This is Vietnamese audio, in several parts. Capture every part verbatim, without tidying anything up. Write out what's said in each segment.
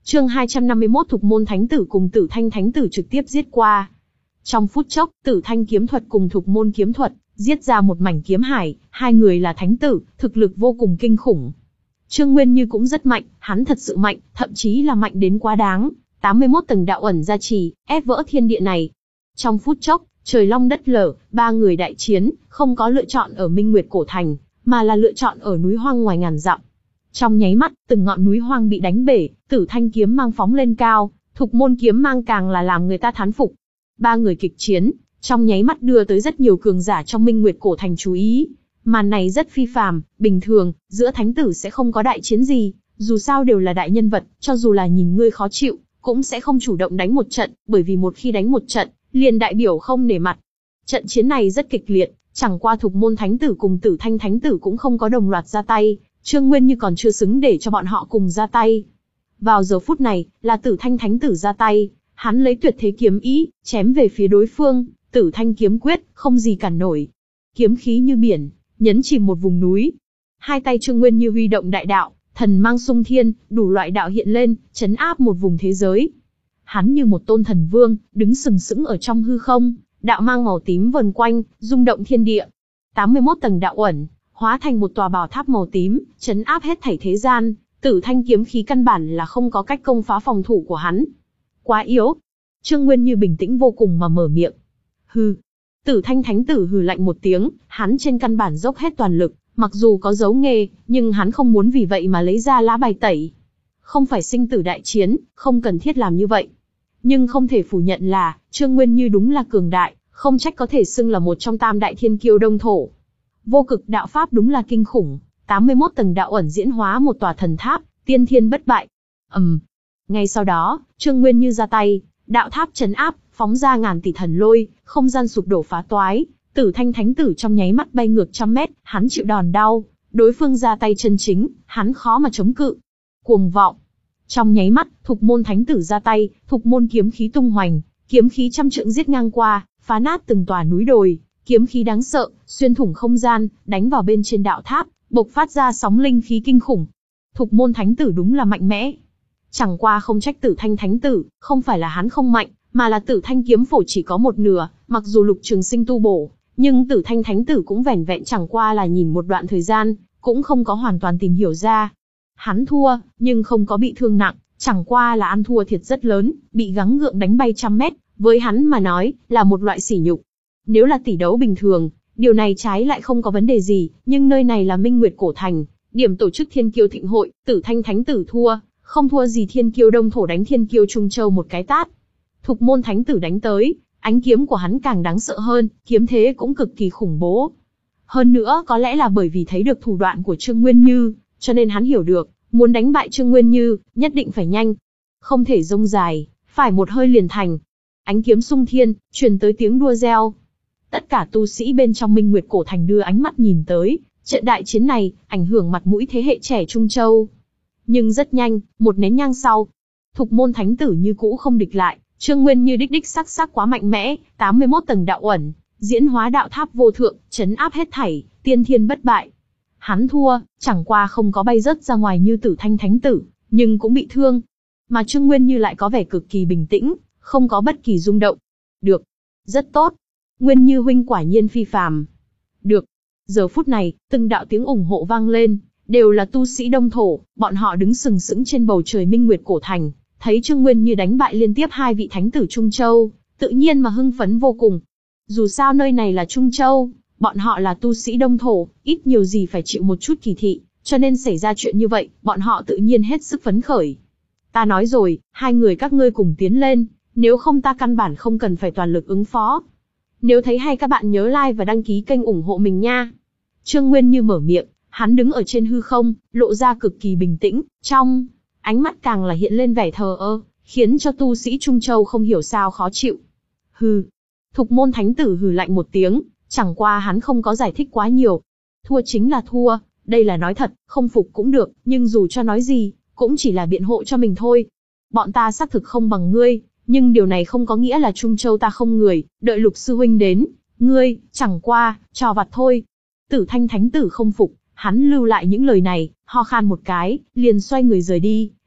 Chương hai trăm năm mươi mốt Thục Môn Thánh Tử cùng Tử Thanh Thánh Tử trực tiếp giết qua. Trong phút chốc, Tử Thanh kiếm thuật cùng Thục Môn kiếm thuật giết ra một mảnh kiếm hải, hai người là thánh tử, thực lực vô cùng kinh khủng. Trương Nguyên Như cũng rất mạnh, hắn thật sự mạnh, thậm chí là mạnh đến quá đáng. tám mươi mốt tầng đạo ẩn gia trì, ép vỡ thiên địa này. Trong phút chốc, trời long đất lở, ba người đại chiến, không có lựa chọn ở Minh Nguyệt Cổ Thành, mà là lựa chọn ở núi hoang ngoài ngàn dặm. Trong nháy mắt, từng ngọn núi hoang bị đánh bể, Tử Thanh kiếm mang phóng lên cao, Thục Môn kiếm mang càng là làm người ta thán phục. Ba người kịch chiến, trong nháy mắt đưa tới rất nhiều cường giả trong Minh Nguyệt Cổ Thành chú ý. Màn này rất phi phàm, bình thường, giữa thánh tử sẽ không có đại chiến gì, dù sao đều là đại nhân vật, cho dù là nhìn ngươi khó chịu, cũng sẽ không chủ động đánh một trận, bởi vì một khi đánh một trận, liền đại biểu không nể mặt. Trận chiến này rất kịch liệt, chẳng qua Thục Môn Thánh Tử cùng Tử Thanh Thánh Tử cũng không có đồng loạt ra tay, Trương Nguyên Như còn chưa xứng để cho bọn họ cùng ra tay. Vào giờ phút này, là Tử Thanh Thánh Tử ra tay, hắn lấy tuyệt thế kiếm ý, chém về phía đối phương, Tử Thanh kiếm quyết, không gì cản nổi. Kiếm khí như biển, nhấn chìm một vùng núi. Hai tay Trương Nguyên Như huy động đại đạo, thần mang xung thiên, đủ loại đạo hiện lên, chấn áp một vùng thế giới. Hắn như một tôn thần vương, đứng sừng sững ở trong hư không, đạo mang màu tím vần quanh, rung động thiên địa. tám mươi mốt tầng đạo uẩn, hóa thành một tòa bảo tháp màu tím, chấn áp hết thảy thế gian. Tử Thanh kiếm khí căn bản là không có cách công phá phòng thủ của hắn. Quá yếu. Trương Nguyên Như bình tĩnh vô cùng mà mở miệng. Hừ. Tử Thanh Thánh Tử hừ lạnh một tiếng, hắn trên căn bản dốc hết toàn lực, mặc dù có giấu nghề, nhưng hắn không muốn vì vậy mà lấy ra lá bài tẩy. Không phải sinh tử đại chiến, không cần thiết làm như vậy. Nhưng không thể phủ nhận là, Trương Nguyên Như đúng là cường đại, không trách có thể xưng là một trong tam đại thiên kiêu đông thổ. Vô cực đạo pháp đúng là kinh khủng, tám mươi mốt tầng đạo ẩn diễn hóa một tòa thần tháp, tiên thiên bất bại. ầm, um. Ngay sau đó, Trương Nguyên Như ra tay, đạo tháp trấn áp, phóng ra ngàn tỷ thần lôi, không gian sụp đổ phá toái, Tử Thanh Thánh Tử trong nháy mắt bay ngược trăm mét, hắn chịu đòn đau, đối phương ra tay chân chính, hắn khó mà chống cự. Cuồng vọng. Trong nháy mắt, Thục Môn Thánh Tử ra tay, Thục Môn kiếm khí tung hoành, kiếm khí trăm trượng giết ngang qua, phá nát từng tòa núi đồi, kiếm khí đáng sợ, xuyên thủng không gian, đánh vào bên trên đạo tháp, bộc phát ra sóng linh khí kinh khủng. Thục Môn Thánh Tử đúng là mạnh mẽ. Chẳng qua không trách Tử Thanh Thánh Tử, không phải là hắn không mạnh, mà là Tử Thanh kiếm phổ chỉ có một nửa, mặc dù Lục Trường Sinh tu bổ, nhưng Tử Thanh Thánh Tử cũng vẻn vẹn chẳng qua là nhìn một đoạn thời gian, cũng không có hoàn toàn tìm hiểu ra. Hắn thua, nhưng không có bị thương nặng, chẳng qua là ăn thua thiệt rất lớn, bị gắng gượng đánh bay trăm mét, với hắn mà nói, là một loại sỉ nhục. Nếu là tỷ đấu bình thường, điều này trái lại không có vấn đề gì, nhưng nơi này là Minh Nguyệt Cổ Thành, điểm tổ chức Thiên Kiêu Thịnh Hội, Tử Thanh Thánh Tử thua, không thua gì Thiên Kiêu Đông Thổ đánh Thiên Kiêu Trung Châu một cái tát. Thục Môn Thánh Tử đánh tới, ánh kiếm của hắn càng đáng sợ hơn, kiếm thế cũng cực kỳ khủng bố. Hơn nữa, có lẽ là bởi vì thấy được thủ đoạn của Trương Nguyên Như, cho nên hắn hiểu được, muốn đánh bại Trương Nguyên Như, nhất định phải nhanh. Không thể rông dài, phải một hơi liền thành. Ánh kiếm xung thiên, truyền tới tiếng đua reo. Tất cả tu sĩ bên trong Minh Nguyệt Cổ Thành đưa ánh mắt nhìn tới, trận đại chiến này, ảnh hưởng mặt mũi thế hệ trẻ Trung Châu. Nhưng rất nhanh, một nén nhang sau, Thục Môn Thánh Tử như cũ không địch lại, Trương Nguyên Như đích đích sắc sắc quá mạnh mẽ, tám mươi mốt tầng đạo uẩn, diễn hóa đạo tháp vô thượng, chấn áp hết thảy, tiên thiên bất bại. Hắn thua, chẳng qua không có bay rớt ra ngoài như Tử Thanh Thánh Tử, nhưng cũng bị thương. Mà Trương Nguyên Như lại có vẻ cực kỳ bình tĩnh, không có bất kỳ rung động. Được. Rất tốt. Nguyên Như huynh quả nhiên phi phàm. Được. Giờ phút này, từng đạo tiếng ủng hộ vang lên, đều là tu sĩ Đông Thổ, bọn họ đứng sừng sững trên bầu trời Minh Nguyệt Cổ Thành, thấy Trương Nguyên Như đánh bại liên tiếp hai vị thánh tử Trung Châu, tự nhiên mà hưng phấn vô cùng. Dù sao nơi này là Trung Châu, bọn họ là tu sĩ Đông Thổ, ít nhiều gì phải chịu một chút kỳ thị, cho nên xảy ra chuyện như vậy, bọn họ tự nhiên hết sức phấn khởi. Ta nói rồi, hai người các ngươi cùng tiến lên, nếu không ta căn bản không cần phải toàn lực ứng phó. Nếu thấy hay các bạn nhớ like và đăng ký kênh ủng hộ mình nha. Trương Nguyên Như mở miệng, hắn đứng ở trên hư không, lộ ra cực kỳ bình tĩnh, trong ánh mắt càng là hiện lên vẻ thờ ơ, khiến cho tu sĩ Trung Châu không hiểu sao khó chịu. Hừ. Thục Môn Thánh Tử hừ lạnh một tiếng, chẳng qua hắn không có giải thích quá nhiều. Thua chính là thua, đây là nói thật, không phục cũng được, nhưng dù cho nói gì, cũng chỉ là biện hộ cho mình thôi. Bọn ta xác thực không bằng ngươi, nhưng điều này không có nghĩa là Trung Châu ta không người, đợi Lục sư huynh đến, ngươi, chẳng qua, trò vặt thôi. Tử Thanh Thánh Tử không phục, hắn lưu lại những lời này, ho khan một cái, liền xoay người rời đi,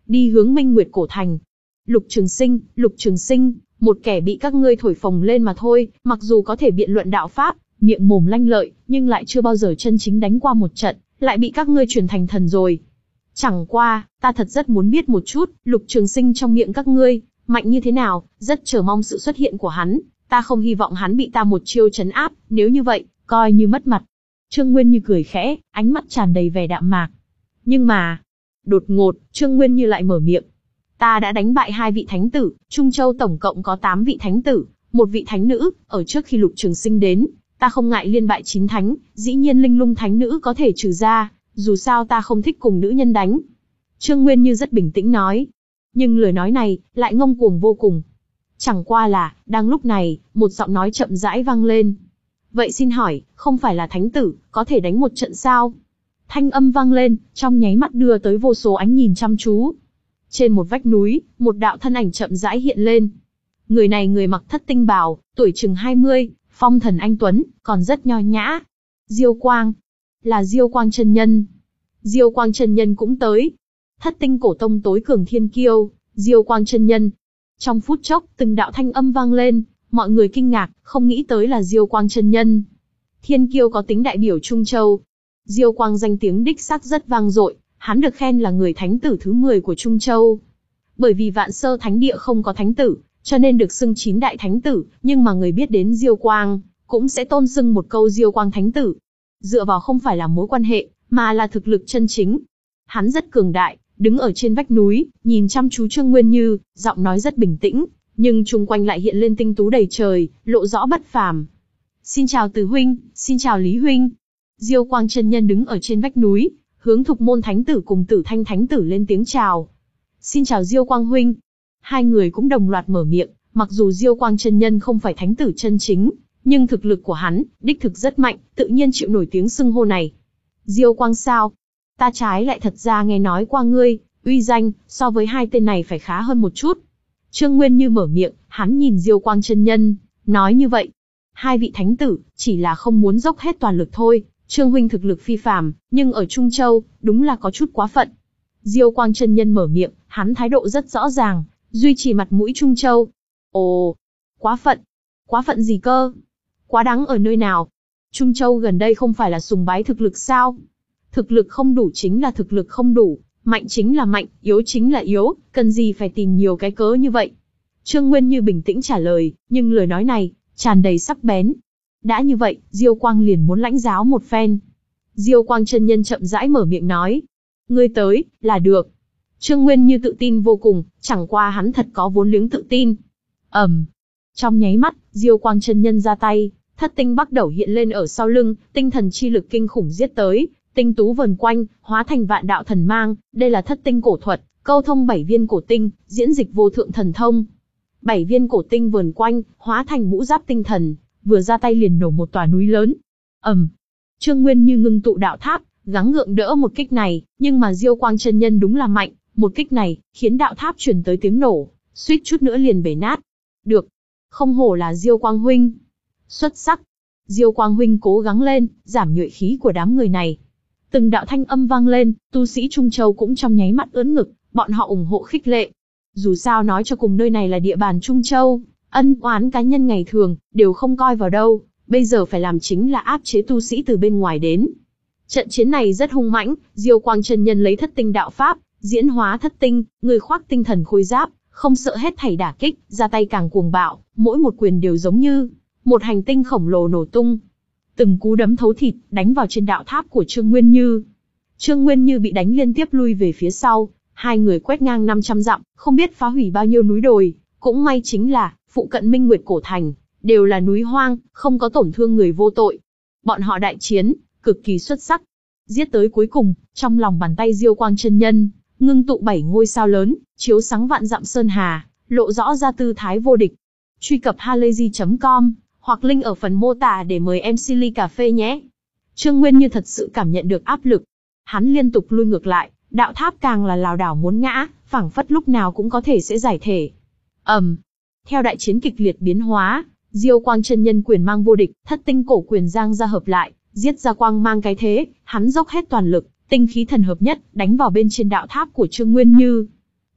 đi hướng Minh Nguyệt cổ thành. Lục Trường Sinh, Lục Trường Sinh, một kẻ bị các ngươi thổi phồng lên mà thôi, mặc dù có thể biện luận đạo pháp, miệng mồm lanh lợi, nhưng lại chưa bao giờ chân chính đánh qua một trận, lại bị các ngươi truyền thành thần rồi. Chẳng qua, ta thật rất muốn biết một chút, Lục Trường Sinh trong miệng các ngươi, mạnh như thế nào, rất chờ mong sự xuất hiện của hắn, ta không hy vọng hắn bị ta một chiêu trấn áp, nếu như vậy, coi như mất mặt. Trương Nguyên Như cười khẽ, ánh mắt tràn đầy vẻ đạm mạc. Nhưng mà, đột ngột, Trương Nguyên Như lại mở miệng. Ta đã đánh bại hai vị thánh tử, Trung Châu tổng cộng có tám vị thánh tử, một vị thánh nữ, ở trước khi Lục Trường Sinh đến, ta không ngại liên bại chín thánh, dĩ nhiên Linh Lung thánh nữ có thể trừ ra, dù sao ta không thích cùng nữ nhân đánh. Trương Nguyên Như rất bình tĩnh nói. Nhưng lời nói này, lại ngông cuồng vô cùng. Chẳng qua là, đang lúc này, một giọng nói chậm rãi vang lên. Vậy xin hỏi, không phải là thánh tử, có thể đánh một trận sao? Thanh âm vang lên, trong nháy mắt đưa tới vô số ánh nhìn chăm chú. Trên một vách núi, một đạo thân ảnh chậm rãi hiện lên. Người này người mặc thất tinh bào, tuổi chừng hai mươi, phong thần anh tuấn, còn rất nho nhã. Diêu Quang. Là Diêu Quang chân nhân. Diêu Quang chân nhân cũng tới. Thất tinh cổ tông tối cường thiên kiêu, Diêu Quang chân nhân. Trong phút chốc, từng đạo thanh âm vang lên, mọi người kinh ngạc, không nghĩ tới là Diêu Quang chân nhân. Thiên kiêu có tính đại biểu Trung Châu. Diêu Quang danh tiếng đích xác rất vang dội, hắn được khen là người thánh tử thứ mười của Trung Châu. Bởi vì Vạn Sơ Thánh Địa không có thánh tử, cho nên được xưng chín đại thánh tử, nhưng mà người biết đến Diêu Quang, cũng sẽ tôn xưng một câu Diêu Quang thánh tử. Dựa vào không phải là mối quan hệ, mà là thực lực chân chính. Hắn rất cường đại, đứng ở trên vách núi, nhìn chăm chú Trương Nguyên Như, giọng nói rất bình tĩnh, nhưng chung quanh lại hiện lên tinh tú đầy trời, lộ rõ bất phàm. Xin chào Từ huynh, xin chào Lý huynh. Diêu Quang chân nhân đứng ở trên vách núi, hướng Thục Môn thánh tử cùng Tử Thanh thánh tử lên tiếng chào. Xin chào Diêu Quang huynh. Hai người cũng đồng loạt mở miệng, mặc dù Diêu Quang chân nhân không phải thánh tử chân chính, nhưng thực lực của hắn, đích thực rất mạnh, tự nhiên chịu nổi tiếng xưng hô này. Diêu Quang sao? Ta trái lại thật ra nghe nói qua ngươi, uy danh, so với hai tên này phải khá hơn một chút. Trương Nguyên Như mở miệng, hắn nhìn Diêu Quang chân nhân, nói như vậy. Hai vị thánh tử, chỉ là không muốn dốc hết toàn lực thôi, Trương huynh thực lực phi phàm, nhưng ở Trung Châu, đúng là có chút quá phận. Diêu Quang chân nhân mở miệng, hắn thái độ rất rõ ràng, duy trì mặt mũi Trung Châu. Ồ, quá phận. Quá phận gì cơ? Quá đáng ở nơi nào? Trung Châu gần đây không phải là sùng bái thực lực sao? Thực lực không đủ chính là thực lực không đủ, mạnh chính là mạnh, yếu chính là yếu, cần gì phải tìm nhiều cái cớ như vậy? Trương Nguyên Như bình tĩnh trả lời, nhưng lời nói này, tràn đầy sắc bén. Đã như vậy, Diêu Quang liền muốn lãnh giáo một phen. Diêu Quang chân nhân chậm rãi mở miệng nói. Ngươi tới, là được. Trương Nguyên Như tự tin vô cùng, chẳng qua hắn thật có vốn liếng tự tin. ầm, um. Trong nháy mắt, Diêu Quang chân nhân ra tay, thất tinh bắc đẩu hiện lên ở sau lưng, tinh thần chi lực kinh khủng giết tới, tinh tú vần quanh, hóa thành vạn đạo thần mang, đây là thất tinh cổ thuật, câu thông bảy viên cổ tinh, diễn dịch vô thượng thần thông. Bảy viên cổ tinh vần quanh, hóa thành mũ giáp tinh thần, vừa ra tay liền nổ một tòa núi lớn. ầm, um. Trương Nguyên Như ngưng tụ đạo tháp, gắng gượng đỡ một kích này, nhưng mà Diêu Quang chân nhân đúng là mạnh, một kích này khiến đạo tháp truyền tới tiếng nổ, suýt chút nữa liền bể nát. Được, không hổ là Diêu Quang huynh, xuất sắc. Diêu Quang huynh cố gắng lên, giảm nhuệ khí của đám người này. Từng đạo thanh âm vang lên, tu sĩ Trung Châu cũng trong nháy mắt ưỡn ngực, bọn họ ủng hộ khích lệ. Dù sao nói cho cùng nơi này là địa bàn Trung Châu, ân oán cá nhân ngày thường đều không coi vào đâu, bây giờ phải làm chính là áp chế tu sĩ từ bên ngoài đến. Trận chiến này rất hung mãnh, Diêu Quang chân nhân lấy thất tinh đạo pháp, diễn hóa thất tinh, người khoác tinh thần khôi giáp, không sợ hết thảy đả kích, ra tay càng cuồng bạo, mỗi một quyền đều giống như một hành tinh khổng lồ nổ tung. Từng cú đấm thấu thịt, đánh vào trên đạo tháp của Trương Nguyên Như. Trương Nguyên Như bị đánh liên tiếp lui về phía sau, hai người quét ngang năm trăm dặm, không biết phá hủy bao nhiêu núi đồi, cũng may chính là, phụ cận Minh Nguyệt cổ thành, đều là núi hoang, không có tổn thương người vô tội. Bọn họ đại chiến, cực kỳ xuất sắc. Giết tới cuối cùng, trong lòng bàn tay Diêu Quang chân nhân, ngưng tụ bảy ngôi sao lớn, chiếu sáng vạn dặm sơn hà, lộ rõ ra tư thái vô địch. Truy cập halayzi chấm com, hoặc link ở phần mô tả để mời em xê ly cà phê nhé. Trương Nguyên Như thật sự cảm nhận được áp lực. Hắn liên tục lui ngược lại, đạo tháp càng là lảo đảo muốn ngã, phảng phất lúc nào cũng có thể sẽ giải thể. ầm, um, theo đại chiến kịch liệt biến hóa, Diêu Quang chân nhân quyền mang vô địch, thất tinh cổ quyền giang ra hợp lại, giết ra quang mang cái thế, hắn dốc hết toàn lực, tinh khí thần hợp nhất, đánh vào bên trên đạo tháp của Trương Nguyên Như.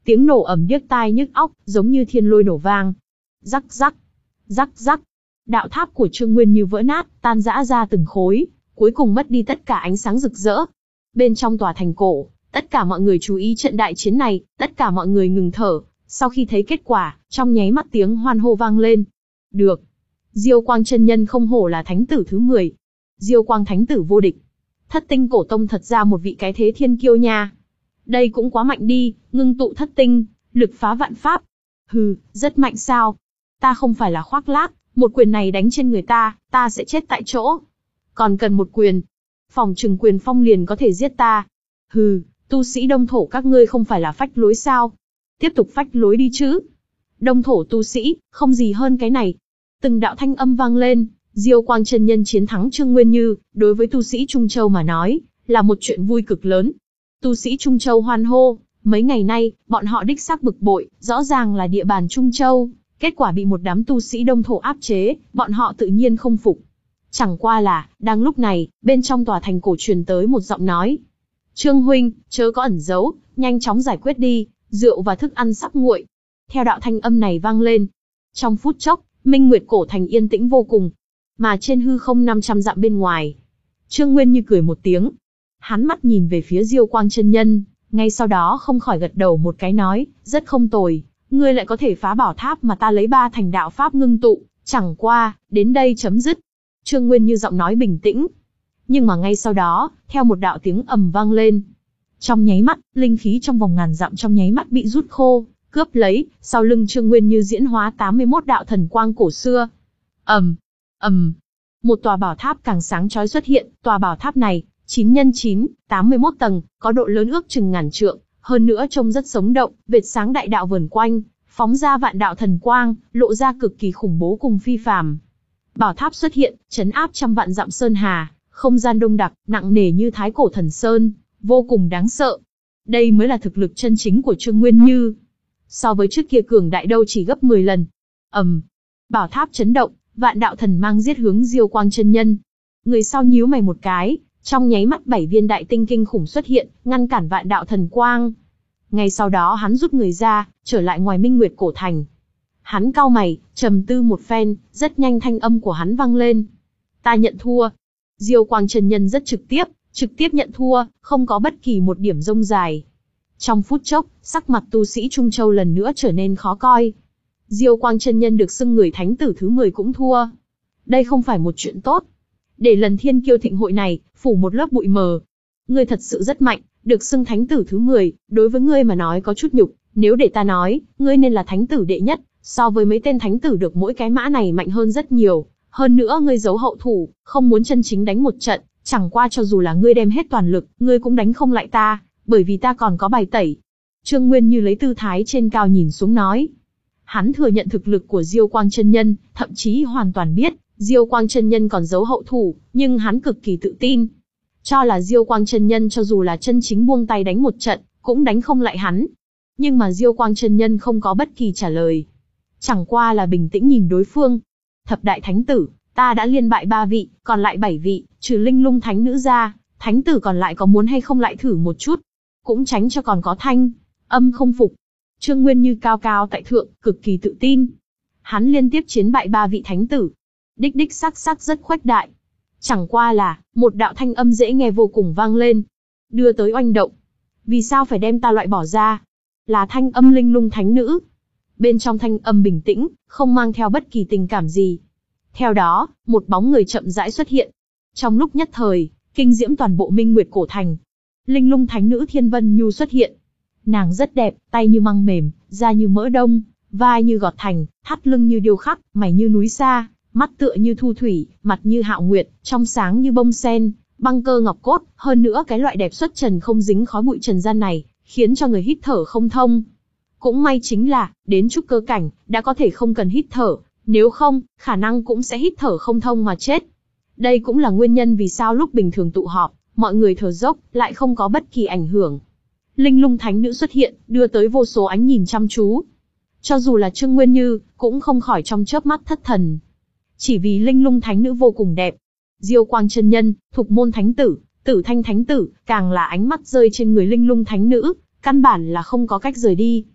Tiếng nổ ầm điếc tai nhức óc, giống như thiên lôi nổ vang. Rắc rắc, rắc rắc. Đạo tháp của Trương Nguyên Như vỡ nát, tan rã ra từng khối, cuối cùng mất đi tất cả ánh sáng rực rỡ. Bên trong tòa thành cổ, tất cả mọi người chú ý trận đại chiến này, tất cả mọi người ngừng thở. Sau khi thấy kết quả, trong nháy mắt tiếng hoan hô vang lên. Được. Diêu Quang chân nhân không hổ là thánh tử thứ mười. Diêu Quang thánh tử vô địch. Thất tinh cổ tông thật ra một vị cái thế thiên kiêu nha. Đây cũng quá mạnh đi, ngưng tụ thất tinh, lực phá vạn pháp. Hừ, rất mạnh sao? Ta không phải là khoác lác, một quyền này đánh trên người ta, ta sẽ chết tại chỗ. Còn cần một quyền. Phòng trừng quyền phong liền có thể giết ta. Hừ, tu sĩ đông thổ các ngươi không phải là phách lối sao? Tiếp tục phách lối đi chứ. Đông thổ tu sĩ, không gì hơn cái này. Từng đạo thanh âm vang lên, Diêu Quang chân nhân chiến thắng Trương Nguyên Như, đối với tu sĩ Trung Châu mà nói, là một chuyện vui cực lớn. Tu sĩ Trung Châu hoan hô, mấy ngày nay, bọn họ đích xác bực bội, rõ ràng là địa bàn Trung Châu, kết quả bị một đám tu sĩ đông thổ áp chế, bọn họ tự nhiên không phục. Chẳng qua là, đang lúc này, bên trong tòa thành cổ truyền tới một giọng nói. Trương huynh, chớ có ẩn giấu, nhanh chóng giải quyết đi, rượu và thức ăn sắp nguội. Theo đạo thanh âm này vang lên. Trong phút chốc, Minh Nguyệt cổ thành yên tĩnh vô cùng. Mà trên hư không năm trăm dặm bên ngoài, Trương Nguyên Như cười một tiếng. Hắn mắt nhìn về phía Diêu Quang chân nhân, ngay sau đó không khỏi gật đầu một cái nói, rất không tồi, ngươi lại có thể phá bảo tháp mà ta lấy ba thành đạo pháp ngưng tụ, chẳng qua, đến đây chấm dứt. Trương Nguyên Như giọng nói bình tĩnh. Nhưng mà ngay sau đó, theo một đạo tiếng ầm vang lên. Trong nháy mắt, linh khí trong vòng ngàn dặm trong nháy mắt bị rút khô, cướp lấy, sau lưng Trương Nguyên Như diễn hóa tám mươi mốt đạo thần quang cổ xưa. Ầm, ầm, một tòa bảo tháp càng sáng chói xuất hiện, tòa bảo tháp này, chín nhân chín, tám mươi mốt tầng, có độ lớn ước chừng ngàn trượng, hơn nữa trông rất sống động, vệt sáng đại đạo vờn quanh, phóng ra vạn đạo thần quang, lộ ra cực kỳ khủng bố cùng phi phàm. Bảo tháp xuất hiện, trấn áp trăm vạn dặm sơn hà, không gian đông đặc, nặng nề như thái cổ thần sơn, vô cùng đáng sợ. Đây mới là thực lực chân chính của Trương Nguyên Như. So với trước kia cường đại đâu chỉ gấp mười lần. Ầm, bảo tháp chấn động, vạn đạo thần mang giết hướng Diêu Quang chân nhân. Người sau nhíu mày một cái, trong nháy mắt bảy viên đại tinh kinh khủng xuất hiện, ngăn cản vạn đạo thần quang. Ngay sau đó hắn rút người ra, trở lại ngoài Minh Nguyệt cổ thành. Hắn cau mày, trầm tư một phen, rất nhanh thanh âm của hắn vang lên. Ta nhận thua. Diêu Quang chân nhân rất trực tiếp, trực tiếp nhận thua, không có bất kỳ một điểm rông dài. Trong phút chốc, sắc mặt tu sĩ Trung Châu lần nữa trở nên khó coi. Diêu Quang chân nhân được xưng người thánh tử thứ mười cũng thua. Đây không phải một chuyện tốt. Để lần thiên kiêu thịnh hội này, phủ một lớp bụi mờ. Ngươi thật sự rất mạnh, được xưng thánh tử thứ mười, đối với ngươi mà nói có chút nhục. Nếu để ta nói, ngươi nên là thánh tử đệ nhất, so với mấy tên thánh tử được mỗi cái mã này mạnh hơn rất nhiều. Hơn nữa ngươi giấu hậu thủ, không muốn chân chính đánh một trận, chẳng qua cho dù là ngươi đem hết toàn lực, ngươi cũng đánh không lại ta, bởi vì ta còn có bài tẩy. Trương Nguyên Như lấy tư thái trên cao nhìn xuống nói. Hắn thừa nhận thực lực của Diêu Quang chân nhân, thậm chí hoàn toàn biết, Diêu Quang chân nhân còn giấu hậu thủ, nhưng hắn cực kỳ tự tin. Cho là Diêu Quang chân nhân cho dù là chân chính buông tay đánh một trận, cũng đánh không lại hắn. Nhưng mà Diêu Quang chân nhân không có bất kỳ trả lời. Chẳng qua là bình tĩnh nhìn đối phương. Thập đại thánh tử, ta đã liên bại ba vị, còn lại bảy vị, trừ Linh Lung thánh nữ ra, thánh tử còn lại có muốn hay không lại thử một chút. Cũng tránh cho còn có thanh âm không phục. Trương Nguyên Như cao cao tại thượng, cực kỳ tự tin. Hắn liên tiếp chiến bại ba vị thánh tử. Đích đích sắc sắc rất khuếch đại. Chẳng qua là, một đạo thanh âm dễ nghe vô cùng vang lên. Đưa tới oanh động. Vì sao phải đem ta loại bỏ ra? Là thanh âm Linh Lung thánh nữ. Bên trong thanh âm bình tĩnh, không mang theo bất kỳ tình cảm gì. Theo đó, một bóng người chậm rãi xuất hiện. Trong lúc nhất thời, kinh diễm toàn bộ Minh Nguyệt cổ thành. Linh Lung thánh nữ Thiên Vân Nhu xuất hiện. Nàng rất đẹp, tay như măng mềm, da như mỡ đông, vai như gọt thành, thắt lưng như điêu khắc, mày như núi sa, mắt tựa như thu thủy, mặt như hạo nguyệt, trong sáng như bông sen, băng cơ ngọc cốt. Hơn nữa cái loại đẹp xuất trần không dính khói bụi trần gian này, khiến cho người hít thở không thông. Cũng may chính là, đến trúc cơ cảnh, đã có thể không cần hít thở, nếu không, khả năng cũng sẽ hít thở không thông mà chết. Đây cũng là nguyên nhân vì sao lúc bình thường tụ họp, mọi người thở dốc, lại không có bất kỳ ảnh hưởng. Linh Lung thánh nữ xuất hiện, đưa tới vô số ánh nhìn chăm chú. Cho dù là Trương Nguyên Như, cũng không khỏi trong chớp mắt thất thần. Chỉ vì Linh Lung thánh nữ vô cùng đẹp. Diêu Quang chân nhân, Thục Môn thánh tử, Tử Thanh thánh tử, càng là ánh mắt rơi trên người Linh Lung thánh nữ, căn bản là không có cách rời đi.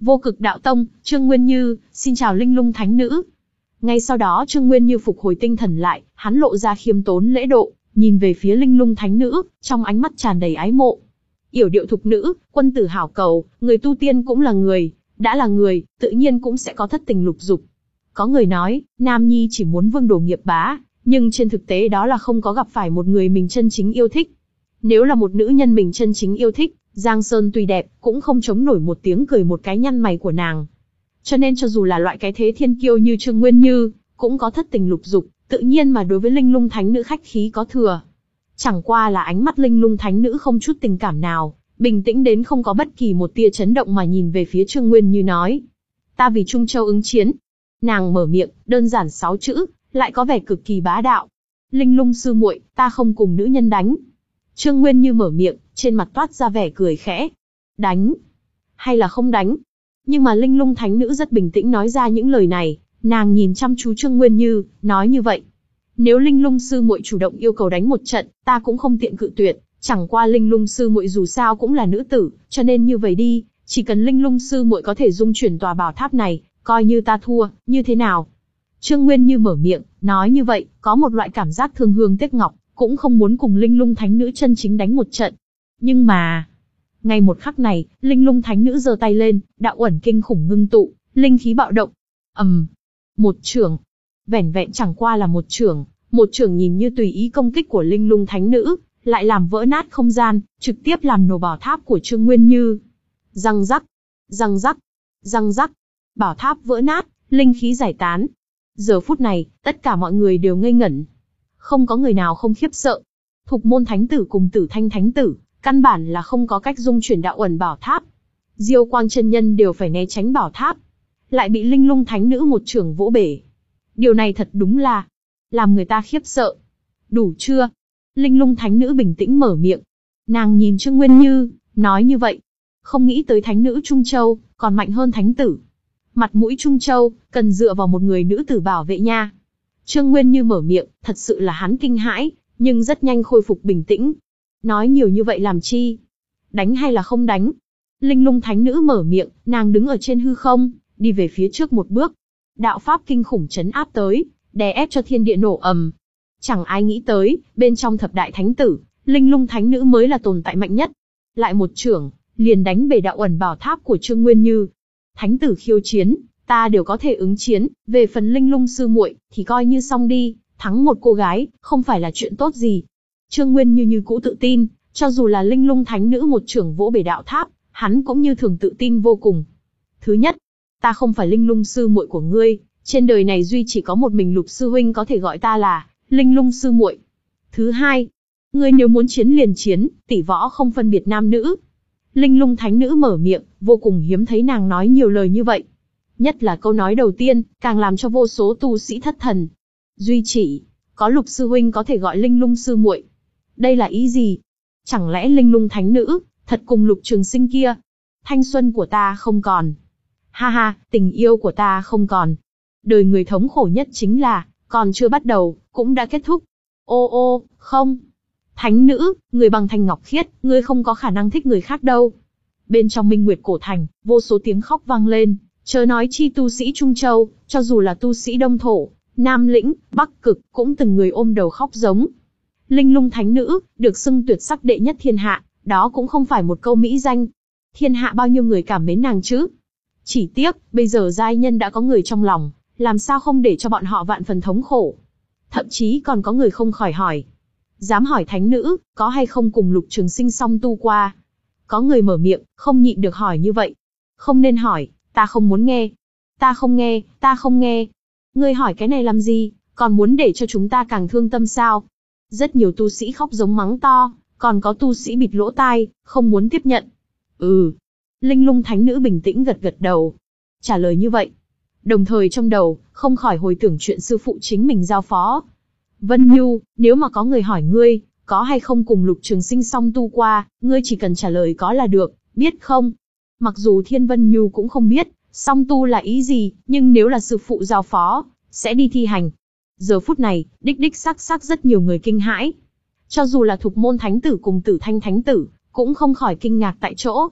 Vô Cực Đạo Tông, Trương Nguyên Như, xin chào Linh Lung Thánh Nữ. Ngay sau đó Trương Nguyên Như phục hồi tinh thần lại, hắn lộ ra khiêm tốn lễ độ, nhìn về phía Linh Lung Thánh Nữ, trong ánh mắt tràn đầy ái mộ. Yểu điệu thục nữ, quân tử hảo cầu, người tu tiên cũng là người, đã là người, tự nhiên cũng sẽ có thất tình lục dục. Có người nói, nam nhi chỉ muốn vương đồ nghiệp bá, nhưng trên thực tế đó là không có gặp phải một người mình chân chính yêu thích. Nếu là một nữ nhân mình chân chính yêu thích, Giang Sơn tuy đẹp, cũng không chống nổi một tiếng cười một cái nhăn mày của nàng. Cho nên cho dù là loại cái thế thiên kiêu như Trương Nguyên Như, cũng có thất tình lục dục, tự nhiên mà đối với Linh Lung Thánh Nữ khách khí có thừa. Chẳng qua là ánh mắt Linh Lung Thánh Nữ không chút tình cảm nào, bình tĩnh đến không có bất kỳ một tia chấn động mà nhìn về phía Trương Nguyên Như nói. Ta vì Trung Châu ứng chiến. Nàng mở miệng, đơn giản sáu chữ, lại có vẻ cực kỳ bá đạo. Linh Lung sư muội, ta không cùng nữ nhân đánh. Trương Nguyên Như mở miệng, trên mặt toát ra vẻ cười khẽ. Đánh? Hay là không đánh? Nhưng mà Linh Lung Thánh Nữ rất bình tĩnh nói ra những lời này, nàng nhìn chăm chú Trương Nguyên Như, nói như vậy. Nếu Linh Lung sư muội chủ động yêu cầu đánh một trận, ta cũng không tiện cự tuyệt, chẳng qua Linh Lung sư muội dù sao cũng là nữ tử, cho nên như vậy đi, chỉ cần Linh Lung sư muội có thể dung chuyển tòa bảo tháp này, coi như ta thua, như thế nào? Trương Nguyên Như mở miệng, nói như vậy, có một loại cảm giác thương hương tiếc ngọc, cũng không muốn cùng Linh Lung Thánh Nữ chân chính đánh một trận. Nhưng mà, ngay một khắc này, Linh Lung Thánh Nữ giơ tay lên, đạo uẩn kinh khủng ngưng tụ, linh khí bạo động. ầm, um, một chưởng, vẻn vẹn chẳng qua là một chưởng, một chưởng nhìn như tùy ý công kích của Linh Lung Thánh Nữ, lại làm vỡ nát không gian, trực tiếp làm nổ bảo tháp của Trương Nguyên Như. Răng rắc, răng rắc, răng rắc, bảo tháp vỡ nát, linh khí giải tán. Giờ phút này, tất cả mọi người đều ngây ngẩn. Không có người nào không khiếp sợ. Thục Môn Thánh Tử cùng Tử Thanh Thánh Tử, căn bản là không có cách dung chuyển đạo uẩn bảo tháp. Diêu Quang chân nhân đều phải né tránh bảo tháp, lại bị Linh Lung Thánh Nữ một chưởng vỗ bể. Điều này thật đúng là làm người ta khiếp sợ. Đủ chưa? Linh Lung Thánh Nữ bình tĩnh mở miệng. Nàng nhìn Trương Nguyên Như, nói như vậy. Không nghĩ tới Thánh Nữ Trung Châu, còn mạnh hơn Thánh Tử. Mặt mũi Trung Châu, cần dựa vào một người nữ tử bảo vệ nha. Trương Nguyên Như mở miệng, thật sự là hắn kinh hãi, nhưng rất nhanh khôi phục bình tĩnh. Nói nhiều như vậy làm chi? Đánh hay là không đánh? Linh Lung Thánh Nữ mở miệng, nàng đứng ở trên hư không, đi về phía trước một bước. Đạo pháp kinh khủng chấn áp tới, đè ép cho thiên địa nổ ầm. Chẳng ai nghĩ tới, bên trong thập đại thánh tử, Linh Lung Thánh Nữ mới là tồn tại mạnh nhất. Lại một chưởng, liền đánh bể đạo uẩn bảo tháp của Trương Nguyên Như. Thánh tử khiêu chiến, ta đều có thể ứng chiến, về phần Linh Lung sư muội thì coi như xong đi, thắng một cô gái, không phải là chuyện tốt gì. Trương Nguyên Như như cũ tự tin, cho dù là Linh Lung Thánh Nữ một chưởng vỗ bể đạo tháp, hắn cũng như thường tự tin vô cùng. Thứ nhất, ta không phải Linh Lung sư muội của ngươi, trên đời này duy chỉ có một mình Lục sư huynh có thể gọi ta là Linh Lung sư muội. Thứ hai, ngươi nếu muốn chiến liền chiến, tỷ võ không phân biệt nam nữ. Linh Lung Thánh Nữ mở miệng, vô cùng hiếm thấy nàng nói nhiều lời như vậy. Nhất là câu nói đầu tiên, càng làm cho vô số tu sĩ thất thần. Duy chỉ có Lục sư huynh có thể gọi Linh Lung sư muội. Đây là ý gì? Chẳng lẽ Linh Lung Thánh Nữ thật cùng Lục Trường Sinh kia? Thanh xuân của ta không còn. Ha ha, tình yêu của ta không còn. Đời người thống khổ nhất chính là, còn chưa bắt đầu, cũng đã kết thúc. Ô ô, không. Thánh Nữ, người bằng thanh ngọc khiết, ngươi không có khả năng thích người khác đâu. Bên trong Minh Nguyệt Cổ Thành, vô số tiếng khóc vang lên, chớ nói chi tu sĩ Trung Châu, cho dù là tu sĩ Đông Thổ, Nam Lĩnh, Bắc Cực, cũng từng người ôm đầu khóc giống. Linh Lung Thánh Nữ, được xưng tuyệt sắc đệ nhất thiên hạ, đó cũng không phải một câu mỹ danh. Thiên hạ bao nhiêu người cảm mến nàng chứ? Chỉ tiếc, bây giờ giai nhân đã có người trong lòng, làm sao không để cho bọn họ vạn phần thống khổ. Thậm chí còn có người không khỏi hỏi. Dám hỏi Thánh Nữ, có hay không cùng Lục Trường Sinh song tu qua? Có người mở miệng, không nhịn được hỏi như vậy. Không nên hỏi, ta không muốn nghe. Ta không nghe, ta không nghe. Ngươi hỏi cái này làm gì, còn muốn để cho chúng ta càng thương tâm sao? Rất nhiều tu sĩ khóc giống mắng to, còn có tu sĩ bịt lỗ tai, không muốn tiếp nhận. Ừ. Linh Lung Thánh Nữ bình tĩnh gật gật đầu. Trả lời như vậy. Đồng thời trong đầu, không khỏi hồi tưởng chuyện sư phụ chính mình giao phó. Vân Nhu, nếu mà có người hỏi ngươi, có hay không cùng Lục Trường Sinh song tu qua, ngươi chỉ cần trả lời có là được, biết không? Mặc dù Thiên Vân Nhu cũng không biết, song tu là ý gì, nhưng nếu là sư phụ giao phó, sẽ đi thi hành. Giờ phút này, đích đích xác xác rất nhiều người kinh hãi. Cho dù là Thục Môn Thánh Tử cùng Tử Thanh Thánh Tử, cũng không khỏi kinh ngạc tại chỗ.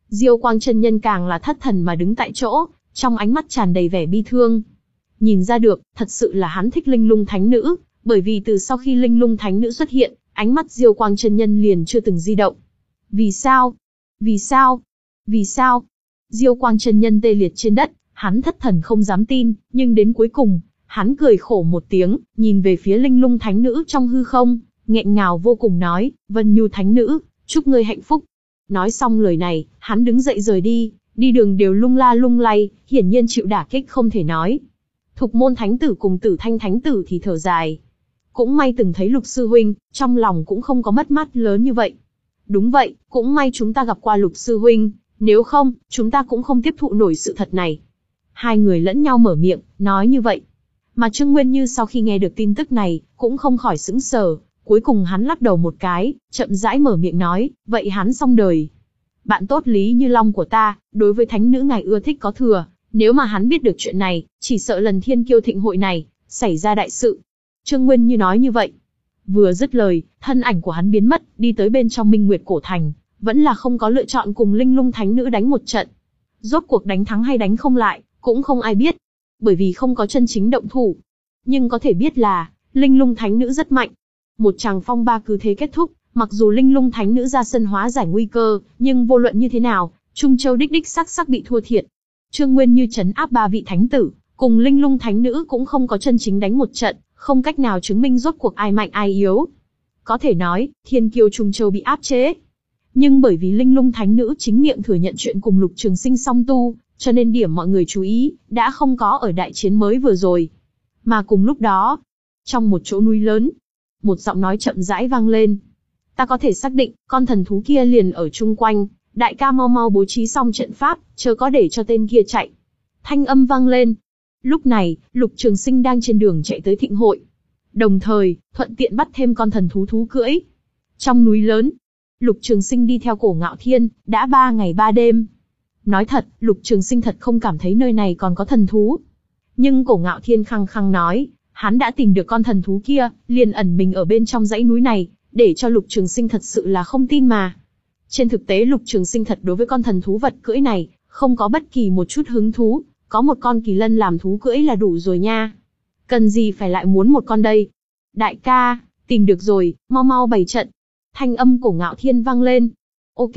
Diêu Quang chân nhân càng là thất thần mà đứng tại chỗ, trong ánh mắt tràn đầy vẻ bi thương. Nhìn ra được, thật sự là hắn thích Linh Lung Thánh Nữ, bởi vì từ sau khi Linh Lung Thánh Nữ xuất hiện, ánh mắt Diêu Quang chân nhân liền chưa từng di động. Vì sao? Vì sao? Vì sao? Diêu Quang chân nhân tê liệt trên đất, hắn thất thần không dám tin, nhưng đến cuối cùng, hắn cười khổ một tiếng, nhìn về phía Linh Lung Thánh Nữ trong hư không, nghẹn ngào vô cùng nói, Vân Nhu Thánh Nữ, chúc ngươi hạnh phúc. Nói xong lời này, hắn đứng dậy rời đi, đi đường đều lung la lung lay, hiển nhiên chịu đả kích không thể nói. Thục Môn Thánh Tử cùng Tử Thanh Thánh Tử thì thở dài. Cũng may từng thấy Lục Sư Huynh, trong lòng cũng không có mất mát lớn như vậy. Đúng vậy, cũng may chúng ta gặp qua Lục Sư Huynh, nếu không, chúng ta cũng không tiếp thụ nổi sự thật này. Hai người lẫn nhau mở miệng, nói như vậy. Mà Trương Nguyên Như sau khi nghe được tin tức này, cũng không khỏi sững sờ, cuối cùng hắn lắc đầu một cái, chậm rãi mở miệng nói, vậy hắn xong đời. Bạn tốt Lý Như Long của ta, đối với thánh nữ ngài ưa thích có thừa, nếu mà hắn biết được chuyện này, chỉ sợ lần thiên kiêu thịnh hội này, xảy ra đại sự. Trương Nguyên Như nói như vậy. Vừa dứt lời, thân ảnh của hắn biến mất, đi tới bên trong Minh Nguyệt Cổ Thành, vẫn là không có lựa chọn cùng Linh Lung Thánh Nữ đánh một trận. Rốt cuộc đánh thắng hay đánh không lại, cũng không ai biết, bởi vì không có chân chính động thủ. Nhưng có thể biết là, Linh Lung Thánh Nữ rất mạnh. Một tràng phong ba cứ thế kết thúc, mặc dù Linh Lung Thánh Nữ ra sân hóa giải nguy cơ, nhưng vô luận như thế nào, Trung Châu đích đích sắc sắc bị thua thiệt. Trương Nguyên Như trấn áp ba vị thánh tử, cùng Linh Lung Thánh Nữ cũng không có chân chính đánh một trận, không cách nào chứng minh rốt cuộc ai mạnh ai yếu. Có thể nói, thiên kiêu Trung Châu bị áp chế. Nhưng bởi vì Linh Lung Thánh Nữ chính miệng thừa nhận chuyện cùng Lục Trường Sinh song tu, cho nên điểm mọi người chú ý, đã không có ở đại chiến mới vừa rồi. Mà cùng lúc đó, trong một chỗ núi lớn, một giọng nói chậm rãi vang lên. Ta có thể xác định, con thần thú kia liền ở chung quanh, đại ca mau mau bố trí xong trận pháp, chớ có để cho tên kia chạy. Thanh âm vang lên. Lúc này, Lục Trường Sinh đang trên đường chạy tới thịnh hội. Đồng thời, thuận tiện bắt thêm con thần thú thú cưỡi. Trong núi lớn, Lục Trường Sinh đi theo Cổ Ngạo Thiên, đã ba ngày ba đêm. Nói thật, Lục Trường Sinh thật không cảm thấy nơi này còn có thần thú. Nhưng Cổ Ngạo Thiên khăng khăng nói, hắn đã tìm được con thần thú kia, liền ẩn mình ở bên trong dãy núi này, để cho Lục Trường Sinh thật sự là không tin mà. Trên thực tế Lục Trường Sinh thật đối với con thần thú vật cưỡi này, không có bất kỳ một chút hứng thú, có một con kỳ lân làm thú cưỡi là đủ rồi nha. Cần gì phải lại muốn một con đây? Đại ca, tìm được rồi, mau mau bày trận. Thanh âm Cổ Ngạo Thiên vang lên. Ok.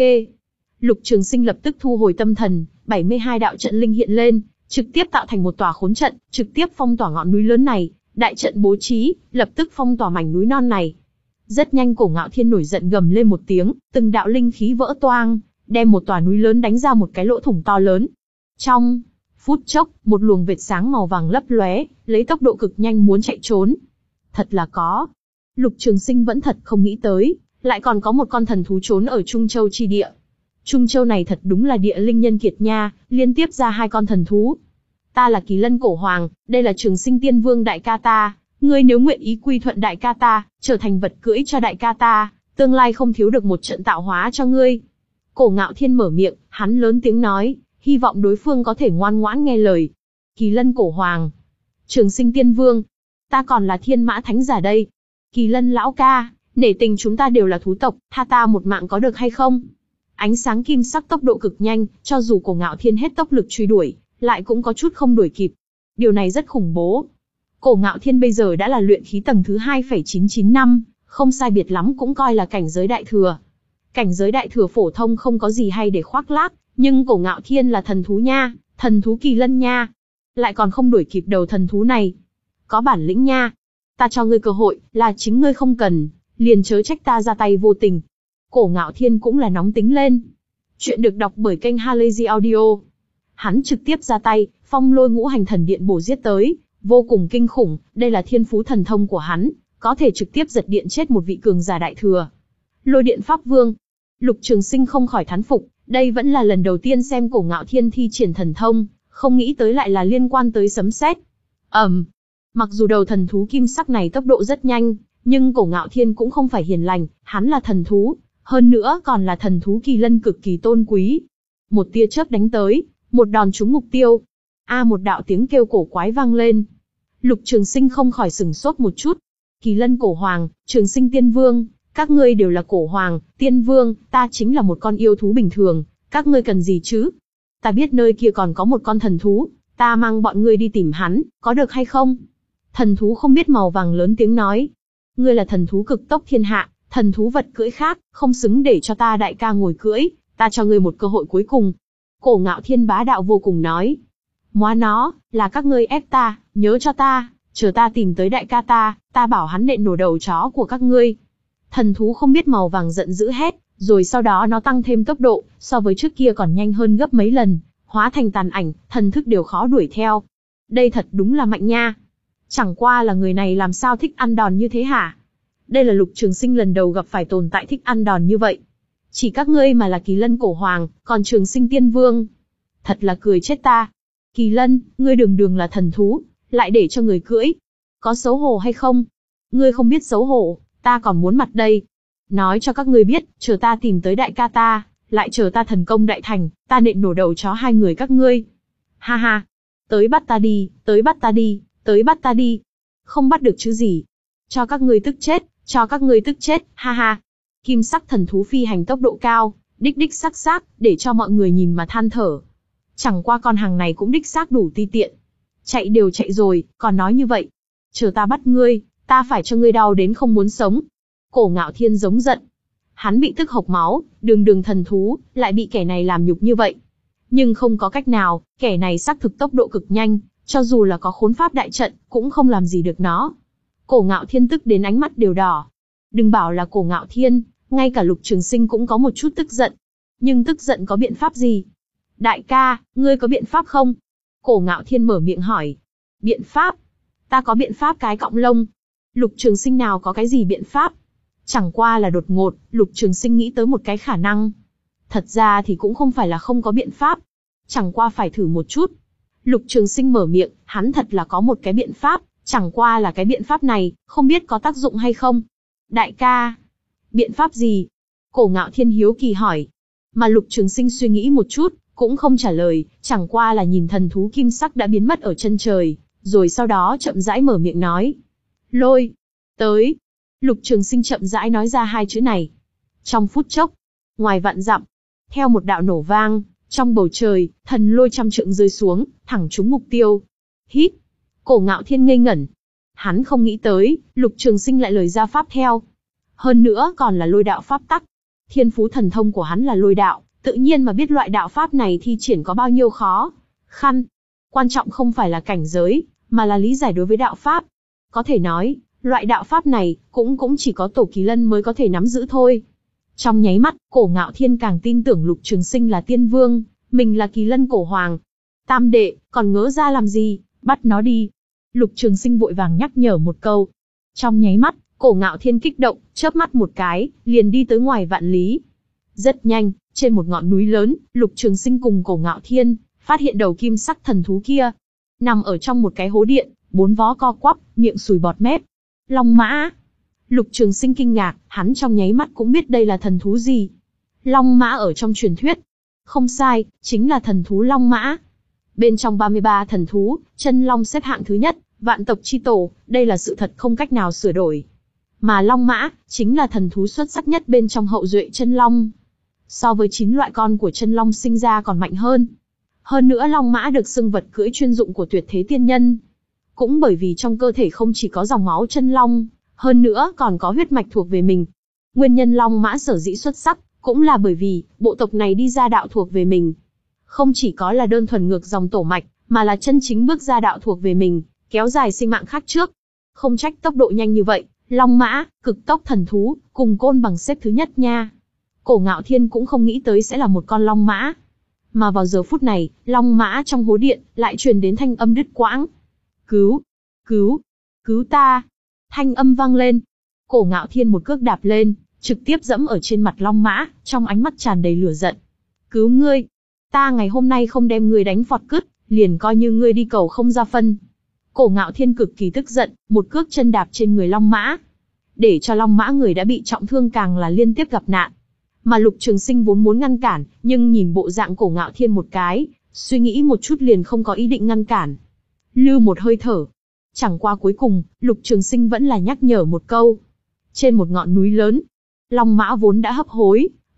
Lục Trường Sinh lập tức thu hồi tâm thần, bảy mươi hai đạo trận linh hiện lên, trực tiếp tạo thành một tòa khốn trận, trực tiếp phong tỏa ngọn núi lớn này. Đại trận bố trí, lập tức phong tỏa mảnh núi non này. Rất nhanh Cổ Ngạo Thiên nổi giận gầm lên một tiếng, từng đạo linh khí vỡ toang, đem một tòa núi lớn đánh ra một cái lỗ thủng to lớn. Trong phút chốc, một luồng vệt sáng màu vàng lấp lóe, lấy tốc độ cực nhanh muốn chạy trốn. Thật là có. Lục Trường Sinh vẫn thật không nghĩ tới, lại còn có một con thần thú trốn ở Trung Châu chi địa. Trung Châu này thật đúng là địa linh nhân kiệt nha, liên tiếp ra hai con thần thú. Ta là Kỳ Lân Cổ Hoàng, đây là Trường Sinh Tiên Vương đại ca ta, ngươi nếu nguyện ý quy thuận đại ca ta, trở thành vật cưỡi cho đại ca ta, tương lai không thiếu được một trận tạo hóa cho ngươi. Cổ Ngạo Thiên mở miệng, hắn lớn tiếng nói, hy vọng đối phương có thể ngoan ngoãn nghe lời. Kỳ Lân Cổ Hoàng, Trường Sinh Tiên Vương, ta còn là Thiên Mã Thánh Giả đây. Kỳ Lân lão ca, nể tình chúng ta đều là thú tộc, tha ta một mạng có được hay không? Ánh sáng kim sắc tốc độ cực nhanh, cho dù Cổ Ngạo Thiên hết tốc lực truy đuổi, lại cũng có chút không đuổi kịp. Điều này rất khủng bố. Cổ Ngạo Thiên bây giờ đã là luyện khí tầng thứ hai phẩy chín chín năm, không sai biệt lắm cũng coi là cảnh giới đại thừa. Cảnh giới đại thừa phổ thông không có gì hay để khoác lác, nhưng Cổ Ngạo Thiên là thần thú nha, thần thú Kỳ Lân nha. Lại còn không đuổi kịp đầu thần thú này. Có bản lĩnh nha. Ta cho ngươi cơ hội, là chính ngươi không cần, liền chớ trách ta ra tay vô tình. Cổ Ngạo Thiên cũng là nóng tính lên. Chuyện được đọc bởi kênh Halazy Audio. Hắn trực tiếp ra tay, phong lôi ngũ hành thần điện bổ giết tới, vô cùng kinh khủng, đây là thiên phú thần thông của hắn, có thể trực tiếp giật điện chết một vị cường giả đại thừa. Lôi điện pháp vương. Lục Trường Sinh không khỏi thán phục, đây vẫn là lần đầu tiên xem Cổ Ngạo Thiên thi triển thần thông, không nghĩ tới lại là liên quan tới sấm sét. Ầm. Um, mặc dù đầu thần thú kim sắc này tốc độ rất nhanh, nhưng Cổ Ngạo Thiên cũng không phải hiền lành, hắn là thần thú, hơn nữa còn là thần thú Kỳ Lân cực kỳ tôn quý. Một tia chớp đánh tới, một đòn trúng mục tiêu. A, một đạo tiếng kêu cổ quái vang lên. Lục Trường Sinh không khỏi sửng sốt một chút. Kỳ Lân Cổ Hoàng, Trường Sinh Tiên Vương, các ngươi đều là Cổ Hoàng, Tiên Vương, ta chính là một con yêu thú bình thường, Các ngươi cần gì chứ? Ta biết nơi kia còn có một con thần thú, ta mang bọn ngươi đi tìm hắn, có được hay không? Thần thú không biết màu vàng lớn tiếng nói. Ngươi là thần thú cực tốc thiên hạ, thần thú vật cưỡi khác, không xứng để cho ta đại ca ngồi cưỡi, ta cho ngươi một cơ hội cuối cùng. Cổ Ngạo Thiên bá đạo vô cùng nói. Móa nó, là các ngươi ép ta, nhớ cho ta, chờ ta tìm tới đại ca ta, ta bảo hắn nện nổ đầu chó của các ngươi. Thần thú không biết màu vàng giận dữ hét, rồi sau đó nó tăng thêm tốc độ, so với trước kia còn nhanh hơn gấp mấy lần, hóa thành tàn ảnh, thần thức đều khó đuổi theo. Đây thật đúng là mạnh nha. Chẳng qua là người này làm sao thích ăn đòn như thế hả? Đây là Lục Trường Sinh lần đầu gặp phải tồn tại thích ăn đòn như vậy. Chỉ các ngươi mà là Kỳ Lân cổ hoàng, còn Trường Sinh tiên vương. Thật là cười chết ta. Kỳ Lân, ngươi đường đường là thần thú, lại để cho người cưỡi. Có xấu hổ hay không? Ngươi không biết xấu hổ, ta còn muốn mặt đây. Nói cho các ngươi biết, chờ ta tìm tới đại ca ta, lại chờ ta thần công đại thành, ta nện nổ đầu chó hai người các ngươi. Ha ha, tới bắt ta đi, tới bắt ta đi, tới bắt ta đi. Không bắt được chứ gì. Cho các ngươi tức chết, cho các ngươi tức chết, ha ha. Kim sắc thần thú phi hành tốc độ cao, đích đích sắc sắc, để cho mọi người nhìn mà than thở. Chẳng qua con hàng này cũng đích xác đủ ti tiện. Chạy đều chạy rồi, còn nói như vậy. Chờ ta bắt ngươi, ta phải cho ngươi đau đến không muốn sống. Cổ Ngạo Thiên giống giận. Hắn bị tức hộc máu, đường đường thần thú, lại bị kẻ này làm nhục như vậy. Nhưng không có cách nào, kẻ này xác thực tốc độ cực nhanh, cho dù là có khốn pháp đại trận, cũng không làm gì được nó. Cổ Ngạo Thiên tức đến ánh mắt đều đỏ. Đừng bảo là Cổ Ngạo Thiên, ngay cả Lục Trường Sinh cũng có một chút tức giận. Nhưng tức giận có biện pháp gì? Đại ca, ngươi có biện pháp không? Cổ Ngạo Thiên mở miệng hỏi. Biện pháp? Ta có biện pháp cái cọng lông. Lục Trường Sinh nào có cái gì biện pháp? Chẳng qua là đột ngột, Lục Trường Sinh nghĩ tới một cái khả năng. Thật ra thì cũng không phải là không có biện pháp. Chẳng qua phải thử một chút. Lục Trường Sinh mở miệng, hắn thật là có một cái biện pháp, chẳng qua là cái biện pháp này, không biết có tác dụng hay không. Đại ca, biện pháp gì? Cổ Ngạo Thiên hiếu kỳ hỏi. Mà Lục Trường Sinh suy nghĩ một chút, cũng không trả lời, chẳng qua là nhìn thần thú kim sắc đã biến mất ở chân trời, rồi sau đó chậm rãi mở miệng nói. Lôi, tới. Lục Trường Sinh chậm rãi nói ra hai chữ này. Trong phút chốc, ngoài vạn dặm, theo một đạo nổ vang, trong bầu trời, thần lôi trăm trượng rơi xuống, thẳng trúng mục tiêu. Hít. Cổ Ngạo Thiên ngây ngẩn. Hắn không nghĩ tới, Lục Trường Sinh lại lời ra pháp theo. Hơn nữa còn là lôi đạo pháp tắc. Thiên phú thần thông của hắn là lôi đạo, tự nhiên mà biết loại đạo pháp này thi triển có bao nhiêu khó khăn. Quan trọng không phải là cảnh giới, mà là lý giải đối với đạo pháp. Có thể nói, loại đạo pháp này, cũng cũng chỉ có Tổ Kỳ Lân mới có thể nắm giữ thôi. Trong nháy mắt, Cổ Ngạo Thiên càng tin tưởng Lục Trường Sinh là tiên vương, mình là Kỳ Lân cổ hoàng. Tam đệ, còn ngỡ ra làm gì, bắt nó đi. Lục Trường Sinh vội vàng nhắc nhở một câu. Trong nháy mắt, Cổ Ngạo Thiên kích động, chớp mắt một cái, liền đi tới ngoài vạn lý. Rất nhanh, trên một ngọn núi lớn, Lục Trường Sinh cùng Cổ Ngạo Thiên phát hiện đầu kim sắc thần thú kia, nằm ở trong một cái hố điện, bốn vó co quắp, miệng sùi bọt mép. Long mã. Lục Trường Sinh kinh ngạc, hắn trong nháy mắt cũng biết đây là thần thú gì. Long mã ở trong truyền thuyết. Không sai, chính là thần thú Long mã. Bên trong ba mươi ba thần thú, chân long xếp hạng thứ nhất, vạn tộc chi tổ, đây là sự thật không cách nào sửa đổi. Mà Long mã, chính là thần thú xuất sắc nhất bên trong hậu duệ chân long. So với chín loại con của chân long sinh ra còn mạnh hơn. Hơn nữa Long mã được xưng vật cưỡi chuyên dụng của tuyệt thế tiên nhân. Cũng bởi vì trong cơ thể không chỉ có dòng máu chân long, hơn nữa còn có huyết mạch thuộc về mình. Nguyên nhân Long mã sở dĩ xuất sắc, cũng là bởi vì, bộ tộc này đi ra đạo thuộc về mình. Không chỉ có là đơn thuần ngược dòng tổ mạch, mà là chân chính bước ra đạo thuộc về mình, kéo dài sinh mạng khác trước. Không trách tốc độ nhanh như vậy, Long mã, cực tốc thần thú, cùng côn bằng xếp thứ nhất nha. Cổ Ngạo Thiên cũng không nghĩ tới sẽ là một con Long mã. Mà vào giờ phút này, Long mã trong hố điện, lại truyền đến thanh âm đứt quãng. Cứu! Cứu! Cứu ta! Thanh âm vang lên. Cổ Ngạo Thiên một cước đạp lên, trực tiếp dẫm ở trên mặt Long mã, trong ánh mắt tràn đầy lửa giận. Cứu ngươi! Ta ngày hôm nay không đem ngươi đánh phọt cứt, liền coi như ngươi đi cầu không ra phân. Cổ Ngạo Thiên cực kỳ tức giận, một cước chân đạp trên người Long mã. Để cho Long mã người đã bị trọng thương càng là liên tiếp gặp nạn. Mà Lục Trường Sinh vốn muốn ngăn cản, nhưng nhìn bộ dạng Cổ Ngạo Thiên một cái, suy nghĩ một chút liền không có ý định ngăn cản. Lưu một hơi thở. Chẳng qua cuối cùng, Lục Trường Sinh vẫn là nhắc nhở một câu. Trên một ngọn núi lớn, Long mã vốn đã hấp hối,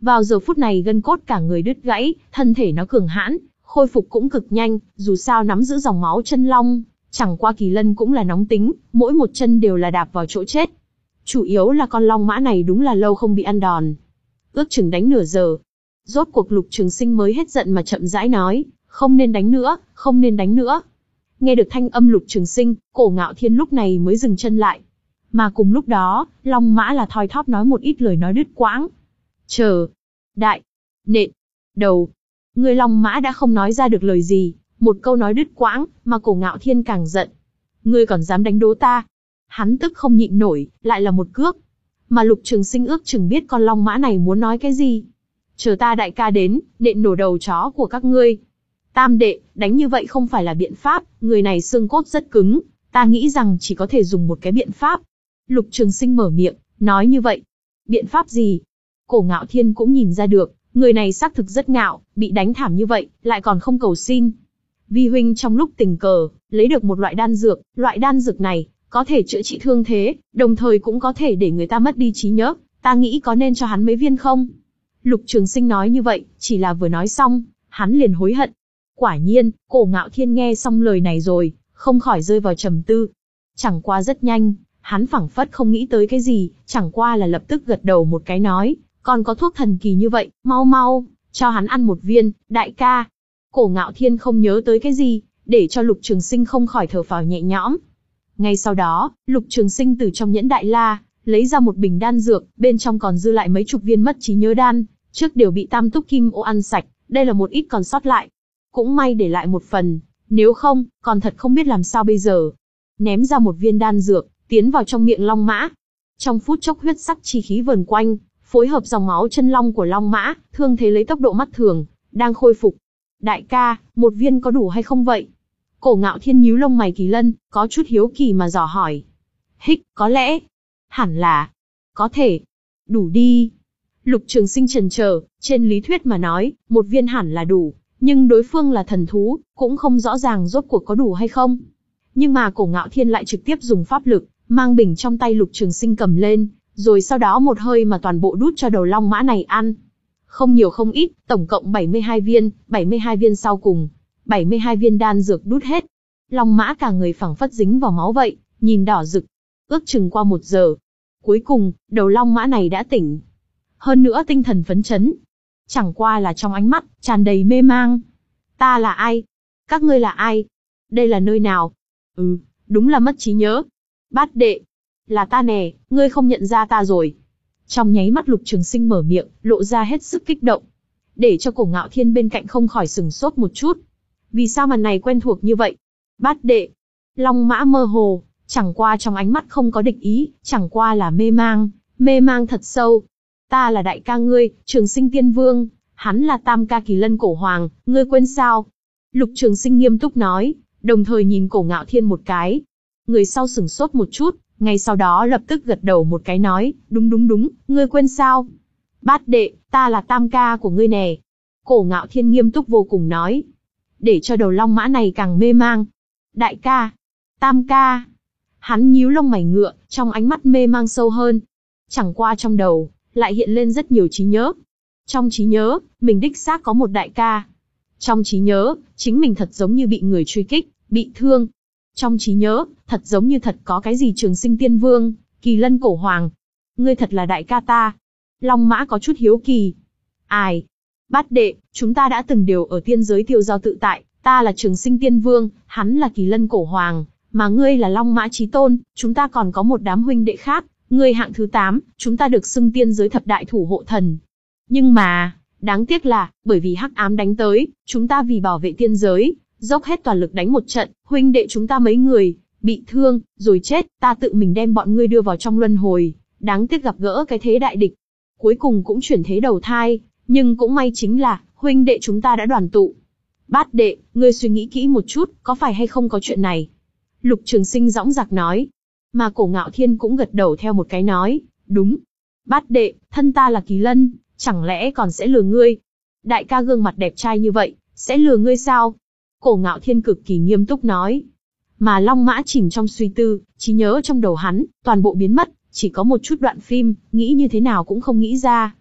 Vào giờ phút này gân cốt cả người đứt gãy, thân thể nó cường hãn, khôi phục cũng cực nhanh, dù sao nắm giữ dòng máu chân long, chẳng qua Kỳ Lân cũng là nóng tính, mỗi một chân đều là đạp vào chỗ chết. Chủ yếu là con long mã này đúng là lâu không bị ăn đòn. Ước chừng đánh nửa giờ. Rốt cuộc Lục Trường Sinh mới hết giận mà chậm rãi nói, không nên đánh nữa, không nên đánh nữa. Nghe được thanh âm Lục Trường Sinh, Cổ Ngạo Thiên lúc này mới dừng chân lại. Mà cùng lúc đó, long mã là thoi thóp nói một ít lời nói đứt quãng. Chờ, đại, nện, đầu. Người long mã đã không nói ra được lời gì, một câu nói đứt quãng, mà Cổ Ngạo Thiên càng giận. Ngươi còn dám đánh đố ta? Hắn tức không nhịn nổi, lại là một cước. Mà Lục Trường Sinh ước chừng biết con long mã này muốn nói cái gì. Chờ ta đại ca đến, nện nổ đầu chó của các ngươi. Tam đệ, đánh như vậy không phải là biện pháp, người này xương cốt rất cứng, ta nghĩ rằng chỉ có thể dùng một cái biện pháp. Lục Trường Sinh mở miệng, nói như vậy. Biện pháp gì? Cổ Ngạo Thiên cũng nhìn ra được, người này xác thực rất ngạo, bị đánh thảm như vậy, lại còn không cầu xin. Vi huynh trong lúc tình cờ, lấy được một loại đan dược, loại đan dược này, có thể chữa trị thương thế, đồng thời cũng có thể để người ta mất đi trí nhớ, ta nghĩ có nên cho hắn mấy viên không? Lục Trường Sinh nói như vậy, chỉ là vừa nói xong, hắn liền hối hận. Quả nhiên, Cổ Ngạo Thiên nghe xong lời này rồi, không khỏi rơi vào trầm tư. Chẳng qua rất nhanh, hắn phảng phất không nghĩ tới cái gì, chẳng qua là lập tức gật đầu một cái nói, còn có thuốc thần kỳ như vậy, mau mau, cho hắn ăn một viên, đại ca. Cổ Ngạo Thiên không nhớ tới cái gì, để cho Lục Trường Sinh không khỏi thở phào nhẹ nhõm. Ngay sau đó, Lục Trường Sinh từ trong nhẫn đại la, lấy ra một bình đan dược, bên trong còn dư lại mấy chục viên mất trí nhớ đan, trước đều bị Tam Túc Kim Ô ăn sạch, đây là một ít còn sót lại. Cũng may để lại một phần, nếu không, còn thật không biết làm sao bây giờ. Ném ra một viên đan dược, tiến vào trong miệng long mã. Trong phút chốc huyết sắc chi khí vờn quanh, phối hợp dòng máu chân long của long mã, thương thế lấy tốc độ mắt thường, đang khôi phục. Đại ca, một viên có đủ hay không vậy? Cổ Ngạo Thiên nhíu lông mày Kỳ Lân, có chút hiếu kỳ mà dò hỏi. Hích, có lẽ. Hẳn là. Có thể. Đủ đi. Lục Trường Sinh chần chờ, trên lý thuyết mà nói, một viên hẳn là đủ, nhưng đối phương là thần thú, cũng không rõ ràng rốt cuộc có đủ hay không. Nhưng mà Cổ Ngạo Thiên lại trực tiếp dùng pháp lực, mang bình trong tay Lục Trường Sinh cầm lên, rồi sau đó một hơi mà toàn bộ đút cho đầu long mã này ăn. Không nhiều không ít, tổng cộng bảy mươi hai viên, bảy mươi hai viên sau cùng, bảy mươi hai viên đan dược đút hết. Long mã cả người phảng phất dính vào máu vậy, nhìn đỏ rực. Ước chừng qua một giờ, cuối cùng, đầu long mã này đã tỉnh. Hơn nữa tinh thần phấn chấn. Chẳng qua là trong ánh mắt, tràn đầy mê mang. Ta là ai? Các ngươi là ai? Đây là nơi nào? Ừ, đúng là mất trí nhớ. Bát đệ. Là ta nè, ngươi không nhận ra ta rồi. Trong nháy mắt Lục Trường Sinh mở miệng, lộ ra hết sức kích động. Để cho Cổ Ngạo Thiên bên cạnh không khỏi sừng sốt một chút. Vì sao màn này quen thuộc như vậy? Bát đệ. Long mã mơ hồ, chẳng qua trong ánh mắt không có địch ý, chẳng qua là mê mang, mê mang thật sâu. Ta là đại ca ngươi, Trường Sinh Tiên Vương, hắn là tam ca Kỳ Lân Cổ Hoàng, ngươi quên sao? Lục Trường Sinh nghiêm túc nói, đồng thời nhìn Cổ Ngạo Thiên một cái. Người sau sừng sốt một chút, ngay sau đó lập tức gật đầu một cái nói, đúng đúng đúng, ngươi quên sao? Bát đệ, ta là tam ca của ngươi nè. Cổ Ngạo Thiên nghiêm túc vô cùng nói, để cho đầu long mã này càng mê mang. Đại ca, tam ca. Hắn nhíu lông mày ngựa, trong ánh mắt mê mang sâu hơn. Chẳng qua trong đầu, lại hiện lên rất nhiều trí nhớ. Trong trí nhớ, mình đích xác có một đại ca. Trong trí nhớ, chính mình thật giống như bị người truy kích, bị thương. Trong trí nhớ, thật giống như thật có cái gì Trường Sinh Tiên Vương, Kỳ Lân Cổ Hoàng. Ngươi thật là đại ca ta. Long mã có chút hiếu kỳ. Ai? Bát đệ, chúng ta đã từng đều ở tiên giới tiêu giao tự tại, ta là Trường Sinh Tiên Vương, hắn là Kỳ Lân Cổ Hoàng, mà ngươi là Long Mã Chí Tôn, chúng ta còn có một đám huynh đệ khác, ngươi hạng thứ tám, chúng ta được xưng tiên giới thập đại thủ hộ thần. Nhưng mà, đáng tiếc là, bởi vì hắc ám đánh tới, chúng ta vì bảo vệ tiên giới, dốc hết toàn lực đánh một trận, huynh đệ chúng ta mấy người, bị thương, rồi chết, ta tự mình đem bọn ngươi đưa vào trong luân hồi, đáng tiếc gặp gỡ cái thế đại địch. Cuối cùng cũng chuyển thế đầu thai, nhưng cũng may chính là, huynh đệ chúng ta đã đoàn tụ. Bát đệ, ngươi suy nghĩ kỹ một chút, có phải hay không có chuyện này? Lục Trường Sinh dõng dạc nói. Mà Cổ Ngạo Thiên cũng gật đầu theo một cái nói, đúng. Bát đệ, thân ta là Kỳ Lân, chẳng lẽ còn sẽ lừa ngươi? Đại ca gương mặt đẹp trai như vậy, sẽ lừa ngươi sao? Cổ Ngạo Thiên cực kỳ nghiêm túc nói. Mà Long Mã chìm trong suy tư, trí nhớ trong đầu hắn, toàn bộ biến mất, chỉ có một chút đoạn phim, nghĩ như thế nào cũng không nghĩ ra.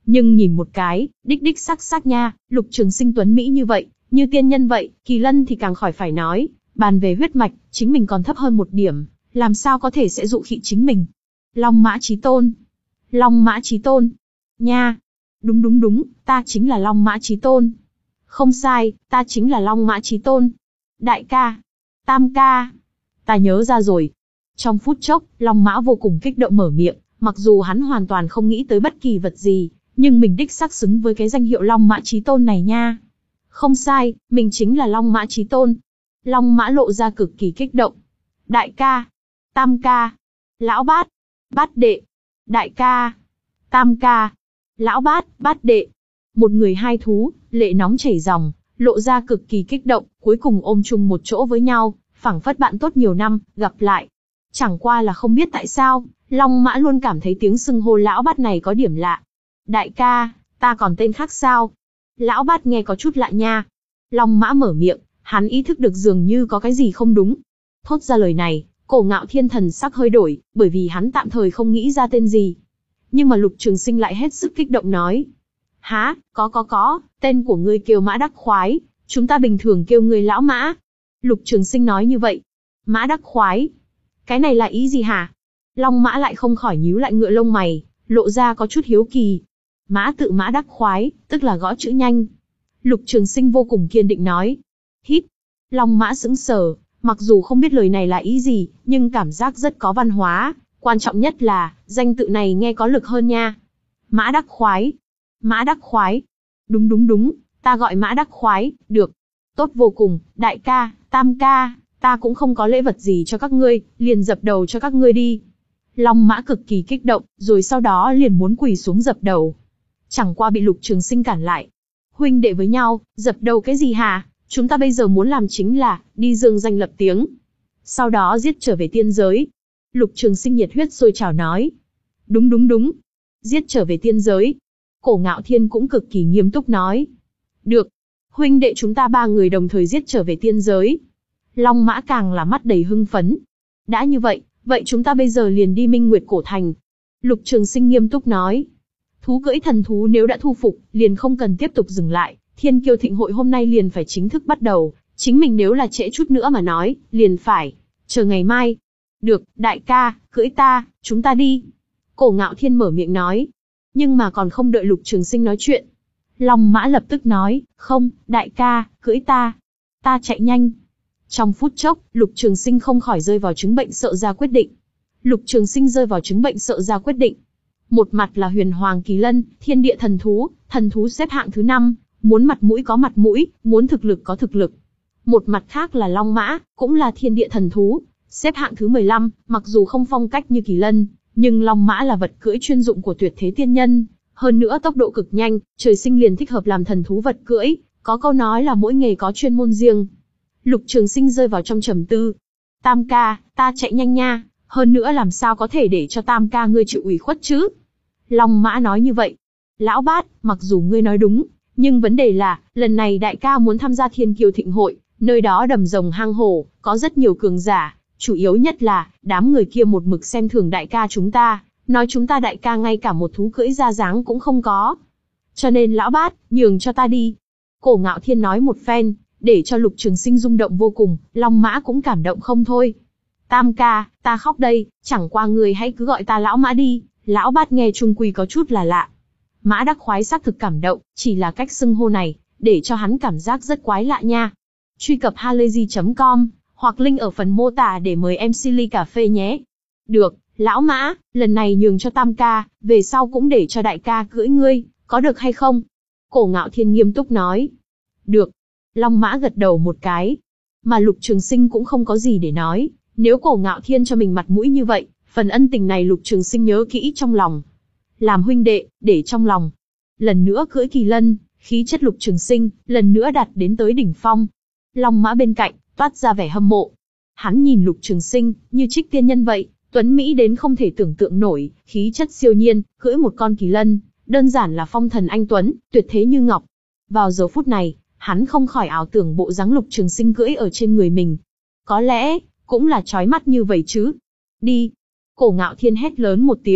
Nhưng nhìn một cái, đích đích sắc sắc nha, Lục Trường Sinh tuấn mỹ như vậy, như tiên nhân vậy, Kỳ Lân thì càng khỏi phải nói, bàn về huyết mạch, chính mình còn thấp hơn một điểm, làm sao có thể sẽ dụ khị chính mình. Long Mã Chí Tôn. Long Mã Chí Tôn. Nha. Đúng đúng đúng, ta chính là Long Mã Chí Tôn. Không sai, ta chính là Long Mã Chí Tôn. Đại ca. Tam ca. Ta nhớ ra rồi. Trong phút chốc, Long Mã vô cùng kích động mở miệng, mặc dù hắn hoàn toàn không nghĩ tới bất kỳ vật gì, nhưng mình đích xác xứng với cái danh hiệu Long Mã Chí Tôn này nha. Không sai, mình chính là Long Mã Chí Tôn. Long Mã lộ ra cực kỳ kích động. Đại ca. Tam ca. Lão bát. Bát đệ. Đại ca. Tam ca. Lão bát, bát đệ. Một người hai thú, lệ nóng chảy ròng, lộ ra cực kỳ kích động, cuối cùng ôm chung một chỗ với nhau, phảng phất bạn tốt nhiều năm, gặp lại. Chẳng qua là không biết tại sao, Long Mã luôn cảm thấy tiếng xưng hô lão bát này có điểm lạ. Đại ca, ta còn tên khác sao? Lão bát nghe có chút lạ nha. Long Mã mở miệng, hắn ý thức được dường như có cái gì không đúng. Thốt ra lời này, Cổ Ngạo Thiên thần sắc hơi đổi, bởi vì hắn tạm thời không nghĩ ra tên gì. Nhưng mà Lục Trường Sinh lại hết sức kích động nói. Hả, có có có, tên của ngươi kêu Mã Đắc Khoái, chúng ta bình thường kêu ngươi Lão Mã. Lục Trường Sinh nói như vậy. Mã Đắc Khoái. Cái này là ý gì hả? Long Mã lại không khỏi nhíu lại ngựa lông mày, lộ ra có chút hiếu kỳ. Mã tự Mã Đắc Khoái, tức là gõ chữ nhanh. Lục Trường Sinh vô cùng kiên định nói. Hít. Long Mã sững sờ, mặc dù không biết lời này là ý gì, nhưng cảm giác rất có văn hóa. Quan trọng nhất là, danh tự này nghe có lực hơn nha. Mã Đắc Khoái. Mã Đắc Khoái. Đúng đúng đúng, ta gọi Mã Đắc Khoái, được. Tốt vô cùng, đại ca, tam ca, ta cũng không có lễ vật gì cho các ngươi, liền dập đầu cho các ngươi đi. Long Mã cực kỳ kích động, rồi sau đó liền muốn quỳ xuống dập đầu. Chẳng qua bị Lục Trường Sinh cản lại. Huynh đệ với nhau, dập đầu cái gì hả? Chúng ta bây giờ muốn làm chính là, đi dương danh lập tiếng. Sau đó giết trở về tiên giới. Lục Trường Sinh nhiệt huyết sôi trào nói. Đúng đúng đúng. Giết trở về tiên giới. Cổ Ngạo Thiên cũng cực kỳ nghiêm túc nói. Được. Huynh đệ chúng ta ba người đồng thời giết trở về tiên giới. Long Mã càng là mắt đầy hưng phấn. Đã như vậy, vậy chúng ta bây giờ liền đi Minh Nguyệt Cổ Thành. Lục Trường Sinh nghiêm túc nói. Thú cưỡi thần thú nếu đã thu phục, liền không cần tiếp tục dừng lại. Thiên Kiêu Thịnh Hội hôm nay liền phải chính thức bắt đầu. Chính mình nếu là trễ chút nữa mà nói, liền phải chờ ngày mai. Được, đại ca, cưỡi ta, chúng ta đi. Cổ Ngạo Thiên mở miệng nói. Nhưng mà còn không đợi Lục Trường Sinh nói chuyện. Long Mã lập tức nói, không, đại ca, cưỡi ta. Ta chạy nhanh. Trong phút chốc, Lục Trường Sinh không khỏi rơi vào chứng bệnh sợ ra quyết định. Lục Trường Sinh rơi vào chứng bệnh sợ ra quyết định. Một mặt là Huyền Hoàng Kỳ Lân, thiên địa thần thú, thần thú xếp hạng thứ năm, muốn mặt mũi có mặt mũi, muốn thực lực có thực lực. Một mặt khác là Long Mã, cũng là thiên địa thần thú, xếp hạng thứ mười lăm, mặc dù không phong cách như Kỳ Lân, nhưng Long Mã là vật cưỡi chuyên dụng của tuyệt thế tiên nhân, hơn nữa tốc độ cực nhanh, trời sinh liền thích hợp làm thần thú vật cưỡi, có câu nói là mỗi nghề có chuyên môn riêng. Lục Trường Sinh rơi vào trong trầm tư. Tam ca, ta chạy nhanh nha, hơn nữa làm sao có thể để cho Tam ca ngươi chịu ủy khuất chứ? Long Mã nói như vậy. Lão bát, mặc dù ngươi nói đúng, nhưng vấn đề là, lần này đại ca muốn tham gia Thiên Kiêu Thịnh Hội, nơi đó đầm rồng hang hổ, có rất nhiều cường giả, chủ yếu nhất là, đám người kia một mực xem thường đại ca chúng ta, nói chúng ta đại ca ngay cả một thú cưỡi ra dáng cũng không có. Cho nên lão bát, nhường cho ta đi. Cổ Ngạo Thiên nói một phen, để cho Lục Trường Sinh rung động vô cùng, Long Mã cũng cảm động không thôi. Tam ca, ta khóc đây, chẳng qua người hãy cứ gọi ta lão Mã đi, lão bát nghe chung quy có chút là lạ. Mã Đắc Khoái xác thực cảm động, chỉ là cách xưng hô này, để cho hắn cảm giác rất quái lạ nha. Truy cập halayzi chấm com, hoặc link ở phần mô tả để mời em xê ly cà phê nhé. Được, lão Mã, lần này nhường cho Tam ca, về sau cũng để cho đại ca cưỡi ngươi, có được hay không? Cổ Ngạo Thiên nghiêm túc nói. Được. Long Mã gật đầu một cái. Mà Lục Trường Sinh cũng không có gì để nói, nếu Cổ Ngạo Thiên cho mình mặt mũi như vậy, phần ân tình này Lục Trường Sinh nhớ kỹ trong lòng. Làm huynh đệ, để trong lòng. Lần nữa cưỡi Kỳ Lân, khí chất Lục Trường Sinh, lần nữa đạt đến tới đỉnh phong. Long Mã bên cạnh, toát ra vẻ hâm mộ. Hắn nhìn Lục Trường Sinh, như trích tiên nhân vậy, tuấn mỹ đến không thể tưởng tượng nổi, khí chất siêu nhiên, cưỡi một con Kỳ Lân, đơn giản là phong thần anh tuấn, tuyệt thế như ngọc. Vào giờ phút này, hắn không khỏi ảo tưởng bộ dáng Lục Trường Sinh cưỡi ở trên người mình. Có lẽ, cũng là chói mắt như vậy chứ. Đi. Cổ Ngạo Thiên hét lớn một tiếng,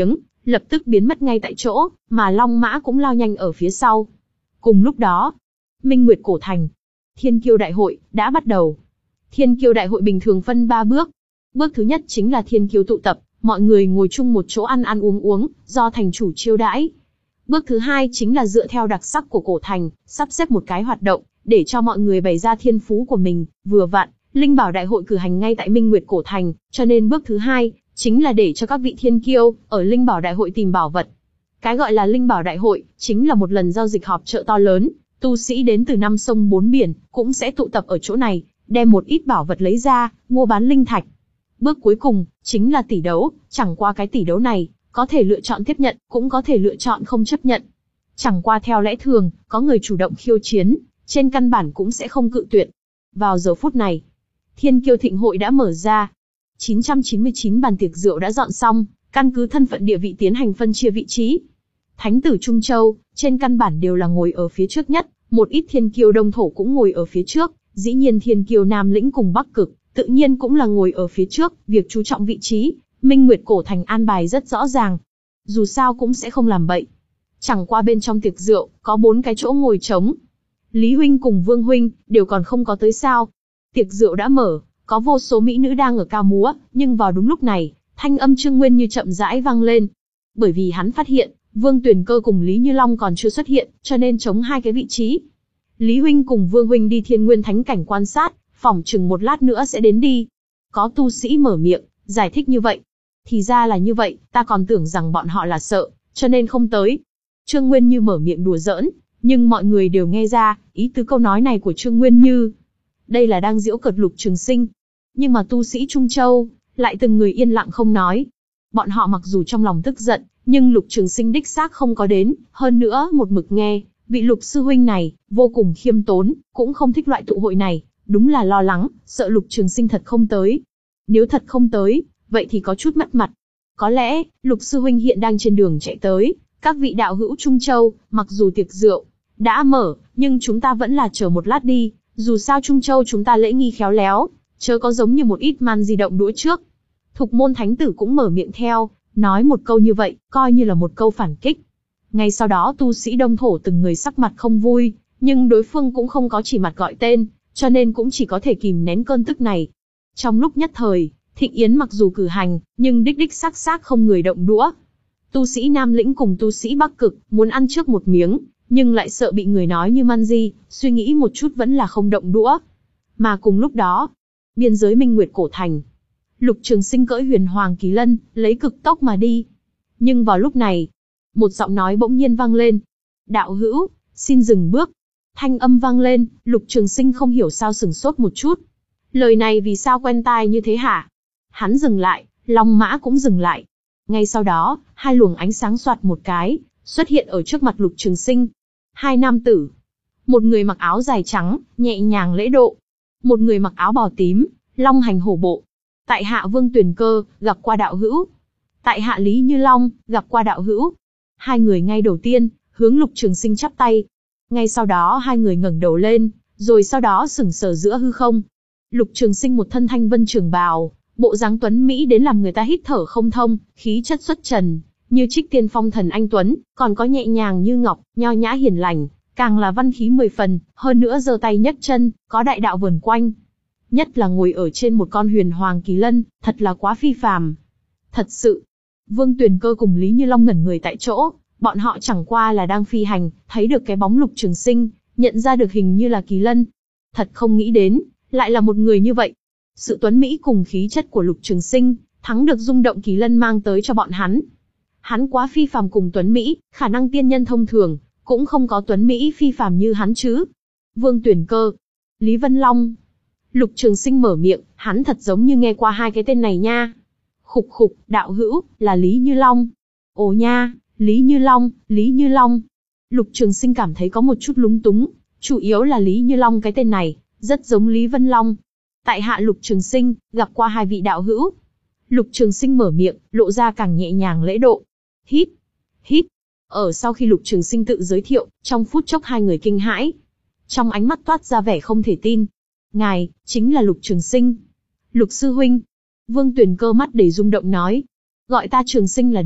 lập tức biến mất ngay tại chỗ, mà Long Mã cũng lao nhanh ở phía sau. Cùng lúc đó, Minh Nguyệt Cổ Thành, Thiên Kiêu Đại hội đã bắt đầu. Thiên Kiêu Đại hội bình thường phân ba bước. Bước thứ nhất chính là Thiên Kiêu tụ tập, mọi người ngồi chung một chỗ ăn ăn uống uống, do thành chủ chiêu đãi. Bước thứ hai chính là dựa theo đặc sắc của cổ thành, sắp xếp một cái hoạt động, để cho mọi người bày ra thiên phú của mình. Vừa vặn, Linh Bảo Đại hội cử hành ngay tại Minh Nguyệt Cổ Thành, cho nên bước thứ hai chính là để cho các vị thiên kiêu ở Linh Bảo Đại hội tìm bảo vật. Cái gọi là Linh Bảo Đại hội chính là một lần giao dịch họp chợ to lớn, tu sĩ đến từ năm sông bốn biển cũng sẽ tụ tập ở chỗ này, đem một ít bảo vật lấy ra, mua bán linh thạch. Bước cuối cùng chính là tỷ đấu, chẳng qua cái tỷ đấu này có thể lựa chọn tiếp nhận, cũng có thể lựa chọn không chấp nhận. Chẳng qua theo lẽ thường, có người chủ động khiêu chiến, trên căn bản cũng sẽ không cự tuyệt. Vào giờ phút này, Thiên Kiêu Thịnh hội đã mở ra. chín trăm chín mươi chín bàn tiệc rượu đã dọn xong, căn cứ thân phận địa vị tiến hành phân chia vị trí. Thánh tử Trung Châu, trên căn bản đều là ngồi ở phía trước nhất, một ít thiên kiêu đông thổ cũng ngồi ở phía trước, dĩ nhiên thiên kiêu Nam Lĩnh cùng Bắc Cực, tự nhiên cũng là ngồi ở phía trước, việc chú trọng vị trí, Minh Nguyệt Cổ Thành an bài rất rõ ràng. Dù sao cũng sẽ không làm bậy. Chẳng qua bên trong tiệc rượu, có bốn cái chỗ ngồi trống. Lý Huynh cùng Vương Huynh, đều còn không có tới sao. Tiệc rượu đã mở, có vô số mỹ nữ đang ở ca múa, nhưng vào đúng lúc này, thanh âm Trương Nguyên Như chậm rãi vang lên. Bởi vì hắn phát hiện, Vương Tuyển Cơ cùng Lý Như Long còn chưa xuất hiện, cho nên chống hai cái vị trí. Lý Huynh cùng Vương Huynh đi Thiên Nguyên Thánh Cảnh quan sát, phỏng chừng một lát nữa sẽ đến đi. Có tu sĩ mở miệng, giải thích như vậy. Thì ra là như vậy, ta còn tưởng rằng bọn họ là sợ, cho nên không tới. Trương Nguyên Như mở miệng đùa giỡn, nhưng mọi người đều nghe ra, ý tứ câu nói này của Trương Nguyên Như. Đây là đang giễu cợt Lục Trường Sinh. Nhưng mà tu sĩ Trung Châu, lại từng người yên lặng không nói. Bọn họ mặc dù trong lòng tức giận, nhưng Lục Trường Sinh đích xác không có đến, hơn nữa một mực nghe, vị Lục sư huynh này, vô cùng khiêm tốn, cũng không thích loại tụ hội này, đúng là lo lắng, sợ Lục Trường Sinh thật không tới. Nếu thật không tới, vậy thì có chút mất mặt. Có lẽ, Lục sư huynh hiện đang trên đường chạy tới, các vị đạo hữu Trung Châu, mặc dù tiệc rượu đã mở, nhưng chúng ta vẫn là chờ một lát đi, dù sao Trung Châu chúng ta lễ nghi khéo léo, chớ có giống như một ít man di động đũa trước. Thục Môn Thánh tử cũng mở miệng theo, nói một câu như vậy, coi như là một câu phản kích. Ngay sau đó tu sĩ đông thổ từng người sắc mặt không vui, nhưng đối phương cũng không có chỉ mặt gọi tên, cho nên cũng chỉ có thể kìm nén cơn tức này. Trong lúc nhất thời, thịnh yến mặc dù cử hành, nhưng đích đích xác xác không người động đũa. Tu sĩ Nam Lĩnh cùng tu sĩ Bắc Cực muốn ăn trước một miếng, nhưng lại sợ bị người nói như man di, suy nghĩ một chút vẫn là không động đũa. Mà cùng lúc đó, biên giới Minh Nguyệt Cổ Thành, Lục Trường Sinh cưỡi Huyền Hoàng Kỳ Lân, lấy cực tốc mà đi. Nhưng vào lúc này, một giọng nói bỗng nhiên vang lên. Đạo hữu, xin dừng bước. Thanh âm vang lên, Lục Trường Sinh không hiểu sao sửng sốt một chút. Lời này vì sao quen tai như thế hả? Hắn dừng lại, Long Mã cũng dừng lại. Ngay sau đó, hai luồng ánh sáng xoạt một cái, xuất hiện ở trước mặt Lục Trường Sinh. Hai nam tử. Một người mặc áo dài trắng, nhẹ nhàng lễ độ. Một người mặc áo bào tím, long hành hổ bộ. Tại hạ Vương Tuyển Cơ, gặp qua đạo hữu. Tại hạ Lý Như Long, gặp qua đạo hữu. Hai người ngay đầu tiên, hướng Lục Trường Sinh chắp tay. Ngay sau đó hai người ngẩng đầu lên, rồi sau đó sững sờ giữa hư không. Lục Trường Sinh một thân thanh vân trường bào, bộ dáng tuấn mỹ đến làm người ta hít thở không thông, khí chất xuất trần, như trích tiên phong thần anh tuấn, còn có nhẹ nhàng như ngọc, nho nhã hiền lành, càng là văn khí mười phần, hơn nữa giơ tay nhấc chân, có đại đạo vờn quanh. Nhất là ngồi ở trên một con Huyền Hoàng Kỳ Lân, thật là quá phi phàm. Thật sự, Vương Tuyển Cơ cùng Lý Như Long ngẩn người tại chỗ, bọn họ chẳng qua là đang phi hành, thấy được cái bóng Lục Trường Sinh, nhận ra được hình như là Kỳ Lân. Thật không nghĩ đến, lại là một người như vậy. Sự tuấn mỹ cùng khí chất của Lục Trường Sinh, thắng được rung động Kỳ Lân mang tới cho bọn hắn. Hắn quá phi phàm cùng tuấn mỹ, khả năng tiên nhân thông thường, cũng không có tuấn mỹ phi phàm như hắn chứ. Vương Tuyển Cơ, Lý Vân Long. Lục Trường Sinh mở miệng, hắn thật giống như nghe qua hai cái tên này nha. Khục khục, đạo hữu, là Lý Như Long. Ồ nha, Lý Như Long, Lý Như Long. Lục Trường Sinh cảm thấy có một chút lúng túng, chủ yếu là Lý Như Long cái tên này, rất giống Lý Vân Long. Tại hạ Lục Trường Sinh, gặp qua hai vị đạo hữu. Lục Trường Sinh mở miệng, lộ ra càng nhẹ nhàng lễ độ. Hít, hít. Ở sau khi Lục Trường Sinh tự giới thiệu, trong phút chốc hai người kinh hãi. Trong ánh mắt toát ra vẻ không thể tin. Ngài, chính là Lục Trường Sinh. Lục sư huynh. Vương Tuyển Cơ mắt đầy rung động nói. Gọi ta Trường Sinh là được,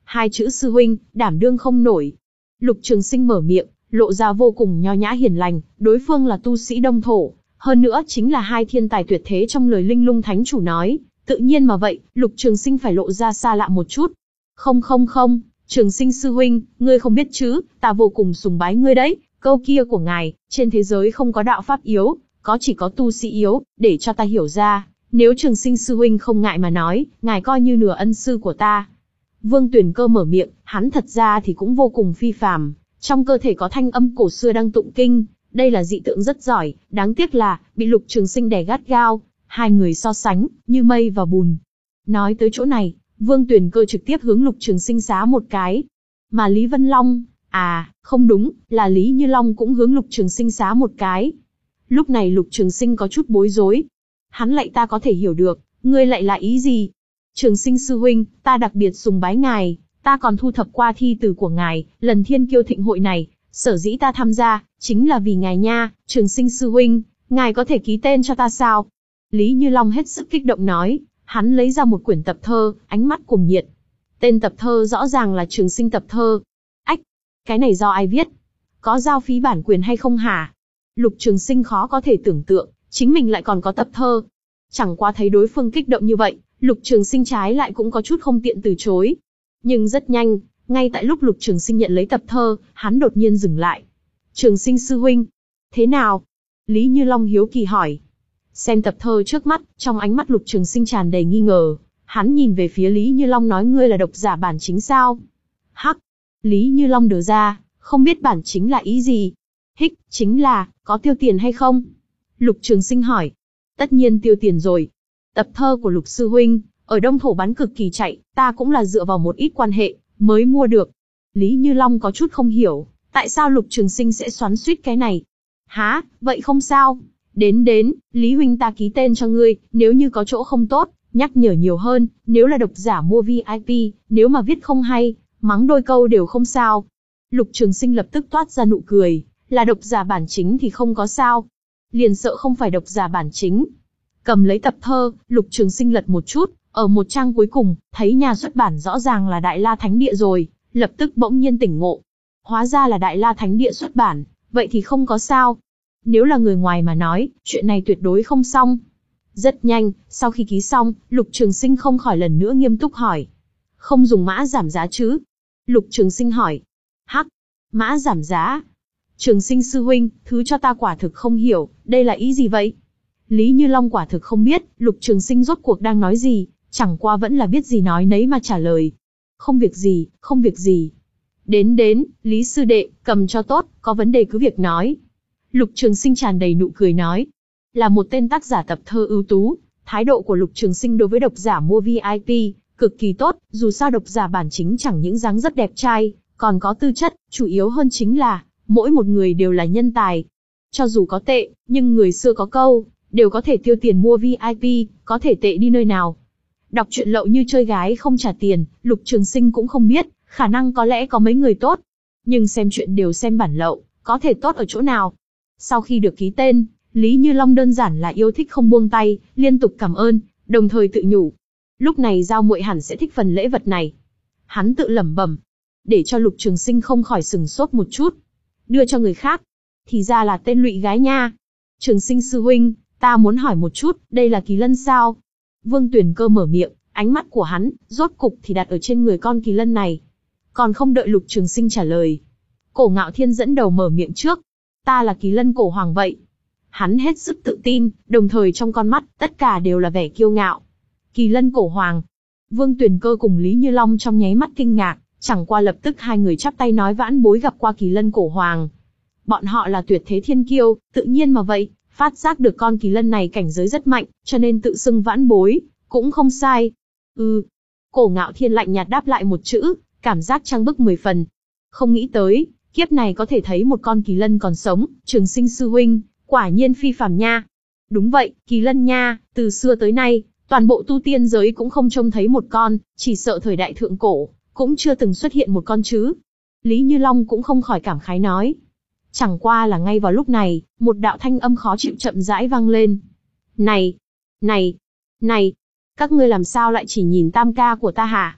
Hai chữ sư huynh, đảm đương không nổi. Lục Trường Sinh mở miệng, lộ ra vô cùng nho nhã hiền lành, đối phương là tu sĩ Đông Thổ, hơn nữa chính là hai thiên tài tuyệt thế trong lời Linh Lung Thánh Chủ nói, tự nhiên mà vậy, Lục Trường Sinh phải lộ ra xa lạ một chút. Không không không, Trường Sinh sư huynh, ngươi không biết chứ, ta vô cùng sùng bái ngươi đấy, câu kia của ngài, trên thế giới không có đạo pháp yếu, có chỉ có tu sĩ yếu, để cho ta hiểu ra, nếu Trường Sinh sư huynh không ngại mà nói, ngài coi như nửa ân sư của ta. Vương Tuyền Cơ mở miệng, hắn thật ra thì cũng vô cùng phi phàm, trong cơ thể có thanh âm cổ xưa đang tụng kinh, đây là dị tượng rất giỏi, đáng tiếc là bị Lục Trường Sinh đè gắt gao, hai người so sánh như mây và bùn. Nói tới chỗ này, Vương Tuyền Cơ trực tiếp hướng Lục Trường Sinh xá một cái, mà Lý Vân Long, à, không đúng, là Lý Như Long cũng hướng Lục Trường Sinh xá một cái. Lúc này Lục Trường Sinh có chút bối rối, hắn lại ta có thể hiểu được, ngươi lại là ý gì? Trường Sinh sư huynh, ta đặc biệt sùng bái ngài, ta còn thu thập qua thi từ của ngài, lần Thiên Kiêu Thịnh hội này, sở dĩ ta tham gia, chính là vì ngài nha, Trường Sinh sư huynh, ngài có thể ký tên cho ta sao? Lý Như Long hết sức kích động nói, hắn lấy ra một quyển tập thơ, ánh mắt cuồng nhiệt. Tên tập thơ rõ ràng là Trường Sinh tập thơ. Ách, cái này do ai viết? Có giao phí bản quyền hay không hả? Lục Trường Sinh khó có thể tưởng tượng, chính mình lại còn có tập thơ. Chẳng qua thấy đối phương kích động như vậy, Lục Trường Sinh trái lại cũng có chút không tiện từ chối. Nhưng rất nhanh, ngay tại lúc Lục Trường Sinh nhận lấy tập thơ, hắn đột nhiên dừng lại. Trường Sinh sư huynh, thế nào? Lý Như Long hiếu kỳ hỏi. Xem tập thơ trước mắt, trong ánh mắt Lục Trường Sinh tràn đầy nghi ngờ. Hắn nhìn về phía Lý Như Long nói ngươi là độc giả bản chính sao? Hắc, Lý Như Long đờ ra, không biết bản chính là ý gì. Hích, chính là, có tiêu tiền hay không? Lục Trường Sinh hỏi. Tất nhiên tiêu tiền rồi. Tập thơ của Lục sư huynh, ở Đông Thổ bán cực kỳ chạy, ta cũng là dựa vào một ít quan hệ, mới mua được. Lý Như Long có chút không hiểu, tại sao Lục Trường Sinh sẽ xoắn xuýt cái này? Hả, vậy không sao. Đến đến, Lý huynh ta ký tên cho ngươi, nếu như có chỗ không tốt, nhắc nhở nhiều hơn, nếu là độc giả mua vi ai pi, nếu mà viết không hay, mắng đôi câu đều không sao. Lục Trường Sinh lập tức toát ra nụ cười, là độc giả bản chính thì không có sao. Liền sợ không phải độc giả bản chính. Cầm lấy tập thơ, Lục Trường Sinh lật một chút, ở một trang cuối cùng, thấy nhà xuất bản rõ ràng là Đại La Thánh Địa rồi, lập tức bỗng nhiên tỉnh ngộ. Hóa ra là Đại La Thánh Địa xuất bản, vậy thì không có sao. Nếu là người ngoài mà nói, chuyện này tuyệt đối không xong. Rất nhanh, sau khi ký xong, Lục Trường Sinh không khỏi lần nữa nghiêm túc hỏi. Không dùng mã giảm giá chứ? Lục Trường Sinh hỏi. Hắc, mã giảm giá? Trường Sinh sư huynh, thứ cho ta quả thực không hiểu, đây là ý gì vậy? Lý Như Long quả thực không biết, Lục Trường Sinh rốt cuộc đang nói gì, chẳng qua vẫn là biết gì nói nấy mà trả lời. Không việc gì, không việc gì. Đến đến, Lý sư đệ, cầm cho tốt, có vấn đề cứ việc nói. Lục Trường Sinh tràn đầy nụ cười nói. Là một tên tác giả tập thơ ưu tú, thái độ của Lục Trường Sinh đối với độc giả mua vi ai pi, cực kỳ tốt, dù sao độc giả bản chính chẳng những dáng rất đẹp trai, còn có tư chất, chủ yếu hơn chính là, mỗi một người đều là nhân tài. Cho dù có tệ, nhưng người xưa có câu, đều có thể tiêu tiền mua vi ai pi, có thể tệ đi nơi nào. Đọc truyện lậu như chơi gái không trả tiền, Lục Trường Sinh cũng không biết, khả năng có lẽ có mấy người tốt. Nhưng xem chuyện đều xem bản lậu, có thể tốt ở chỗ nào. Sau khi được ký tên, Lý Như Long đơn giản là yêu thích không buông tay, liên tục cảm ơn, đồng thời tự nhủ. Lúc này Giao muội hẳn sẽ thích phần lễ vật này. Hắn tự lẩm bẩm, để cho Lục Trường Sinh không khỏi sừng sốt một chút. Đưa cho người khác, thì ra là tên lụy gái nha. Trường Sinh sư huynh, ta muốn hỏi một chút, đây là kỳ lân sao? Vương Tuyền Cơ mở miệng, ánh mắt của hắn, rốt cục thì đặt ở trên người con kỳ lân này. Còn không đợi Lục Trường Sinh trả lời. Cổ Ngạo Thiên dẫn đầu mở miệng trước. Ta là kỳ lân cổ hoàng vậy. Hắn hết sức tự tin, đồng thời trong con mắt, tất cả đều là vẻ kiêu ngạo. Kỳ lân cổ hoàng. Vương Tuyền Cơ cùng Lý Như Long trong nháy mắt kinh ngạc, chẳng qua lập tức hai người chắp tay nói vãn bối gặp qua kỳ lân cổ hoàng. Bọn họ là tuyệt thế thiên kiêu, tự nhiên mà vậy, phát giác được con kỳ lân này cảnh giới rất mạnh, cho nên tự xưng vãn bối, cũng không sai. Ừ. Cổ Ngạo Thiên lạnh nhạt đáp lại một chữ, cảm giác trang bức mười phần. Không nghĩ tới, kiếp này có thể thấy một con kỳ lân còn sống, Trường Sinh sư huynh, quả nhiên phi phàm nha. Đúng vậy, kỳ lân nha, từ xưa tới nay, toàn bộ tu tiên giới cũng không trông thấy một con, chỉ sợ thời đại thượng cổ, cũng chưa từng xuất hiện một con chứ. Lý Như Long cũng không khỏi cảm khái nói. Chẳng qua là ngay vào lúc này, một đạo thanh âm khó chịu chậm rãi vang lên. Này, này, này, các ngươi làm sao lại chỉ nhìn tam ca của ta hả?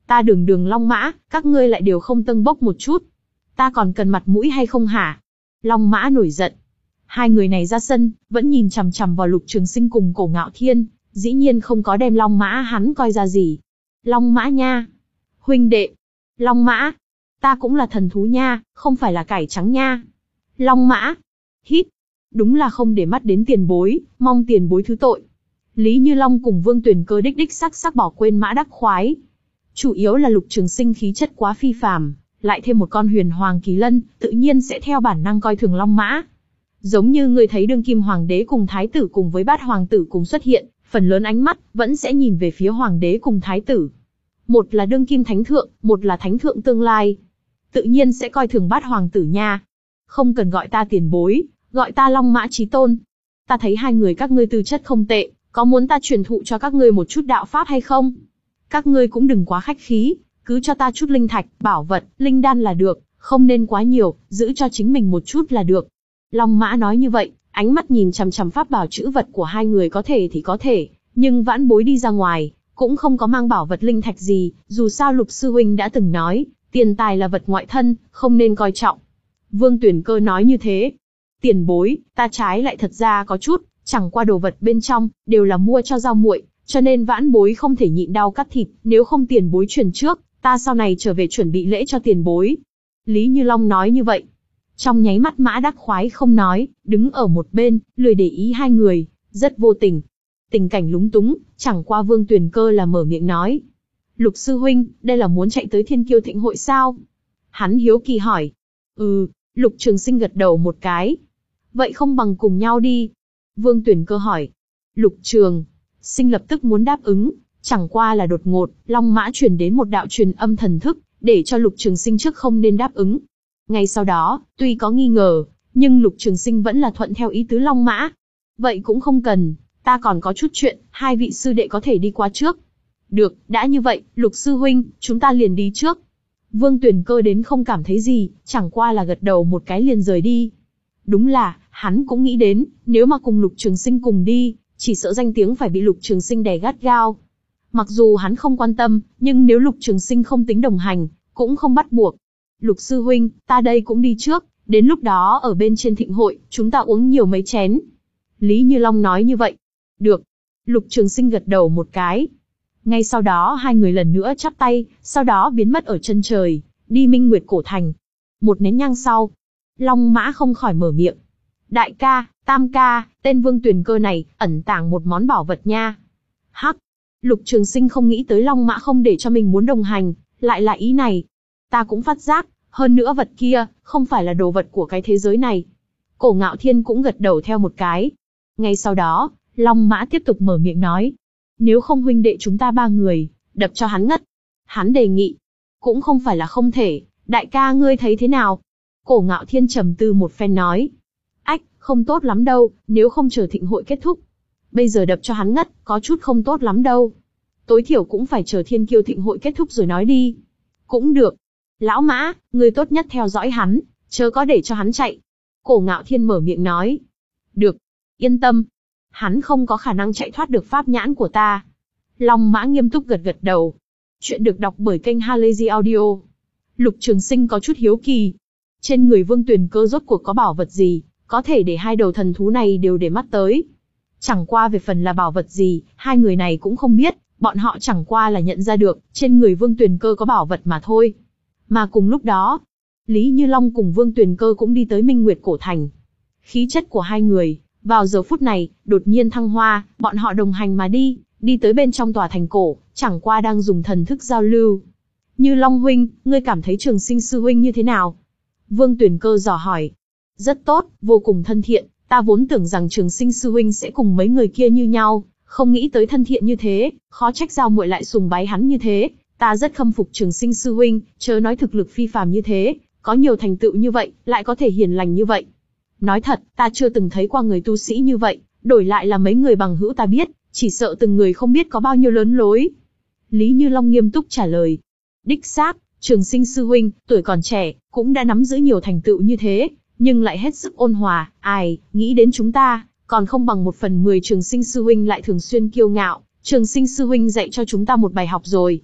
Ta đường đường Long Mã, các ngươi lại đều không tâng bốc một chút. Ta còn cần mặt mũi hay không hả? Long Mã nổi giận. Hai người này ra sân, vẫn nhìn chằm chằm vào Lục Trường Sinh cùng Cổ Ngạo Thiên, dĩ nhiên không có đem Long Mã hắn coi ra gì. Long Mã nha. Huynh đệ. Long Mã. Ta cũng là thần thú nha, không phải là cải trắng nha. Long Mã. Hít. Đúng là không để mắt đến tiền bối, mong tiền bối thứ tội. Lý Như Long cùng Vương Tuyển Cơ đích đích sắc sắc bỏ quên Mã Đắc Khoái. Chủ yếu là Lục Trường Sinh khí chất quá phi phàm, lại thêm một con huyền hoàng kỳ lân, tự nhiên sẽ theo bản năng coi thường Long Mã. Giống như người thấy đương kim hoàng đế cùng thái tử cùng với bát hoàng tử cùng xuất hiện, phần lớn ánh mắt vẫn sẽ nhìn về phía hoàng đế cùng thái tử. Một là đương kim thánh thượng, một là thánh thượng tương lai. Tự nhiên sẽ coi thường bát hoàng tử nha. Không cần gọi ta tiền bối, gọi ta Long Mã Chí Tôn. Ta thấy hai người các ngươi tư chất không tệ, có muốn ta truyền thụ cho các ngươi một chút đạo pháp hay không? Các ngươi cũng đừng quá khách khí, cứ cho ta chút linh thạch, bảo vật, linh đan là được, không nên quá nhiều, giữ cho chính mình một chút là được. Long Mã nói như vậy, ánh mắt nhìn chằm chằm pháp bảo chữ vật của hai người có thể thì có thể, nhưng vãn bối đi ra ngoài, cũng không có mang bảo vật linh thạch gì, dù sao Lục sư huynh đã từng nói, tiền tài là vật ngoại thân, không nên coi trọng. Vương Tuyển Cơ nói như thế. Tiền bối, ta trái lại thật ra có chút, chẳng qua đồ vật bên trong, đều là mua cho Giao muội, cho nên vãn bối không thể nhịn đau cắt thịt, nếu không tiền bối truyền trước, ta sau này trở về chuẩn bị lễ cho tiền bối. Lý Như Long nói như vậy. Trong nháy mắt Mã Đắc Khoái không nói, đứng ở một bên, lười để ý hai người, rất vô tình. Tình cảnh lúng túng, chẳng qua Vương Tuyển Cơ là mở miệng nói. Lục sư huynh, đây là muốn chạy tới Thiên Kiêu Thịnh hội sao? Hắn hiếu kỳ hỏi. Ừ, Lục Trường Sinh gật đầu một cái. Vậy không bằng cùng nhau đi. Vương Tuyển Cơ hỏi. Lục Trường Sinh lập tức muốn đáp ứng, chẳng qua là đột ngột, Long Mã truyền đến một đạo truyền âm thần thức, để cho Lục Trường Sinh trước không nên đáp ứng. Ngay sau đó, tuy có nghi ngờ, nhưng Lục Trường Sinh vẫn là thuận theo ý tứ Long Mã. Vậy cũng không cần, ta còn có chút chuyện, hai vị sư đệ có thể đi qua trước. Được, đã như vậy, Lục sư huynh, chúng ta liền đi trước. Vương Tuyển Cơ đến không cảm thấy gì, chẳng qua là gật đầu một cái liền rời đi. Đúng là, hắn cũng nghĩ đến, nếu mà cùng Lục Trường Sinh cùng đi, chỉ sợ danh tiếng phải bị Lục Trường Sinh đè gắt gao. Mặc dù hắn không quan tâm, nhưng nếu Lục Trường Sinh không tính đồng hành, cũng không bắt buộc. Lục sư huynh, ta đây cũng đi trước, đến lúc đó ở bên trên thịnh hội, chúng ta uống nhiều mấy chén. Lý Như Long nói như vậy. Được. Lục Trường Sinh gật đầu một cái. Ngay sau đó hai người lần nữa chắp tay, sau đó biến mất ở chân trời, đi Minh Nguyệt Cổ Thành. Một nén nhang sau, Long Mã không khỏi mở miệng. Đại ca, Tam ca, tên Vương Tuyển Cơ này, ẩn tàng một món bảo vật nha. Hắc. Lục Trường Sinh không nghĩ tới Long Mã không để cho mình muốn đồng hành, lại là ý này. Ta cũng phát giác, hơn nữa vật kia, không phải là đồ vật của cái thế giới này. Cổ Ngạo Thiên cũng gật đầu theo một cái. Ngay sau đó, Long Mã tiếp tục mở miệng nói. Nếu không huynh đệ chúng ta ba người, đập cho hắn ngất. Hắn đề nghị. Cũng không phải là không thể, đại ca ngươi thấy thế nào? Cổ Ngạo Thiên trầm tư một phen nói. Ách, không tốt lắm đâu, nếu không chờ thịnh hội kết thúc. Bây giờ đập cho hắn ngất, có chút không tốt lắm đâu. Tối thiểu cũng phải chờ Thiên Kiêu Thịnh hội kết thúc rồi nói đi. Cũng được. Lão Mã, ngươi tốt nhất theo dõi hắn, chớ có để cho hắn chạy. Cổ Ngạo Thiên mở miệng nói. Được. Yên tâm. Hắn không có khả năng chạy thoát được pháp nhãn của ta. Long Mã nghiêm túc gật gật đầu. Chuyện được đọc bởi kênh Halazy Audio. Lục Trường Sinh có chút hiếu kỳ. Trên người Vương Tuyển Cơ rốt cuộc có bảo vật gì, có thể để hai đầu thần thú này đều để mắt tới. Chẳng qua về phần là bảo vật gì, hai người này cũng không biết, bọn họ chẳng qua là nhận ra được, trên người Vương Tuyển Cơ có bảo vật mà thôi. Mà cùng lúc đó, Lý Như Long cùng Vương Tuyển Cơ cũng đi tới Minh Nguyệt Cổ Thành. Khí chất của hai người, vào giờ phút này, đột nhiên thăng hoa, bọn họ đồng hành mà đi, đi tới bên trong tòa thành cổ, chẳng qua đang dùng thần thức giao lưu. Như Long huynh, ngươi cảm thấy Trường Sinh sư huynh như thế nào? Vương Tuyển Cơ dò hỏi. Rất tốt, vô cùng thân thiện, ta vốn tưởng rằng Trường Sinh sư huynh sẽ cùng mấy người kia như nhau, không nghĩ tới thân thiện như thế, khó trách Giao muội lại sùng bái hắn như thế, ta rất khâm phục Trường Sinh sư huynh, chớ nói thực lực phi phàm như thế, có nhiều thành tựu như vậy, lại có thể hiền lành như vậy. Nói thật, ta chưa từng thấy qua người tu sĩ như vậy, đổi lại là mấy người bằng hữu ta biết, chỉ sợ từng người không biết có bao nhiêu lớn lối. Lý Như Long nghiêm túc trả lời. Đích xác, Trường Sinh sư huynh, tuổi còn trẻ, cũng đã nắm giữ nhiều thành tựu như thế, nhưng lại hết sức ôn hòa, ai, nghĩ đến chúng ta, còn không bằng một phần mười Trường Sinh sư huynh lại thường xuyên kiêu ngạo, Trường Sinh sư huynh dạy cho chúng ta một bài học rồi.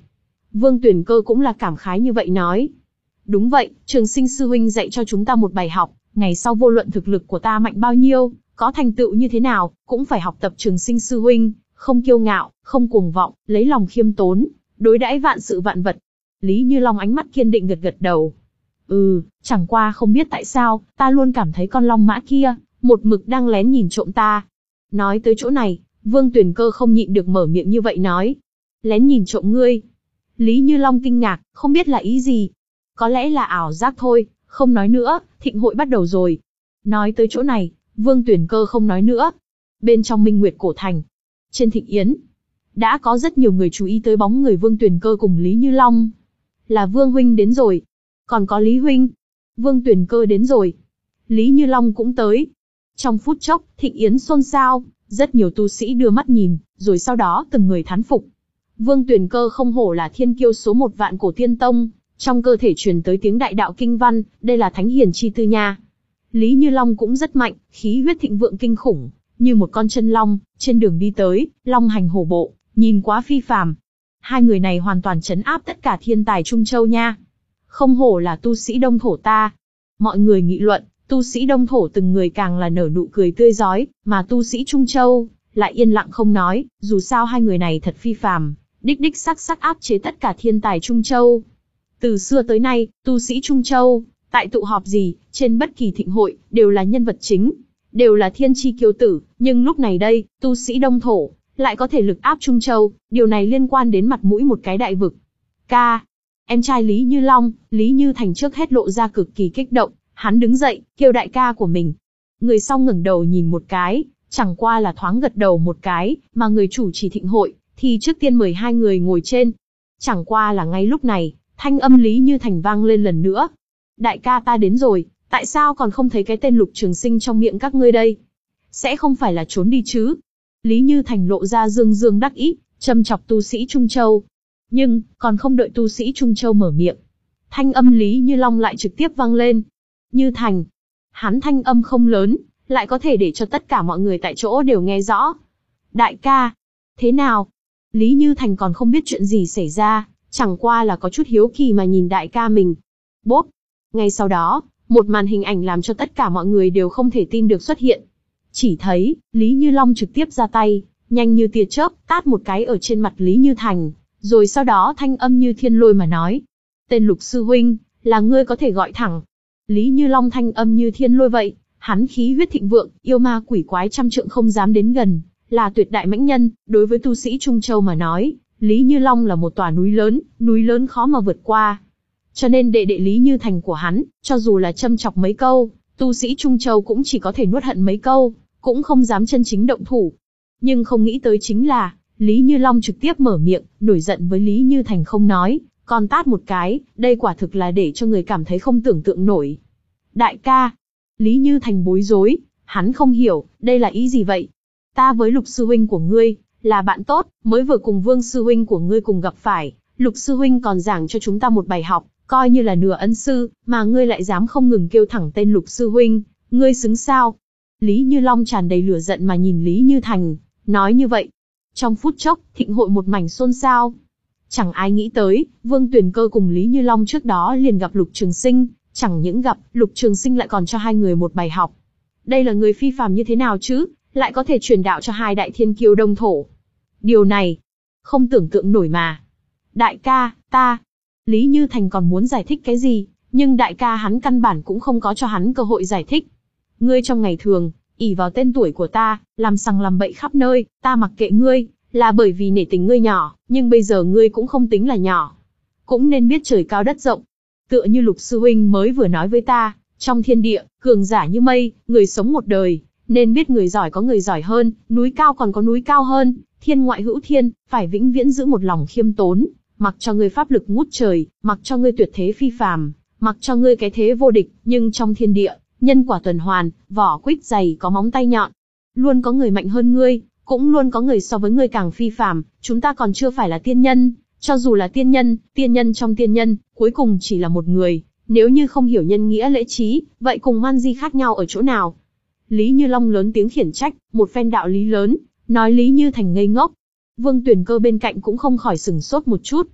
Vương Tuyển Cơ cũng là cảm khái như vậy nói. Đúng vậy, Trường Sinh sư huynh dạy cho chúng ta một bài học, ngày sau vô luận thực lực của ta mạnh bao nhiêu, có thành tựu như thế nào, cũng phải học tập Trường Sinh sư huynh, không kiêu ngạo, không cuồng vọng, lấy lòng khiêm tốn, đối đãi vạn sự vạn vật. Lý Như Long ánh mắt kiên định gật gật đầu. Ừ, chẳng qua không biết tại sao, ta luôn cảm thấy con long mã kia, một mực đang lén nhìn trộm ta. Nói tới chỗ này, Vương Tuyển Cơ không nhịn được mở miệng như vậy nói. Lén nhìn trộm ngươi. Lý Như Long kinh ngạc, không biết là ý gì. Có lẽ là ảo giác thôi, không nói nữa, thịnh hội bắt đầu rồi. Nói tới chỗ này, Vương Tuyển Cơ không nói nữa. Bên trong Minh Nguyệt Cổ Thành, trên thịnh yến, đã có rất nhiều người chú ý tới bóng người Vương Tuyển Cơ cùng Lý Như Long. Là Vương huynh đến rồi. Còn có Lý huynh. Vương Tuyển Cơ đến rồi. Lý Như Long cũng tới. Trong phút chốc, thịnh yến xôn xao, rất nhiều tu sĩ đưa mắt nhìn, rồi sau đó từng người thán phục. Vương Tuyển Cơ không hổ là thiên kiêu số một Vạn Cổ Tiên Tông, trong cơ thể truyền tới tiếng đại đạo kinh văn, đây là thánh hiền chi tư nha. Lý Như Long cũng rất mạnh, khí huyết thịnh vượng kinh khủng, như một con chân long, trên đường đi tới, long hành hổ bộ, nhìn quá phi phàm. Hai người này hoàn toàn trấn áp tất cả thiên tài Trung Châu nha. Không hổ là tu sĩ Đông Thổ ta. Mọi người nghị luận, tu sĩ Đông Thổ từng người càng là nở nụ cười tươi rói, mà tu sĩ Trung Châu lại yên lặng không nói, dù sao hai người này thật phi phàm, đích đích sắc sắc áp chế tất cả thiên tài Trung Châu. Từ xưa tới nay, tu sĩ Trung Châu, tại tụ họp gì, trên bất kỳ thịnh hội, đều là nhân vật chính, đều là thiên chi kiêu tử, nhưng lúc này đây, tu sĩ Đông Thổ, lại có thể lực áp Trung Châu, điều này liên quan đến mặt mũi một cái đại vực. Ca, em trai Lý Như Long, Lý Như Thành trước hết lộ ra cực kỳ kích động, hắn đứng dậy, kêu đại ca của mình. Người sau ngẩng đầu nhìn một cái, chẳng qua là thoáng gật đầu một cái, mà người chủ trì thịnh hội, thì trước tiên mời hai người ngồi trên. Chẳng qua là ngay lúc này, thanh âm Lý Như Thành vang lên lần nữa. Đại ca ta đến rồi, tại sao còn không thấy cái tên Lục Trường Sinh trong miệng các ngươi đây? Sẽ không phải là trốn đi chứ? Lý Như Thành lộ ra dương dương đắc ý, châm chọc tu sĩ Trung Châu. Nhưng, còn không đợi tu sĩ Trung Châu mở miệng, thanh âm Lý Như Long lại trực tiếp vang lên. Như Thành. Hắn thanh âm không lớn, lại có thể để cho tất cả mọi người tại chỗ đều nghe rõ. Đại ca. Thế nào? Lý Như Thành còn không biết chuyện gì xảy ra, chẳng qua là có chút hiếu kỳ mà nhìn đại ca mình. Bốp. Ngay sau đó, một màn hình ảnh làm cho tất cả mọi người đều không thể tin được xuất hiện. Chỉ thấy, Lý Như Long trực tiếp ra tay, nhanh như tia chớp, tát một cái ở trên mặt Lý Như Thành, rồi sau đó thanh âm như thiên lôi mà nói. Tên Lục sư huynh, là ngươi có thể gọi thẳng. Lý Như Long thanh âm như thiên lôi vậy, hắn khí huyết thịnh vượng, yêu ma quỷ quái trăm trượng không dám đến gần, là tuyệt đại mãnh nhân, đối với tu sĩ Trung Châu mà nói, Lý Như Long là một tòa núi lớn, núi lớn khó mà vượt qua. Cho nên đệ đệ Lý Như Thành của hắn, cho dù là châm chọc mấy câu, tu sĩ Trung Châu cũng chỉ có thể nuốt hận mấy câu, cũng không dám chân chính động thủ. Nhưng không nghĩ tới chính là, Lý Như Long trực tiếp mở miệng, nổi giận với Lý Như Thành không nói, còn tát một cái, đây quả thực là để cho người cảm thấy không tưởng tượng nổi. Đại ca. Lý Như Thành bối rối, hắn không hiểu, đây là ý gì vậy? Ta với Lục sư huynh của ngươi, là bạn tốt, mới vừa cùng Vương sư huynh của ngươi cùng gặp phải, Lục sư huynh còn giảng cho chúng ta một bài học, coi như là nửa ân sư, mà ngươi lại dám không ngừng kêu thẳng tên Lục sư huynh, ngươi xứng sao? Lý Như Long tràn đầy lửa giận mà nhìn Lý Như Thành, nói như vậy. Trong phút chốc, thịnh hội một mảnh xôn xao. Chẳng ai nghĩ tới, Vương Tuyển Cơ cùng Lý Như Long trước đó liền gặp Lục Trường Sinh, chẳng những gặp, Lục Trường Sinh lại còn cho hai người một bài học. Đây là người phi phàm như thế nào chứ, lại có thể truyền đạo cho hai đại thiên kiêu Đông Thổ. Điều này, không tưởng tượng nổi mà. Đại ca, ta, Lý Như Thành còn muốn giải thích cái gì, nhưng đại ca hắn căn bản cũng không có cho hắn cơ hội giải thích. Ngươi trong ngày thường, ỷ vào tên tuổi của ta, làm sằng làm bậy khắp nơi, ta mặc kệ ngươi, là bởi vì nể tình ngươi nhỏ, nhưng bây giờ ngươi cũng không tính là nhỏ. Cũng nên biết trời cao đất rộng. Tựa như Lục sư huynh mới vừa nói với ta, trong thiên địa, cường giả như mây, người sống một đời, nên biết người giỏi có người giỏi hơn, núi cao còn có núi cao hơn, thiên ngoại hữu thiên, phải vĩnh viễn giữ một lòng khiêm tốn, mặc cho ngươi pháp lực ngút trời, mặc cho ngươi tuyệt thế phi phàm, mặc cho ngươi cái thế vô địch, nhưng trong thiên địa, nhân quả tuần hoàn, vỏ quýt dày có móng tay nhọn. Luôn có người mạnh hơn ngươi, cũng luôn có người so với ngươi càng phi phàm, chúng ta còn chưa phải là tiên nhân, cho dù là tiên nhân, tiên nhân trong tiên nhân, cuối cùng chỉ là một người, nếu như không hiểu nhân nghĩa lễ trí, vậy cùng man di khác nhau ở chỗ nào? Lý Như Long lớn tiếng khiển trách, một phen đạo lý lớn, nói Lý Như Thành ngây ngốc. Vương Tuyển Cơ bên cạnh cũng không khỏi sừng sốt một chút.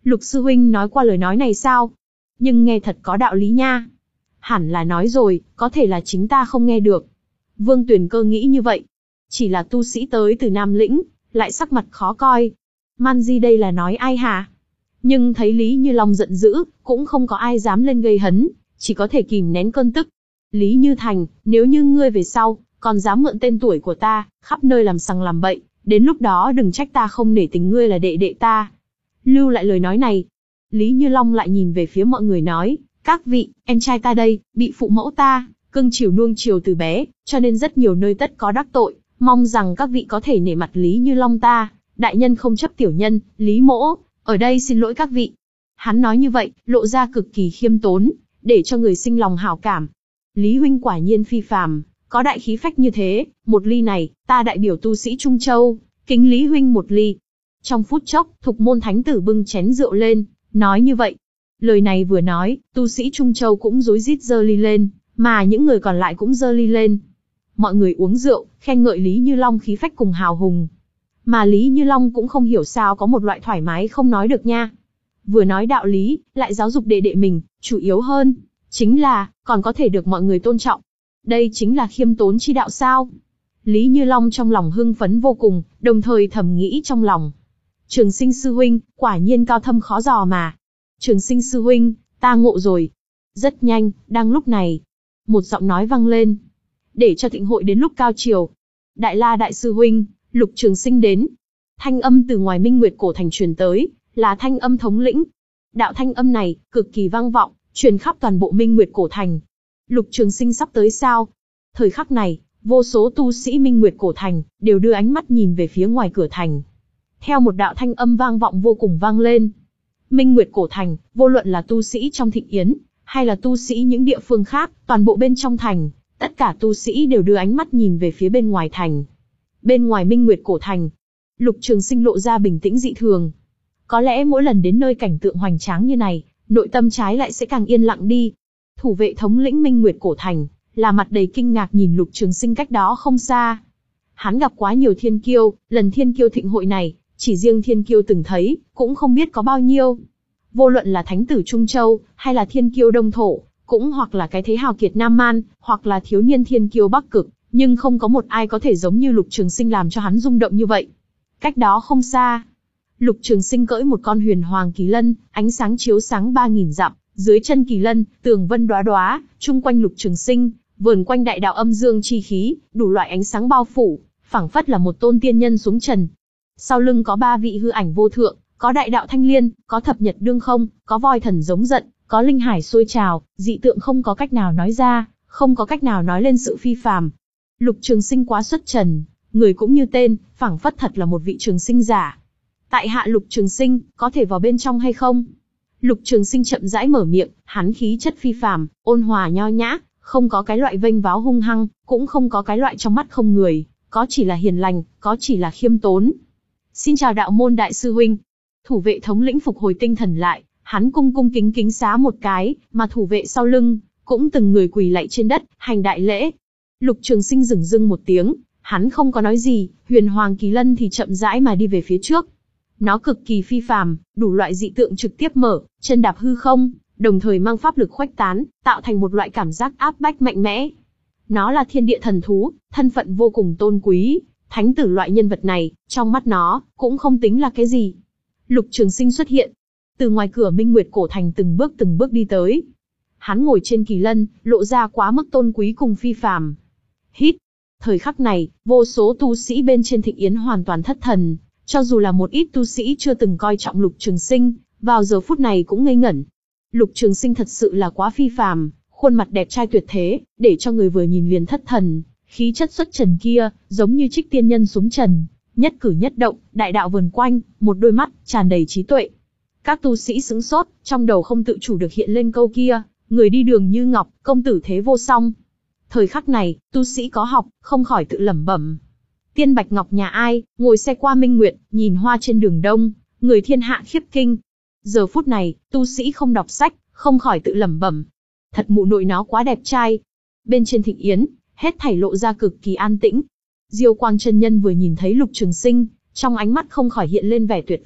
Lục sư huynh nói qua lời nói này sao? Nhưng nghe thật có đạo lý nha. Hẳn là nói rồi, có thể là chính ta không nghe được. Vương Tuyền Cơ nghĩ như vậy. Chỉ là tu sĩ tới từ Nam Lĩnh, lại sắc mặt khó coi. Man Di đây là nói ai hả? Nhưng thấy Lý Như Long giận dữ, cũng không có ai dám lên gây hấn, chỉ có thể kìm nén cơn tức. Lý Như Thành, nếu như ngươi về sau, còn dám mượn tên tuổi của ta, khắp nơi làm sằng làm bậy, đến lúc đó đừng trách ta không nể tình ngươi là đệ đệ ta. Lưu lại lời nói này. Lý Như Long lại nhìn về phía mọi người nói, các vị, em trai ta đây, bị phụ mẫu ta, cưng chiều nuông chiều từ bé, cho nên rất nhiều nơi tất có đắc tội, mong rằng các vị có thể nể mặt Lý Như Long ta, đại nhân không chấp tiểu nhân, Lý mỗ, ở đây xin lỗi các vị. Hắn nói như vậy, lộ ra cực kỳ khiêm tốn, để cho người sinh lòng hảo cảm. Lý huynh quả nhiên phi phàm, có đại khí phách như thế, một ly này, ta đại biểu tu sĩ Trung Châu, kính Lý huynh một ly. Trong phút chốc, Thục Môn Thánh tử bưng chén rượu lên, nói như vậy. Lời này vừa nói, tu sĩ Trung Châu cũng rối rít giơ ly lên, mà những người còn lại cũng giơ ly lên. Mọi người uống rượu, khen ngợi Lý Như Long khí phách cùng hào hùng. Mà Lý Như Long cũng không hiểu sao có một loại thoải mái không nói được nha. Vừa nói đạo lý, lại giáo dục đệ đệ mình, chủ yếu hơn, chính là, còn có thể được mọi người tôn trọng. Đây chính là khiêm tốn chi đạo sao. Lý Như Long trong lòng hưng phấn vô cùng, đồng thời thầm nghĩ trong lòng. Trường Sinh sư huynh, quả nhiên cao thâm khó dò mà. Trường Sinh sư huynh, ta ngộ rồi. Rất nhanh, đang lúc này, một giọng nói vang lên. Để cho thịnh hội đến lúc cao chiều. Đại La đại sư huynh, Lục Trường Sinh đến. Thanh âm từ ngoài Minh Nguyệt cổ thành truyền tới, là thanh âm thống lĩnh. Đạo thanh âm này, cực kỳ vang vọng, truyền khắp toàn bộ Minh Nguyệt cổ thành. Lục Trường Sinh sắp tới sao? Thời khắc này, vô số tu sĩ Minh Nguyệt cổ thành, đều đưa ánh mắt nhìn về phía ngoài cửa thành. Theo một đạo thanh âm vang vọng vô cùng vang lên. Minh Nguyệt cổ thành, vô luận là tu sĩ trong Thịnh Yến, hay là tu sĩ những địa phương khác, toàn bộ bên trong thành, tất cả tu sĩ đều đưa ánh mắt nhìn về phía bên ngoài thành. Bên ngoài Minh Nguyệt cổ thành, Lục Trường Sinh lộ ra bình tĩnh dị thường. Có lẽ mỗi lần đến nơi cảnh tượng hoành tráng như này, nội tâm trái lại sẽ càng yên lặng đi. Thủ vệ thống lĩnh Minh Nguyệt cổ thành, là mặt đầy kinh ngạc nhìn Lục Trường Sinh cách đó không xa. Hắn gặp quá nhiều thiên kiêu, lần thiên kiêu thịnh hội này, chỉ riêng thiên kiêu từng thấy, cũng không biết có bao nhiêu. Vô luận là thánh tử Trung Châu, hay là thiên kiêu Đông Thổ, cũng hoặc là cái thế hào kiệt Nam Man, hoặc là thiếu niên thiên kiêu Bắc Cực, nhưng không có một ai có thể giống như Lục Trường Sinh làm cho hắn rung động như vậy. Cách đó không xa, Lục Trường Sinh cưỡi một con huyền hoàng kỳ lân, ánh sáng chiếu sáng ba nghìn dặm, dưới chân kỳ lân, tường vân đóa đóa, chung quanh Lục Trường Sinh, vờn quanh đại đạo âm dương chi khí, đủ loại ánh sáng bao phủ, phảng phất là một tôn tiên nhân xuống trần. Sau lưng có ba vị hư ảnh vô thượng, có đại đạo thanh liên, có thập nhật đương không, có voi thần giống giận, có linh hải sôi trào, dị tượng không có cách nào nói ra, không có cách nào nói lên sự phi phàm. Lục Trường Sinh quá xuất trần, người cũng như tên, phảng phất thật là một vị trường sinh giả. Tại hạ Lục Trường Sinh, có thể vào bên trong hay không? Lục Trường Sinh chậm rãi mở miệng, hắn khí chất phi phàm, ôn hòa nho nhã, không có cái loại vênh váo hung hăng, cũng không có cái loại trong mắt không người, có chỉ là hiền lành, có chỉ là khiêm tốn. Xin chào đạo môn đại sư huynh. Thủ vệ thống lĩnh phục hồi tinh thần lại, hắn cung cung kính kính xá một cái, mà thủ vệ sau lưng, cũng từng người quỳ lạy trên đất, hành đại lễ. Lục Trường Sinh dửng dưng một tiếng, hắn không có nói gì, huyền hoàng kỳ lân thì chậm rãi mà đi về phía trước. Nó cực kỳ phi phàm, đủ loại dị tượng trực tiếp mở, chân đạp hư không, đồng thời mang pháp lực khuếch tán, tạo thành một loại cảm giác áp bách mạnh mẽ. Nó là thiên địa thần thú, thân phận vô cùng tôn quý, thánh tử loại nhân vật này, trong mắt nó, cũng không tính là cái gì. Lục Trường Sinh xuất hiện, từ ngoài cửa Minh Nguyệt cổ thành từng bước từng bước đi tới. Hắn ngồi trên kỳ lân, lộ ra quá mức tôn quý cùng phi phàm. Hít. Thời khắc này, vô số tu sĩ bên trên Thịnh Yến hoàn toàn thất thần, cho dù là một ít tu sĩ chưa từng coi trọng Lục Trường Sinh, vào giờ phút này cũng ngây ngẩn. Lục Trường Sinh thật sự là quá phi phàm, khuôn mặt đẹp trai tuyệt thế, để cho người vừa nhìn liền thất thần, khí chất xuất trần kia, giống như trích tiên nhân xuống trần, nhất cử nhất động, đại đạo vần quanh, một đôi mắt tràn đầy trí tuệ. Các tu sĩ sững sốt, trong đầu không tự chủ được hiện lên câu kia, người đi đường như ngọc, công tử thế vô song. Thời khắc này, tu sĩ có học, không khỏi tự lẩm bẩm. Tiên Bạch Ngọc nhà ai, ngồi xe qua Minh Nguyệt, nhìn hoa trên đường đông, người thiên hạ khiếp kinh. Giờ phút này, tu sĩ không đọc sách, không khỏi tự lẩm bẩm. Thật mụ nội nó quá đẹp trai. Bên trên Thịnh Yến, hết thảy lộ ra cực kỳ an tĩnh. Diêu Quang chân nhân vừa nhìn thấy Lục Trường Sinh, trong ánh mắt không khỏi hiện lên vẻ tuyệt vọng,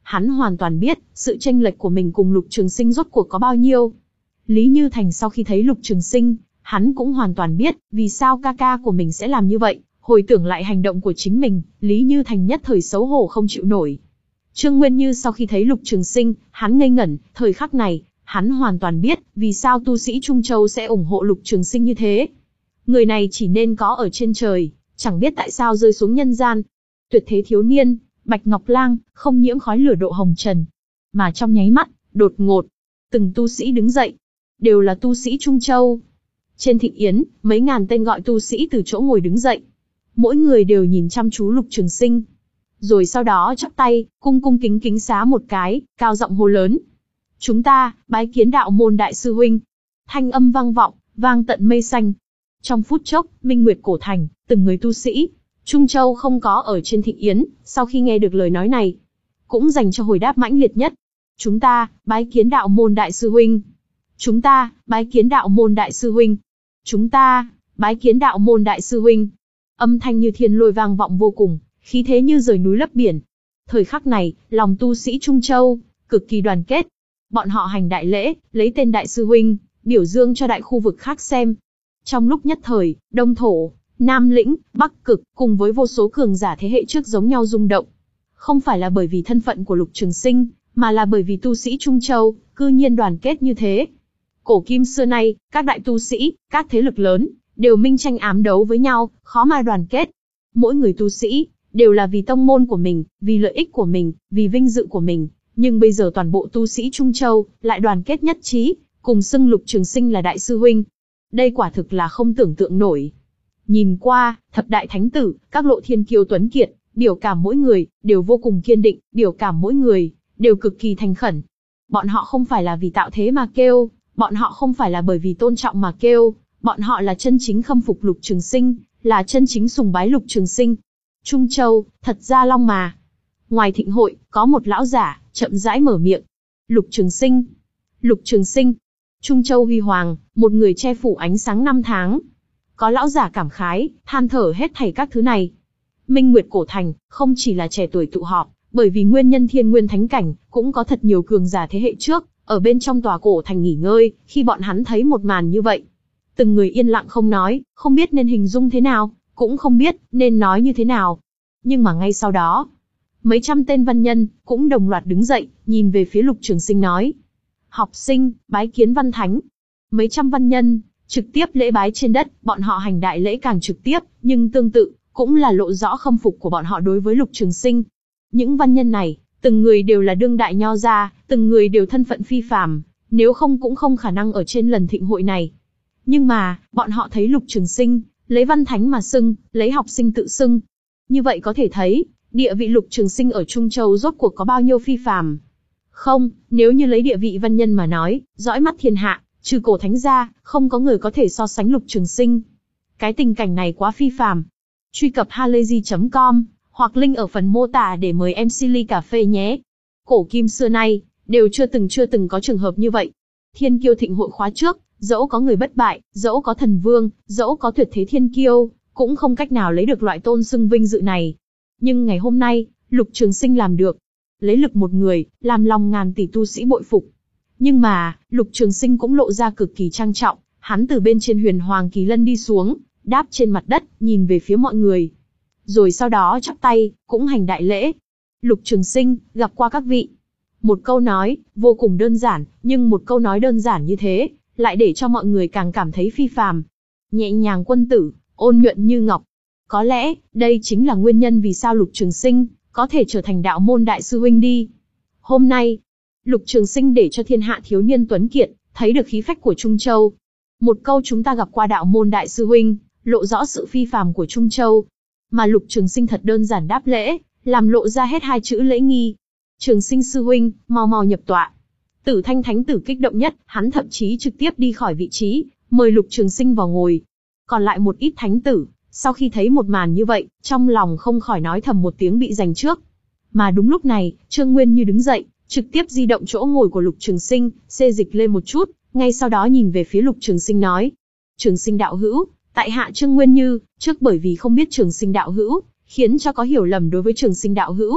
Hắn hoàn toàn biết, sự chênh lệch của mình cùng Lục Trường Sinh rốt cuộc có bao nhiêu. Lý Như Thành sau khi thấy Lục Trường Sinh, hắn cũng hoàn toàn biết, vì sao ca ca của mình sẽ làm như vậy. Hồi tưởng lại hành động của chính mình, Lý Như Thành nhất thời xấu hổ không chịu nổi. Trương Nguyên Như sau khi thấy Lục Trường Sinh, hắn ngây ngẩn, thời khắc này, hắn hoàn toàn biết, vì sao tu sĩ Trung Châu sẽ ủng hộ Lục Trường Sinh như thế. Người này chỉ nên có ở trên trời, chẳng biết tại sao rơi xuống nhân gian. Tuyệt thế thiếu niên, Bạch Ngọc Lang, không nhiễm khói lửa độ hồng trần. Mà trong nháy mắt, đột ngột, từng tu sĩ đứng dậy, đều là tu sĩ Trung Châu. Trên thịnh yến, mấy ngàn tên gọi tu sĩ từ chỗ ngồi đứng dậy. Mỗi người đều nhìn chăm chú Lục Trường Sinh. Rồi sau đó chắp tay, cung cung kính kính xá một cái, cao giọng hô lớn. Chúng ta, bái kiến đạo môn đại sư huynh. Thanh âm vang vọng, vang tận mây xanh. Trong phút chốc, Minh Nguyệt cổ thành, từng người tu sĩ Trung Châu không có ở trên thịnh yến, sau khi nghe được lời nói này, cũng dành cho hồi đáp mãnh liệt nhất. Chúng ta, bái kiến đạo môn đại sư huynh. Chúng ta, bái kiến đạo môn đại sư huynh. Chúng ta, bái kiến đạo môn đại sư huynh. Âm thanh như thiên lôi vang vọng vô cùng, khí thế như rời núi lấp biển. Thời khắc này, lòng tu sĩ Trung Châu cực kỳ đoàn kết. Bọn họ hành đại lễ, lấy tên đại sư huynh, biểu dương cho đại khu vực khác xem. Trong lúc nhất thời, Đông Thổ, Nam Lĩnh, Bắc Cực, cùng với vô số cường giả thế hệ trước giống nhau rung động. Không phải là bởi vì thân phận của Lục Trường Sinh, mà là bởi vì tu sĩ Trung Châu, cư nhiên đoàn kết như thế. Cổ kim xưa nay, các đại tu sĩ, các thế lực lớn, đều minh tranh ám đấu với nhau, khó mà đoàn kết. Mỗi người tu sĩ, đều là vì tông môn của mình, vì lợi ích của mình, vì vinh dự của mình. Nhưng bây giờ toàn bộ tu sĩ Trung Châu, lại đoàn kết nhất trí, cùng xưng Lục Trường Sinh là đại sư huynh. Đây quả thực là không tưởng tượng nổi. Nhìn qua, thập đại thánh tử, các lộ thiên kiêu tuấn kiệt, biểu cảm mỗi người, đều vô cùng kiên định, biểu cảm mỗi người, đều cực kỳ thành khẩn. Bọn họ không phải là vì tạo thế mà kêu, bọn họ không phải là bởi vì tôn trọng mà kêu, bọn họ là chân chính khâm phục Lục Trường Sinh, là chân chính sùng bái Lục Trường Sinh. Trung Châu, thật ra long mà. Ngoài thịnh hội, có một lão giả, chậm rãi mở miệng. Lục Trường Sinh. Lục Trường Sinh. Trung Châu huy hoàng, một người che phủ ánh sáng năm tháng. Có lão giả cảm khái, than thở hết thảy các thứ này. Minh Nguyệt cổ thành, không chỉ là trẻ tuổi tụ họp, bởi vì nguyên nhân thiên nguyên thánh cảnh, cũng có thật nhiều cường giả thế hệ trước, ở bên trong tòa cổ thành nghỉ ngơi, khi bọn hắn thấy một màn như vậy. Từng người yên lặng không nói, không biết nên hình dung thế nào, cũng không biết nên nói như thế nào. Nhưng mà ngay sau đó, mấy trăm tên văn nhân, cũng đồng loạt đứng dậy, nhìn về phía Lục Trường Sinh nói. Học sinh, bái kiến văn thánh. Mấy trăm văn nhân, trực tiếp lễ bái trên đất, bọn họ hành đại lễ càng trực tiếp, nhưng tương tự, cũng là lộ rõ khâm phục của bọn họ đối với Lục Trường Sinh. Những văn nhân này, từng người đều là đương đại nho gia, từng người đều thân phận phi phàm, nếu không cũng không khả năng ở trên lần thịnh hội này. Nhưng mà, bọn họ thấy Lục Trường Sinh, lấy văn thánh mà xưng, lấy học sinh tự xưng. Như vậy có thể thấy, địa vị Lục Trường Sinh ở Trung Châu rốt cuộc có bao nhiêu phi phàm. Không, nếu như lấy địa vị văn nhân mà nói, dõi mắt thiên hạ, trừ cổ thánh ra, không có người có thể so sánh Lục Trường Sinh. Cái tình cảnh này quá phi phàm. Truy cập halayzi chấm com, hoặc link ở phần mô tả để mời em xê ly cà phê nhé. Cổ kim xưa nay, đều chưa từng chưa từng có trường hợp như vậy. Thiên kiêu thịnh hội khóa trước, dẫu có người bất bại, dẫu có thần vương, dẫu có tuyệt thế thiên kiêu, cũng không cách nào lấy được loại tôn xưng vinh dự này. Nhưng ngày hôm nay, Lục Trường Sinh làm được. Lấy lực một người, làm lòng ngàn tỷ tu sĩ bội phục. Nhưng mà, Lục Trường Sinh cũng lộ ra cực kỳ trang trọng, hắn từ bên trên huyền hoàng kỳ lân đi xuống, đáp trên mặt đất, nhìn về phía mọi người. Rồi sau đó chắp tay, cũng hành đại lễ. Lục Trường Sinh, gặp qua các vị. Một câu nói, vô cùng đơn giản, nhưng một câu nói đơn giản như thế, lại để cho mọi người càng cảm thấy phi phàm. Nhẹ nhàng quân tử, ôn nhuận như ngọc. Có lẽ, đây chính là nguyên nhân vì sao Lục Trường Sinh có thể trở thành đạo môn đại sư huynh đi. Hôm nay, Lục Trường Sinh để cho thiên hạ thiếu niên tuấn kiệt, thấy được khí phách của Trung Châu. Một câu chúng ta gặp qua đạo môn đại sư huynh, lộ rõ sự phi phàm của Trung Châu. Mà Lục Trường Sinh thật đơn giản đáp lễ, làm lộ ra hết hai chữ lễ nghi. Trường Sinh sư huynh, mau mau nhập tọa. Tử Thanh thánh tử kích động nhất, hắn thậm chí trực tiếp đi khỏi vị trí, mời Lục Trường Sinh vào ngồi. Còn lại một ít thánh tử, sau khi thấy một màn như vậy, trong lòng không khỏi nói thầm một tiếng bị giành trước. Mà đúng lúc này, Trương Nguyên Như đứng dậy, trực tiếp di động chỗ ngồi của Lục Trường Sinh, xê dịch lên một chút, ngay sau đó nhìn về phía Lục Trường Sinh nói. Trường Sinh đạo hữu, tại hạ Trương Nguyên Như, trước bởi vì không biết Trường Sinh đạo hữu, khiến cho có hiểu lầm đối với Trường Sinh đạo hữu,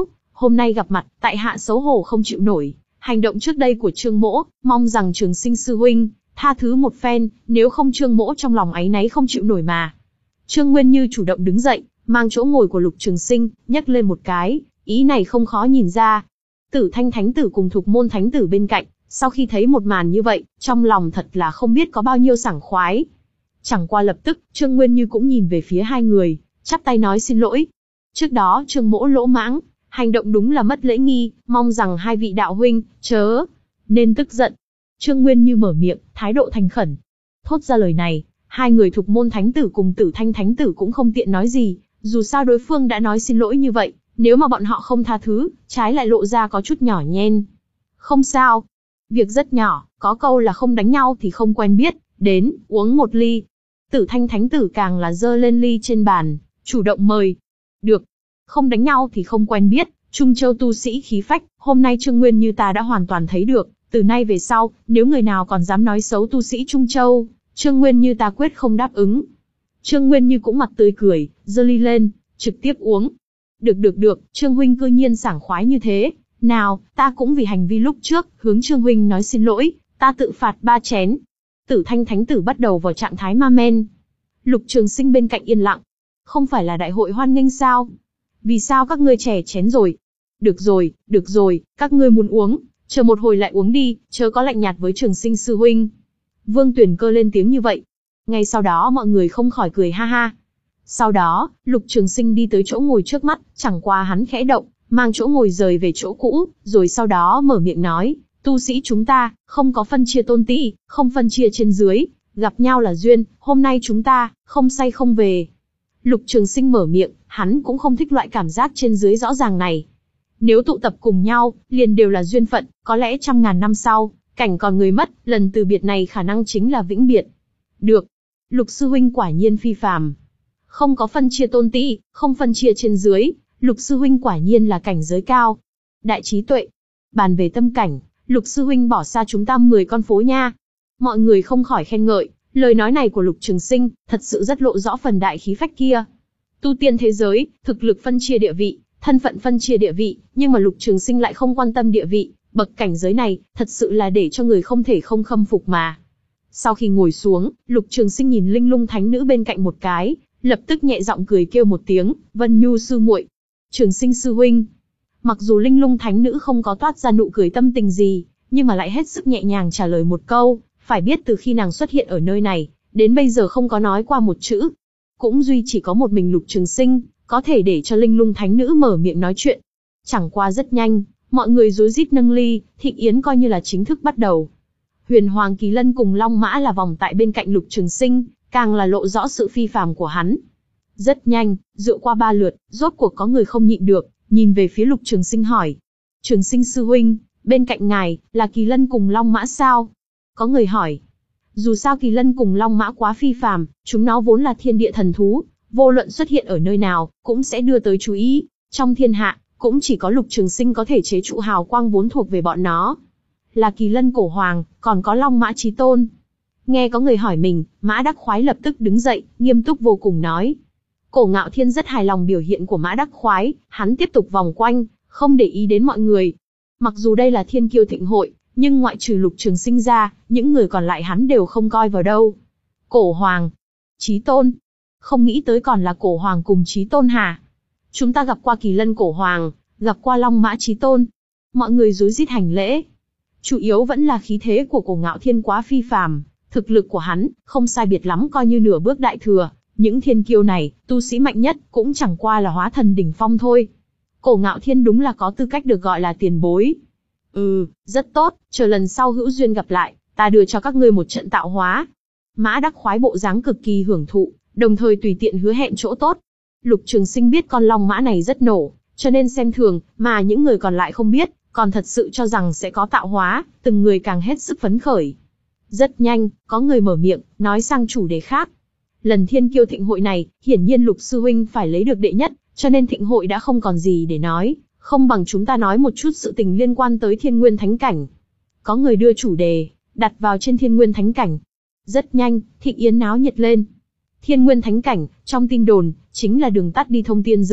hôm nay gặp mặt, tại hạ xấu hổ không chịu nổi. Hành động trước đây của Trương Mỗ, mong rằng Trường Sinh sư huynh tha thứ một phen, nếu không Trương Mỗ trong lòng áy náy không chịu nổi mà. Trương Nguyên Như chủ động đứng dậy, mang chỗ ngồi của Lục Trường Sinh, nhấc lên một cái, ý này không khó nhìn ra. Tử Thanh thánh tử cùng Thục Môn thánh tử bên cạnh, sau khi thấy một màn như vậy, trong lòng thật là không biết có bao nhiêu sảng khoái. Chẳng qua lập tức, Trương Nguyên Như cũng nhìn về phía hai người, chắp tay nói xin lỗi. Trước đó Trương Mỗ lỗ mãng, hành động đúng là mất lễ nghi, mong rằng hai vị đạo huynh, chớ nên tức giận. Trương Nguyên Như mở miệng, thái độ thành khẩn. Thốt ra lời này, hai người Thục Môn thánh tử cùng Tử Thanh thánh tử cũng không tiện nói gì, dù sao đối phương đã nói xin lỗi như vậy, nếu mà bọn họ không tha thứ, trái lại lộ ra có chút nhỏ nhen. Không sao, việc rất nhỏ, có câu là không đánh nhau thì không quen biết, đến, uống một ly. Tử Thanh thánh tử càng là giơ lên ly trên bàn, chủ động mời. Được, không đánh nhau thì không quen biết, Trung Châu tu sĩ khí phách, hôm nay Trương Nguyên Như ta đã hoàn toàn thấy được, từ nay về sau, nếu người nào còn dám nói xấu tu sĩ Trung Châu, Trương Nguyên Như ta quyết không đáp ứng. Trương Nguyên Như cũng mặt tươi cười, giơ ly lên, trực tiếp uống. Được được được, Trương huynh cư nhiên sảng khoái như thế, nào, ta cũng vì hành vi lúc trước, hướng Trương huynh nói xin lỗi, ta tự phạt ba chén. Tử Thanh thánh tử bắt đầu vào trạng thái ma men. Lục Trường Sinh bên cạnh yên lặng. Không phải là đại hội hoan nghênh sao? Vì sao các ngươi chè chén rồi? Được rồi, được rồi, các ngươi muốn uống, chờ một hồi lại uống đi, chớ có lạnh nhạt với Trường Sinh sư huynh. Vương Tuyển Cơ lên tiếng như vậy. Ngay sau đó mọi người không khỏi cười ha ha. Sau đó, Lục Trường Sinh đi tới chỗ ngồi trước mắt, chẳng qua hắn khẽ động, mang chỗ ngồi rời về chỗ cũ, rồi sau đó mở miệng nói, tu sĩ chúng ta, không có phân chia tôn ti, không phân chia trên dưới, gặp nhau là duyên, hôm nay chúng ta, không say không về. Lục Trường Sinh mở miệng, hắn cũng không thích loại cảm giác trên dưới rõ ràng này. Nếu tụ tập cùng nhau, liền đều là duyên phận, có lẽ trăm ngàn năm sau, cảnh còn người mất, lần từ biệt này khả năng chính là vĩnh biệt. Được, Lục sư huynh quả nhiên phi phàm. Không có phân chia tôn ti, không phân chia trên dưới, Lục sư huynh quả nhiên là cảnh giới cao. Đại trí tuệ. Bàn về tâm cảnh, Lục sư huynh bỏ xa chúng ta mười con phố nha. Mọi người không khỏi khen ngợi, lời nói này của Lục Trường Sinh, thật sự rất lộ rõ phần đại khí phách kia. Tu tiên thế giới, thực lực phân chia địa vị, thân phận phân chia địa vị, nhưng mà Lục Trường Sinh lại không quan tâm địa vị, bậc cảnh giới này, thật sự là để cho người không thể không khâm phục mà. Sau khi ngồi xuống, Lục Trường Sinh nhìn Linh Lung Thánh Nữ bên cạnh một cái, lập tức nhẹ giọng cười kêu một tiếng, Vân Nhu sư muội, Trường Sinh sư huynh. Mặc dù Linh Lung Thánh Nữ không có toát ra nụ cười tâm tình gì, nhưng mà lại hết sức nhẹ nhàng trả lời một câu, phải biết từ khi nàng xuất hiện ở nơi này, đến bây giờ không có nói qua một chữ. Cũng duy chỉ có một mình Lục Trường Sinh, có thể để cho Linh Lung Thánh Nữ mở miệng nói chuyện. Chẳng qua rất nhanh, mọi người rối rít nâng ly, thịnh yến coi như là chính thức bắt đầu. Huyền Hoàng Kỳ Lân cùng Long Mã là vòng tại bên cạnh Lục Trường Sinh, càng là lộ rõ sự phi phàm của hắn. Rất nhanh, rượu qua ba lượt, rốt cuộc có người không nhịn được, nhìn về phía Lục Trường Sinh hỏi. Trường Sinh sư huynh, bên cạnh ngài, là Kỳ Lân cùng Long Mã sao? Có người hỏi. Dù sao Kỳ Lân cùng Long Mã quá phi phàm, chúng nó vốn là thiên địa thần thú, vô luận xuất hiện ở nơi nào, cũng sẽ đưa tới chú ý. Trong thiên hạ, cũng chỉ có Lục Trường Sinh có thể chế trụ hào quang vốn thuộc về bọn nó. Là Kỳ Lân Cổ Hoàng, còn có Long Mã Chí Tôn. Nghe có người hỏi mình, Mã Đắc Khoái lập tức đứng dậy, nghiêm túc vô cùng nói. Cổ Ngạo Thiên rất hài lòng biểu hiện của Mã Đắc Khoái, hắn tiếp tục vòng quanh, không để ý đến mọi người. Mặc dù đây là thiên kiêu thịnh hội, nhưng ngoại trừ Lục Trường Sinh ra, những người còn lại hắn đều không coi vào đâu. Cổ Hoàng, Chí Tôn, không nghĩ tới còn là Cổ Hoàng cùng Chí Tôn hả? Chúng ta gặp qua Kỳ Lân Cổ Hoàng, gặp qua Long Mã Chí Tôn. Mọi người rối rít hành lễ. Chủ yếu vẫn là khí thế của Cổ Ngạo Thiên quá phi phàm, thực lực của hắn, không sai biệt lắm coi như nửa bước đại thừa. Những thiên kiêu này, tu sĩ mạnh nhất, cũng chẳng qua là hóa thần đỉnh phong thôi. Cổ Ngạo Thiên đúng là có tư cách được gọi là tiền bối. Ừ, rất tốt, chờ lần sau hữu duyên gặp lại, ta đưa cho các ngươi một trận tạo hóa. Mã Đắc Khoái bộ dáng cực kỳ hưởng thụ, đồng thời tùy tiện hứa hẹn chỗ tốt. Lục Trường Sinh biết con long mã này rất nổ, cho nên xem thường, mà những người còn lại không biết, còn thật sự cho rằng sẽ có tạo hóa, từng người càng hết sức phấn khởi. Rất nhanh, có người mở miệng, nói sang chủ đề khác. Lần thiên kiêu thịnh hội này, hiển nhiên Lục sư huynh phải lấy được đệ nhất, cho nên thịnh hội đã không còn gì để nói, không bằng chúng ta nói một chút sự tình liên quan tới Thiên Nguyên Thánh Cảnh. Có người đưa chủ đề, đặt vào trên Thiên Nguyên Thánh Cảnh. Rất nhanh, thịnh yến náo nhiệt lên. Thiên Nguyên Thánh Cảnh, trong tin đồn, chính là đường tắt đi thông tiên giới,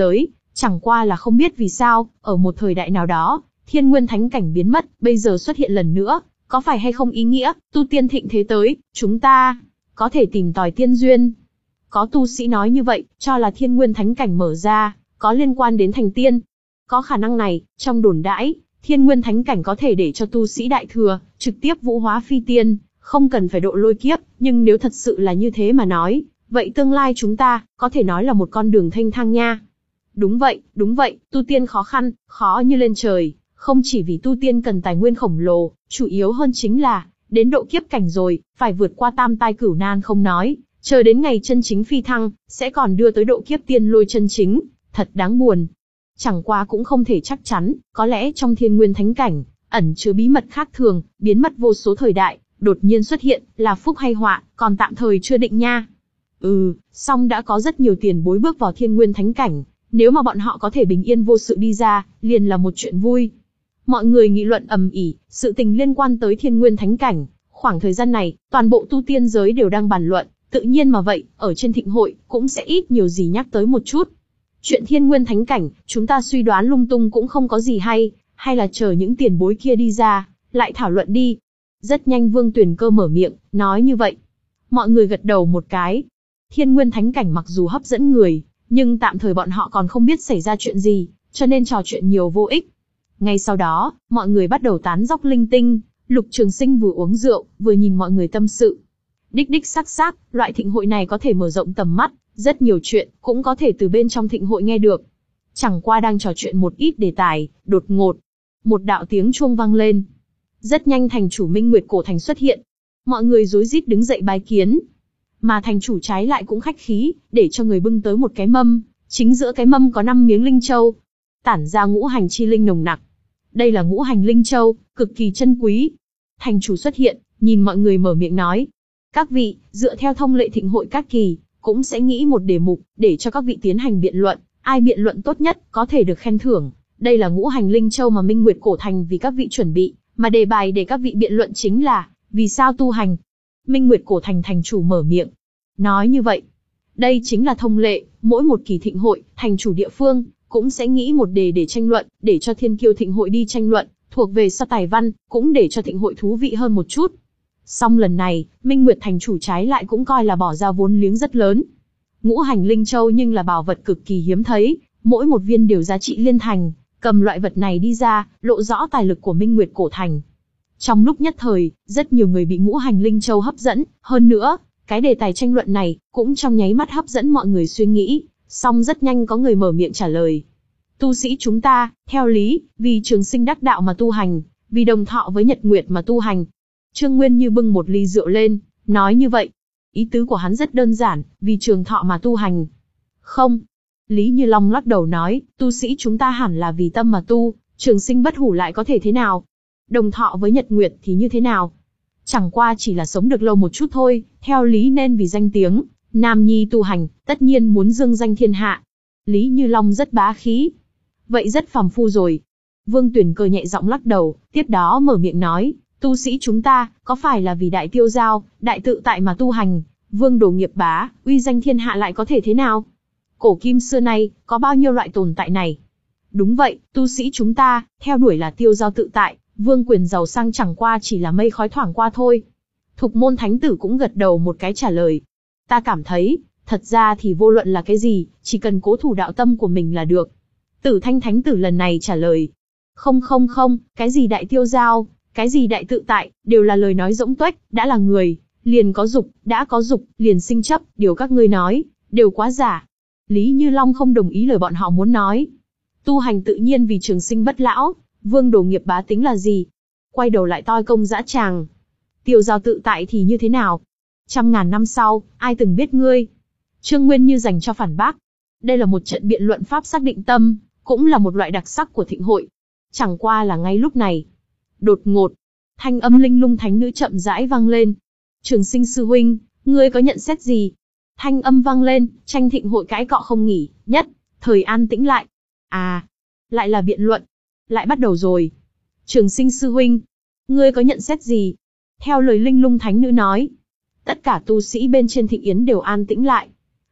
Chẳng qua là không biết vì sao, ở một thời đại nào đó, Thiên Nguyên Thánh Cảnh biến mất, bây giờ xuất hiện lần nữa, có phải hay không ý nghĩa, tu tiên thịnh thế tới, chúng ta có thể tìm tòi tiên duyên. Có tu sĩ nói như vậy, cho là Thiên Nguyên Thánh Cảnh mở ra, có liên quan đến thành tiên. Có khả năng này, trong đồn đãi, Thiên Nguyên Thánh Cảnh có thể để cho tu sĩ đại thừa, trực tiếp vũ hóa phi tiên, không cần phải độ lôi kiếp, nhưng nếu thật sự là như thế mà nói, vậy tương lai chúng ta, có thể nói là một con đường thênh thang nha. Đúng vậy, đúng vậy, tu tiên khó khăn, khó như lên trời, không chỉ vì tu tiên cần tài nguyên khổng lồ, chủ yếu hơn chính là, đến độ kiếp cảnh rồi, phải vượt qua tam tai cửu nan không nói, chờ đến ngày chân chính phi thăng, sẽ còn đưa tới độ kiếp tiên lôi chân chính, thật đáng buồn. Chẳng qua cũng không thể chắc chắn, có lẽ trong Thiên Nguyên Thánh Cảnh, ẩn chứa bí mật khác thường, biến mất vô số thời đại, đột nhiên xuất hiện, là phúc hay họa, còn tạm thời chưa định nha. Ừ, song đã có rất nhiều tiền bối bước vào Thiên Nguyên Thánh Cảnh, nếu mà bọn họ có thể bình yên vô sự đi ra, liền là một chuyện vui. Mọi người nghị luận ầm ĩ, sự tình liên quan tới Thiên Nguyên Thánh Cảnh, khoảng thời gian này, toàn bộ tu tiên giới đều đang bàn luận, tự nhiên mà vậy, ở trên thịnh hội, cũng sẽ ít nhiều gì nhắc tới một chút. Chuyện Thiên Nguyên Thánh Cảnh, chúng ta suy đoán lung tung cũng không có gì hay, hay là chờ những tiền bối kia đi ra, lại thảo luận đi. Rất nhanh Vương Tuyền Cơ mở miệng, nói như vậy. Mọi người gật đầu một cái. Thiên Nguyên Thánh Cảnh mặc dù hấp dẫn người, nhưng tạm thời bọn họ còn không biết xảy ra chuyện gì, cho nên trò chuyện nhiều vô ích. Ngay sau đó, mọi người bắt đầu tán dóc linh tinh, Lục Trường Sinh vừa uống rượu, vừa nhìn mọi người tâm sự. Đích đích xác xác, loại thịnh hội này có thể mở rộng tầm mắt, rất nhiều chuyện, cũng có thể từ bên trong thịnh hội nghe được. Chẳng qua đang trò chuyện một ít đề tài, đột ngột, một đạo tiếng chuông vang lên. Rất nhanh thành chủ Minh Nguyệt Cổ Thành xuất hiện. Mọi người rối rít đứng dậy bái kiến. Mà thành chủ trái lại cũng khách khí, để cho người bưng tới một cái mâm, chính giữa cái mâm có năm miếng linh châu, tản ra ngũ hành chi linh nồng nặc. Đây là ngũ hành linh châu, cực kỳ chân quý. Thành chủ xuất hiện, nhìn mọi người mở miệng nói. Các vị, dựa theo thông lệ thịnh hội các kỳ, cũng sẽ nghĩ một đề mục, để cho các vị tiến hành biện luận, ai biện luận tốt nhất, có thể được khen thưởng. Đây là ngũ hành linh châu mà Minh Nguyệt Cổ Thành vì các vị chuẩn bị, mà đề bài để các vị biện luận chính là, vì sao tu hành. Minh Nguyệt Cổ Thành thành chủ mở miệng, nói như vậy. Đây chính là thông lệ, mỗi một kỳ thịnh hội, thành chủ địa phương, cũng sẽ nghĩ một đề để tranh luận, để cho thiên kiêu thịnh hội đi tranh luận, thuộc về so tài văn, cũng để cho thịnh hội thú vị hơn một chút. Song lần này, Minh Nguyệt thành chủ trái lại cũng coi là bỏ ra vốn liếng rất lớn. Ngũ hành linh châu nhưng là bảo vật cực kỳ hiếm thấy, mỗi một viên đều giá trị liên thành, cầm loại vật này đi ra, lộ rõ tài lực của Minh Nguyệt Cổ Thành. Trong lúc nhất thời, rất nhiều người bị ngũ hành linh châu hấp dẫn, hơn nữa, cái đề tài tranh luận này, cũng trong nháy mắt hấp dẫn mọi người suy nghĩ, song rất nhanh có người mở miệng trả lời. Tu sĩ chúng ta, theo lý, vì trường sinh đắc đạo mà tu hành, vì đồng thọ với Nhật Nguyệt mà tu hành. Trương Nguyên Như bưng một ly rượu lên, nói như vậy. Ý tứ của hắn rất đơn giản, vì trường thọ mà tu hành. Không. Lý Như Long lắc đầu nói, tu sĩ chúng ta hẳn là vì tâm mà tu, trường sinh bất hủ lại có thể thế nào? Đồng thọ với Nhật Nguyệt thì như thế nào? Chẳng qua chỉ là sống được lâu một chút thôi, theo lý nên vì danh tiếng, nam nhi tu hành, tất nhiên muốn dương danh thiên hạ. Lý Như Long rất bá khí. Vậy rất phàm phu rồi. Vương Tuyền Cơ nhẹ giọng lắc đầu, tiếp đó mở miệng nói, tu sĩ chúng ta, có phải là vì đại tiêu giao, đại tự tại mà tu hành, vương đồ nghiệp bá, uy danh thiên hạ lại có thể thế nào? Cổ kim xưa nay, có bao nhiêu loại tồn tại này? Đúng vậy, tu sĩ chúng ta, theo đuổi là tiêu giao tự tại, vương quyền giàu sang chẳng qua chỉ là mây khói thoảng qua thôi. Thục Môn Thánh Tử cũng gật đầu một cái trả lời. Ta cảm thấy, thật ra thì vô luận là cái gì, chỉ cần cố thủ đạo tâm của mình là được. Tử Thanh Thánh Tử lần này trả lời. Không không không, cái gì đại tiêu giao, cái gì đại tự tại, đều là lời nói rỗng tuếch, đã là người, liền có dục, đã có dục, liền sinh chấp, điều các ngươi nói, đều quá giả. Lý Như Long không đồng ý lời bọn họ muốn nói. Tu hành tự nhiên vì trường sinh bất lão, vương đồ nghiệp bá tính là gì? Quay đầu lại toi công dã tràng. Tiêu giao tự tại thì như thế nào? Trăm ngàn năm sau, ai từng biết ngươi? Trương Nguyên Như dành cho phản bác. Đây là một trận biện luận pháp xác định tâm, cũng là một loại đặc sắc của thịnh hội. Chẳng qua là ngay lúc này. Đột ngột, thanh âm linh lung thánh nữ chậm rãi vang lên. Trường Sinh sư huynh, ngươi có nhận xét gì? Thanh âm vang lên, tranh thịnh hội cãi cọ không nghỉ, nhất thời an tĩnh lại. À, lại là biện luận, lại bắt đầu rồi. Trường Sinh sư huynh, ngươi có nhận xét gì? Theo lời linh lung thánh nữ nói, tất cả tu sĩ bên trên thịnh yến đều an tĩnh lại.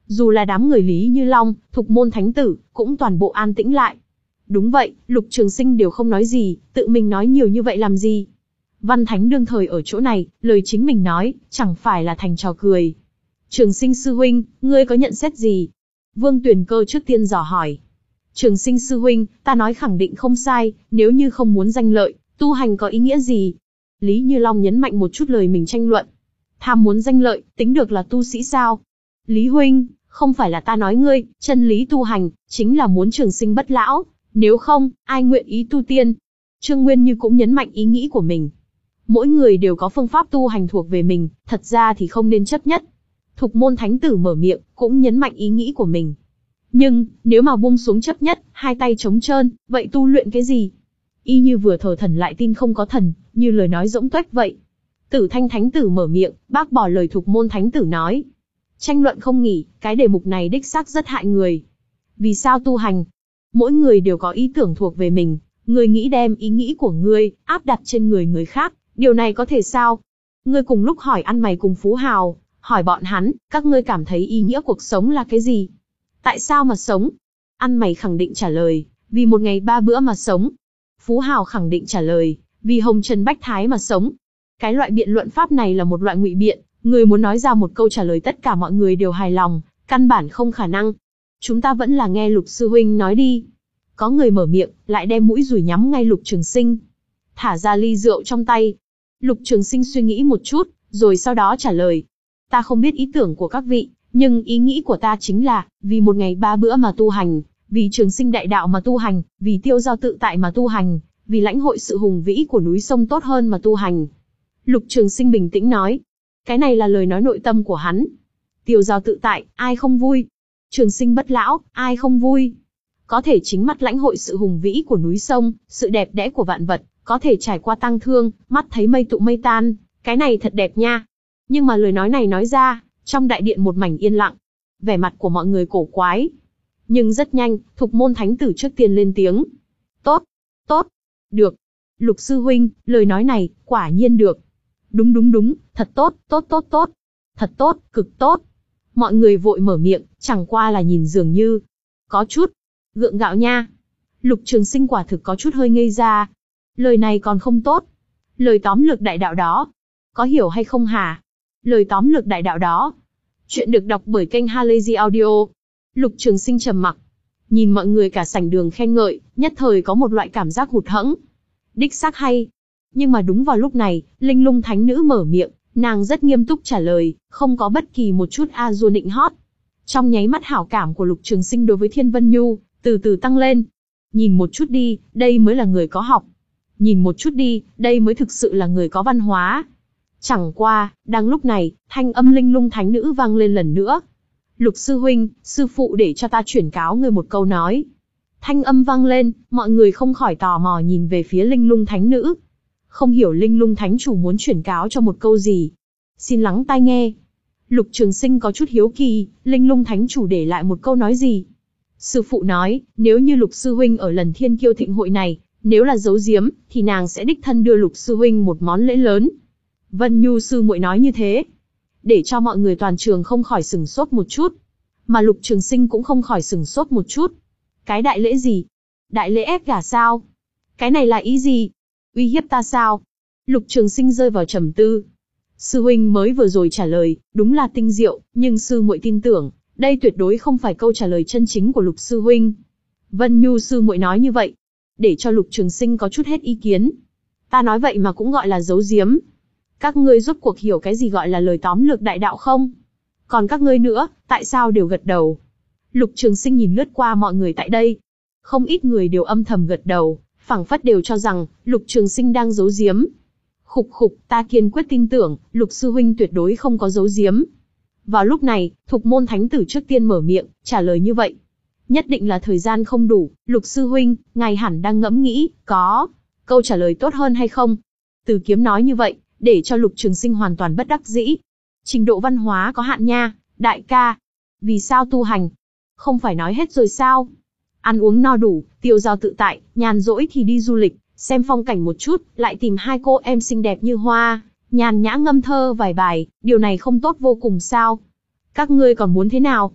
Dù là đám người Lý Như Long, Thục Môn Thánh Tử, cũng toàn bộ an tĩnh lại. Đúng vậy, Lục Trường Sinh đều không nói gì, tự mình nói nhiều như vậy làm gì? Văn Thánh đương thời ở chỗ này, lời chính mình nói, chẳng phải là thành trò cười. Trường Sinh sư huynh, ngươi có nhận xét gì? Vương Tuyền Cơ trước tiên dò hỏi. Trường Sinh sư huynh, ta nói khẳng định không sai, nếu như không muốn danh lợi, tu hành có ý nghĩa gì? Lý Như Long nhấn mạnh một chút lời mình tranh luận. Tham muốn danh lợi, tính được là tu sĩ sao? Lý huynh, không phải là ta nói ngươi, chân lý tu hành, chính là muốn trường sinh bất lão, nếu không, ai nguyện ý tu tiên? Trương Nguyên Như cũng nhấn mạnh ý nghĩ của mình. Mỗi người đều có phương pháp tu hành thuộc về mình, thật ra thì không nên chấp nhất. Thục Môn Thánh Tử mở miệng, cũng nhấn mạnh ý nghĩ của mình. Nhưng, nếu mà buông xuống chấp nhất, hai tay trống trơn, vậy tu luyện cái gì? Y như vừa thờ thần lại tin không có thần, như lời nói rỗng tuếch vậy. Tử Thanh Thánh Tử mở miệng, bác bỏ lời Thục Môn Thánh Tử nói. Tranh luận không nghỉ, cái đề mục này đích xác rất hại người. Vì sao tu hành? Mỗi người đều có ý tưởng thuộc về mình, ngươi nghĩ đem ý nghĩ của ngươi áp đặt trên người người khác, điều này có thể sao? Ngươi cùng lúc hỏi ăn mày cùng Phú Hào, hỏi bọn hắn, các ngươi cảm thấy ý nghĩa cuộc sống là cái gì? Tại sao mà sống? Ăn mày khẳng định trả lời, vì một ngày ba bữa mà sống. Phú Hào khẳng định trả lời, vì hồng trần bách thái mà sống. Cái loại biện luận pháp này là một loại ngụy biện, người muốn nói ra một câu trả lời tất cả mọi người đều hài lòng, căn bản không khả năng. Chúng ta vẫn là nghe Lục sư huynh nói đi. Có người mở miệng, lại đem mũi dùi nhắm ngay Lục Trường Sinh. Thả ra ly rượu trong tay. Lục Trường Sinh suy nghĩ một chút, rồi sau đó trả lời. Ta không biết ý tưởng của các vị, nhưng ý nghĩ của ta chính là, vì một ngày ba bữa mà tu hành, vì trường sinh đại đạo mà tu hành, vì tiêu giao tự tại mà tu hành, vì lãnh hội sự hùng vĩ của núi sông tốt hơn mà tu hành. Lục Trường Sinh bình tĩnh nói. Cái này là lời nói nội tâm của hắn. Tiêu giao tự tại, ai không vui? Trường sinh bất lão, ai không vui? Có thể chính mắt lãnh hội sự hùng vĩ của núi sông, sự đẹp đẽ của vạn vật, có thể trải qua tang thương, mắt thấy mây tụ mây tan, cái này thật đẹp nha. Nhưng mà lời nói này nói ra, trong đại điện một mảnh yên lặng. Vẻ mặt của mọi người cổ quái. Nhưng rất nhanh, Thục Môn Thánh Tử trước tiên lên tiếng. Tốt, tốt, được. Lục sư huynh, lời nói này, quả nhiên được. Đúng đúng đúng, thật tốt, tốt tốt tốt. Thật tốt, cực tốt. Mọi người vội mở miệng, chẳng qua là nhìn dường như có chút gượng gạo nha. Lục Trường Sinh quả thực có chút hơi ngây ra. Lời này còn không tốt. Lời tóm lược đại đạo đó. Có hiểu hay không hả? Lời tóm lược đại đạo đó. Chuyện được đọc bởi kênh Halazy Audio. Lục Trường Sinh trầm mặc. Nhìn mọi người cả sảnh đường khen ngợi, nhất thời có một loại cảm giác hụt hẫng. Đích xác hay. Nhưng mà đúng vào lúc này, Linh Lung Thánh Nữ mở miệng, nàng rất nghiêm túc trả lời, không có bất kỳ một chút a dua nịnh hót. Trong nháy mắt hảo cảm của Lục Trường Sinh đối với Thiên Vân Nhu, từ từ tăng lên. Nhìn một chút đi, đây mới là người có học. Nhìn một chút đi, đây mới thực sự là người có văn hóa. Chẳng qua, đang lúc này, thanh âm Linh Lung Thánh Nữ vang lên lần nữa. Lục sư huynh, sư phụ để cho ta chuyển cáo người một câu nói. Thanh âm vang lên, mọi người không khỏi tò mò nhìn về phía Linh Lung Thánh Nữ. Không hiểu Linh Lung Thánh chủ muốn chuyển cáo cho một câu gì. Xin lắng tai nghe. Lục Trường Sinh có chút hiếu kỳ, Linh Lung Thánh chủ để lại một câu nói gì. Sư phụ nói, nếu như Lục sư huynh ở lần Thiên Kiêu Thịnh hội này, nếu là giấu giếm, thì nàng sẽ đích thân đưa Lục sư huynh một món lễ lớn. Vân Nhu sư muội nói như thế, để cho mọi người toàn trường không khỏi sừng sốt một chút, mà Lục Trường Sinh cũng không khỏi sừng sốt một chút. Cái đại lễ gì? Đại lễ ép gả sao? Cái này là ý gì? Uy hiếp ta sao? Lục Trường Sinh rơi vào trầm tư. Sư huynh mới vừa rồi trả lời, đúng là tinh diệu, nhưng sư muội tin tưởng, đây tuyệt đối không phải câu trả lời chân chính của Lục sư huynh. Vân Nhu sư muội nói như vậy, để cho Lục Trường Sinh có chút hết ý kiến. Ta nói vậy mà cũng gọi là giấu giếm. Các ngươi rốt cuộc hiểu cái gì gọi là lời tóm lược đại đạo không? Còn các ngươi nữa, tại sao đều gật đầu? Lục Trường Sinh nhìn lướt qua mọi người tại đây. Không ít người đều âm thầm gật đầu, phảng phất đều cho rằng, Lục Trường Sinh đang giấu giếm. Khục khục, ta kiên quyết tin tưởng, Lục sư huynh tuyệt đối không có giấu giếm. Vào lúc này, Thục Môn Thánh Tử trước tiên mở miệng, trả lời như vậy. Nhất định là thời gian không đủ, Lục sư huynh, ngài hẳn đang ngẫm nghĩ, có câu trả lời tốt hơn hay không? Từ Kiếm nói như vậy, để cho Lục Trường Sinh hoàn toàn bất đắc dĩ. Trình độ văn hóa có hạn nha, đại ca. Vì sao tu hành? Không phải nói hết rồi sao? Ăn uống no đủ, tiêu dao tự tại, nhàn rỗi thì đi du lịch, xem phong cảnh một chút, lại tìm hai cô em xinh đẹp như hoa, nhàn nhã ngâm thơ vài bài, điều này không tốt vô cùng sao? Các ngươi còn muốn thế nào?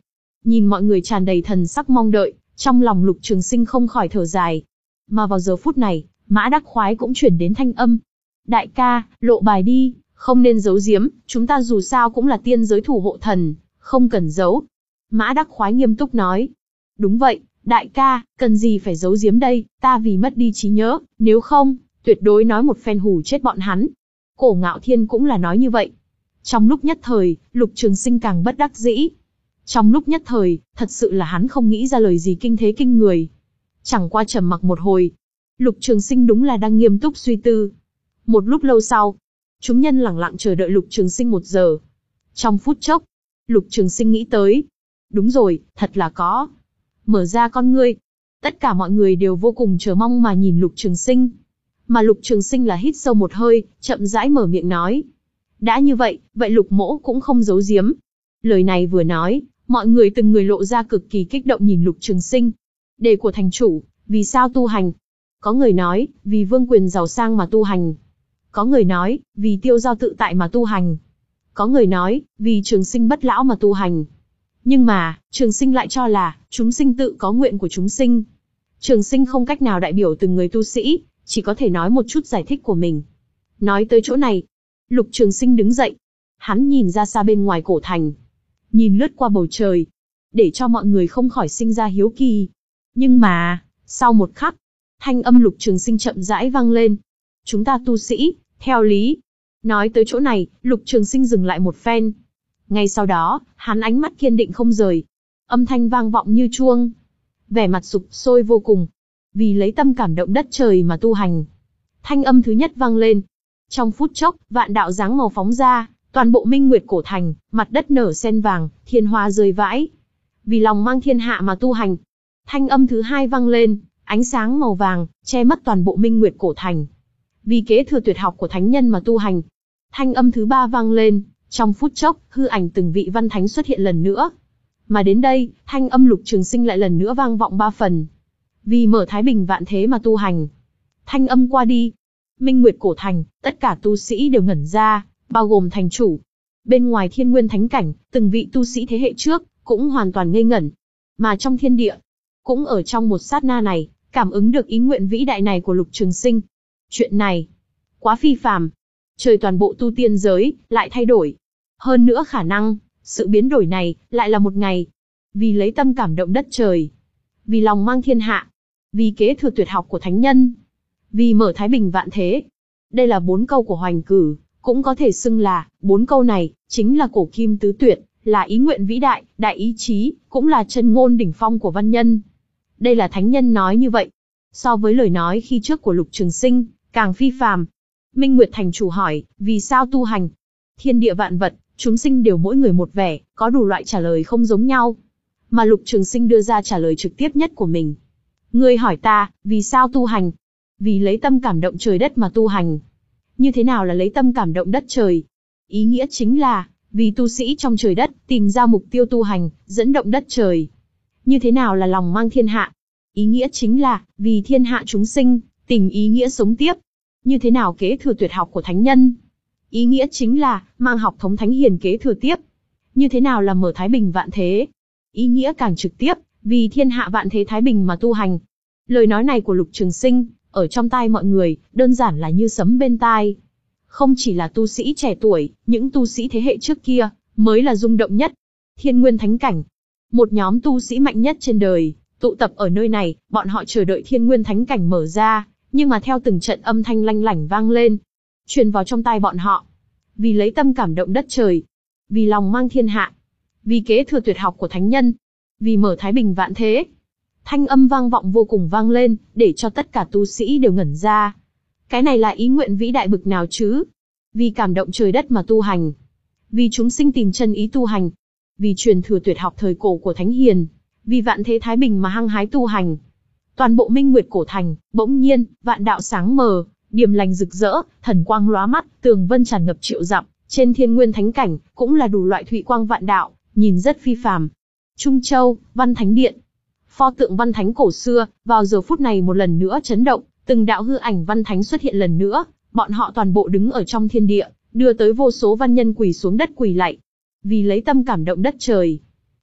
Nhìn mọi người tràn đầy thần sắc mong đợi, trong lòng Lục Trường Sinh không khỏi thở dài. Mà vào giờ phút này, Mã Đắc Khoái cũng chuyển đến thanh âm. Đại ca, lộ bài đi, không nên giấu giếm, chúng ta dù sao cũng là tiên giới thủ hộ thần, không cần giấu. Mã Đắc Khoái nghiêm túc nói. Đúng vậy, đại ca, cần gì phải giấu giếm đây, ta vì mất đi trí nhớ, nếu không, tuyệt đối nói một phen hù chết bọn hắn. Cổ Ngạo Thiên cũng là nói như vậy. Trong lúc nhất thời, Lục Trường Sinh càng bất đắc dĩ. Trong lúc nhất thời, thật sự là hắn không nghĩ ra lời gì kinh thế kinh người. Chẳng qua trầm mặc một hồi, Lục Trường Sinh đúng là đang nghiêm túc suy tư. Một lúc lâu sau, chúng nhân lặng lặng chờ đợi Lục Trường Sinh một giờ. Trong phút chốc, Lục Trường Sinh nghĩ tới. Đúng rồi, thật là có. Mở ra con ngươi. Tất cả mọi người đều vô cùng chờ mong mà nhìn Lục Trường Sinh. Mà Lục Trường Sinh là hít sâu một hơi, chậm rãi mở miệng nói. Đã như vậy, vậy Lục mỗ cũng không giấu giếm. Lời này vừa nói, mọi người từng người lộ ra cực kỳ kích động nhìn Lục Trường Sinh. Đề của thành chủ, vì sao tu hành? Có người nói, vì vương quyền giàu sang mà tu hành. Có người nói, vì tiêu giao tự tại mà tu hành. Có người nói, vì trường sinh bất lão mà tu hành. Nhưng mà, Trường Sinh lại cho là, chúng sinh tự có nguyện của chúng sinh. Trường Sinh không cách nào đại biểu từng người tu sĩ, chỉ có thể nói một chút giải thích của mình. Nói tới chỗ này, Lục Trường Sinh đứng dậy. Hắn nhìn ra xa bên ngoài cổ thành. Nhìn lướt qua bầu trời. Để cho mọi người không khỏi sinh ra hiếu kỳ. Nhưng mà, sau một khắc, thanh âm Lục Trường Sinh chậm rãi vang lên. Chúng ta tu sĩ, theo lý. Nói tới chỗ này, Lục Trường Sinh dừng lại một phen. Ngay sau đó, hắn ánh mắt kiên định không rời. Âm thanh vang vọng như chuông. Vẻ mặt sục sôi vô cùng. Vì lấy tâm cảm động đất trời mà tu hành. Thanh âm thứ nhất vang lên. Trong phút chốc, vạn đạo dáng màu phóng ra, toàn bộ minh nguyệt cổ thành, mặt đất nở sen vàng, thiên hoa rơi vãi. Vì lòng mang thiên hạ mà tu hành. Thanh âm thứ hai vang lên, ánh sáng màu vàng, che mất toàn bộ minh nguyệt cổ thành. Vì kế thừa tuyệt học của thánh nhân mà tu hành. Thanh âm thứ ba vang lên, trong phút chốc, hư ảnh từng vị văn thánh xuất hiện lần nữa. Mà đến đây, thanh âm Lục Trường Sinh lại lần nữa vang vọng ba phần. Vì mở thái bình vạn thế mà tu hành. Thanh âm qua đi. Minh Nguyệt cổ thành, tất cả tu sĩ đều ngẩn ra, bao gồm thành chủ. Bên ngoài Thiên Nguyên Thánh cảnh, từng vị tu sĩ thế hệ trước, cũng hoàn toàn ngây ngẩn. Mà trong thiên địa, cũng ở trong một sát na này, cảm ứng được ý nguyện vĩ đại này của Lục Trường Sinh. Chuyện này, quá phi phàm. Trời toàn bộ tu tiên giới, lại thay đổi. Hơn nữa khả năng, sự biến đổi này, lại là một ngày. Vì lấy tâm cảm động đất trời. Vì lòng mang thiên hạ. Vì kế thừa tuyệt học của thánh nhân. Vì mở thái bình vạn thế. Đây là bốn câu của Hoành Cử, cũng có thể xưng là, bốn câu này, chính là cổ kim tứ tuyệt, là ý nguyện vĩ đại, đại ý chí, cũng là chân ngôn đỉnh phong của văn nhân. Đây là thánh nhân nói như vậy. So với lời nói khi trước của Lục Trường Sinh, càng phi phàm. Minh Nguyệt thành chủ hỏi, vì sao tu hành? Thiên địa vạn vật, chúng sinh đều mỗi người một vẻ, có đủ loại trả lời không giống nhau. Mà Lục Trường Sinh đưa ra trả lời trực tiếp nhất của mình. Ngươi hỏi ta, vì sao tu hành? Vì lấy tâm cảm động trời đất mà tu hành. Như thế nào là lấy tâm cảm động đất trời? Ý nghĩa chính là, vì tu sĩ trong trời đất, tìm ra mục tiêu tu hành, dẫn động đất trời. Như thế nào là lòng mang thiên hạ? Ý nghĩa chính là, vì thiên hạ chúng sinh, tìm ý nghĩa sống tiếp. Như thế nào kế thừa tuyệt học của thánh nhân? Ý nghĩa chính là, mang học thống thánh hiền kế thừa tiếp. Như thế nào là mở thái bình vạn thế? Ý nghĩa càng trực tiếp, vì thiên hạ vạn thế thái bình mà tu hành. Lời nói này của Lục Trường Sinh, ở trong tai mọi người, đơn giản là như sấm bên tai. Không chỉ là tu sĩ trẻ tuổi, những tu sĩ thế hệ trước kia, mới là rung động nhất. Thiên Nguyên Thánh cảnh, một nhóm tu sĩ mạnh nhất trên đời, tụ tập ở nơi này, bọn họ chờ đợi Thiên Nguyên Thánh cảnh mở ra, nhưng mà theo từng trận âm thanh lanh lảnh vang lên, truyền vào trong tai bọn họ. Vì lấy tâm cảm động đất trời, vì lòng mang thiên hạ, vì kế thừa tuyệt học của thánh nhân, vì mở thái bình vạn thế. Thanh âm vang vọng vô cùng vang lên, để cho tất cả tu sĩ đều ngẩn ra. Cái này là ý nguyện vĩ đại bực nào chứ? Vì cảm động trời đất mà tu hành. Vì chúng sinh tìm chân ý tu hành. Vì truyền thừa tuyệt học thời cổ của Thánh Hiền. Vì vạn thế thái bình mà hăng hái tu hành. Toàn bộ minh nguyệt cổ thành, bỗng nhiên, vạn đạo sáng mờ, điềm lành rực rỡ, thần quang lóa mắt, tường vân tràn ngập triệu dặm. Trên Thiên Nguyên Thánh cảnh, cũng là đủ loại thụy quang vạn đạo, nhìn rất phi phàm. Trung Châu, Văn Thánh Điện. Pho tượng Văn Thánh cổ xưa, vào giờ phút này một lần nữa chấn động, từng đạo hư ảnh Văn Thánh xuất hiện lần nữa, bọn họ toàn bộ đứng ở trong thiên địa, đưa tới vô số văn nhân quỳ xuống đất quỳ lạy. Vì lấy tâm cảm động đất trời,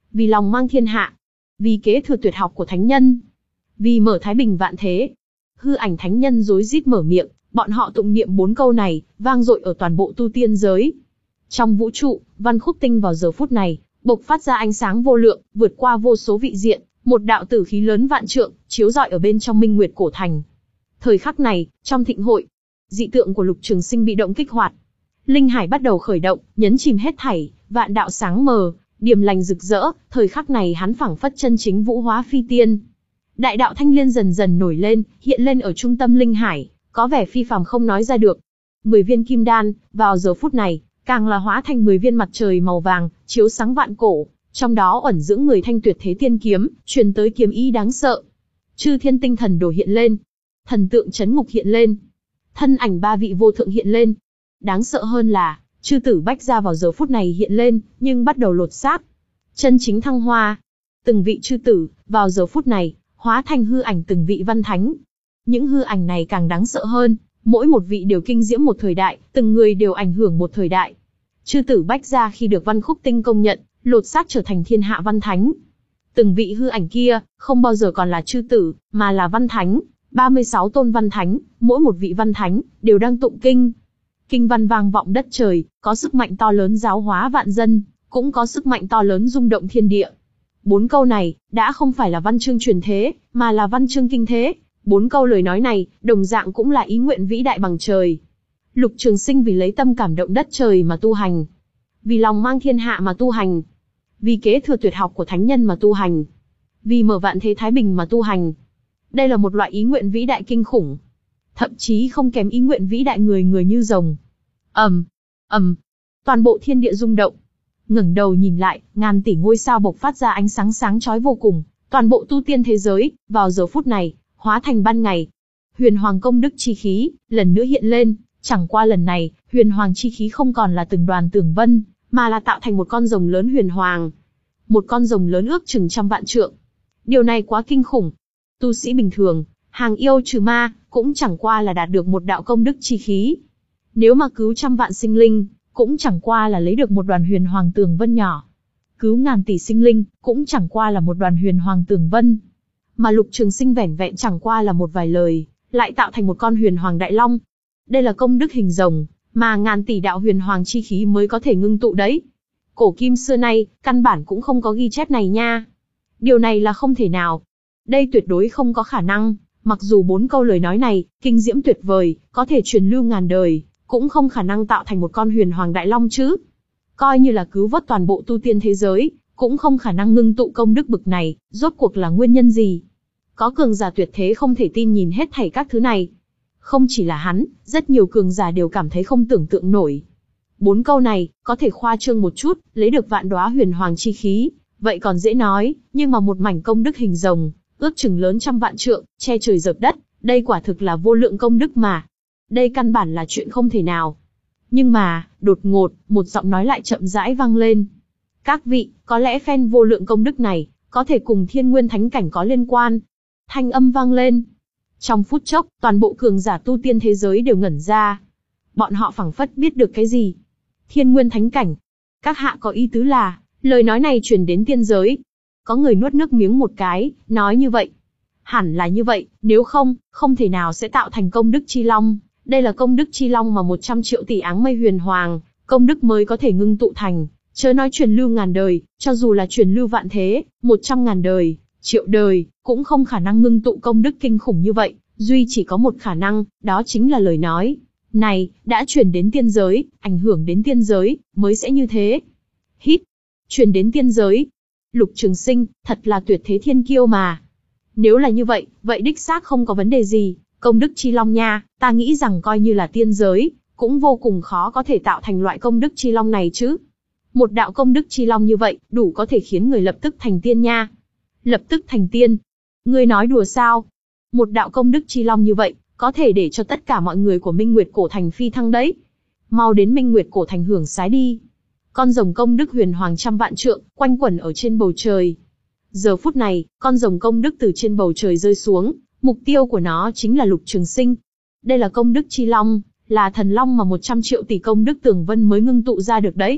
vì lòng mang thiên hạ, vì kế thừa tuyệt học của thánh nhân, vì mở thái bình vạn thế. Hư ảnh thánh nhân rối rít mở miệng, bọn họ tụng niệm bốn câu này, vang dội ở toàn bộ tu tiên giới. Trong vũ trụ, Văn Khúc Tinh vào giờ phút này, bộc phát ra ánh sáng vô lượng, vượt qua vô số vị diện, một đạo tử khí lớn vạn trượng, chiếu rọi ở bên trong Minh Nguyệt cổ thành. Thời khắc này, trong thịnh hội, dị tượng của Lục Trường Sinh bị động kích hoạt. Linh hải bắt đầu khởi động, nhấn chìm hết thảy, vạn đạo sáng mờ, điềm lành rực rỡ, thời khắc này hắn phảng phất chân chính vũ hóa phi tiên. Đại đạo thanh liên dần dần nổi lên, hiện lên ở trung tâm linh hải, có vẻ phi phàm không nói ra được. Mười viên kim đan, vào giờ phút này, càng là hóa thành mười viên mặt trời màu vàng, chiếu sáng vạn cổ, trong đó ẩn dưỡng người thanh tuyệt thế tiên kiếm, truyền tới kiếm ý đáng sợ. Chư thiên tinh thần đồ hiện lên, thần tượng chấn ngục hiện lên, thân ảnh ba vị vô thượng hiện lên. Đáng sợ hơn là, chư tử bách gia vào giờ phút này hiện lên, nhưng bắt đầu lột xác, chân chính thăng hoa. Từng vị chư tử, vào giờ phút này, hóa thành hư ảnh từng vị văn thánh. Những hư ảnh này càng đáng sợ hơn, mỗi một vị đều kinh diễm một thời đại, từng người đều ảnh hưởng một thời đại. Chư tử bách gia khi được Văn Khúc Tinh công nhận, lột xác trở thành thiên hạ văn thánh. Từng vị hư ảnh kia, không bao giờ còn là chư tử, mà là văn thánh, ba mươi sáu tôn văn thánh, mỗi một vị văn thánh, đều đang tụng kinh. Kinh văn vang vọng đất trời, có sức mạnh to lớn giáo hóa vạn dân, cũng có sức mạnh to lớn rung động thiên địa. Bốn câu này, đã không phải là văn chương truyền thế, mà là văn chương kinh thế. Bốn câu lời nói này, đồng dạng cũng là ý nguyện vĩ đại bằng trời. Lục Trường Sinh vì lấy tâm cảm động đất trời mà tu hành, vì lòng mang thiên hạ mà tu hành, vì kế thừa tuyệt học của thánh nhân mà tu hành, vì mở vạn thế thái bình mà tu hành. Đây là một loại ý nguyện vĩ đại kinh khủng, thậm chí không kém ý nguyện vĩ đại người người như rồng. ầm, ầm, toàn bộ thiên địa rung động. Ngẩng đầu nhìn lại, ngàn tỷ ngôi sao bộc phát ra ánh sáng sáng chói vô cùng, toàn bộ tu tiên thế giới, vào giờ phút này, hóa thành ban ngày. Huyền Hoàng công đức chi khí, lần nữa hiện lên, chẳng qua lần này, Huyền Hoàng chi khí không còn là từng đoàn tường vân, mà là tạo thành một con rồng lớn huyền hoàng. Một con rồng lớn ước chừng trăm vạn trượng. Điều này quá kinh khủng. Tu sĩ bình thường, hàng yêu trừ ma, cũng chẳng qua là đạt được một đạo công đức chi khí. Nếu mà cứu trăm vạn sinh linh, cũng chẳng qua là lấy được một đoàn huyền hoàng tường vân nhỏ. Cứu ngàn tỷ sinh linh, cũng chẳng qua là một đoàn huyền hoàng tường vân. Mà Lục Trường Sinh vẻn vẹn chẳng qua là một vài lời, lại tạo thành một con huyền hoàng đại long. Đây là công đức hình rồng, mà ngàn tỷ đạo huyền hoàng chi khí mới có thể ngưng tụ đấy. Cổ kim xưa nay, căn bản cũng không có ghi chép này nha. Điều này là không thể nào. Đây tuyệt đối không có khả năng, mặc dù bốn câu lời nói này, kinh diễm tuyệt vời, có thể truyền lưu ngàn đời, cũng không khả năng tạo thành một con huyền hoàng đại long chứ. Coi như là cứu vớt toàn bộ tu tiên thế giới, cũng không khả năng ngưng tụ công đức bực này, rốt cuộc là nguyên nhân gì? Có cường giả tuyệt thế không thể tin nhìn hết thảy các thứ này. Không chỉ là hắn, rất nhiều cường giả đều cảm thấy không tưởng tượng nổi. Bốn câu này, có thể khoa trương một chút, lấy được vạn đóa huyền hoàng chi khí, vậy còn dễ nói, nhưng mà một mảnh công đức hình rồng, ước chừng lớn trăm vạn trượng, che trời dập đất, đây quả thực là vô lượng công đức mà. Đây căn bản là chuyện không thể nào. Nhưng mà, đột ngột, một giọng nói lại chậm rãi vang lên. Các vị, có lẽ phen vô lượng công đức này, có thể cùng thiên nguyên thánh cảnh có liên quan. Thanh âm vang lên. Trong phút chốc, toàn bộ cường giả tu tiên thế giới đều ngẩn ra. Bọn họ phảng phất biết được cái gì. Thiên nguyên thánh cảnh. Các hạ có ý tứ là, lời nói này truyền đến tiên giới. Có người nuốt nước miếng một cái, nói như vậy. Hẳn là như vậy, nếu không, không thể nào sẽ tạo thành công đức chi long. Đây là công đức chi long mà một trăm triệu tỷ áng mây huyền hoàng, công đức mới có thể ngưng tụ thành. Chớ nói truyền lưu ngàn đời, cho dù là truyền lưu vạn thế, một trăm ngàn đời, triệu đời, cũng không khả năng ngưng tụ công đức kinh khủng như vậy. Duy chỉ có một khả năng, đó chính là lời nói này đã truyền đến tiên giới, ảnh hưởng đến tiên giới, mới sẽ như thế. Hít, truyền đến tiên giới. Lục Trường Sinh, thật là tuyệt thế thiên kiêu mà. Nếu là như vậy, vậy đích xác không có vấn đề gì. Công đức chi long nha, ta nghĩ rằng coi như là tiên giới, cũng vô cùng khó có thể tạo thành loại công đức chi long này chứ. Một đạo công đức chi long như vậy, đủ có thể khiến người lập tức thành tiên nha. Lập tức thành tiên? Ngươi nói đùa sao? Một đạo công đức chi long như vậy, có thể để cho tất cả mọi người của Minh Nguyệt cổ thành phi thăng đấy. Mau đến Minh Nguyệt cổ thành hưởng sái đi. Con rồng công đức huyền hoàng trăm vạn trượng, quanh quẩn ở trên bầu trời. Giờ phút này, con rồng công đức từ trên bầu trời rơi xuống, mục tiêu của nó chính là Lục Trường Sinh. Đây là công đức chi long, là thần long mà một trăm triệu tỷ công đức tường vân mới ngưng tụ ra được đấy.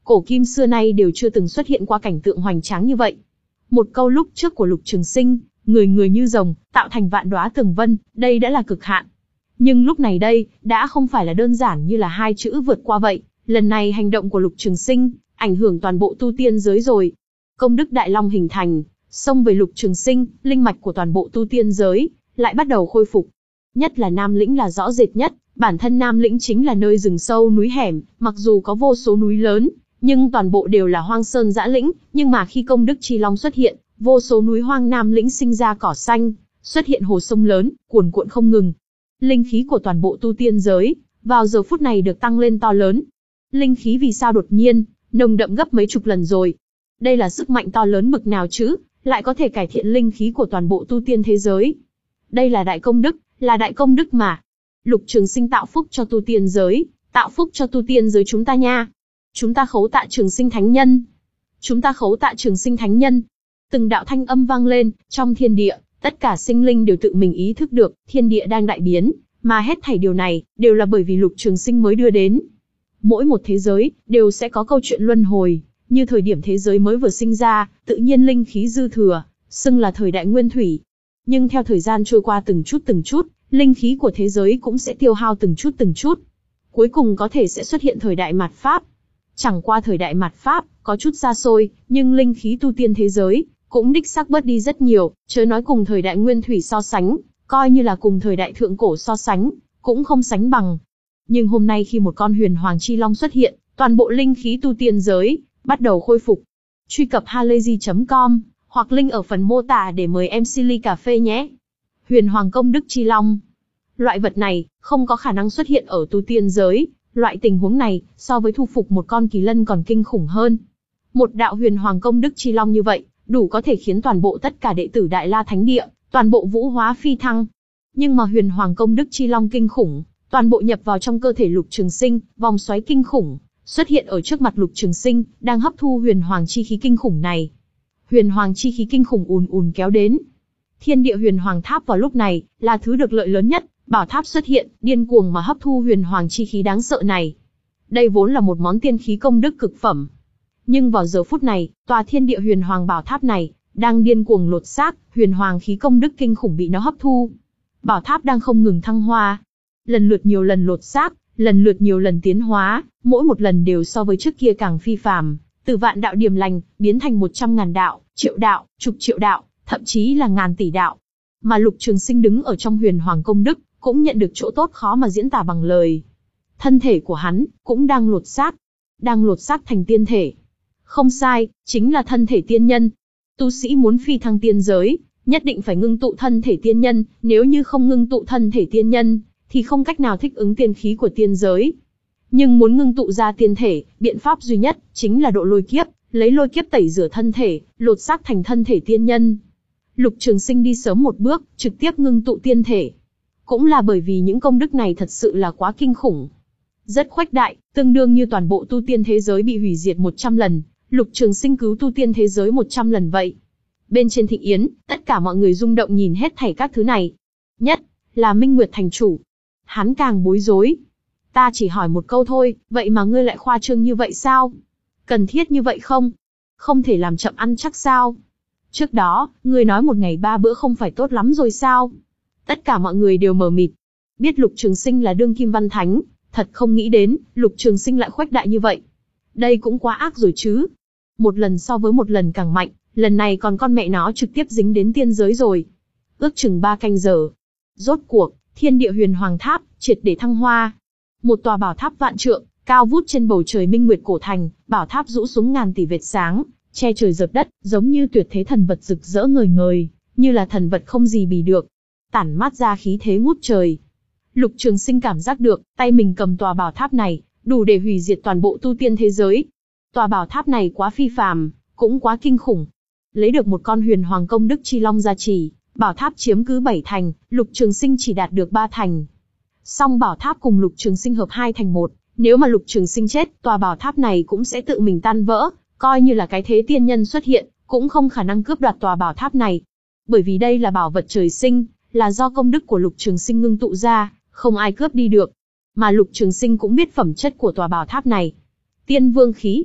Cổ kim xưa nay đều chưa từng xuất hiện qua cảnh tượng hoành tráng như vậy. Một câu lúc trước của Lục Trường Sinh, người người như rồng, tạo thành vạn đóa tường vân, đây đã là cực hạn. Nhưng lúc này đây, đã không phải là đơn giản như là hai chữ vượt qua vậy. Lần này hành động của Lục Trường Sinh, ảnh hưởng toàn bộ tu tiên giới rồi. Công đức Đại Long hình thành, xông về Lục Trường Sinh, linh mạch của toàn bộ tu tiên giới, lại bắt đầu khôi phục. Nhất là Nam Lĩnh là rõ rệt nhất, bản thân Nam Lĩnh chính là nơi rừng sâu núi hẻm, mặc dù có vô số núi lớn, nhưng toàn bộ đều là hoang sơn dã lĩnh, nhưng mà khi công đức Chi Long xuất hiện, vô số núi hoang Nam Lĩnh sinh ra cỏ xanh, xuất hiện hồ sông lớn, cuồn cuộn không ngừng. Linh khí của toàn bộ tu tiên giới, vào giờ phút này được tăng lên to lớn. Linh khí vì sao đột nhiên, nồng đậm gấp mấy chục lần rồi? Đây là sức mạnh to lớn bực nào chứ, lại có thể cải thiện linh khí của toàn bộ tu tiên thế giới. Đây là đại công đức, là đại công đức mà. Lục Trường Sinh tạo phúc cho tu tiên giới, tạo phúc cho tu tiên giới chúng ta nha. Chúng ta khấu tạ Trường Sinh Thánh Nhân. Chúng ta khấu tạ Trường Sinh Thánh Nhân. Từng đạo thanh âm vang lên, trong thiên địa, tất cả sinh linh đều tự mình ý thức được, thiên địa đang đại biến, mà hết thảy điều này, đều là bởi vì Lục Trường Sinh mới đưa đến. Mỗi một thế giới, đều sẽ có câu chuyện luân hồi, như thời điểm thế giới mới vừa sinh ra, tự nhiên linh khí dư thừa, xưng là thời đại nguyên thủy. Nhưng theo thời gian trôi qua từng chút từng chút, linh khí của thế giới cũng sẽ tiêu hao từng chút từng chút. Cuối cùng có thể sẽ xuất hiện thời đại mạt Pháp. Chẳng qua thời đại mạt Pháp, có chút xa xôi, nhưng linh khí tu tiên thế giới, cũng đích xác bớt đi rất nhiều, chớ nói cùng thời đại nguyên thủy so sánh, coi như là cùng thời đại thượng cổ so sánh, cũng không sánh bằng. Nhưng hôm nay khi một con huyền hoàng chi long xuất hiện, toàn bộ linh khí tu tiên giới, bắt đầu khôi phục. Truy cập halayzi chấm com, hoặc link ở phần mô tả để mời em xê ly cà phê nhé. Huyền hoàng công đức chi long. Loại vật này, không có khả năng xuất hiện ở tu tiên giới, loại tình huống này, so với thu phục một con kỳ lân còn kinh khủng hơn. Một đạo huyền hoàng công đức chi long như vậy, đủ có thể khiến toàn bộ tất cả đệ tử Đại La Thánh Địa, toàn bộ vũ hóa phi thăng. Nhưng mà huyền hoàng công đức chi long kinh khủng, toàn bộ nhập vào trong cơ thể Lục Trường Sinh, vòng xoáy kinh khủng, xuất hiện ở trước mặt Lục Trường Sinh, đang hấp thu huyền hoàng chi khí kinh khủng này. Huyền hoàng chi khí kinh khủng ùn ùn kéo đến. Thiên địa huyền hoàng tháp vào lúc này, là thứ được lợi lớn nhất, bảo tháp xuất hiện, điên cuồng mà hấp thu huyền hoàng chi khí đáng sợ này. Đây vốn là một món tiên khí công đức cực phẩm. Nhưng vào giờ phút này, tòa thiên địa huyền hoàng bảo tháp này, đang điên cuồng lột xác, huyền hoàng khí công đức kinh khủng bị nó hấp thu. Bảo tháp đang không ngừng thăng hoa. Lần lượt nhiều lần lột xác, lần lượt nhiều lần tiến hóa, mỗi một lần đều so với trước kia càng phi phàm, từ vạn đạo điềm lành, biến thành một trăm ngàn đạo, triệu đạo, chục triệu đạo, thậm chí là ngàn tỷ đạo. Mà Lục Trường Sinh đứng ở trong huyền hoàng công đức, cũng nhận được chỗ tốt khó mà diễn tả bằng lời. Thân thể của hắn, cũng đang lột xác, đang lột xác thành tiên thể. Không sai, chính là thân thể tiên nhân. Tu sĩ muốn phi thăng tiên giới, nhất định phải ngưng tụ thân thể tiên nhân, nếu như không ngưng tụ thân thể tiên nhân, thì không cách nào thích ứng tiên khí của tiên giới. Nhưng muốn ngưng tụ ra tiên thể, biện pháp duy nhất, chính là độ lôi kiếp, lấy lôi kiếp tẩy rửa thân thể, lột xác thành thân thể tiên nhân. Lục Trường Sinh đi sớm một bước, trực tiếp ngưng tụ tiên thể. Cũng là bởi vì những công đức này thật sự là quá kinh khủng. Rất khuếch đại, tương đương như toàn bộ tu tiên thế giới bị hủy diệt một trăm lần, Lục Trường Sinh cứu tu tiên thế giới một trăm lần vậy. Bên trên thịnh yến, tất cả mọi người rung động nhìn hết thảy các thứ này. Nhất là Minh Nguyệt thành chủ. Hắn càng bối rối. Ta chỉ hỏi một câu thôi, vậy mà ngươi lại khoa trương như vậy sao? Cần thiết như vậy không? Không thể làm chậm ăn chắc sao? Trước đó, ngươi nói một ngày ba bữa không phải tốt lắm rồi sao? Tất cả mọi người đều mờ mịt. Biết Lục Trường Sinh là đương kim văn thánh, thật không nghĩ đến, Lục Trường Sinh lại khuếch đại như vậy. Đây cũng quá ác rồi chứ. Một lần so với một lần càng mạnh, lần này còn con mẹ nó trực tiếp dính đến tiên giới rồi. Ước chừng ba canh giờ. Rốt cuộc, thiên địa huyền hoàng tháp, triệt để thăng hoa. Một tòa bảo tháp vạn trượng, cao vút trên bầu trời minh nguyệt cổ thành, bảo tháp rũ xuống ngàn tỷ vệt sáng, che trời dợp đất, giống như tuyệt thế thần vật rực rỡ ngời ngời, như là thần vật không gì bì được. Tản mát ra khí thế ngút trời. Lục Trường Sinh cảm giác được, tay mình cầm tòa bảo tháp này, đủ để hủy diệt toàn bộ tu tiên thế giới. Tòa bảo tháp này quá phi phàm, cũng quá kinh khủng. Lấy được một con huyền hoàng công đức chi long gia trì, bảo tháp chiếm cứ bảy thành, Lục Trường Sinh chỉ đạt được ba thành. Song bảo tháp cùng Lục Trường Sinh hợp hai thành một, nếu mà Lục Trường Sinh chết, tòa bảo tháp này cũng sẽ tự mình tan vỡ, coi như là cái thế tiên nhân xuất hiện, cũng không khả năng cướp đoạt tòa bảo tháp này. Bởi vì đây là bảo vật trời sinh, là do công đức của Lục Trường Sinh ngưng tụ ra, không ai cướp đi được. Mà Lục Trường Sinh cũng biết phẩm chất của tòa bảo tháp này. Tiên vương khí.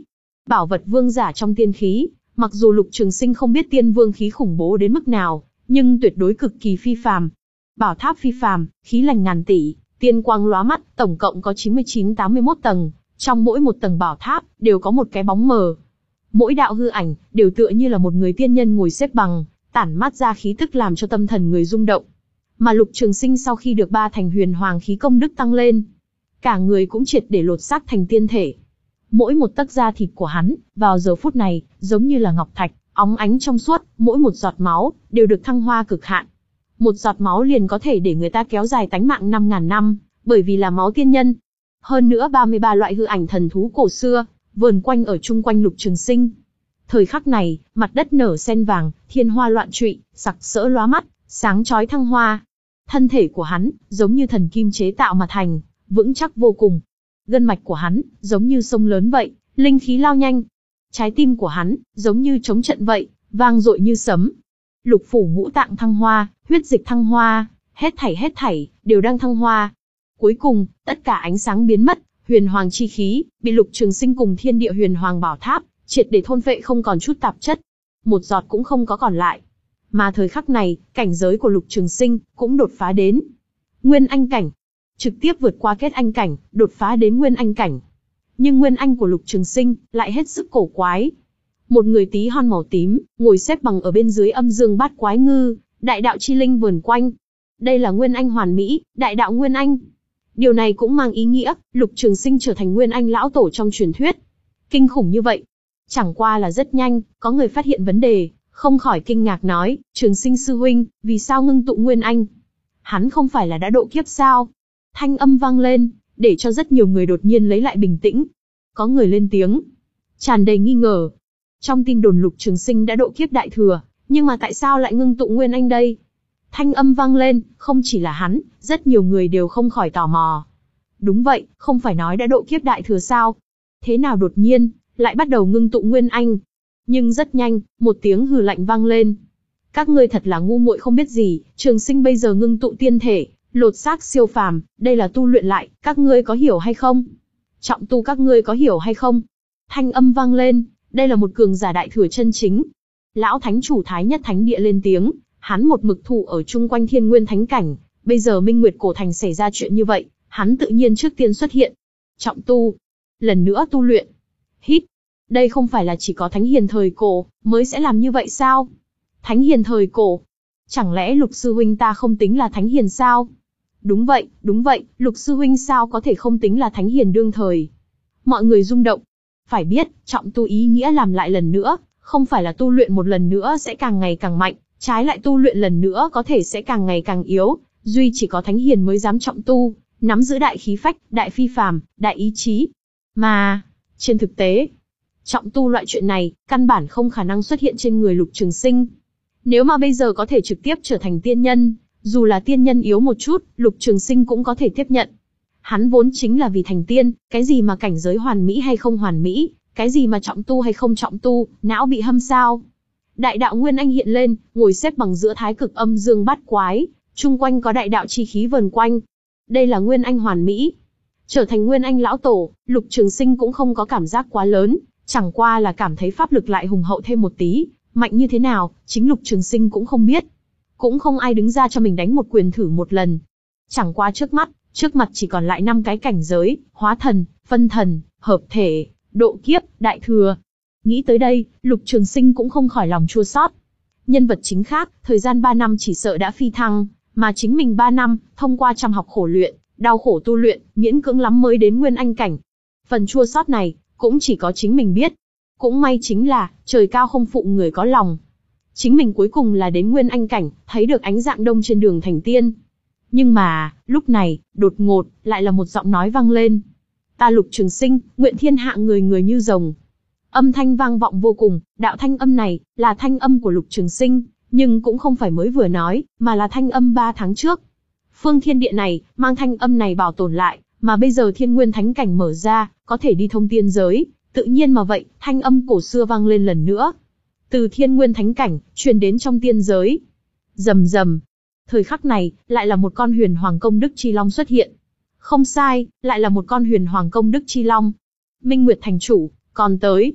Bảo vật vương giả trong tiên khí, mặc dù Lục Trường Sinh không biết tiên vương khí khủng bố đến mức nào, nhưng tuyệt đối cực kỳ phi phàm. Bảo tháp phi phàm, khí lành ngàn tỷ, tiên quang lóa mắt, tổng cộng có chín mươi chín tám mươi mốt tầng, trong mỗi một tầng bảo tháp đều có một cái bóng mờ. Mỗi đạo hư ảnh đều tựa như là một người tiên nhân ngồi xếp bằng, tản mát ra khí tức làm cho tâm thần người rung động. Mà Lục Trường Sinh sau khi được ba thành huyền hoàng khí công đức tăng lên, cả người cũng triệt để lột xác thành tiên thể. Mỗi một tấc da thịt của hắn, vào giờ phút này, giống như là ngọc thạch, óng ánh trong suốt, mỗi một giọt máu đều được thăng hoa cực hạn. Một giọt máu liền có thể để người ta kéo dài tánh mạng năm ngàn năm, bởi vì là máu tiên nhân. Hơn nữa ba mươi ba loại hư ảnh thần thú cổ xưa, vờn quanh ở chung quanh Lục Trường Sinh. Thời khắc này, mặt đất nở sen vàng, thiên hoa loạn trụy, sặc sỡ lóa mắt, sáng chói thăng hoa. Thân thể của hắn, giống như thần kim chế tạo mà thành, vững chắc vô cùng. Gân mạch của hắn, giống như sông lớn vậy, linh khí lao nhanh. Trái tim của hắn, giống như trống trận vậy, vang dội như sấm. Lục phủ ngũ tạng thăng hoa, huyết dịch thăng hoa, hết thảy hết thảy, đều đang thăng hoa. Cuối cùng, tất cả ánh sáng biến mất, huyền hoàng chi khí, bị Lục Trường Sinh cùng thiên địa huyền hoàng bảo tháp, triệt để thôn phệ không còn chút tạp chất. Một giọt cũng không có còn lại. Mà thời khắc này, cảnh giới của Lục Trường Sinh, cũng đột phá đến Nguyên Anh cảnh. Trực tiếp vượt qua kết anh cảnh, đột phá đến Nguyên Anh cảnh. Nhưng Nguyên Anh của Lục Trường Sinh, lại hết sức cổ quái. Một người tí hon màu tím, ngồi xếp bằng ở bên dưới âm dương bát quái ngư, đại đạo chi linh vờn quanh. Đây là Nguyên Anh hoàn mỹ, đại đạo Nguyên Anh. Điều này cũng mang ý nghĩa, Lục Trường Sinh trở thành Nguyên Anh lão tổ trong truyền thuyết. Kinh khủng như vậy. Chẳng qua là rất nhanh, có người phát hiện vấn đề, không khỏi kinh ngạc nói, Trường Sinh sư huynh, vì sao ngưng tụ Nguyên Anh? Hắn không phải là đã độ kiếp sao? Thanh âm vang lên, để cho rất nhiều người đột nhiên lấy lại bình tĩnh. Có người lên tiếng, tràn đầy nghi ngờ. Trong tin đồn Lục Trường Sinh đã độ kiếp đại thừa, nhưng mà tại sao lại ngưng tụ Nguyên Anh đây? Thanh âm vang lên, không chỉ là hắn, rất nhiều người đều không khỏi tò mò. Đúng vậy, không phải nói đã độ kiếp đại thừa sao? Thế nào đột nhiên, lại bắt đầu ngưng tụ Nguyên Anh? Nhưng rất nhanh, một tiếng hừ lạnh vang lên. Các ngươi thật là ngu muội không biết gì, Trường Sinh bây giờ ngưng tụ tiên thể, lột xác siêu phàm, đây là tu luyện lại, các ngươi có hiểu hay không? Trọng tu các ngươi có hiểu hay không? Thanh âm vang lên, đây là một cường giả đại thừa chân chính. Lão thánh chủ Thái Nhất Thánh Địa lên tiếng, hắn một mực thủ ở chung quanh Thiên Nguyên Thánh Cảnh, bây giờ Minh Nguyệt Cổ Thành xảy ra chuyện như vậy, hắn tự nhiên trước tiên xuất hiện. Trọng tu, lần nữa tu luyện. Hít, đây không phải là chỉ có Thánh Hiền thời cổ mới sẽ làm như vậy sao? Thánh Hiền thời cổ, chẳng lẽ Lục sư huynh ta không tính là Thánh Hiền sao? Đúng vậy, đúng vậy, Lục sư huynh sao có thể không tính là Thánh Hiền đương thời? Mọi người rung động. Phải biết, trọng tu ý nghĩa làm lại lần nữa, không phải là tu luyện một lần nữa sẽ càng ngày càng mạnh, trái lại tu luyện lần nữa có thể sẽ càng ngày càng yếu, duy chỉ có Thánh Hiền mới dám trọng tu, nắm giữ đại khí phách, đại phi phàm, đại ý chí. Mà, trên thực tế, trọng tu loại chuyện này, căn bản không khả năng xuất hiện trên người Lục Trường Sinh. Nếu mà bây giờ có thể trực tiếp trở thành tiên nhân, dù là tiên nhân yếu một chút, Lục Trường Sinh cũng có thể tiếp nhận. Hắn vốn chính là vì thành tiên, cái gì mà cảnh giới hoàn mỹ hay không hoàn mỹ, cái gì mà trọng tu hay không trọng tu, não bị hâm sao. Đại đạo Nguyên Anh hiện lên, ngồi xếp bằng giữa thái cực âm dương bát quái, chung quanh có đại đạo chi khí vần quanh. Đây là Nguyên Anh hoàn mỹ. Trở thành Nguyên Anh lão tổ, Lục Trường Sinh cũng không có cảm giác quá lớn, chẳng qua là cảm thấy pháp lực lại hùng hậu thêm một tí, mạnh như thế nào, chính Lục Trường Sinh cũng không biết. Cũng không ai đứng ra cho mình đánh một quyền thử một lần. Chẳng qua trước mắt, trước mặt chỉ còn lại năm cái cảnh giới, hóa thần, phân thần, hợp thể, độ kiếp, đại thừa. Nghĩ tới đây, Lục Trường Sinh cũng không khỏi lòng chua xót. Nhân vật chính khác, thời gian ba năm chỉ sợ đã phi thăng, mà chính mình ba năm, thông qua trăm học khổ luyện, đau khổ tu luyện, miễn cưỡng lắm mới đến Nguyên Anh cảnh. Phần chua xót này, cũng chỉ có chính mình biết. Cũng may chính là, trời cao không phụ người có lòng. Chính mình cuối cùng là đến Nguyên Anh cảnh, thấy được ánh dạng đông trên đường thành tiên. Nhưng mà, lúc này, đột ngột, lại là một giọng nói vang lên. Ta Lục Trường Sinh, nguyện thiên hạ người người như rồng. Âm thanh vang vọng vô cùng, đạo thanh âm này, là thanh âm của Lục Trường Sinh, nhưng cũng không phải mới vừa nói, mà là thanh âm ba tháng trước. Phương thiên địa này, mang thanh âm này bảo tồn lại, mà bây giờ Thiên Nguyên Thánh Cảnh mở ra, có thể đi thông tiên giới, tự nhiên mà vậy, thanh âm cổ xưa vang lên lần nữa. Từ Thiên Nguyên Thánh Cảnh, truyền đến trong tiên giới. Rầm rầm. Thời khắc này, lại là một con huyền hoàng công đức chi long xuất hiện. Không sai, lại là một con huyền hoàng công đức chi long. Minh Nguyệt thành chủ, còn tới.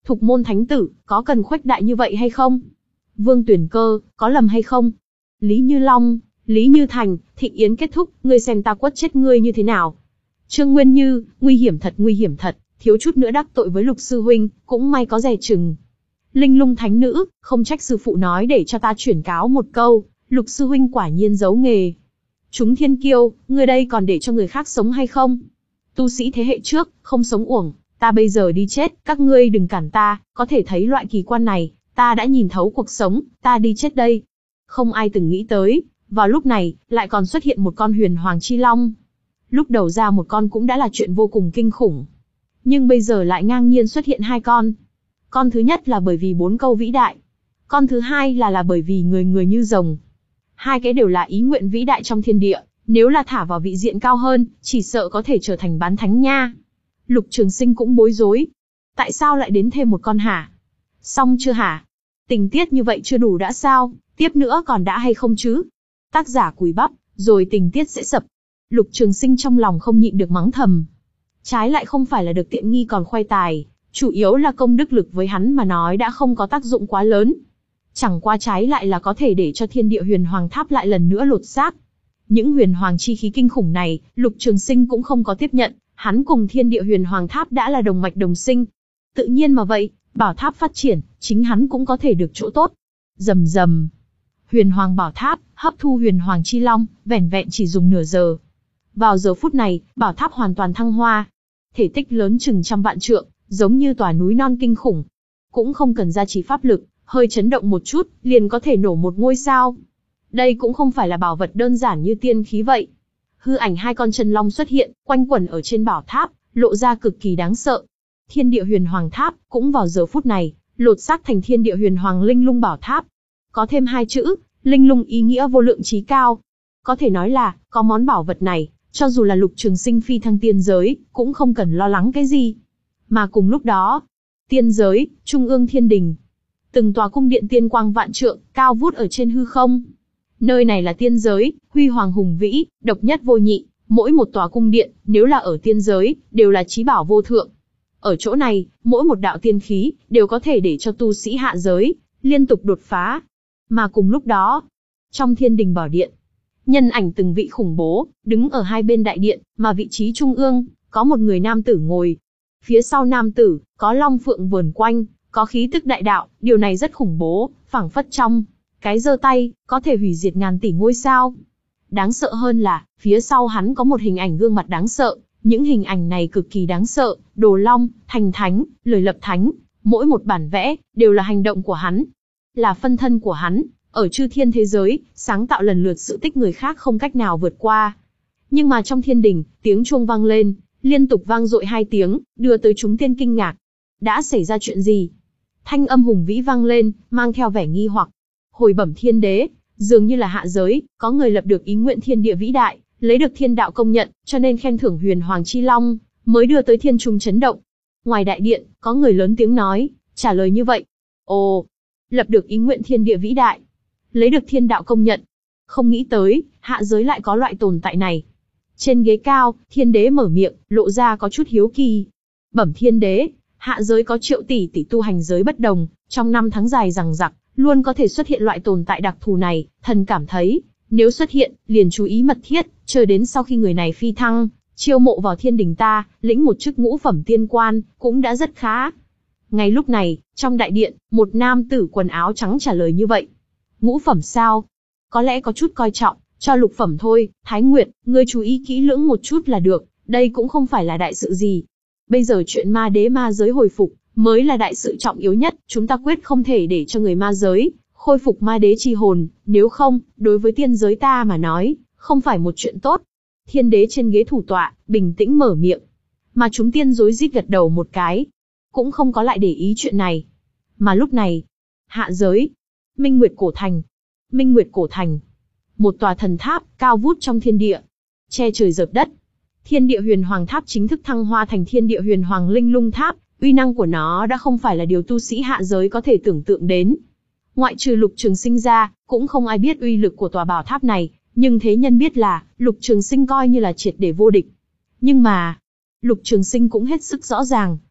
Thục môn thánh tử, có cần khuếch đại như vậy hay không? Vương Tuyển Cơ, có lầm hay không? Lý Như Long, Lý Như Thành, thịnh yến kết thúc, ngươi xem ta quất chết ngươi như thế nào? Trương Nguyên Như, nguy hiểm thật nguy hiểm thật, thiếu chút nữa đắc tội với Lục sư huynh, cũng may có dè chừng. Linh Lung thánh nữ, không trách sư phụ nói để cho ta chuyển cáo một câu, Lục sư huynh quả nhiên giấu nghề. Chúng thiên kiêu, ngươi đây còn để cho người khác sống hay không? Tu sĩ thế hệ trước, không sống uổng, ta bây giờ đi chết, các ngươi đừng cản ta, có thể thấy loại kỳ quan này, ta đã nhìn thấu cuộc sống, ta đi chết đây. Không ai từng nghĩ tới, vào lúc này, lại còn xuất hiện một con huyền hoàng chi long. Lúc đầu ra một con cũng đã là chuyện vô cùng kinh khủng. Nhưng bây giờ lại ngang nhiên xuất hiện hai con. Con thứ nhất là bởi vì bốn câu vĩ đại. Con thứ hai là là bởi vì người người như rồng. Hai cái đều là ý nguyện vĩ đại trong thiên địa, nếu là thả vào vị diện cao hơn, chỉ sợ có thể trở thành bán thánh nha. Lục Trường Sinh cũng bối rối. Tại sao lại đến thêm một con hả? Xong chưa hả? Tình tiết như vậy chưa đủ đã sao? Tiếp nữa còn đã hay không chứ? Tác giả cùi bắp, rồi tình tiết sẽ sập. Lục Trường Sinh trong lòng không nhịn được mắng thầm. Trái lại không phải là được tiện nghi còn khoe tài, chủ yếu là công đức lực với hắn mà nói đã không có tác dụng quá lớn. Chẳng qua trái lại là có thể để cho thiên địa huyền hoàng tháp lại lần nữa lột xác. Những huyền hoàng chi khí kinh khủng này, Lục Trường Sinh cũng không có tiếp nhận, hắn cùng thiên địa huyền hoàng tháp đã là đồng mạch đồng sinh. Tự nhiên mà vậy, bảo tháp phát triển, chính hắn cũng có thể được chỗ tốt. Rầm rầm. Huyền hoàng bảo tháp, hấp thu huyền hoàng chi long, vẻn vẹn chỉ dùng nửa giờ. Vào giờ phút này, bảo tháp hoàn toàn thăng hoa. Thể tích lớn chừng trăm vạn trượng, giống như tòa núi non kinh khủng. Cũng không cần gia trì pháp lực, hơi chấn động một chút, liền có thể nổ một ngôi sao. Đây cũng không phải là bảo vật đơn giản như tiên khí vậy. Hư ảnh hai con chân long xuất hiện, quanh quẩn ở trên bảo tháp, lộ ra cực kỳ đáng sợ. Thiên địa huyền hoàng tháp, cũng vào giờ phút này, lột xác thành thiên địa huyền hoàng linh lung bảo tháp. Có thêm hai chữ, linh lung ý nghĩa vô lượng chí cao. Có thể nói là, có món bảo vật này, cho dù là Lục Trường Sinh phi thăng tiên giới, cũng không cần lo lắng cái gì. Mà cùng lúc đó, tiên giới, trung ương thiên đình. Từng tòa cung điện tiên quang vạn trượng, cao vút ở trên hư không. Nơi này là tiên giới, huy hoàng hùng vĩ, độc nhất vô nhị, mỗi một tòa cung điện, nếu là ở tiên giới, đều là chí bảo vô thượng. Ở chỗ này, mỗi một đạo tiên khí, đều có thể để cho tu sĩ hạ giới, liên tục đột phá. Mà cùng lúc đó, trong thiên đình bảo điện, nhân ảnh từng vị khủng bố, đứng ở hai bên đại điện, mà vị trí trung ương, có một người nam tử ngồi. Phía sau nam tử, có long phượng vờn quanh, có khí tức đại đạo, điều này rất khủng bố, phảng phất trong cái giơ tay, có thể hủy diệt ngàn tỷ ngôi sao. Đáng sợ hơn là, phía sau hắn có một hình ảnh gương mặt đáng sợ, những hình ảnh này cực kỳ đáng sợ, đồ long, thành thánh, lời lập thánh, mỗi một bản vẽ, đều là hành động của hắn. Là phân thân của hắn, ở chư thiên thế giới, sáng tạo lần lượt sự tích người khác không cách nào vượt qua. Nhưng mà trong thiên đình, tiếng chuông vang lên, liên tục vang dội hai tiếng, đưa tới chúng tiên kinh ngạc. Đã xảy ra chuyện gì? Thanh âm hùng vĩ vang lên, mang theo vẻ nghi hoặc. Hồi bẩm thiên đế, dường như là hạ giới, có người lập được ý nguyện thiên địa vĩ đại, lấy được thiên đạo công nhận, cho nên khen thưởng huyền hoàng chi long, mới đưa tới thiên trung chấn động. Ngoài đại điện, có người lớn tiếng nói, trả lời như vậy. Ồ, lập được ý nguyện thiên địa vĩ đại, lấy được thiên đạo công nhận. Không nghĩ tới, hạ giới lại có loại tồn tại này. Trên ghế cao, thiên đế mở miệng, lộ ra có chút hiếu kỳ. Bẩm thiên đế, hạ giới có triệu tỷ tỷ tu hành giới bất đồng, trong năm tháng dài rằng rặc, luôn có thể xuất hiện loại tồn tại đặc thù này, thần cảm thấy, nếu xuất hiện, liền chú ý mật thiết, chờ đến sau khi người này phi thăng, chiêu mộ vào thiên đình ta, lĩnh một chức ngũ phẩm tiên quan, cũng đã rất khá. Ngay lúc này, trong đại điện, một nam tử quần áo trắng trả lời như vậy. Ngũ phẩm sao? Có lẽ có chút coi trọng, cho lục phẩm thôi, Thái Nguyệt, ngươi chú ý kỹ lưỡng một chút là được, đây cũng không phải là đại sự gì. Bây giờ chuyện ma đế ma giới hồi phục, mới là đại sự trọng yếu nhất, chúng ta quyết không thể để cho người ma giới khôi phục ma đế chi hồn, nếu không, đối với tiên giới ta mà nói, không phải một chuyện tốt. Thiên đế trên ghế thủ tọa, bình tĩnh mở miệng. Mà chúng tiên rối rít gật đầu một cái, cũng không có lại để ý chuyện này. Mà lúc này, hạ giới, Minh Nguyệt Cổ Thành. Minh Nguyệt Cổ Thành, một tòa thần tháp cao vút trong thiên địa, che trời dợp đất. Thiên địa huyền hoàng tháp chính thức thăng hoa thành thiên địa huyền hoàng linh lung tháp, uy năng của nó đã không phải là điều tu sĩ hạ giới có thể tưởng tượng đến. Ngoại trừ Lục Trường Sinh ra, cũng không ai biết uy lực của tòa bảo tháp này, nhưng thế nhân biết là, Lục Trường Sinh coi như là triệt để vô địch. Nhưng mà, Lục Trường Sinh cũng hết sức rõ ràng,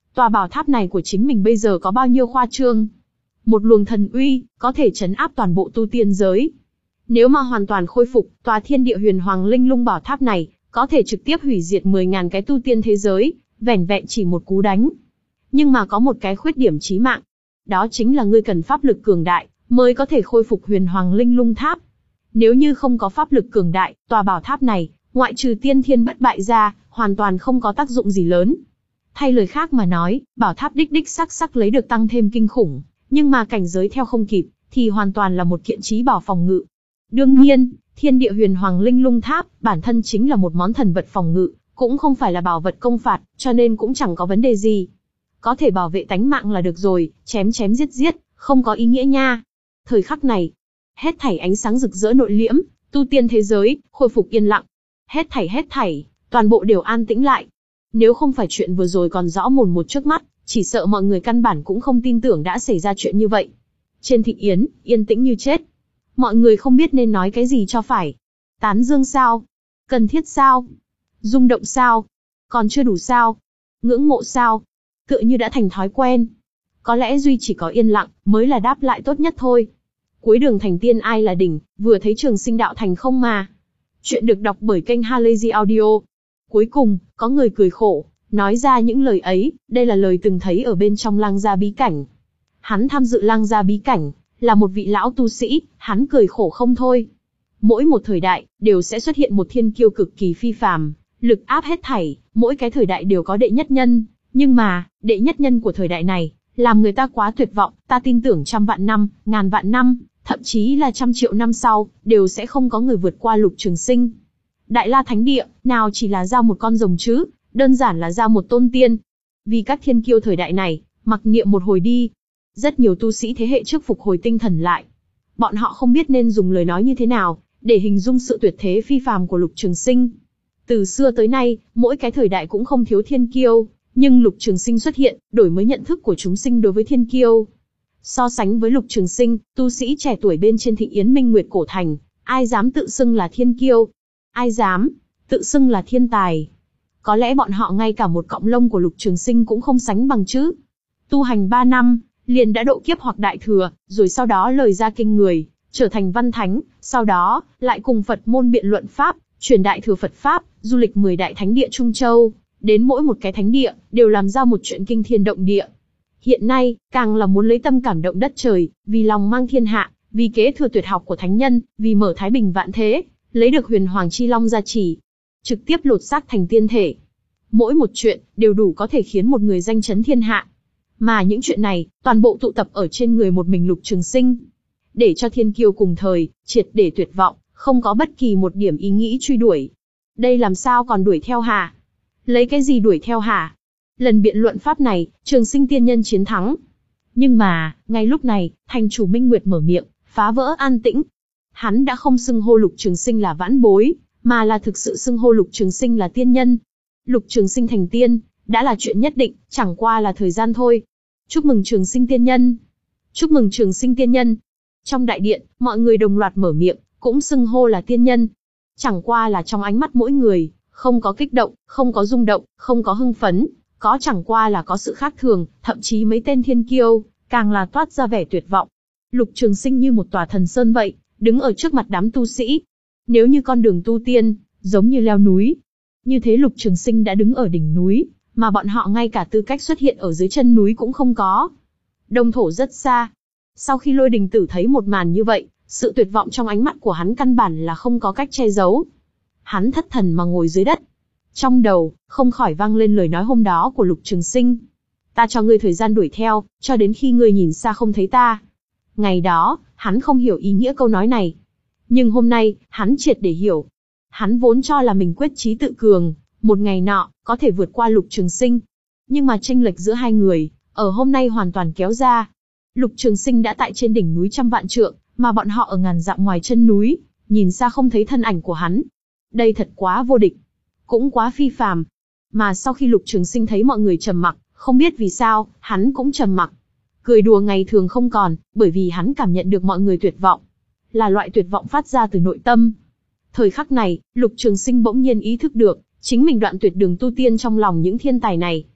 tòa bảo tháp này của chính mình bây giờ có bao nhiêu khoa trương. Một luồng thần uy, có thể trấn áp toàn bộ tu tiên giới. Nếu mà hoàn toàn khôi phục, tòa thiên địa huyền hoàng linh lung bảo tháp này, có thể trực tiếp hủy diệt mười ngàn cái tu tiên thế giới, vẻn vẹn chỉ một cú đánh. Nhưng mà có một cái khuyết điểm chí mạng. Đó chính là ngươi cần pháp lực cường đại, mới có thể khôi phục huyền hoàng linh lung tháp. Nếu như không có pháp lực cường đại, tòa bảo tháp này, ngoại trừ tiên thiên bất bại ra, hoàn toàn không có tác dụng gì lớn. Thay lời khác mà nói, bảo tháp đích đích sắc sắc lấy được tăng thêm kinh khủng, nhưng mà cảnh giới theo không kịp, thì hoàn toàn là một kiện trí bảo phòng ngự. Đương nhiên, thiên địa huyền hoàng linh lung tháp, bản thân chính là một món thần vật phòng ngự, cũng không phải là bảo vật công phạt, cho nên cũng chẳng có vấn đề gì. Có thể bảo vệ tánh mạng là được rồi, chém chém giết giết, không có ý nghĩa nha. Thời khắc này, hết thảy ánh sáng rực rỡ nội liễm, tu tiên thế giới, khôi phục yên lặng. Hết thảy hết thảy, toàn bộ đều an tĩnh lại. Nếu không phải chuyện vừa rồi còn rõ mồn một trước mắt, chỉ sợ mọi người căn bản cũng không tin tưởng đã xảy ra chuyện như vậy. Trên thị yến, yên tĩnh như chết. Mọi người không biết nên nói cái gì cho phải. Tán dương sao? Cần thiết sao? Rung động sao? Còn chưa đủ sao? Ngưỡng mộ sao? Tựa như đã thành thói quen. Có lẽ duy chỉ có yên lặng, mới là đáp lại tốt nhất thôi. Cuối đường thành tiên ai là đỉnh, vừa thấy trường sinh đạo thành không mà. Chuyện được đọc bởi kênh Halazy Audio. Cuối cùng, có người cười khổ, nói ra những lời ấy, đây là lời từng thấy ở bên trong Lăng Gia bí cảnh. Hắn tham dự Lăng Gia bí cảnh, là một vị lão tu sĩ, hắn cười khổ không thôi. Mỗi một thời đại, đều sẽ xuất hiện một thiên kiêu cực kỳ phi phàm, lực áp hết thảy, mỗi cái thời đại đều có đệ nhất nhân, nhưng mà, đệ nhất nhân của thời đại này, làm người ta quá tuyệt vọng, ta tin tưởng trăm vạn năm, ngàn vạn năm, thậm chí là trăm triệu năm sau, đều sẽ không có người vượt qua Lục Trường Sinh. Đại La Thánh Địa, nào chỉ là ra một con rồng chứ, đơn giản là ra một tôn tiên. Vì các thiên kiêu thời đại này, mặc niệm một hồi đi. Rất nhiều tu sĩ thế hệ trước phục hồi tinh thần lại. Bọn họ không biết nên dùng lời nói như thế nào, để hình dung sự tuyệt thế phi phàm của Lục Trường Sinh. Từ xưa tới nay, mỗi cái thời đại cũng không thiếu thiên kiêu, nhưng Lục Trường Sinh xuất hiện, đổi mới nhận thức của chúng sinh đối với thiên kiêu. So sánh với Lục Trường Sinh, tu sĩ trẻ tuổi bên trên thị yến Minh Nguyệt cổ thành, ai dám tự xưng là thiên kiêu? Ai dám tự xưng là thiên tài? Có lẽ bọn họ ngay cả một cọng lông của Lục Trường Sinh cũng không sánh bằng chứ. Tu hành ba năm, liền đã độ kiếp hoặc đại thừa, rồi sau đó lời ra kinh người, trở thành văn thánh, sau đó, lại cùng Phật môn biện luận Pháp, truyền đại thừa Phật Pháp, du lịch mười đại thánh địa Trung Châu, đến mỗi một cái thánh địa, đều làm ra một chuyện kinh thiên động địa. Hiện nay, càng là muốn lấy tâm cảm động đất trời, vì lòng mang thiên hạ, vì kế thừa tuyệt học của thánh nhân, vì mở thái bình vạn thế, lấy được huyền hoàng chi long gia trì, trực tiếp lột xác thành tiên thể. Mỗi một chuyện, đều đủ có thể khiến một người danh chấn thiên hạ. Mà những chuyện này, toàn bộ tụ tập ở trên người một mình Lục Trường Sinh. Để cho thiên kiêu cùng thời, triệt để tuyệt vọng, không có bất kỳ một điểm ý nghĩ truy đuổi. Đây làm sao còn đuổi theo hả? Lấy cái gì đuổi theo hả? Lần biện luận Pháp này, Trường Sinh tiên nhân chiến thắng. Nhưng mà, ngay lúc này, thành chủ Minh Nguyệt mở miệng, phá vỡ an tĩnh. Hắn đã không xưng hô Lục Trường Sinh là vãn bối, mà là thực sự xưng hô Lục Trường Sinh là tiên nhân. Lục Trường Sinh thành tiên, đã là chuyện nhất định, chẳng qua là thời gian thôi. Chúc mừng Trường Sinh tiên nhân. Chúc mừng Trường Sinh tiên nhân. Trong đại điện, mọi người đồng loạt mở miệng, cũng xưng hô là tiên nhân. Chẳng qua là trong ánh mắt mỗi người, không có kích động, không có rung động, không có hưng phấn, có chẳng qua là có sự khác thường, thậm chí mấy tên thiên kiêu, càng là toát ra vẻ tuyệt vọng. Lục Trường Sinh như một tòa thần sơn vậy, đứng ở trước mặt đám tu sĩ. Nếu như con đường tu tiên, giống như leo núi. Như thế Lục Trường Sinh đã đứng ở đỉnh núi, mà bọn họ ngay cả tư cách xuất hiện ở dưới chân núi cũng không có. Đông thổ rất xa. Sau khi Lôi Đình Tử thấy một màn như vậy, sự tuyệt vọng trong ánh mắt của hắn căn bản là không có cách che giấu. Hắn thất thần mà ngồi dưới đất. Trong đầu, không khỏi vang lên lời nói hôm đó của Lục Trường Sinh. Ta cho ngươi thời gian đuổi theo, cho đến khi ngươi nhìn xa không thấy ta. Ngày đó, hắn không hiểu ý nghĩa câu nói này. Nhưng hôm nay, hắn triệt để hiểu. Hắn vốn cho là mình quyết chí tự cường, một ngày nọ, có thể vượt qua Lục Trường Sinh. Nhưng mà chênh lệch giữa hai người, ở hôm nay hoàn toàn kéo ra. Lục Trường Sinh đã tại trên đỉnh núi trăm vạn trượng, mà bọn họ ở ngàn dặm ngoài chân núi, nhìn xa không thấy thân ảnh của hắn. Đây thật quá vô địch, cũng quá phi phàm. Mà sau khi Lục Trường Sinh thấy mọi người trầm mặc, không biết vì sao, hắn cũng trầm mặc. Cười đùa ngày thường không còn, bởi vì hắn cảm nhận được mọi người tuyệt vọng. Là loại tuyệt vọng phát ra từ nội tâm. Thời khắc này, Lục Trường Sinh bỗng nhiên ý thức được, chính mình đoạn tuyệt đường tu tiên trong lòng những thiên tài này.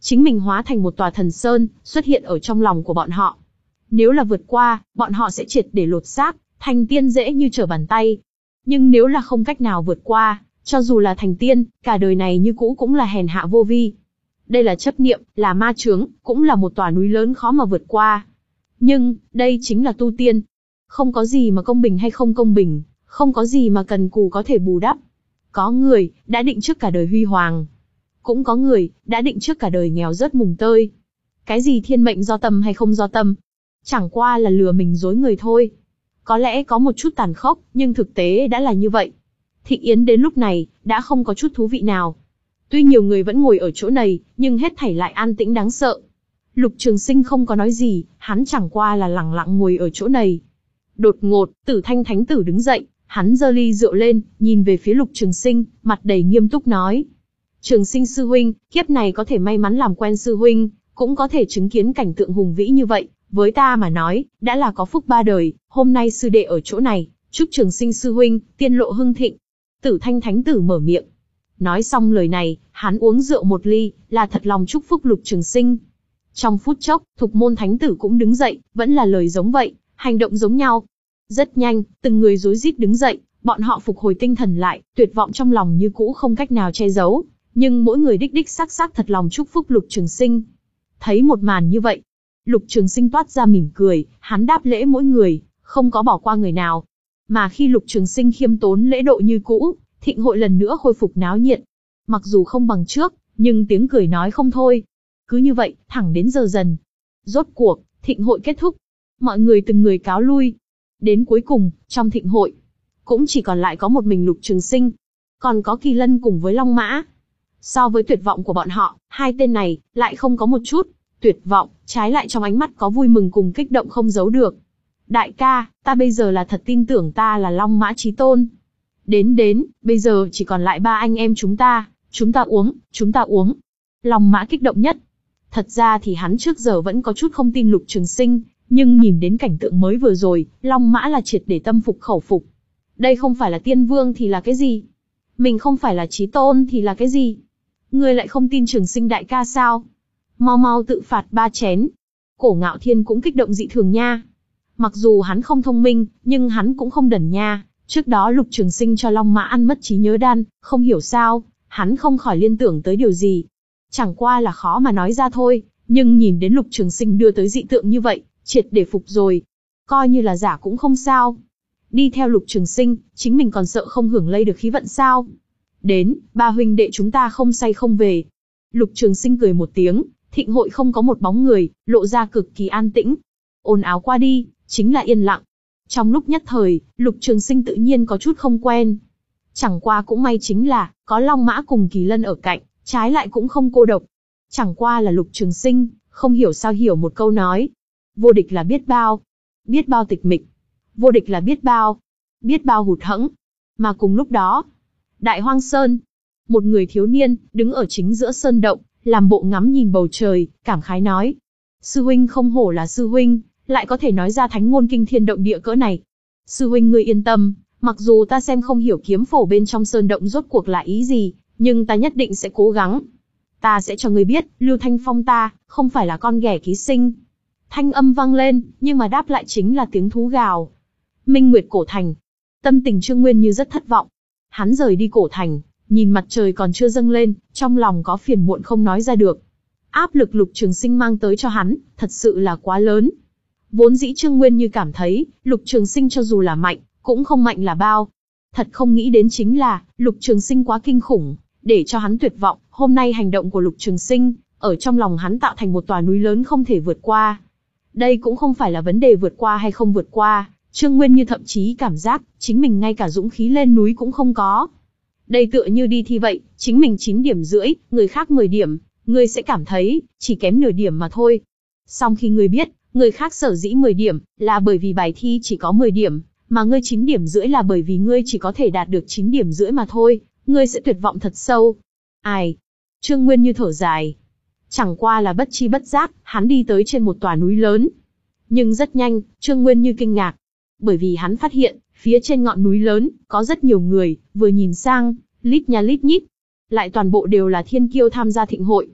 chính mình hóa thành một tòa thần sơn, xuất hiện ở trong lòng của bọn họ. Nếu là vượt qua, bọn họ sẽ triệt để lột xác, thành tiên dễ như trở bàn tay. Nhưng nếu là không cách nào vượt qua, cho dù là thành tiên, cả đời này như cũ cũng là hèn hạ vô vi. Đây là chấp niệm, là ma chướng, cũng là một tòa núi lớn khó mà vượt qua. Nhưng, đây chính là tu tiên. Không có gì mà công bình hay không công bình, không có gì mà cần cù có thể bù đắp. Có người, đã định trước cả đời huy hoàng. Cũng có người, đã định trước cả đời nghèo rớt mùng tơi. Cái gì thiên mệnh do tâm hay không do tâm? Chẳng qua là lừa mình dối người thôi. Có lẽ có một chút tàn khốc, nhưng thực tế đã là như vậy. Thịnh yến đến lúc này, đã không có chút thú vị nào. Tuy nhiều người vẫn ngồi ở chỗ này, nhưng hết thảy lại an tĩnh đáng sợ. Lục Trường Sinh không có nói gì, hắn chẳng qua là lẳng lặng ngồi ở chỗ này. Đột ngột, Tử Thanh Thánh Tử đứng dậy, hắn giơ ly rượu lên, nhìn về phía Lục Trường Sinh, mặt đầy nghiêm túc nói. Trường Sinh sư huynh, kiếp này có thể may mắn làm quen sư huynh, cũng có thể chứng kiến cảnh tượng hùng vĩ như vậy, với ta mà nói, đã là có phúc ba đời, hôm nay sư đệ ở chỗ này, chúc Trường Sinh sư huynh, tiên lộ hưng thịnh. Tử Thanh Thánh Tử mở miệng. Nói xong lời này, hắn uống rượu một ly, là thật lòng chúc phúc Lục Trường Sinh. Trong phút chốc, Thục Môn Thánh Tử cũng đứng dậy, vẫn là lời giống vậy, hành động giống nhau. Rất nhanh, từng người rối rít đứng dậy, bọn họ phục hồi tinh thần lại, tuyệt vọng trong lòng như cũ không cách nào che giấu, nhưng mỗi người đích đích xác xác thật lòng chúc phúc Lục Trường Sinh. Thấy một màn như vậy, Lục Trường Sinh toát ra mỉm cười, hắn đáp lễ mỗi người, không có bỏ qua người nào. Mà khi Lục Trường Sinh khiêm tốn lễ độ như cũ, thịnh hội lần nữa khôi phục náo nhiệt. Mặc dù không bằng trước, nhưng tiếng cười nói không thôi. Cứ như vậy, thẳng đến giờ dần. Rốt cuộc, thịnh hội kết thúc. Mọi người từng người cáo lui. Đến cuối cùng, trong thịnh hội, cũng chỉ còn lại có một mình Lục Trường Sinh. Còn có Kỳ Lân cùng với Long Mã. So với tuyệt vọng của bọn họ, hai tên này, lại không có một chút tuyệt vọng, trái lại trong ánh mắt có vui mừng cùng kích động không giấu được. Đại ca, ta bây giờ là thật tin tưởng ta là Long Mã Chí Tôn. Đến đến, bây giờ chỉ còn lại ba anh em chúng ta, chúng ta uống, chúng ta uống. Long Mã kích động nhất. Thật ra thì hắn trước giờ vẫn có chút không tin Lục Trường Sinh, nhưng nhìn đến cảnh tượng mới vừa rồi, Long Mã là triệt để tâm phục khẩu phục. Đây không phải là tiên vương thì là cái gì? Mình không phải là Chí Tôn thì là cái gì? Ngươi lại không tin Trường Sinh đại ca sao? Mau mau tự phạt ba chén. Cổ Ngạo Thiên cũng kích động dị thường nha. Mặc dù hắn không thông minh, nhưng hắn cũng không đần nha. Trước đó Lục Trường Sinh cho Long Mã ăn mất trí nhớ đan, không hiểu sao, hắn không khỏi liên tưởng tới điều gì. Chẳng qua là khó mà nói ra thôi, nhưng nhìn đến Lục Trường Sinh đưa tới dị tượng như vậy, triệt để phục rồi. Coi như là giả cũng không sao. Đi theo Lục Trường Sinh, chính mình còn sợ không hưởng lây được khí vận sao? Đến, ba huynh đệ chúng ta không say không về. Lục Trường Sinh cười một tiếng, thịnh hội không có một bóng người, lộ ra cực kỳ an tĩnh. Ồn ào qua đi, chính là yên lặng. Trong lúc nhất thời, Lục Trường Sinh tự nhiên có chút không quen. Chẳng qua cũng may chính là, có Long Mã cùng Kỳ Lân ở cạnh, trái lại cũng không cô độc. Chẳng qua là Lục Trường Sinh, không hiểu sao hiểu một câu nói. Vô địch là biết bao. Biết bao tịch mịch. Vô địch là biết bao. Biết bao hụt hẫng. Mà cùng lúc đó, Đại Hoang Sơn. Một người thiếu niên, đứng ở chính giữa sơn động, làm bộ ngắm nhìn bầu trời, cảm khái nói. Sư huynh không hổ là sư huynh, lại có thể nói ra thánh ngôn kinh thiên động địa cỡ này. Sư huynh ngươi yên tâm, mặc dù ta xem không hiểu kiếm phổ bên trong sơn động rốt cuộc là ý gì, nhưng ta nhất định sẽ cố gắng. Ta sẽ cho ngươi biết, Lưu Thanh Phong ta, không phải là con ghẻ ký sinh. Thanh âm vang lên, nhưng mà đáp lại chính là tiếng thú gào. Minh Nguyệt Cổ Thành. Tâm tình Trương Nguyên Như rất thất vọng. Hắn rời đi cổ thành, nhìn mặt trời còn chưa dâng lên, trong lòng có phiền muộn không nói ra được. Áp lực Lục Trường Sinh mang tới cho hắn, thật sự là quá lớn. Vốn dĩ Trương Nguyên Như cảm thấy, Lục Trường Sinh cho dù là mạnh, cũng không mạnh là bao. Thật không nghĩ đến chính là, Lục Trường Sinh quá kinh khủng, để cho hắn tuyệt vọng. Hôm nay hành động của Lục Trường Sinh, ở trong lòng hắn tạo thành một tòa núi lớn không thể vượt qua. Đây cũng không phải là vấn đề vượt qua hay không vượt qua, Trương Nguyên Như thậm chí cảm giác, chính mình ngay cả dũng khí lên núi cũng không có. Đây tựa như đi thi vậy, chính mình chín điểm rưỡi, người khác mười điểm, ngươi sẽ cảm thấy, chỉ kém nửa điểm mà thôi. Song khi ngươi biết, người khác sở dĩ mười điểm, là bởi vì bài thi chỉ có mười điểm, mà ngươi chín điểm rưỡi là bởi vì ngươi chỉ có thể đạt được chín điểm rưỡi mà thôi, ngươi sẽ tuyệt vọng thật sâu. Ai? Trương Nguyên Như thở dài. Chẳng qua là bất chi bất giác, hắn đi tới trên một tòa núi lớn. Nhưng rất nhanh, Trương Nguyên Như kinh ngạc. Bởi vì hắn phát hiện, phía trên ngọn núi lớn, có rất nhiều người, vừa nhìn sang, lít nha lít nhít. Lại toàn bộ đều là thiên kiêu tham gia thịnh hội.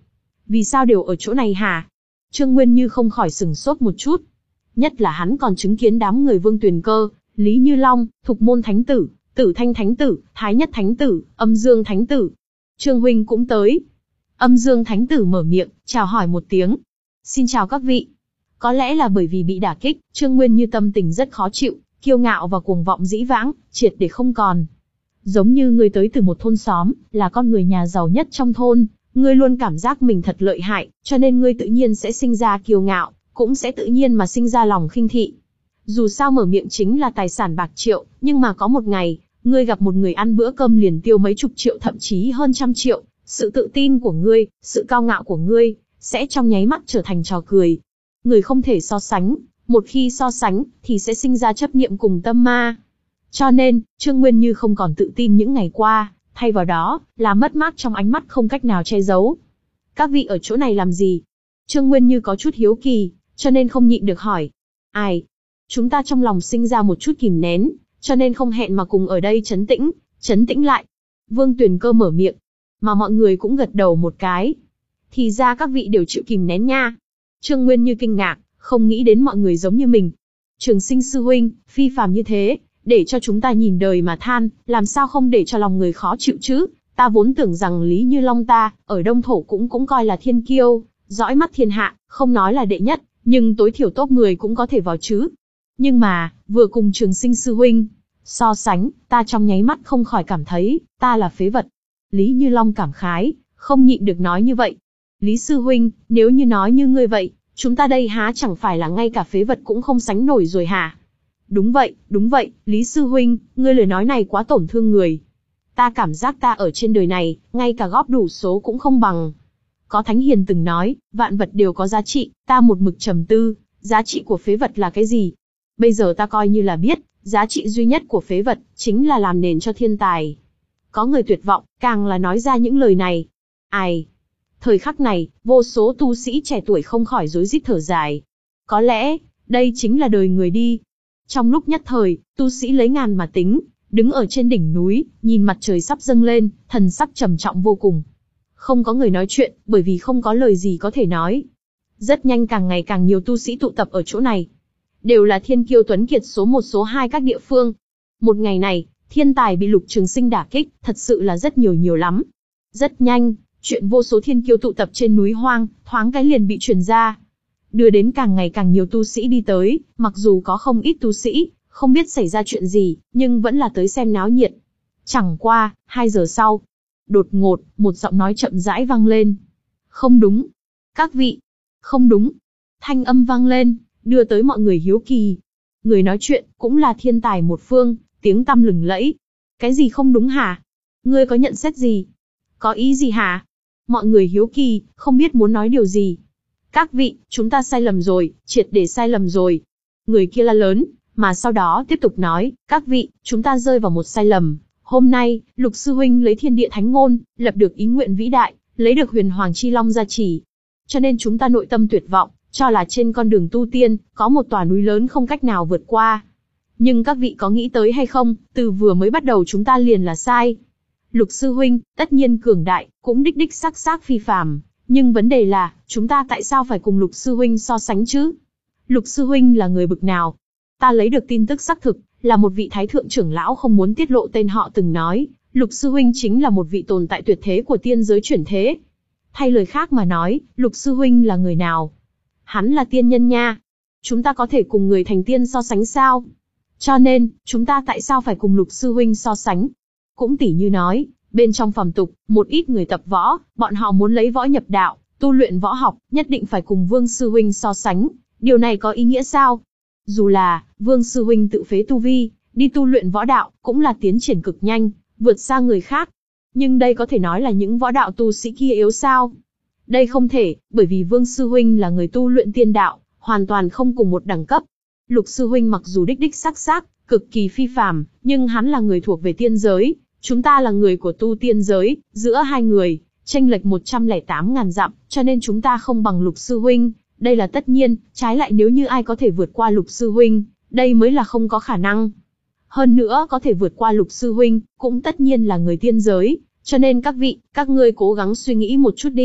Vì sao đều ở chỗ này hả? Trương Nguyên Như không khỏi sừng sốt một chút. Nhất là hắn còn chứng kiến đám người Vương Tuyền Cơ, Lý Như Long, Thục Môn Thánh Tử, Tử Thanh Thánh Tử, Thái Nhất Thánh Tử, Âm Dương Thánh Tử. Trương huynh cũng tới. Âm Dương Thánh Tử mở miệng, chào hỏi một tiếng. Xin chào các vị. Có lẽ là bởi vì bị đả kích, Trương Nguyên Như tâm tình rất khó chịu, kiêu ngạo và cuồng vọng dĩ vãng, triệt để không còn. Giống như người tới từ một thôn xóm, là con người nhà giàu nhất trong thôn, ngươi luôn cảm giác mình thật lợi hại, cho nên ngươi tự nhiên sẽ sinh ra kiêu ngạo, cũng sẽ tự nhiên mà sinh ra lòng khinh thị. Dù sao mở miệng chính là tài sản bạc triệu, nhưng mà có một ngày, ngươi gặp một người ăn bữa cơm liền tiêu mấy chục triệu thậm chí hơn trăm triệu, sự tự tin của ngươi, sự cao ngạo của ngươi, sẽ trong nháy mắt trở thành trò cười. Người không thể so sánh, một khi so sánh, thì sẽ sinh ra chấp niệm cùng tâm ma. Cho nên, Trương Nguyên Như không còn tự tin những ngày qua, thay vào đó, là mất mát trong ánh mắt không cách nào che giấu. Các vị ở chỗ này làm gì? Trương Nguyên Như có chút hiếu kỳ, cho nên không nhịn được hỏi. Ai? Chúng ta trong lòng sinh ra một chút kìm nén, cho nên không hẹn mà cùng ở đây trấn tĩnh, trấn tĩnh lại. Vương Tuyền Cơ mở miệng, mà mọi người cũng gật đầu một cái. Thì ra các vị đều chịu kìm nén nha. Trương Nguyên Như kinh ngạc, không nghĩ đến mọi người giống như mình. Trường Sinh sư huynh, phi phàm như thế, để cho chúng ta nhìn đời mà than, làm sao không để cho lòng người khó chịu chứ? Ta vốn tưởng rằng Lý Như Long ta, ở Đông Thổ cũng cũng coi là thiên kiêu, dõi mắt thiên hạ, không nói là đệ nhất, nhưng tối thiểu top mười cũng có thể vào chứ. Nhưng mà, vừa cùng Trường Sinh sư huynh so sánh, ta trong nháy mắt không khỏi cảm thấy, ta là phế vật. Lý Như Long cảm khái, không nhịn được nói như vậy. Lý sư huynh, nếu như nói như ngươi vậy, chúng ta đây há chẳng phải là ngay cả phế vật cũng không sánh nổi rồi hả? Đúng vậy, đúng vậy, Lý sư huynh, ngươi lời nói này quá tổn thương người. Ta cảm giác ta ở trên đời này, ngay cả góp đủ số cũng không bằng. Có thánh hiền từng nói, vạn vật đều có giá trị, ta một mực trầm tư, giá trị của phế vật là cái gì? Bây giờ ta coi như là biết, giá trị duy nhất của phế vật, chính là làm nền cho thiên tài. Có người tuyệt vọng, càng là nói ra những lời này. Ai? Thời khắc này, vô số tu sĩ trẻ tuổi không khỏi rối rít thở dài. Có lẽ, đây chính là đời người đi. Trong lúc nhất thời, tu sĩ lấy ngàn mà tính, đứng ở trên đỉnh núi, nhìn mặt trời sắp dâng lên, thần sắc trầm trọng vô cùng. Không có người nói chuyện, bởi vì không có lời gì có thể nói. Rất nhanh càng ngày càng nhiều tu sĩ tụ tập ở chỗ này. Đều là thiên kiêu tuấn kiệt số một số hai các địa phương. Một ngày này, thiên tài bị Lục Trường Sinh đả kích, thật sự là rất nhiều nhiều lắm. Rất nhanh, chuyện vô số thiên kiêu tụ tập trên núi hoang, thoáng cái liền bị truyền ra. Đưa đến càng ngày càng nhiều tu sĩ đi tới, mặc dù có không ít tu sĩ, không biết xảy ra chuyện gì, nhưng vẫn là tới xem náo nhiệt. Chẳng qua, hai giờ sau, đột ngột, một giọng nói chậm rãi vang lên. Không đúng. Các vị. Không đúng. Thanh âm vang lên, đưa tới mọi người hiếu kỳ. Người nói chuyện, cũng là thiên tài một phương, tiếng tăm lừng lẫy. Cái gì không đúng hả? Ngươi có nhận xét gì? Có ý gì hả? Mọi người hiếu kỳ, không biết muốn nói điều gì. Các vị, chúng ta sai lầm rồi, triệt để sai lầm rồi. Người kia la lớn, mà sau đó tiếp tục nói, các vị, chúng ta rơi vào một sai lầm. Hôm nay, Lục sư huynh lấy thiên địa thánh ngôn, lập được ý nguyện vĩ đại, lấy được huyền hoàng chi long gia trì. Cho nên chúng ta nội tâm tuyệt vọng, cho là trên con đường tu tiên, có một tòa núi lớn không cách nào vượt qua. Nhưng các vị có nghĩ tới hay không, từ vừa mới bắt đầu chúng ta liền là sai. Lục sư huynh, tất nhiên cường đại, cũng đích đích sắc sắc phi phàm. Nhưng vấn đề là, chúng ta tại sao phải cùng Lục sư huynh so sánh chứ? Lục sư huynh là người bực nào? Ta lấy được tin tức xác thực, là một vị thái thượng trưởng lão không muốn tiết lộ tên họ từng nói, Lục sư huynh chính là một vị tồn tại tuyệt thế của tiên giới chuyển thế. Thay lời khác mà nói, Lục sư huynh là người nào? Hắn là tiên nhân nha. Chúng ta có thể cùng người thành tiên so sánh sao? Cho nên, chúng ta tại sao phải cùng Lục sư huynh so sánh? Cũng tỉ như nói, bên trong phàm tục, một ít người tập võ, bọn họ muốn lấy võ nhập đạo, tu luyện võ học, nhất định phải cùng Vương sư huynh so sánh. Điều này có ý nghĩa sao? Dù là, Vương sư huynh tự phế tu vi, đi tu luyện võ đạo, cũng là tiến triển cực nhanh, vượt xa người khác. Nhưng đây có thể nói là những võ đạo tu sĩ kia yếu sao? Đây không thể, bởi vì Vương sư huynh là người tu luyện tiên đạo, hoàn toàn không cùng một đẳng cấp. Lục sư huynh mặc dù đích đích sắc sắc, cực kỳ phi phàm, nhưng hắn là người thuộc về tiên giới, chúng ta là người của tu tiên giới, giữa hai người, chênh lệch một trăm lẻ tám ngàn dặm, cho nên chúng ta không bằng Lục sư huynh, đây là tất nhiên, trái lại nếu như ai có thể vượt qua Lục sư huynh, đây mới là không có khả năng. Hơn nữa có thể vượt qua Lục sư huynh, cũng tất nhiên là người tiên giới, cho nên các vị, các ngươi cố gắng suy nghĩ một chút đi,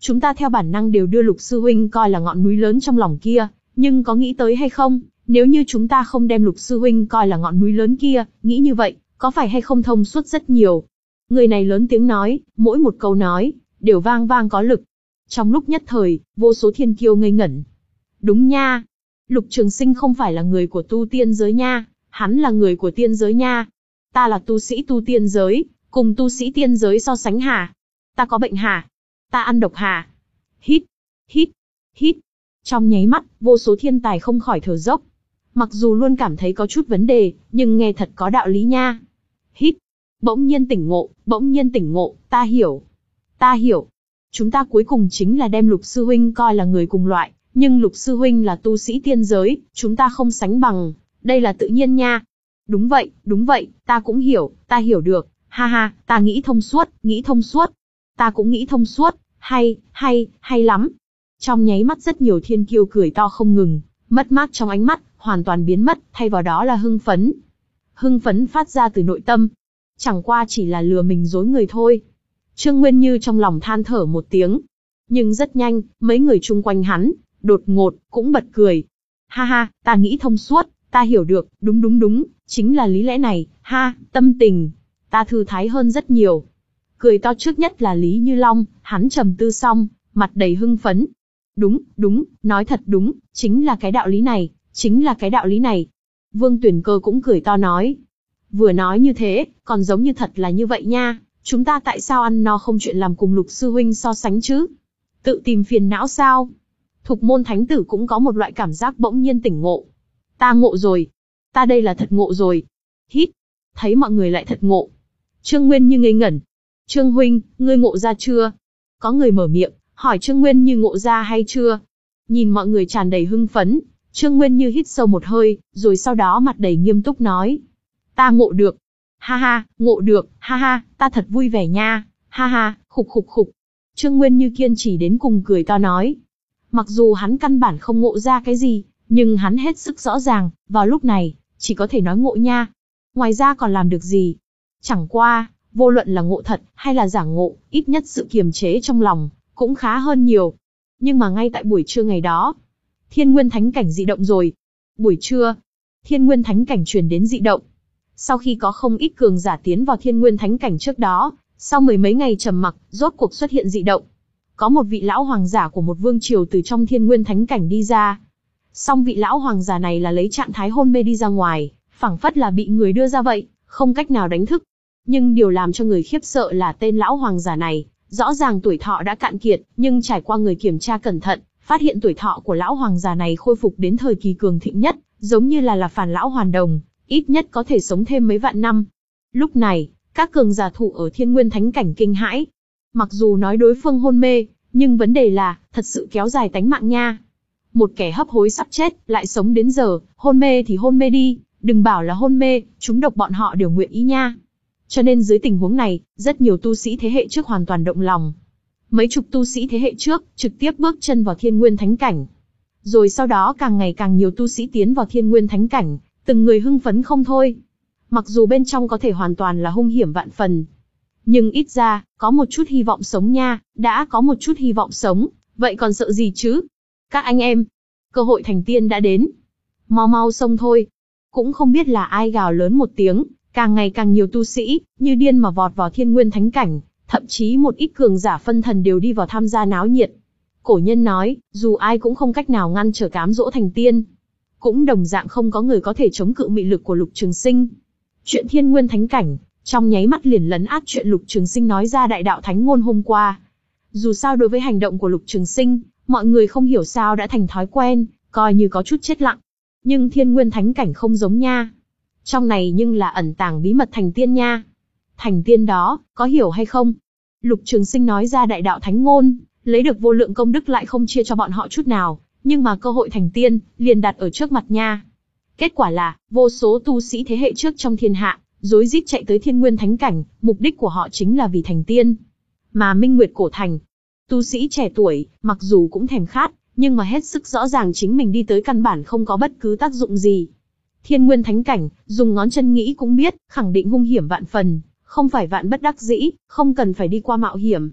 chúng ta theo bản năng đều đưa Lục sư huynh coi là ngọn núi lớn trong lòng kia, nhưng có nghĩ tới hay không, nếu như chúng ta không đem Lục sư huynh coi là ngọn núi lớn kia, nghĩ như vậy, có phải hay không thông suốt rất nhiều. Người này lớn tiếng nói, mỗi một câu nói, đều vang vang có lực. Trong lúc nhất thời, vô số thiên kiêu ngây ngẩn. Đúng nha, Lục Trường Sinh không phải là người của tu tiên giới nha, hắn là người của tiên giới nha. Ta là tu sĩ tu tiên giới, cùng tu sĩ tiên giới so sánh hả? Ta có bệnh hả? Ta ăn độc hả? Hít, hít, hít. Trong nháy mắt, vô số thiên tài không khỏi thở dốc. Mặc dù luôn cảm thấy có chút vấn đề, nhưng nghe thật có đạo lý nha. Hít, bỗng nhiên tỉnh ngộ, bỗng nhiên tỉnh ngộ, ta hiểu. Ta hiểu. Chúng ta cuối cùng chính là đem Lục sư huynh coi là người cùng loại, nhưng Lục sư huynh là tu sĩ tiên giới, chúng ta không sánh bằng, đây là tự nhiên nha. Đúng vậy, đúng vậy, ta cũng hiểu, ta hiểu được, ha ha, ta nghĩ thông suốt, nghĩ thông suốt. Ta cũng nghĩ thông suốt, hay, hay, hay lắm. Trong nháy mắt rất nhiều thiên kiêu cười to không ngừng, mất mát trong ánh mắt, hoàn toàn biến mất, thay vào đó là hưng phấn. Hưng phấn phát ra từ nội tâm. Chẳng qua chỉ là lừa mình dối người thôi. Trương Nguyên Như trong lòng than thở một tiếng. Nhưng rất nhanh, mấy người chung quanh hắn, đột ngột, cũng bật cười. Ha ha, ta nghĩ thông suốt, ta hiểu được, đúng đúng đúng, chính là lý lẽ này, ha, tâm tình. Ta thư thái hơn rất nhiều. Cười to trước nhất là Lý Như Long, hắn trầm tư xong, mặt đầy hưng phấn. Đúng, đúng, nói thật đúng, chính là cái đạo lý này, chính là cái đạo lý này. Vương Tuyển Cơ cũng cười to nói. Vừa nói như thế, còn giống như thật là như vậy nha, chúng ta tại sao ăn no không chuyện làm cùng Lục sư huynh so sánh chứ? Tự tìm phiền não sao? Thục môn thánh tử cũng có một loại cảm giác bỗng nhiên tỉnh ngộ. Ta ngộ rồi. Ta đây là thật ngộ rồi. Hít. Thấy mọi người lại thật ngộ. Trương Nguyên Như ngây ngẩn. Trương huynh, ngươi ngộ ra chưa? Có người mở miệng, hỏi Trương Nguyên Như ngộ ra hay chưa? Nhìn mọi người tràn đầy hưng phấn, Trương Nguyên Như hít sâu một hơi, rồi sau đó mặt đầy nghiêm túc nói. Ta ngộ được. Ha ha, ngộ được, ha ha, ta thật vui vẻ nha, ha ha, khục khục khục. Trương Nguyên Như kiên trì đến cùng cười to nói. Mặc dù hắn căn bản không ngộ ra cái gì, nhưng hắn hết sức rõ ràng, vào lúc này, chỉ có thể nói ngộ nha. Ngoài ra còn làm được gì? Chẳng qua, vô luận là ngộ thật, hay là giả ngộ, ít nhất sự kiềm chế trong lòng, cũng khá hơn nhiều. Nhưng mà ngay tại buổi trưa ngày đó, Thiên Nguyên Thánh Cảnh dị động rồi. Buổi trưa, Thiên Nguyên Thánh Cảnh truyền đến dị động. Sau khi có không ít cường giả tiến vào Thiên Nguyên Thánh Cảnh trước đó, sau mười mấy ngày trầm mặc, rốt cuộc xuất hiện dị động. Có một vị lão hoàng giả của một vương triều từ trong Thiên Nguyên Thánh Cảnh đi ra. Song vị lão hoàng giả này là lấy trạng thái hôn mê đi ra ngoài, phảng phất là bị người đưa ra vậy, không cách nào đánh thức. Nhưng điều làm cho người khiếp sợ là tên lão hoàng giả này, rõ ràng tuổi thọ đã cạn kiệt, nhưng trải qua người kiểm tra cẩn thận, phát hiện tuổi thọ của lão hoàng giả này khôi phục đến thời kỳ cường thịnh nhất, giống như là là phản lão hoàn đồng, ít nhất có thể sống thêm mấy vạn năm. Lúc này, các cường giả thủ ở Thiên Nguyên Thánh Cảnh kinh hãi. Mặc dù nói đối phương hôn mê, nhưng vấn đề là, thật sự kéo dài tánh mạng nha. Một kẻ hấp hối sắp chết, lại sống đến giờ, hôn mê thì hôn mê đi, đừng bảo là hôn mê, chúng độc bọn họ đều nguyện ý nha. Cho nên dưới tình huống này, rất nhiều tu sĩ thế hệ trước hoàn toàn động lòng. Mấy chục tu sĩ thế hệ trước, trực tiếp bước chân vào Thiên Nguyên Thánh Cảnh. Rồi sau đó càng ngày càng nhiều tu sĩ tiến vào Thiên Nguyên Thánh Cảnh, từng người hưng phấn không thôi. Mặc dù bên trong có thể hoàn toàn là hung hiểm vạn phần. Nhưng ít ra, có một chút hy vọng sống nha, đã có một chút hy vọng sống, vậy còn sợ gì chứ? Các anh em, cơ hội thành tiên đã đến. Mau mau xông thôi. Cũng không biết là ai gào lớn một tiếng, càng ngày càng nhiều tu sĩ, như điên mà vọt vào Thiên Nguyên Thánh Cảnh, thậm chí một ít cường giả phân thần đều đi vào tham gia náo nhiệt. Cổ nhân nói, dù ai cũng không cách nào ngăn trở cám dỗ thành tiên. Cũng đồng dạng không có người có thể chống cự mị lực của Lục Trường Sinh. Chuyện Thiên Nguyên Thánh Cảnh, trong nháy mắt liền lấn át chuyện Lục Trường Sinh nói ra đại đạo thánh ngôn hôm qua. Dù sao đối với hành động của Lục Trường Sinh, mọi người không hiểu sao đã thành thói quen, coi như có chút chết lặng. Nhưng Thiên Nguyên Thánh Cảnh không giống nha. Trong này nhưng là ẩn tàng bí mật thành tiên nha. Thành tiên đó, có hiểu hay không? Lục Trường Sinh nói ra đại đạo thánh ngôn, lấy được vô lượng công đức lại không chia cho bọn họ chút nào, nhưng mà cơ hội thành tiên, liền đặt ở trước mặt nha. Kết quả là, vô số tu sĩ thế hệ trước trong thiên hạ, rối rít chạy tới Thiên Nguyên Thánh Cảnh, mục đích của họ chính là vì thành tiên. Mà Minh Nguyệt Cổ Thành, tu sĩ trẻ tuổi, mặc dù cũng thèm khát, nhưng mà hết sức rõ ràng chính mình đi tới căn bản không có bất cứ tác dụng gì. Thiên Nguyên Thánh Cảnh, dùng ngón chân nghĩ cũng biết, khẳng định hung hiểm vạn phần, không phải vạn bất đắc dĩ, không cần phải đi qua mạo hiểm.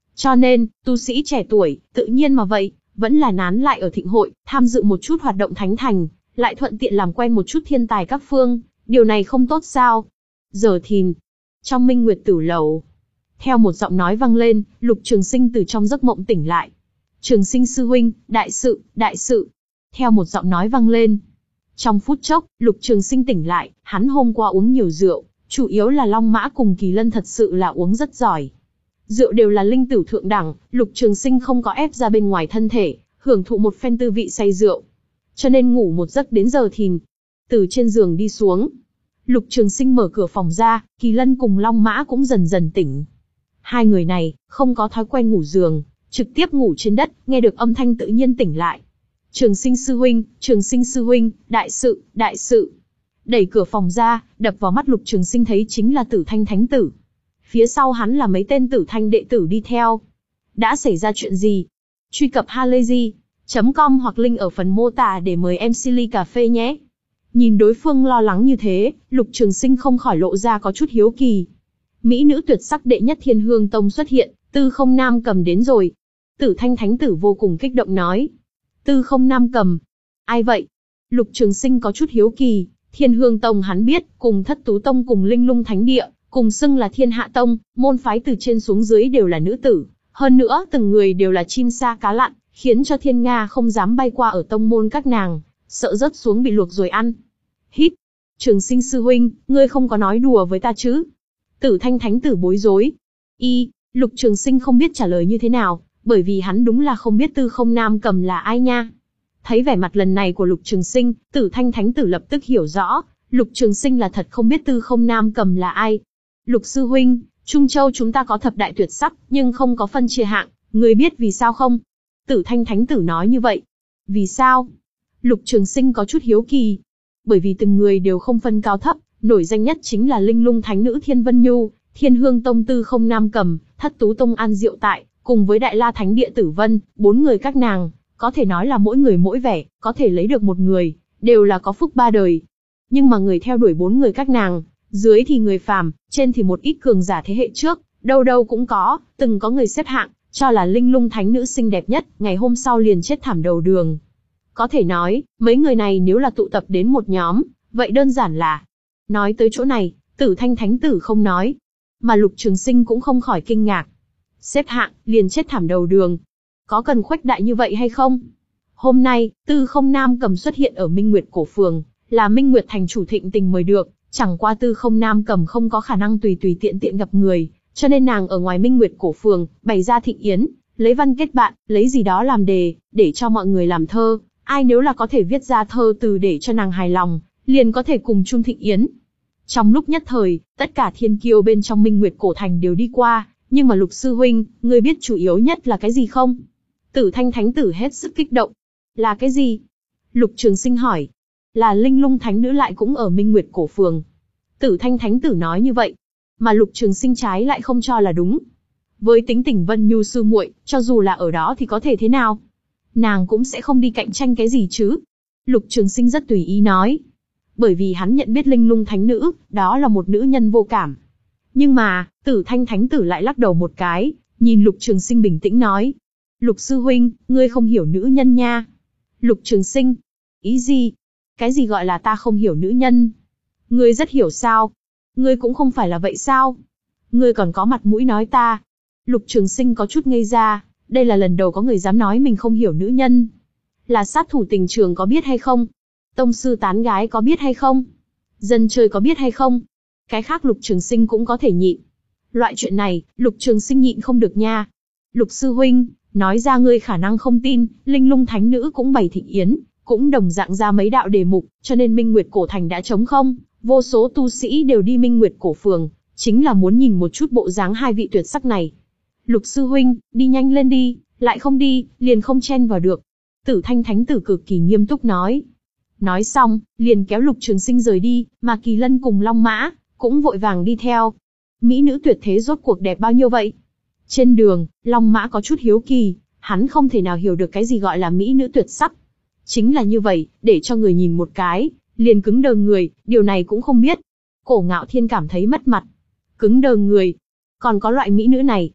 Cho nên, tu sĩ trẻ tuổi, tự nhiên mà vậy, vẫn là nán lại ở thịnh hội, tham dự một chút hoạt động thánh thành, lại thuận tiện làm quen một chút thiên tài các phương, điều này không tốt sao? Giờ thìn, trong Minh Nguyệt Tử lầu, theo một giọng nói vang lên, Lục Trường Sinh từ trong giấc mộng tỉnh lại. Trường Sinh sư huynh, đại sự, đại sự. Theo một giọng nói vang lên. Trong phút chốc, Lục Trường Sinh tỉnh lại, hắn hôm qua uống nhiều rượu, chủ yếu là Long Mã cùng Kỳ Lân thật sự là uống rất giỏi. Rượu đều là linh tửu thượng đẳng, Lục Trường Sinh không có ép ra bên ngoài thân thể, hưởng thụ một phen tư vị say rượu. Cho nên ngủ một giấc đến giờ thìn. Từ trên giường đi xuống, Lục Trường Sinh mở cửa phòng ra, Kỳ Lân cùng Long Mã cũng dần dần tỉnh. Hai người này, không có thói quen ngủ giường, trực tiếp ngủ trên đất, nghe được âm thanh tự nhiên tỉnh lại. Trường Sinh sư huynh, Trường Sinh sư huynh, đại sự, đại sự. Đẩy cửa phòng ra, đập vào mắt Lục Trường Sinh thấy chính là Tử Thanh Thánh Tử. Phía sau hắn là mấy tên Tử Thanh đệ tử đi theo. Đã xảy ra chuyện gì? Truy cập halayzi chấm com hoặc link ở phần mô tả để mời em xê ly cà phê nhé. Nhìn đối phương lo lắng như thế, Lục Trường Sinh không khỏi lộ ra có chút hiếu kỳ. Mỹ nữ tuyệt sắc đệ nhất Thiên Hương Tông xuất hiện, Tư Không Nam Cầm đến rồi. Tử Thanh Thánh Tử vô cùng kích động nói. Tư Không Nam Cầm? Ai vậy? Lục Trường Sinh có chút hiếu kỳ. Thiên Hương Tông hắn biết, cùng Thất Tú Tông cùng Linh Lung Thánh Địa, cùng xưng là Thiên Hạ Tông, môn phái từ trên xuống dưới đều là nữ tử. Hơn nữa, từng người đều là chim sa cá lặn, khiến cho Thiên Nga không dám bay qua ở tông môn các nàng, sợ rớt xuống bị luộc rồi ăn. Hít! Trường Sinh sư huynh, ngươi không có nói đùa với ta chứ? Tử Thanh Thánh Tử bối rối. Y, Lục Trường Sinh không biết trả lời như thế nào, bởi vì hắn đúng là không biết Tư Không Nam Cầm là ai nha. Thấy vẻ mặt lần này của Lục Trường Sinh, Tử Thanh Thánh Tử lập tức hiểu rõ, Lục Trường Sinh là thật không biết Tư Không Nam Cầm là ai. Lục sư huynh, Trung Châu chúng ta có thập đại tuyệt sắc, nhưng không có phân chia hạng, ngươi biết vì sao không? Tử Thanh Thánh Tử nói như vậy. Vì sao? Lục Trường Sinh có chút hiếu kỳ. Bởi vì từng người đều không phân cao thấp, nổi danh nhất chính là Linh Lung Thánh Nữ Thiên Vân Nhu, Thiên Hương Tông Tư Không Nam Cầm, Thất Tú Tông An Diệu Tại, cùng với Đại La Thánh Địa Tử Vân, bốn người các nàng, có thể nói là mỗi người mỗi vẻ, có thể lấy được một người, đều là có phúc ba đời. Nhưng mà người theo đuổi bốn người các nàng, dưới thì người phàm, trên thì một ít cường giả thế hệ trước, đâu đâu cũng có, từng có người xếp hạng, cho là Linh Lung Thánh Nữ xinh đẹp nhất, ngày hôm sau liền chết thảm đầu đường. Có thể nói, mấy người này nếu là tụ tập đến một nhóm, vậy đơn giản là... Nói tới chỗ này, Tử Thanh Thánh Tử không nói, mà Lục Trường Sinh cũng không khỏi kinh ngạc. Xếp hạng, liền chết thảm đầu đường. Có cần khuếch đại như vậy hay không? Hôm nay, Tư Không Nam Cầm xuất hiện ở Minh Nguyệt Cổ Phường, là Minh Nguyệt thành chủ Thịnh Tình mời được, chẳng qua Tư Không Nam Cầm không có khả năng tùy tùy tiện tiện gặp người, cho nên nàng ở ngoài Minh Nguyệt Cổ Phường, bày ra thịnh yến, lấy văn kết bạn, lấy gì đó làm đề, để cho mọi người làm thơ, ai nếu là có thể viết ra thơ từ để cho nàng hài lòng, liền có thể cùng chung thịnh yến. Trong lúc nhất thời, tất cả thiên kiêu bên trong Minh Nguyệt Cổ Thành đều đi qua, nhưng mà Lục sư huynh, ngươi biết chủ yếu nhất là cái gì không? Tử Thanh Thánh Tử hết sức kích động. Là cái gì? Lục Trường Sinh hỏi. Là Linh Lung Thánh Nữ lại cũng ở Minh Nguyệt Cổ Phường. Tử Thanh Thánh Tử nói như vậy, mà Lục Trường Sinh trái lại không cho là đúng. Với tính tình Vân Nhu sư muội, cho dù là ở đó thì có thể thế nào? Nàng cũng sẽ không đi cạnh tranh cái gì chứ? Lục Trường Sinh rất tùy ý nói. Bởi vì hắn nhận biết Linh Lung Thánh Nữ, đó là một nữ nhân vô cảm. Nhưng mà, Tử Thanh Thánh Tử lại lắc đầu một cái, nhìn Lục Trường Sinh bình tĩnh nói. Lục sư huynh, ngươi không hiểu nữ nhân nha. Lục Trường Sinh, ý gì? Cái gì gọi là ta không hiểu nữ nhân? Ngươi rất hiểu sao? Ngươi cũng không phải là vậy sao? Ngươi còn có mặt mũi nói ta? Lục Trường Sinh có chút ngây ra, đây là lần đầu có người dám nói mình không hiểu nữ nhân. Là sát thủ tình trường có biết hay không? Tông sư tán gái có biết hay không? Dân chơi có biết hay không? Cái khác Lục Trường Sinh cũng có thể nhịn. Loại chuyện này, Lục Trường Sinh nhịn không được nha. Lục sư huynh, nói ra ngươi khả năng không tin, Linh Lung Thánh Nữ cũng bày thịnh yến, cũng đồng dạng ra mấy đạo đề mục, cho nên Minh Nguyệt Cổ Thành đã trống không, vô số tu sĩ đều đi Minh Nguyệt Cổ Phường, chính là muốn nhìn một chút bộ dáng hai vị tuyệt sắc này. Lục sư huynh, đi nhanh lên đi, lại không đi, liền không chen vào được. Tử Thanh Thánh Tử cực kỳ nghiêm túc nói. Nói xong, liền kéo Lục Trường Sinh rời đi, mà Kỳ Lân cùng Long Mã cũng vội vàng đi theo. Mỹ nữ tuyệt thế rốt cuộc đẹp bao nhiêu vậy? Trên đường, Long Mã có chút hiếu kỳ, hắn không thể nào hiểu được cái gì gọi là mỹ nữ tuyệt sắc. Chính là như vậy, để cho người nhìn một cái, liền cứng đờ người, điều này cũng không biết. Cổ Ngạo Thiên cảm thấy mất mặt. Cứng đờ người. Còn có loại mỹ nữ này.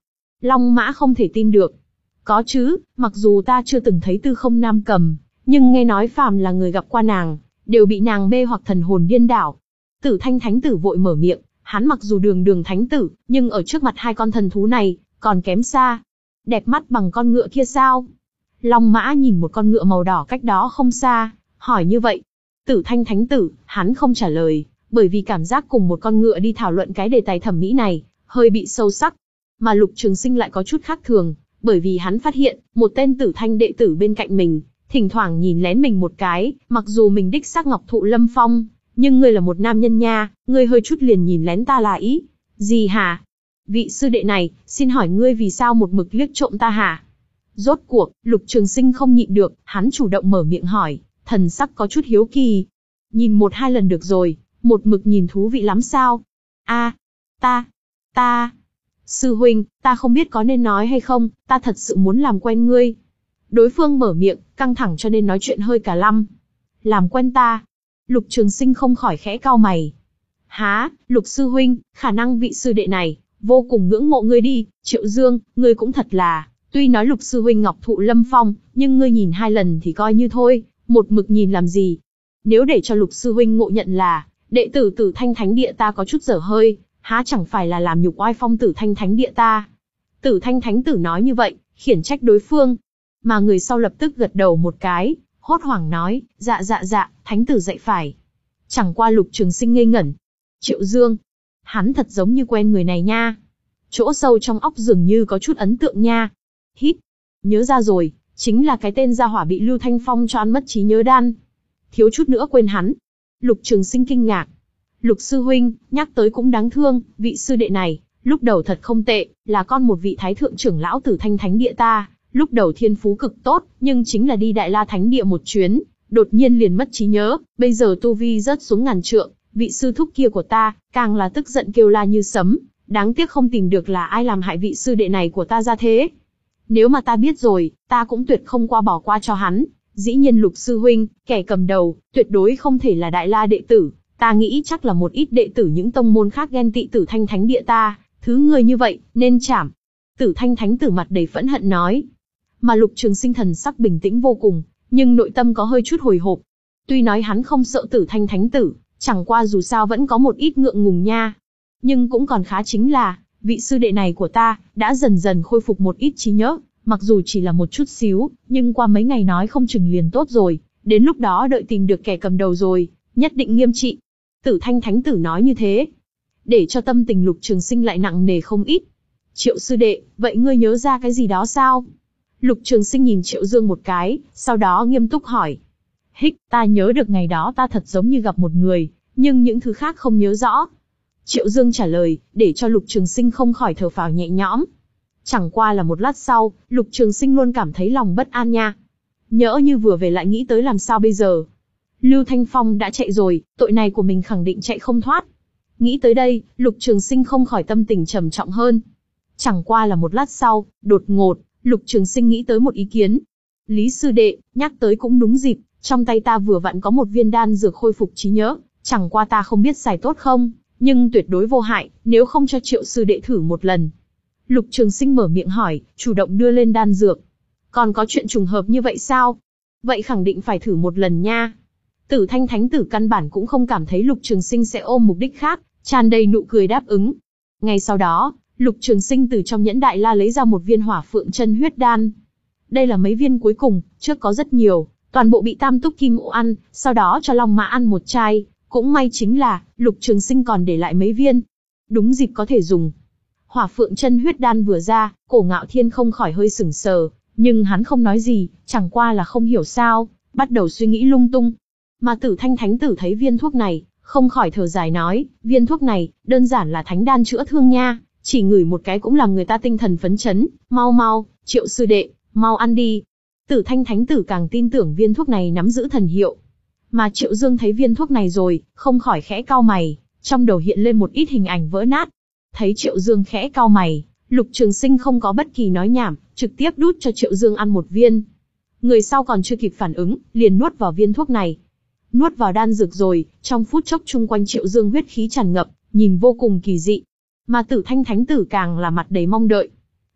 Long Mã không thể tin được. Có chứ, mặc dù ta chưa từng thấy Tư Không Nam Cầm, nhưng nghe nói phàm là người gặp qua nàng, đều bị nàng mê hoặc thần hồn điên đảo. Tử Thanh Thánh Tử vội mở miệng, hắn mặc dù đường đường thánh tử, nhưng ở trước mặt hai con thần thú này, còn kém xa. Đẹp mắt bằng con ngựa kia sao? Long Mã nhìn một con ngựa màu đỏ cách đó không xa, hỏi như vậy. Tử Thanh Thánh Tử, hắn không trả lời, bởi vì cảm giác cùng một con ngựa đi thảo luận cái đề tài thẩm mỹ này, hơi bị sâu sắc. Mà Lục Trường Sinh lại có chút khác thường, bởi vì hắn phát hiện, một tên Tử Thanh đệ tử bên cạnh mình, thỉnh thoảng nhìn lén mình một cái, mặc dù mình đích xác ngọc thụ lâm phong, nhưng ngươi là một nam nhân nha, ngươi hơi chút liền nhìn lén ta là ý. Gì hả? Vị sư đệ này, xin hỏi ngươi vì sao một mực liếc trộm ta hả? Rốt cuộc, Lục Trường Sinh không nhịn được, hắn chủ động mở miệng hỏi, thần sắc có chút hiếu kỳ. Nhìn một hai lần được rồi, một mực nhìn thú vị lắm sao? A, ta, ta, sư huynh, ta không biết có nên nói hay không, ta thật sự muốn làm quen ngươi. Đối phương mở miệng, căng thẳng cho nên nói chuyện hơi cả lăm. Làm quen ta? Lục Trường Sinh không khỏi khẽ cau mày. Há, Lục sư huynh, khả năng vị sư đệ này vô cùng ngưỡng mộ ngươi đi. Triệu Dương, ngươi cũng thật là, tuy nói Lục sư huynh ngọc thụ lâm phong, nhưng ngươi nhìn hai lần thì coi như thôi, một mực nhìn làm gì? Nếu để cho Lục sư huynh ngộ nhận là đệ tử Tử Thanh Thánh Địa ta có chút dở hơi, há chẳng phải là làm nhục oai phong Tử Thanh Thánh Địa ta? Tử Thanh Thánh Tử nói như vậy, khiển trách đối phương, mà người sau lập tức gật đầu một cái, hốt hoảng nói, dạ dạ dạ, Thánh Tử dạy phải. Chẳng qua Lục Trường Sinh ngây ngẩn. Triệu Dương, hắn thật giống như quen người này nha. Chỗ sâu trong óc dường như có chút ấn tượng nha. Hít, nhớ ra rồi, chính là cái tên gia hỏa bị Lưu Thanh Phong cho ăn mất trí nhớ đan. Thiếu chút nữa quên hắn. Lục Trường Sinh kinh ngạc. Lục sư huynh, nhắc tới cũng đáng thương, vị sư đệ này, lúc đầu thật không tệ, là con một vị thái thượng trưởng lão Tử Thanh Thánh Địa ta, lúc đầu thiên phú cực tốt, nhưng chính là đi Đại La Thánh Địa một chuyến, đột nhiên liền mất trí nhớ, bây giờ tu vi rớt xuống ngàn trượng, vị sư thúc kia của ta, càng là tức giận kêu la như sấm, đáng tiếc không tìm được là ai làm hại vị sư đệ này của ta ra thế. Nếu mà ta biết rồi, ta cũng tuyệt không qua bỏ qua cho hắn. Dĩ nhiên Lục sư huynh, kẻ cầm đầu, tuyệt đối không thể là Đại La đệ tử, ta nghĩ chắc là một ít đệ tử những tông môn khác ghen tị Tử Thanh Thánh Địa ta, thứ người như vậy, nên chảm. Tử Thanh Thánh Tử mặt đầy phẫn hận nói. Mà Lục Trường Sinh thần sắc bình tĩnh vô cùng, nhưng nội tâm có hơi chút hồi hộp. Tuy nói hắn không sợ Tử Thanh Thánh Tử, chẳng qua dù sao vẫn có một ít ngượng ngùng nha. Nhưng cũng còn khá chính là, vị sư đệ này của ta, đã dần dần khôi phục một ít trí nhớ, mặc dù chỉ là một chút xíu, nhưng qua mấy ngày nói không chừng liền tốt rồi, đến lúc đó đợi tìm được kẻ cầm đầu rồi, nhất định nghiêm trị. Tử Thanh Thánh Tử nói như thế, để cho tâm tình Lục Trường Sinh lại nặng nề không ít. Triệu sư đệ, vậy ngươi nhớ ra cái gì đó sao? Lục Trường Sinh nhìn Triệu Dương một cái, sau đó nghiêm túc hỏi. Hích, ta nhớ được ngày đó ta thật giống như gặp một người, nhưng những thứ khác không nhớ rõ. Triệu Dương trả lời, để cho Lục Trường Sinh không khỏi thở phào nhẹ nhõm. Chẳng qua là một lát sau, Lục Trường Sinh luôn cảm thấy lòng bất an nha. Nhỡ như vừa về lại nghĩ tới làm sao bây giờ. Lưu Thanh Phong đã chạy rồi, tội này của mình khẳng định chạy không thoát. Nghĩ tới đây, Lục Trường Sinh không khỏi tâm tình trầm trọng hơn. Chẳng qua là một lát sau, đột ngột, Lục Trường Sinh nghĩ tới một ý kiến. Lý sư đệ, nhắc tới cũng đúng dịp, trong tay ta vừa vặn có một viên đan dược khôi phục trí nhớ, chẳng qua ta không biết xài tốt không, nhưng tuyệt đối vô hại, nếu không cho Triệu sư đệ thử một lần. Lục Trường Sinh mở miệng hỏi, chủ động đưa lên đan dược. Còn có chuyện trùng hợp như vậy sao? Vậy khẳng định phải thử một lần nha. Tử Thanh Thánh Tử căn bản cũng không cảm thấy Lục Trường Sinh sẽ ôm mục đích khác, tràn đầy nụ cười đáp ứng. Ngay sau đó, Lục Trường Sinh từ trong nhẫn đại la lấy ra một viên hỏa phượng chân huyết đan. Đây là mấy viên cuối cùng, trước có rất nhiều, toàn bộ bị Tam Túc Kim Ô ăn, sau đó cho Long Mã ăn một chai. Cũng may chính là, Lục Trường Sinh còn để lại mấy viên. Đúng dịp có thể dùng. Hỏa phượng chân huyết đan vừa ra, Cổ Ngạo Thiên không khỏi hơi sửng sờ, nhưng hắn không nói gì, chẳng qua là không hiểu sao, bắt đầu suy nghĩ lung tung. Mà Tử Thanh Thánh Tử thấy viên thuốc này, không khỏi thở dài nói, viên thuốc này, đơn giản là thánh đan chữa thương nha, chỉ ngửi một cái cũng làm người ta tinh thần phấn chấn, mau mau, Triệu sư đệ, mau ăn đi. Tử Thanh Thánh Tử càng tin tưởng viên thuốc này nắm giữ thần hiệu. Mà Triệu Dương thấy viên thuốc này rồi, không khỏi khẽ cau mày, trong đầu hiện lên một ít hình ảnh vỡ nát. Thấy Triệu Dương khẽ cau mày, Lục Trường Sinh không có bất kỳ nói nhảm, trực tiếp đút cho Triệu Dương ăn một viên. Người sau còn chưa kịp phản ứng, liền nuốt vào viên thuốc này. Nuốt vào đan dược rồi, trong phút chốc chung quanh Triệu Dương huyết khí tràn ngập, nhìn vô cùng kỳ dị. Mà Tử Thanh Thánh Tử càng là mặt đầy mong đợi.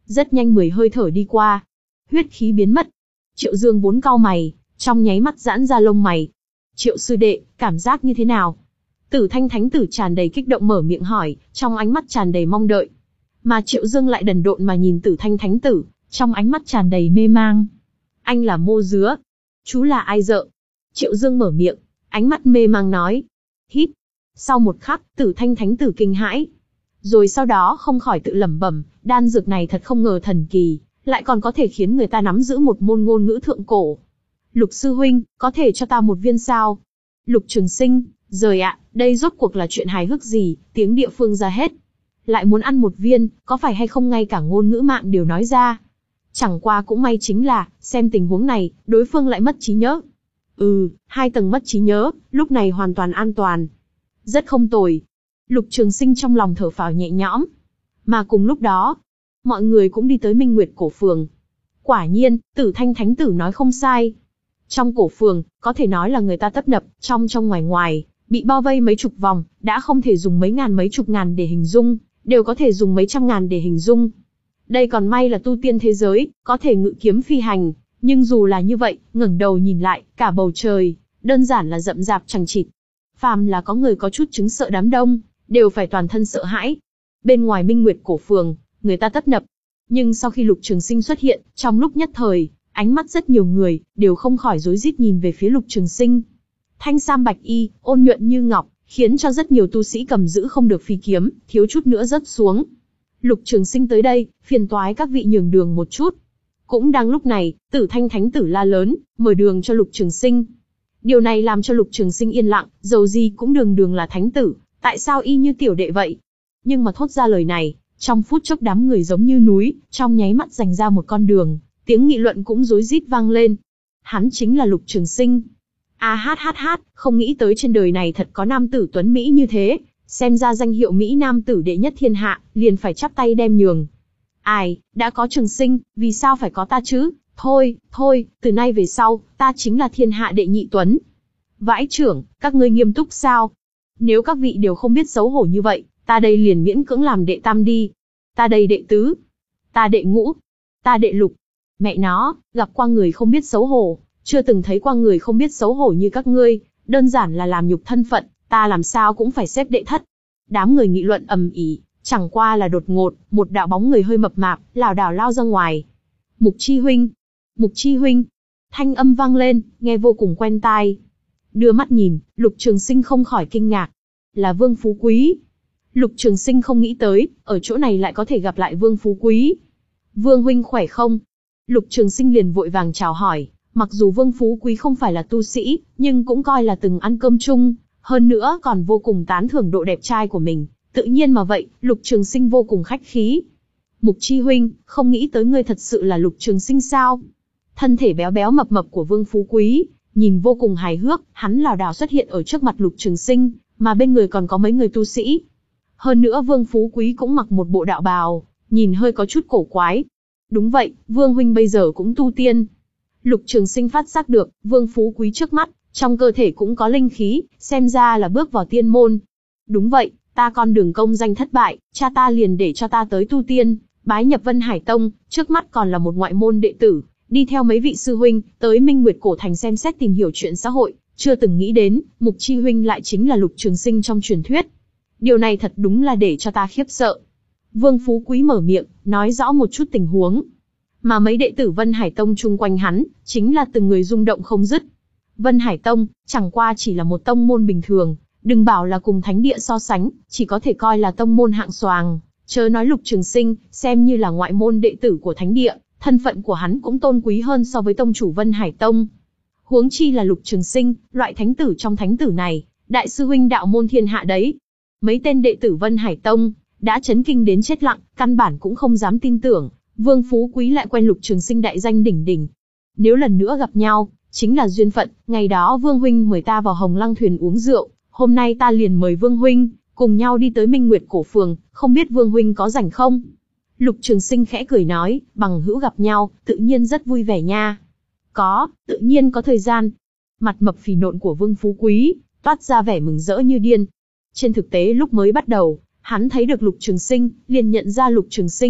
Rất nhanh mười hơi thở đi qua, huyết khí biến mất. Triệu Dương vốn cau mày, trong nháy mắt giãn ra lông mày. Triệu sư đệ, cảm giác như thế nào? Tử Thanh thánh tử tràn đầy kích động mở miệng hỏi, trong ánh mắt tràn đầy mong đợi. Mà Triệu Dương lại đần độn mà nhìn Tử Thanh thánh tử, trong ánh mắt tràn đầy mê mang. Anh là Mô Dứa. Chú là ai dợ? Triệu Dương mở miệng, ánh mắt mê mang nói. Hít. Sau một khắc, Tử Thanh thánh tử kinh hãi. Rồi sau đó không khỏi tự lẩm bẩm, đan dược này thật không ngờ thần kỳ, lại còn có thể khiến người ta nắm giữ một môn ngôn ngữ thượng cổ. Lục sư huynh, có thể cho ta một viên sao? Lục Trường Sinh, rời ạ, đây rốt cuộc là chuyện hài hước gì, tiếng địa phương ra hết. Lại muốn ăn một viên, có phải hay không ngay cả ngôn ngữ mạng đều nói ra. Chẳng qua cũng may chính là, xem tình huống này, đối phương lại mất trí nhớ. Ừ, hai tầng mất trí nhớ, lúc này hoàn toàn an toàn. Rất không tồi. Lục Trường Sinh trong lòng thở phào nhẹ nhõm. Mà cùng lúc đó, mọi người cũng đi tới Minh Nguyệt cổ phường. Quả nhiên, Tử Thanh thánh tử nói không sai. Trong cổ phường, có thể nói là người ta tấp nập, trong trong ngoài ngoài, bị bao vây mấy chục vòng, đã không thể dùng mấy ngàn mấy chục ngàn để hình dung, đều có thể dùng mấy trăm ngàn để hình dung. Đây còn may là tu tiên thế giới, có thể ngự kiếm phi hành, nhưng dù là như vậy, ngẩng đầu nhìn lại, cả bầu trời, đơn giản là rậm rạp chằng chịt. Phàm là có người có chút chứng sợ đám đông, đều phải toàn thân sợ hãi. Bên ngoài Minh Nguyệt cổ phường, người ta tấp nập. Nhưng sau khi Lục Trường Sinh xuất hiện, trong lúc nhất thời, ánh mắt rất nhiều người, đều không khỏi rối rít nhìn về phía Lục Trường Sinh. Thanh sam bạch y, ôn nhuận như ngọc, khiến cho rất nhiều tu sĩ cầm giữ không được phi kiếm, thiếu chút nữa rớt xuống. Lục Trường Sinh tới đây, phiền toái các vị nhường đường một chút. Cũng đang lúc này, Tử Thanh thánh tử la lớn, mở đường cho Lục Trường Sinh. Điều này làm cho Lục Trường Sinh yên lặng, dầu gì cũng đường đường là thánh tử, tại sao y như tiểu đệ vậy? Nhưng mà thốt ra lời này, trong phút chốc đám người giống như núi, trong nháy mắt dành ra một con đường, tiếng nghị luận cũng rối rít vang lên. Hắn chính là Lục Trường Sinh. A hát hát hát, không nghĩ tới trên đời này thật có nam tử tuấn Mỹ như thế, xem ra danh hiệu Mỹ nam tử đệ nhất thiên hạ, liền phải chắp tay đem nhường. Ai, đã có Trường Sinh, vì sao phải có ta chứ? Thôi, thôi, từ nay về sau, ta chính là thiên hạ đệ nhị tuấn. Vãi trưởng, các ngươi nghiêm túc sao? Nếu các vị đều không biết xấu hổ như vậy, ta đây liền miễn cưỡng làm đệ tam đi. Ta đây đệ tứ. Ta đệ ngũ. Ta đệ lục. Mẹ nó, gặp qua người không biết xấu hổ, chưa từng thấy qua người không biết xấu hổ như các ngươi, đơn giản là làm nhục thân phận, ta làm sao cũng phải xếp đệ thất. Đám người nghị luận ầm ĩ, chẳng qua là đột ngột, một đạo bóng người hơi mập mạp, lảo đảo lao ra ngoài. Mục Chi huynh, Mục Chi huynh, thanh âm vang lên, nghe vô cùng quen tai. Đưa mắt nhìn, Lục Trường Sinh không khỏi kinh ngạc. Là Vương Phú Quý. Lục Trường Sinh không nghĩ tới, ở chỗ này lại có thể gặp lại Vương Phú Quý. Vương huynh khỏe không? Lục Trường Sinh liền vội vàng chào hỏi, mặc dù Vương Phú Quý không phải là tu sĩ, nhưng cũng coi là từng ăn cơm chung, hơn nữa còn vô cùng tán thưởng độ đẹp trai của mình, tự nhiên mà vậy, Lục Trường Sinh vô cùng khách khí. Mục Chi huynh, không nghĩ tới ngươi thật sự là Lục Trường Sinh sao? Thân thể béo béo mập mập của Vương Phú Quý, nhìn vô cùng hài hước, hắn lảo đảo xuất hiện ở trước mặt Lục Trường Sinh, mà bên người còn có mấy người tu sĩ. Hơn nữa Vương Phú Quý cũng mặc một bộ đạo bào, nhìn hơi có chút cổ quái. Đúng vậy, Vương huynh bây giờ cũng tu tiên. Lục Trường Sinh phát giác được, Vương Phú Quý trước mắt, trong cơ thể cũng có linh khí, xem ra là bước vào tiên môn. Đúng vậy, ta con đường công danh thất bại, cha ta liền để cho ta tới tu tiên, bái nhập Vân Hải Tông, trước mắt còn là một ngoại môn đệ tử, đi theo mấy vị sư huynh, tới Minh Nguyệt Cổ Thành xem xét tìm hiểu chuyện xã hội, chưa từng nghĩ đến, Mục Chi huynh lại chính là Lục Trường Sinh trong truyền thuyết. Điều này thật đúng là để cho ta khiếp sợ. Vương Phú Quý mở miệng, nói rõ một chút tình huống. Mà mấy đệ tử Vân Hải Tông chung quanh hắn, chính là từng người rung động không dứt. Vân Hải Tông, chẳng qua chỉ là một tông môn bình thường, đừng bảo là cùng thánh địa so sánh, chỉ có thể coi là tông môn hạng xoàng. Chớ nói Lục Trường Sinh, xem như là ngoại môn đệ tử của thánh địa, thân phận của hắn cũng tôn quý hơn so với tông chủ Vân Hải Tông. Huống chi là Lục Trường Sinh, loại thánh tử trong thánh tử này, đại sư huynh đạo môn thiên hạ đấy. Mấy tên đệ tử Vân Hải Tông, đã chấn kinh đến chết lặng, căn bản cũng không dám tin tưởng, Vương Phú Quý lại quen Lục Trường Sinh đại danh đỉnh đỉnh. Nếu lần nữa gặp nhau, chính là duyên phận, ngày đó Vương huynh mời ta vào Hồng Lăng thuyền uống rượu, hôm nay ta liền mời Vương huynh, cùng nhau đi tới Minh Nguyệt cổ phường, không biết Vương huynh có rảnh không? Lục Trường Sinh khẽ cười nói, bằng hữu gặp nhau, tự nhiên rất vui vẻ nha. Có, tự nhiên có thời gian. Mặt mập phì nộn của Vương Phú Quý, toát ra vẻ mừng rỡ như điên. Trên thực tế lúc mới bắt đầu, hắn thấy được Lục Trường Sinh, liền nhận ra Lục Trường Sinh.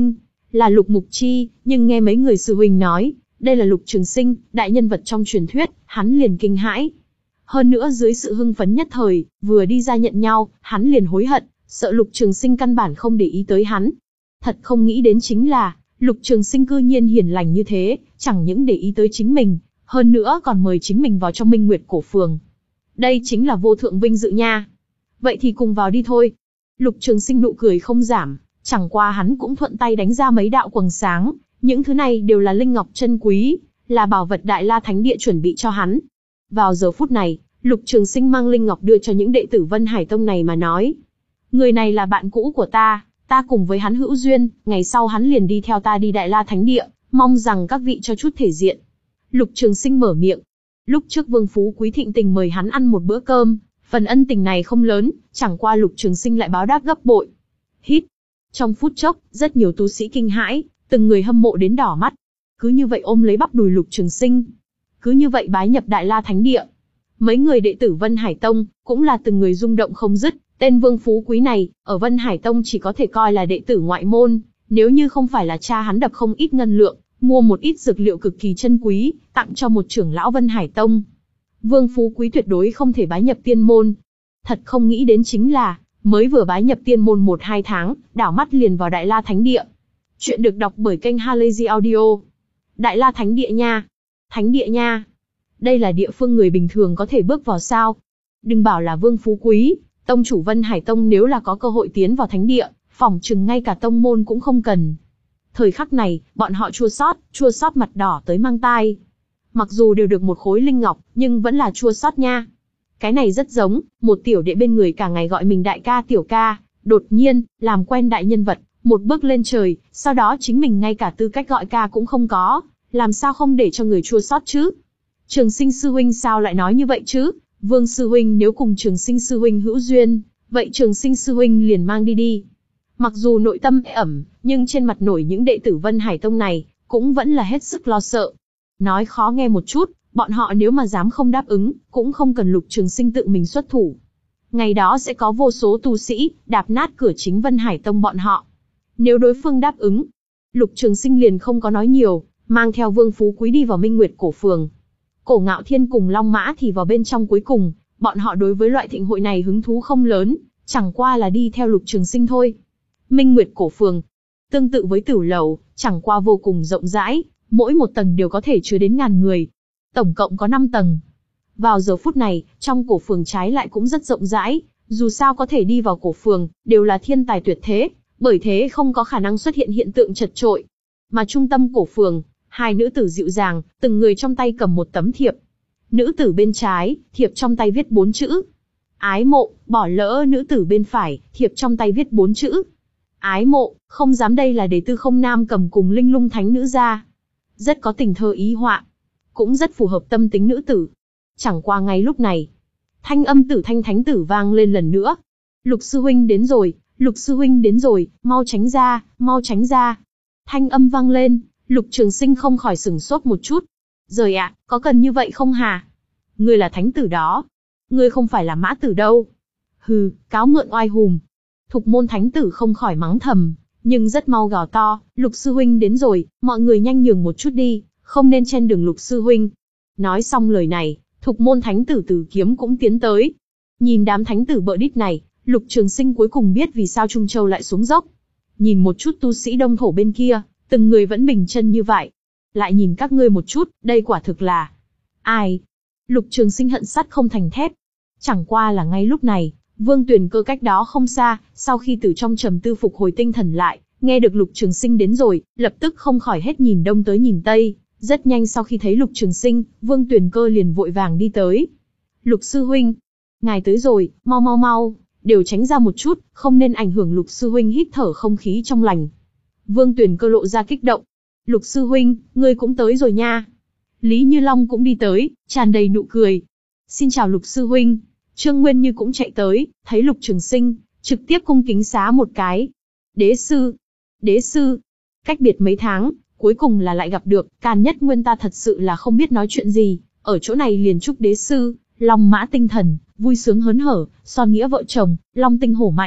là Lục Mục Chi, nhưng nghe mấy người sư huynh nói, đây là Lục Trường Sinh, đại nhân vật trong truyền thuyết, hắn liền kinh hãi. Hơn nữa dưới sự hưng phấn nhất thời, vừa đi ra nhận nhau, hắn liền hối hận, sợ Lục Trường Sinh căn bản không để ý tới hắn. Thật không nghĩ đến chính là, Lục Trường Sinh cư nhiên hiền lành như thế, chẳng những để ý tới chính mình, hơn nữa còn mời chính mình vào trong Minh Nguyệt cổ phường. Đây chính là vô thượng vinh dự nha. Vậy thì cùng vào đi thôi. Lục Trường Sinh nụ cười không giảm, chẳng qua hắn cũng thuận tay đánh ra mấy đạo quầng sáng, những thứ này đều là linh ngọc chân quý, là bảo vật Đại La Thánh Địa chuẩn bị cho hắn. Vào giờ phút này, Lục Trường Sinh mang linh ngọc đưa cho những đệ tử Vân Hải Tông này mà nói. Người này là bạn cũ của ta, ta cùng với hắn hữu duyên, ngày sau hắn liền đi theo ta đi Đại La Thánh Địa, mong rằng các vị cho chút thể diện. Lục Trường Sinh mở miệng. Lúc trước Vương Phú Quý thịnh tình mời hắn ăn một bữa cơm, phần ân tình này không lớn, chẳng qua Lục Trường Sinh lại báo đáp gấp bội. Hít. Trong phút chốc, rất nhiều tu sĩ kinh hãi, từng người hâm mộ đến đỏ mắt. Cứ như vậy ôm lấy bắp đùi Lục Trường Sinh. Cứ như vậy bái nhập Đại La Thánh Địa. Mấy người đệ tử Vân Hải Tông, cũng là từng người rung động không dứt. Tên Vương Phú Quý này, ở Vân Hải Tông chỉ có thể coi là đệ tử ngoại môn. Nếu như không phải là cha hắn đập không ít ngân lượng, mua một ít dược liệu cực kỳ chân quý, tặng cho một trưởng lão Vân Hải Tông, Vương Phú Quý tuyệt đối không thể bái nhập tiên môn. Thật không nghĩ đến chính là, mới vừa bái nhập tiên môn một hai tháng, đảo mắt liền vào Đại La Thánh Địa. Chuyện được đọc bởi kênh Halazy Audio. Đại La Thánh Địa nha. Thánh Địa nha. Đây là địa phương người bình thường có thể bước vào sao? Đừng bảo là Vương Phú Quý, tông chủ Vân Hải Tông nếu là có cơ hội tiến vào Thánh Địa, phỏng chừng ngay cả tông môn cũng không cần. Thời khắc này, bọn họ chua xót, chua xót mặt đỏ tới mang tai. Mặc dù đều được một khối linh ngọc, nhưng vẫn là chua xót nha. Cái này rất giống, một tiểu đệ bên người cả ngày gọi mình đại ca tiểu ca, đột nhiên, làm quen đại nhân vật, một bước lên trời, sau đó chính mình ngay cả tư cách gọi ca cũng không có, làm sao không để cho người chua xót chứ? Trường Sinh sư huynh sao lại nói như vậy chứ? Vương sư huynh nếu cùng Trường Sinh sư huynh hữu duyên, vậy Trường Sinh sư huynh liền mang đi đi. Mặc dù nội tâm ẩm, nhưng trên mặt nổi những đệ tử Vân Hải Tông này, cũng vẫn là hết sức lo sợ. Nói khó nghe một chút, bọn họ nếu mà dám không đáp ứng, cũng không cần Lục Trường Sinh tự mình xuất thủ. Ngày đó sẽ có vô số tu sĩ, đạp nát cửa chính Vân Hải Tông bọn họ. Nếu đối phương đáp ứng, Lục Trường Sinh liền không có nói nhiều, mang theo Vương Phú Quý đi vào Minh Nguyệt cổ phường. Cổ Ngạo Thiên cùng Long Mã thì vào bên trong cuối cùng, bọn họ đối với loại thịnh hội này hứng thú không lớn, chẳng qua là đi theo Lục Trường Sinh thôi. Minh Nguyệt cổ phường, tương tự với Tử Lầu, chẳng qua vô cùng rộng rãi, mỗi một tầng đều có thể chứa đến ngàn người. Tổng cộng có năm tầng. Vào giờ phút này, trong cổ phường trái lại cũng rất rộng rãi, dù sao có thể đi vào cổ phường, đều là thiên tài tuyệt thế, bởi thế không có khả năng xuất hiện hiện tượng chật trội. Mà trung tâm cổ phường, hai nữ tử dịu dàng, từng người trong tay cầm một tấm thiệp. Nữ tử bên trái, thiệp trong tay viết bốn chữ. Ái mộ, bỏ lỡ. Nữ tử bên phải, thiệp trong tay viết bốn chữ. Ái mộ, không dám. Đây là để Tư Không Nam cầm cùng Linh Lung Thánh Nữ ra. Rất có tình thơ ý họa, cũng rất phù hợp tâm tính nữ tử. Chẳng qua ngay lúc này, thanh âm Tử Thanh Thánh Tử vang lên lần nữa. Lục sư huynh đến rồi, Lục sư huynh đến rồi, mau tránh ra, mau tránh ra. Thanh âm vang lên, Lục Trường Sinh không khỏi sửng sốt một chút. Rời ạ, à, có cần như vậy không hả? Ngươi là thánh tử đó, ngươi không phải là mã tử đâu. Hừ, cáo mượn oai hùm. Thục môn thánh tử không khỏi mắng thầm, nhưng rất mau gào to, Lục sư huynh đến rồi, mọi người nhanh nhường một chút đi, không nên chen đường Lục sư huynh. Nói xong lời này, thục môn thánh tử Tử Kiếm cũng tiến tới. Nhìn đám thánh tử bợ đít này, Lục Trường Sinh cuối cùng biết vì sao Trung Châu lại xuống dốc. Nhìn một chút tu sĩ Đông Thổ bên kia, từng người vẫn bình chân như vậy. Lại nhìn các ngươi một chút, đây quả thực là... Ai? Lục Trường Sinh hận sắt không thành thép. Chẳng qua là ngay lúc này, Vương Tuyền Cơ cách đó không xa, sau khi từ trong trầm tư phục hồi tinh thần lại, nghe được Lục Trường Sinh đến rồi, lập tức không khỏi hết nhìn đông tới nhìn tây. Rất nhanh sau khi thấy Lục Trường Sinh, Vương Tuyền Cơ liền vội vàng đi tới. Lục sư huynh, ngài tới rồi, mau mau mau, đều tránh ra một chút, không nên ảnh hưởng Lục sư huynh hít thở không khí trong lành. Vương Tuyền Cơ lộ ra kích động. Lục sư huynh, ngươi cũng tới rồi nha. Lý Như Long cũng đi tới, tràn đầy nụ cười. Xin chào Lục sư huynh. Trương Nguyên Như cũng chạy tới, thấy Lục Trường Sinh, trực tiếp cung kính xá một cái. Đế sư, đế sư. Cách biệt mấy tháng, cuối cùng là lại gặp được, Càn Nhất Nguyên ta thật sự là không biết nói chuyện gì, ở chỗ này liền chúc đế sư, Long Mã tinh thần, vui sướng hớn hở, son nghĩa vợ chồng, Long tinh hổ mãnh,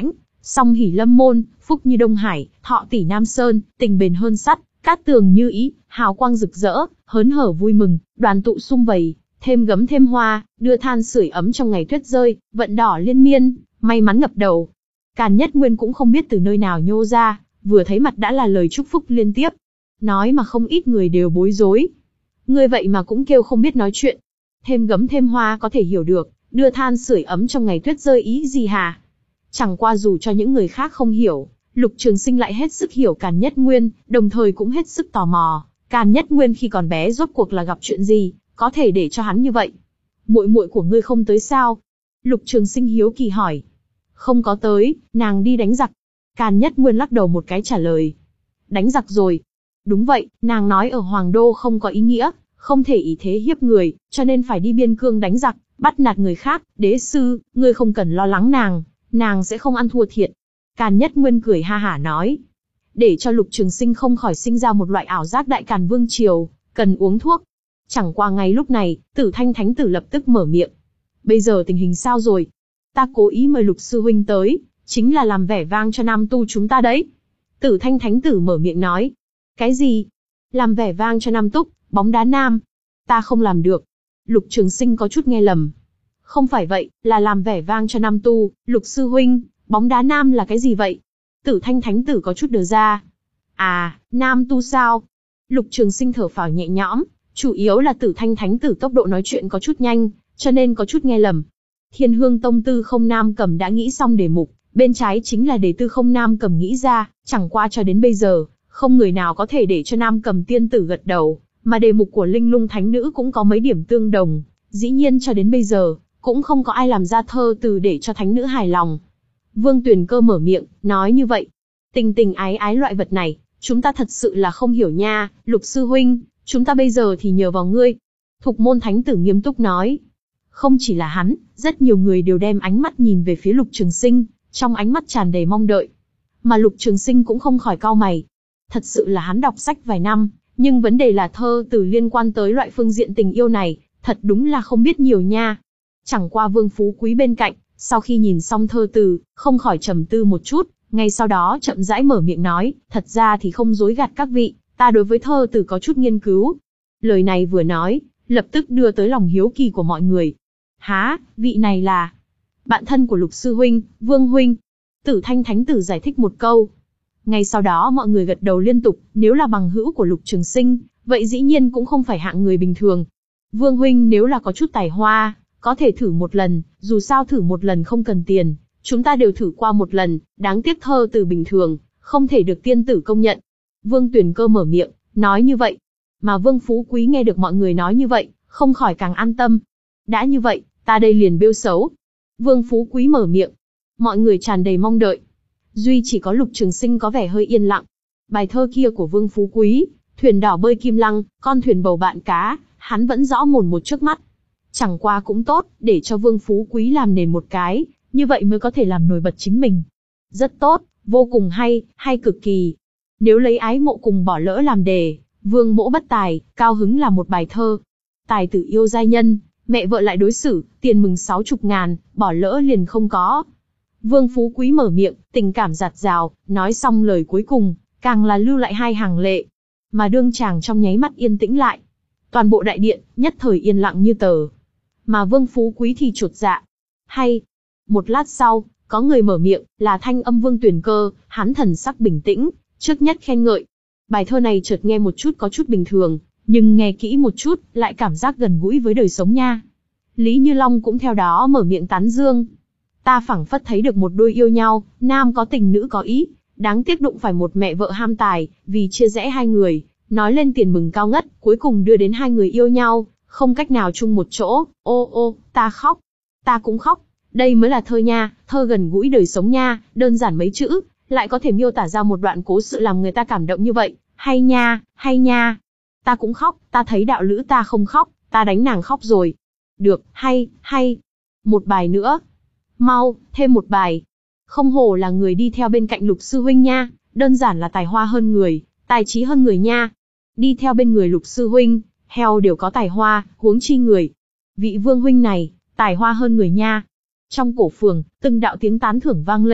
Song hỉ lâm môn, phúc như Đông Hải, thọ tỷ Nam Sơn, tình bền hơn sắt, cát tường như ý, hào quang rực rỡ, hớn hở vui mừng, đoàn tụ sum vầy, thêm gấm thêm hoa, đưa than sưởi ấm trong ngày tuyết rơi, vận đỏ liên miên, may mắn ngập đầu. Càn Nhất Nguyên cũng không biết từ nơi nào nhô ra, vừa thấy mặt đã là lời chúc phúc liên tiếp. Nói mà không ít người đều bối rối. Ngươi vậy mà cũng kêu không biết nói chuyện. Thêm gấm thêm hoa có thể hiểu được, đưa than sưởi ấm trong ngày tuyết rơi ý gì hả? Chẳng qua dù cho những người khác không hiểu, Lục Trường Sinh lại hết sức hiểu Càn Nhất Nguyên, đồng thời cũng hết sức tò mò, Càn Nhất Nguyên khi còn bé rốt cuộc là gặp chuyện gì, có thể để cho hắn như vậy. Muội muội của ngươi không tới sao? Lục Trường Sinh hiếu kỳ hỏi. Không có tới, nàng đi đánh giặc. Càn Nhất Nguyên lắc đầu một cái trả lời. Đánh giặc rồi. Đúng vậy, nàng nói ở Hoàng Đô không có ý nghĩa, không thể ý thế hiếp người, cho nên phải đi biên cương đánh giặc, bắt nạt người khác. Đế sư, ngươi không cần lo lắng nàng, nàng sẽ không ăn thua thiệt. Càn Nhất Nguyên cười ha hả nói. Để cho Lục Trường Sinh không khỏi sinh ra một loại ảo giác Đại Càn Vương Triều, cần uống thuốc. Chẳng qua ngay lúc này, Tử Thanh Thánh Tử lập tức mở miệng. Bây giờ tình hình sao rồi? Ta cố ý mời Lục Sư Huynh tới, chính là làm vẻ vang cho Nam Tu chúng ta đấy. Tử Thanh Thánh Tử mở miệng nói. Cái gì? Làm vẻ vang cho Nam Túc, bóng đá nam? Ta không làm được. Lục Trường Sinh có chút nghe lầm. Không phải vậy, là làm vẻ vang cho Nam Tu, Lục Sư Huynh, bóng đá nam là cái gì vậy? Tử Thanh Thánh Tử có chút đờ ra. À, Nam Tu sao? Lục Trường Sinh thở phào nhẹ nhõm, chủ yếu là Tử Thanh Thánh Tử tốc độ nói chuyện có chút nhanh, cho nên có chút nghe lầm. Thiên Hương Tông Tư Không Nam Cầm đã nghĩ xong đề mục, bên trái chính là để Tư Không Nam Cầm nghĩ ra, chẳng qua cho đến bây giờ, không người nào có thể để cho Nam Cầm tiên tử gật đầu, mà đề mục của Linh Lung Thánh Nữ cũng có mấy điểm tương đồng, dĩ nhiên cho đến bây giờ, cũng không có ai làm ra thơ từ để cho Thánh Nữ hài lòng. Vương Tuyền Cơ mở miệng, nói như vậy. Tình tình ái ái loại vật này, chúng ta thật sự là không hiểu nha, Lục Sư Huynh, chúng ta bây giờ thì nhờ vào ngươi. Thục Môn Thánh Tử nghiêm túc nói. Không chỉ là hắn, rất nhiều người đều đem ánh mắt nhìn về phía Lục Trường Sinh, trong ánh mắt tràn đầy mong đợi. Mà Lục Trường Sinh cũng không khỏi cau mày. Thật sự là hắn đọc sách vài năm, nhưng vấn đề là thơ từ liên quan tới loại phương diện tình yêu này, thật đúng là không biết nhiều nha. Chẳng qua Vương Phú Quý bên cạnh, sau khi nhìn xong thơ từ, không khỏi trầm tư một chút, ngay sau đó chậm rãi mở miệng nói, thật ra thì không dối gạt các vị, ta đối với thơ từ có chút nghiên cứu. Lời này vừa nói, lập tức đưa tới lòng hiếu kỳ của mọi người. Há, vị này là bạn thân của Lục Sư Huynh, Vương Huynh. Tử Thanh Thánh Tử giải thích một câu. Ngay sau đó mọi người gật đầu liên tục, nếu là bằng hữu của Lục Trường Sinh, vậy dĩ nhiên cũng không phải hạng người bình thường. Vương Huynh nếu là có chút tài hoa, có thể thử một lần, dù sao thử một lần không cần tiền, chúng ta đều thử qua một lần, đáng tiếc thơ từ bình thường, không thể được tiên tử công nhận. Vương Tuyền Cơ mở miệng, nói như vậy. Mà Vương Phú Quý nghe được mọi người nói như vậy, không khỏi càng an tâm. Đã như vậy, ta đây liền bêu xấu. Vương Phú Quý mở miệng. Mọi người tràn đầy mong đợi. Duy chỉ có Lục Trường Sinh có vẻ hơi yên lặng. Bài thơ kia của Vương Phú Quý, thuyền đỏ bơi kim lăng, con thuyền bầu bạn cá, hắn vẫn rõ mồn một trước mắt. Chẳng qua cũng tốt, để cho Vương Phú Quý làm nền một cái, như vậy mới có thể làm nổi bật chính mình. Rất tốt, vô cùng hay, hay cực kỳ. Nếu lấy ái mộ cùng bỏ lỡ làm đề, Vương Mỗ bất tài, cao hứng là một bài thơ. Tài tử yêu giai nhân, mẹ vợ lại đối xử, tiền mừng sáu chục ngàn, bỏ lỡ liền không có. Vương Phú Quý mở miệng, tình cảm dạt dào, nói xong lời cuối cùng, càng là lưu lại hai hàng lệ. Mà đương chàng trong nháy mắt yên tĩnh lại. Toàn bộ đại điện, nhất thời yên lặng như tờ. Mà Vương Phú Quý thì chột dạ. Hay. Một lát sau, có người mở miệng, là thanh âm Vương Tuyền Cơ, hắn thần sắc bình tĩnh, trước nhất khen ngợi. Bài thơ này chợt nghe một chút có chút bình thường, nhưng nghe kỹ một chút, lại cảm giác gần gũi với đời sống nha. Lý Như Long cũng theo đó mở miệng tán dương. Ta phảng phất thấy được một đôi yêu nhau, nam có tình nữ có ý, đáng tiếc đụng phải một mẹ vợ ham tài, vì chia rẽ hai người, nói lên tiền mừng cao ngất, cuối cùng đưa đến hai người yêu nhau, không cách nào chung một chỗ, ô ô, ta khóc, ta cũng khóc, đây mới là thơ nha, thơ gần gũi đời sống nha, đơn giản mấy chữ, lại có thể miêu tả ra một đoạn cố sự làm người ta cảm động như vậy, hay nha, hay nha, ta cũng khóc, ta thấy đạo lữ ta không khóc, ta đánh nàng khóc rồi, được, hay, hay, một bài nữa, mau, thêm một bài, không hổ là người đi theo bên cạnh Lục Sư Huynh nha, đơn giản là tài hoa hơn người, tài trí hơn người nha, đi theo bên người Lục Sư Huynh, heo đều có tài hoa, huống chi người. Vị Vương Huynh này, tài hoa hơn người nha. Trong cổ phường, từng đạo tiếng tán thưởng vang lên,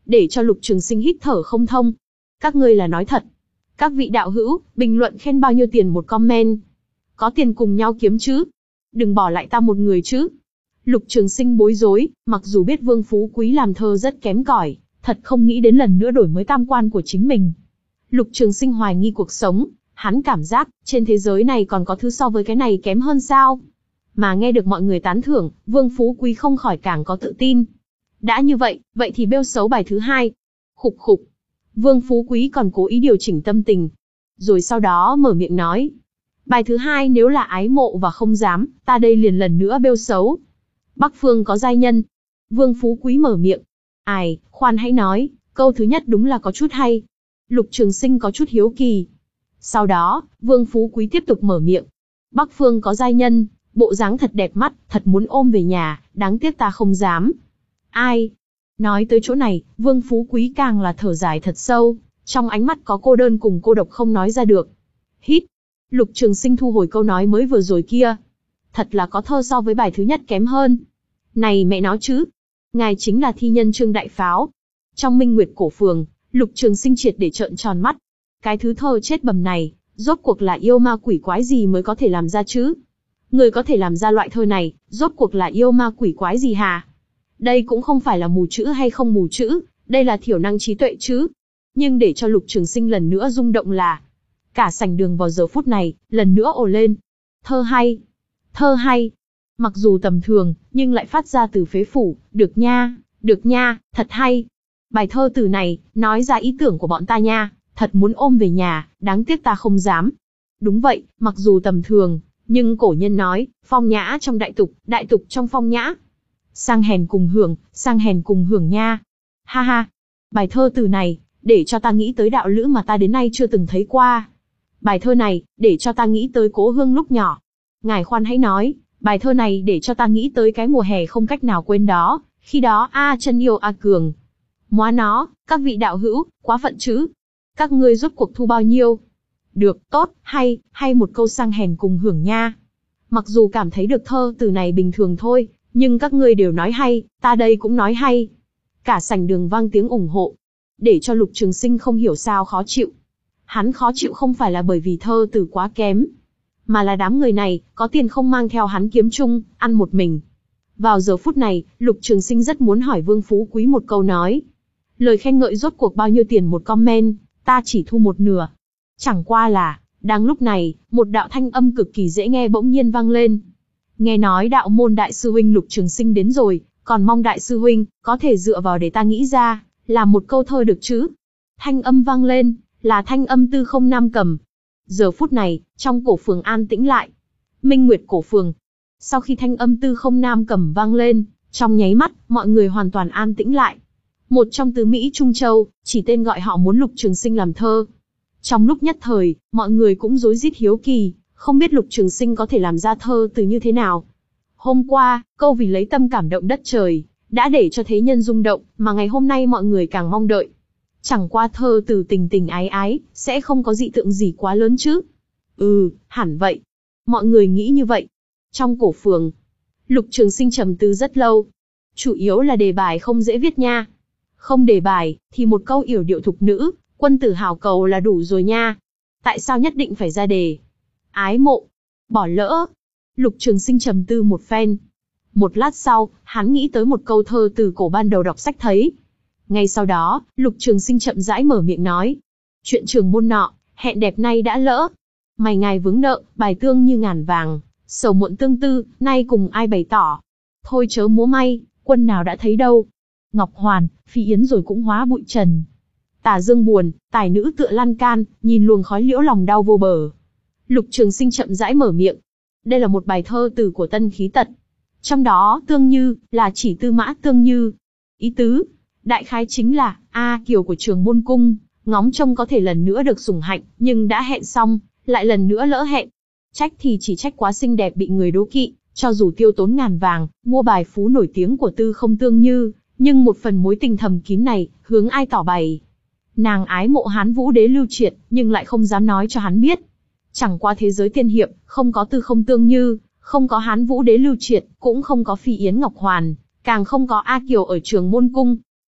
để cho Lục Trường Sinh hít thở không thông. Các ngươi là nói thật. Các vị đạo hữu, bình luận khen bao nhiêu tiền một comment. Có tiền cùng nhau kiếm chứ. Đừng bỏ lại ta một người chứ. Lục Trường Sinh bối rối, mặc dù biết Vương Phú Quý làm thơ rất kém cỏi, thật không nghĩ đến lần nữa đổi mới tam quan của chính mình. Lục Trường Sinh hoài nghi cuộc sống, hắn cảm giác, trên thế giới này còn có thứ so với cái này kém hơn sao? Mà nghe được mọi người tán thưởng, Vương Phú Quý không khỏi càng có tự tin. Đã như vậy, vậy thì bêu xấu bài thứ hai. Khục khục. Vương Phú Quý còn cố ý điều chỉnh tâm tình. Rồi sau đó mở miệng nói. Bài thứ hai nếu là ái mộ và không dám, ta đây liền lần nữa bêu xấu. Bắc phương có giai nhân. Vương Phú Quý mở miệng. Ai, khoan hãy nói, câu thứ nhất đúng là có chút hay. Lục Trường Sinh có chút hiếu kỳ. Sau đó, Vương Phú Quý tiếp tục mở miệng. Bắc phương có giai nhân, bộ dáng thật đẹp mắt, thật muốn ôm về nhà, đáng tiếc ta không dám. Ai? Nói tới chỗ này, Vương Phú Quý càng là thở dài thật sâu, trong ánh mắt có cô đơn cùng cô độc không nói ra được. Hít. Lục Trường Sinh thu hồi câu nói mới vừa rồi kia. Thật là có thơ so với bài thứ nhất kém hơn. Này mẹ nó chứ. Ngài chính là thi nhân Trương Đại Pháo. Trong Minh Nguyệt Cổ Phường, Lục Trường Sinh triệt để trợn tròn mắt. Cái thứ thơ chết bầm này, rốt cuộc là yêu ma quỷ quái gì mới có thể làm ra chứ? Người có thể làm ra loại thơ này, rốt cuộc là yêu ma quỷ quái gì hả? Đây cũng không phải là mù chữ hay không mù chữ, đây là thiểu năng trí tuệ chứ. Nhưng để cho Lục Trường Sinh lần nữa rung động là, cả sảnh đường vào giờ phút này, lần nữa ồ lên. Thơ hay, thơ hay. Mặc dù tầm thường, nhưng lại phát ra từ phế phủ, được nha, được nha, thật hay. Bài thơ từ này, nói ra ý tưởng của bọn ta nha, thật muốn ôm về nhà, đáng tiếc ta không dám. Đúng vậy, mặc dù tầm thường, nhưng cổ nhân nói, phong nhã trong đại tục, đại tục trong phong nhã. Sang hèn cùng hưởng, sang hèn cùng hưởng nha. Ha ha, bài thơ từ này, để cho ta nghĩ tới đạo lữ mà ta đến nay chưa từng thấy qua. Bài thơ này, để cho ta nghĩ tới cố hương lúc nhỏ. Ngài khoan hãy nói, bài thơ này để cho ta nghĩ tới cái mùa hè không cách nào quên đó, khi đó a chân yêu a cường. Móa nó, các vị đạo hữu, quá phận chứ. Các ngươi rốt cuộc thu bao nhiêu? Được, tốt, hay, hay một câu sang hèn cùng hưởng nha. Mặc dù cảm thấy được thơ từ này bình thường thôi, nhưng các ngươi đều nói hay, ta đây cũng nói hay. Cả sảnh đường vang tiếng ủng hộ, để cho Lục Trường Sinh không hiểu sao khó chịu. Hắn khó chịu không phải là bởi vì thơ từ quá kém, mà là đám người này, có tiền không mang theo hắn kiếm chung, ăn một mình. Vào giờ phút này, Lục Trường Sinh rất muốn hỏi Vương Phú Quý một câu nói. Lời khen ngợi rốt cuộc bao nhiêu tiền một comment, ta chỉ thu một nửa. Chẳng qua là, đang lúc này, một đạo thanh âm cực kỳ dễ nghe bỗng nhiên vang lên. Nghe nói đạo môn đại sư huynh Lục Trường Sinh đến rồi, còn mong đại sư huynh, có thể dựa vào để ta nghĩ ra, làm một câu thơ được chứ. Thanh âm vang lên, là thanh âm Tư Không Nam Cầm. Giờ phút này, trong cổ phường an tĩnh lại. Minh Nguyệt Cổ Phường. Sau khi thanh âm Tư Không Nam Cầm vang lên, trong nháy mắt, mọi người hoàn toàn an tĩnh lại. Một trong tứ Mỹ Trung Châu, chỉ tên gọi họ muốn Lục Trường Sinh làm thơ. Trong lúc nhất thời, mọi người cũng rối rít hiếu kỳ, không biết Lục Trường Sinh có thể làm ra thơ từ như thế nào. Hôm qua, câu vì lấy tâm cảm động đất trời, đã để cho thế nhân rung động, mà ngày hôm nay mọi người càng mong đợi. Chẳng qua thơ từ tình tình ái ái, sẽ không có dị tượng gì quá lớn chứ. Ừ, hẳn vậy. Mọi người nghĩ như vậy. Trong cổ phường, Lục Trường Sinh trầm tư rất lâu. Chủ yếu là đề bài không dễ viết nha. Không đề bài, thì một câu yểu điệu thục nữ, quân tử hảo cầu là đủ rồi nha. Tại sao nhất định phải ra đề? Ái mộ. Bỏ lỡ. Lục Trường Sinh trầm tư một phen. Một lát sau, hắn nghĩ tới một câu thơ từ cổ ban đầu đọc sách thấy. Ngay sau đó, Lục Trường Sinh chậm rãi mở miệng nói. Chuyện trường môn nọ, hẹn đẹp nay đã lỡ. Mày ngài vướng nợ, bài tương như ngàn vàng. Sầu muộn tương tư, nay cùng ai bày tỏ. Thôi chớ múa may, quân nào đã thấy đâu. Ngọc Hoàn, phi yến rồi cũng hóa bụi trần. Tà dương buồn, tài nữ tựa lan can, nhìn luồng khói liễu lòng đau vô bờ. Lục Trường Sinh chậm rãi mở miệng. Đây là một bài thơ từ của Tân Khí Tật. Trong đó, tương như, là chỉ tư mã tương như. Ý tứ, đại khái chính là, A Kiều của Trường Môn Cung, ngóng trông có thể lần nữa được sủng hạnh, nhưng đã hẹn xong, lại lần nữa lỡ hẹn. Trách thì chỉ trách quá xinh đẹp bị người đố kỵ, cho dù tiêu tốn ngàn vàng, mua bài phú nổi tiếng của Tư Không Tương Như, nhưng một phần mối tình thầm kín này, hướng ai tỏ bày. Nàng ái mộ Hán Vũ Đế Lưu Triệt, nhưng lại không dám nói cho hắn biết. Chẳng qua thế giới tiên hiệp, không có Tư Không Tương Như, không có Hán Vũ Đế Lưu Triệt, cũng không có Phi Yến Ngọc Hoàn, càng không có A Kiều ở Trường Môn Cung.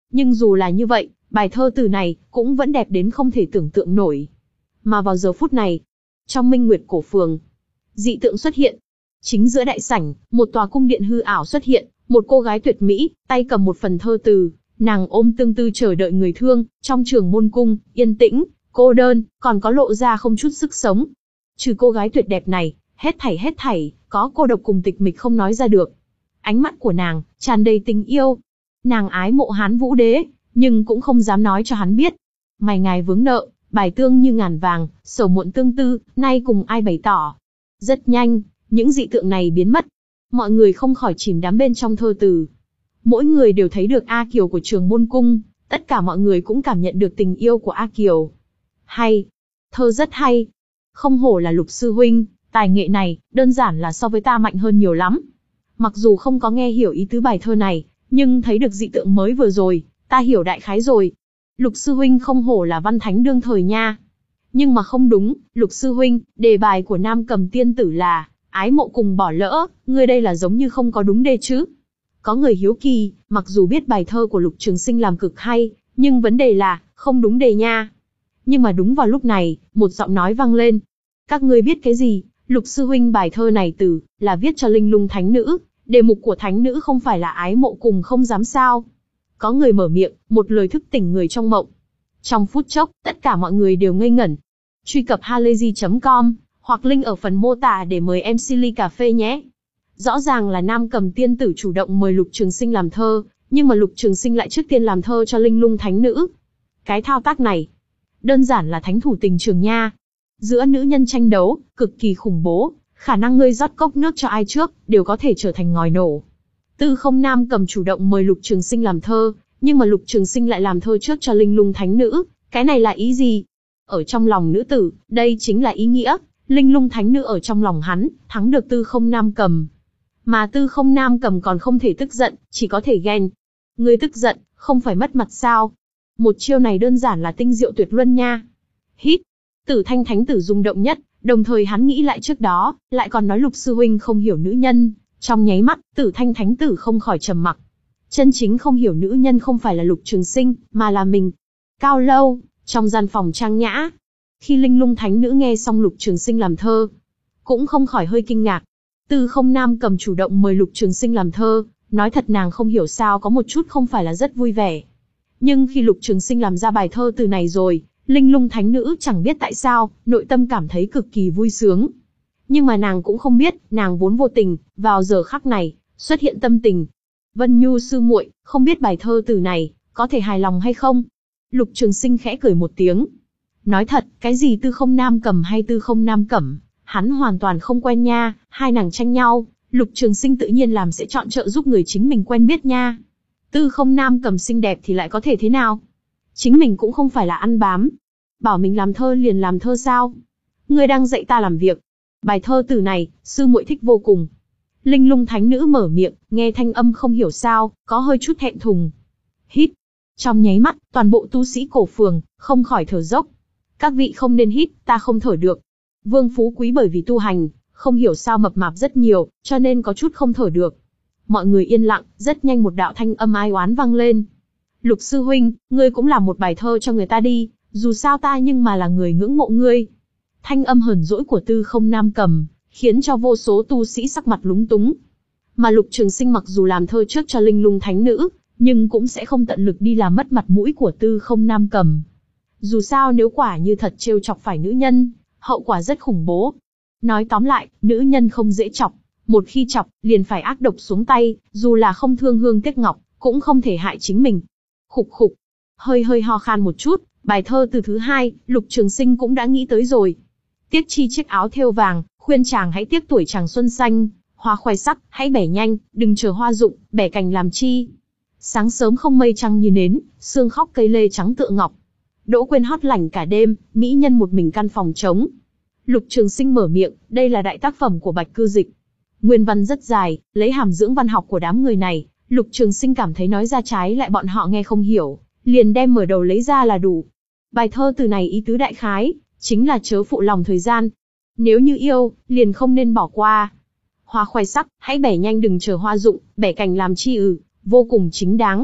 Nhưng dù là như vậy, bài thơ từ này cũng vẫn đẹp đến không thể tưởng tượng nổi. Mà vào giờ phút này, trong Minh Nguyệt cổ phường, dị tượng xuất hiện. Chính giữa đại sảnh, một tòa cung điện hư ảo xuất hiện, một cô gái tuyệt mỹ, tay cầm một phần thơ từ, nàng ôm tương tư chờ đợi người thương, trong trường môn cung, yên tĩnh, cô đơn, còn có lộ ra không chút sức sống. Trừ cô gái tuyệt đẹp này, hết thảy hết thảy, có cô độc cùng tịch mịch không nói ra được. Ánh mắt của nàng, tràn đầy tình yêu. Nàng ái mộ Hán Vũ Đế, nhưng cũng không dám nói cho hắn biết. Mày ngài vướng nợ, bài tương như ngàn vàng, sầu muộn tương tư, nay cùng ai bày tỏ. Rất nhanh, những dị tượng này biến mất. Mọi người không khỏi chìm đắm bên trong thơ từ. Mỗi người đều thấy được A Kiều của trường môn cung, tất cả mọi người cũng cảm nhận được tình yêu của A Kiều. Hay, thơ rất hay. Không hổ là Lục sư huynh, tài nghệ này, đơn giản là so với ta mạnh hơn nhiều lắm. Mặc dù không có nghe hiểu ý tứ bài thơ này, nhưng thấy được dị tượng mới vừa rồi, ta hiểu đại khái rồi. Lục sư huynh không hổ là văn thánh đương thời nha. Nhưng mà không đúng, Lục sư huynh, đề bài của Nam Cầm tiên tử là ái mộ cùng bỏ lỡ, ngươi đây là giống như không có đúng đề chứ. Có người hiếu kỳ, mặc dù biết bài thơ của Lục Trường Sinh làm cực hay, nhưng vấn đề là, không đúng đề nha. Nhưng mà đúng vào lúc này, một giọng nói vang lên. Các ngươi biết cái gì? Lục sư huynh bài thơ này từ, là viết cho linh lung thánh nữ, đề mục của thánh nữ không phải là ái mộ cùng không dám sao. Có người mở miệng, một lời thức tỉnh người trong mộng. Trong phút chốc, tất cả mọi người đều ngây ngẩn. Truy cập halayzi chấm com, hoặc link ở phần mô tả để mời em xê ly cà phê nhé. Rõ ràng là Nam Cầm tiên tử chủ động mời Lục Trường Sinh làm thơ, nhưng mà Lục Trường Sinh lại trước tiên làm thơ cho linh lung thánh nữ. Cái thao tác này, đơn giản là thánh thủ tình trường nha. Giữa nữ nhân tranh đấu, cực kỳ khủng bố, khả năng ngươi rót cốc nước cho ai trước, đều có thể trở thành ngòi nổ. Tư không Nam Cầm chủ động mời Lục Trường Sinh làm thơ, nhưng mà Lục Trường Sinh lại làm thơ trước cho linh lung thánh nữ, cái này là ý gì? Ở trong lòng nữ tử, đây chính là ý nghĩa, linh lung thánh nữ ở trong lòng hắn, thắng được Tư không Nam Cầm. Mà Tư không Nam Cầm còn không thể tức giận, chỉ có thể ghen. Ngươi tức giận, không phải mất mặt sao? Một chiêu này đơn giản là tinh diệu tuyệt luân nha. Hít, Tử Thanh thánh tử rung động nhất, đồng thời hắn nghĩ lại trước đó, lại còn nói Lục sư huynh không hiểu nữ nhân. Trong nháy mắt, Tử Thanh thánh tử không khỏi trầm mặc. Chân chính không hiểu nữ nhân không phải là Lục Trường Sinh, mà là mình. Cao lâu, trong gian phòng trang nhã, khi linh lung thánh nữ nghe xong Lục Trường Sinh làm thơ, cũng không khỏi hơi kinh ngạc. Tư không Nam Cầm chủ động mời Lục Trường Sinh làm thơ, nói thật nàng không hiểu sao có một chút không phải là rất vui vẻ. Nhưng khi Lục Trường Sinh làm ra bài thơ từ này rồi, linh lung thánh nữ chẳng biết tại sao, nội tâm cảm thấy cực kỳ vui sướng. Nhưng mà nàng cũng không biết, nàng vốn vô tình, vào giờ khắc này, xuất hiện tâm tình. Vân Nhu sư muội, không biết bài thơ từ này, có thể hài lòng hay không? Lục Trường Sinh khẽ cười một tiếng. Nói thật, cái gì Tư không Nam Cầm hay Tư không Nam Cẩm, hắn hoàn toàn không quen nha, hai nàng tranh nhau, Lục Trường Sinh tự nhiên làm sẽ chọn trợ giúp người chính mình quen biết nha. Tư không Nam Cầm xinh đẹp thì lại có thể thế nào? Chính mình cũng không phải là ăn bám. Bảo mình làm thơ liền làm thơ sao? Ngươi đang dạy ta làm việc. Bài thơ từ này, sư muội thích vô cùng. Linh lung thánh nữ mở miệng, nghe thanh âm không hiểu sao, có hơi chút thẹn thùng. Hít. Trong nháy mắt, toàn bộ tu sĩ cổ phường, không khỏi thở dốc. Các vị không nên hít, ta không thở được. Vương Phú Quý bởi vì tu hành, không hiểu sao mập mạp rất nhiều, cho nên có chút không thở được. Mọi người yên lặng, rất nhanh một đạo thanh âm ai oán vang lên. Lục sư huynh, ngươi cũng làm một bài thơ cho người ta đi, dù sao ta nhưng mà là người ngưỡng mộ ngươi. Thanh âm hờn dỗi của Tư không Nam Cầm, khiến cho vô số tu sĩ sắc mặt lúng túng. Mà Lục Trường Sinh mặc dù làm thơ trước cho linh lung thánh nữ, nhưng cũng sẽ không tận lực đi làm mất mặt mũi của Tư không Nam Cầm. Dù sao nếu quả như thật trêu chọc phải nữ nhân, hậu quả rất khủng bố. Nói tóm lại, nữ nhân không dễ chọc, một khi chọc, liền phải ác độc xuống tay, dù là không thương hương tiếc ngọc, cũng không thể hại chính mình. Khục khục, hơi hơi ho khan một chút, bài thơ từ thứ hai, Lục Trường Sinh cũng đã nghĩ tới rồi. Tiếc chi chiếc áo thêu vàng, khuyên chàng hãy tiếc tuổi chàng xuân xanh, hoa khoe sắc, hãy bẻ nhanh, đừng chờ hoa rụng, bẻ cành làm chi. Sáng sớm không mây trăng như nến, sương khóc cây lê trắng tựa ngọc. Đỗ quên hót lảnh cả đêm, mỹ nhân một mình căn phòng trống. Lục Trường Sinh mở miệng, đây là đại tác phẩm của Bạch Cư Dịch. Nguyên văn rất dài, lấy hàm dưỡng văn học của đám người này, Lục Trường Sinh cảm thấy nói ra trái lại bọn họ nghe không hiểu, liền đem mở đầu lấy ra là đủ. Bài thơ từ này ý tứ đại khái, chính là chớ phụ lòng thời gian. Nếu như yêu, liền không nên bỏ qua. Hoa khoe sắc, hãy bẻ nhanh đừng chờ hoa rụng, bẻ cành làm chi ư, vô cùng chính đáng.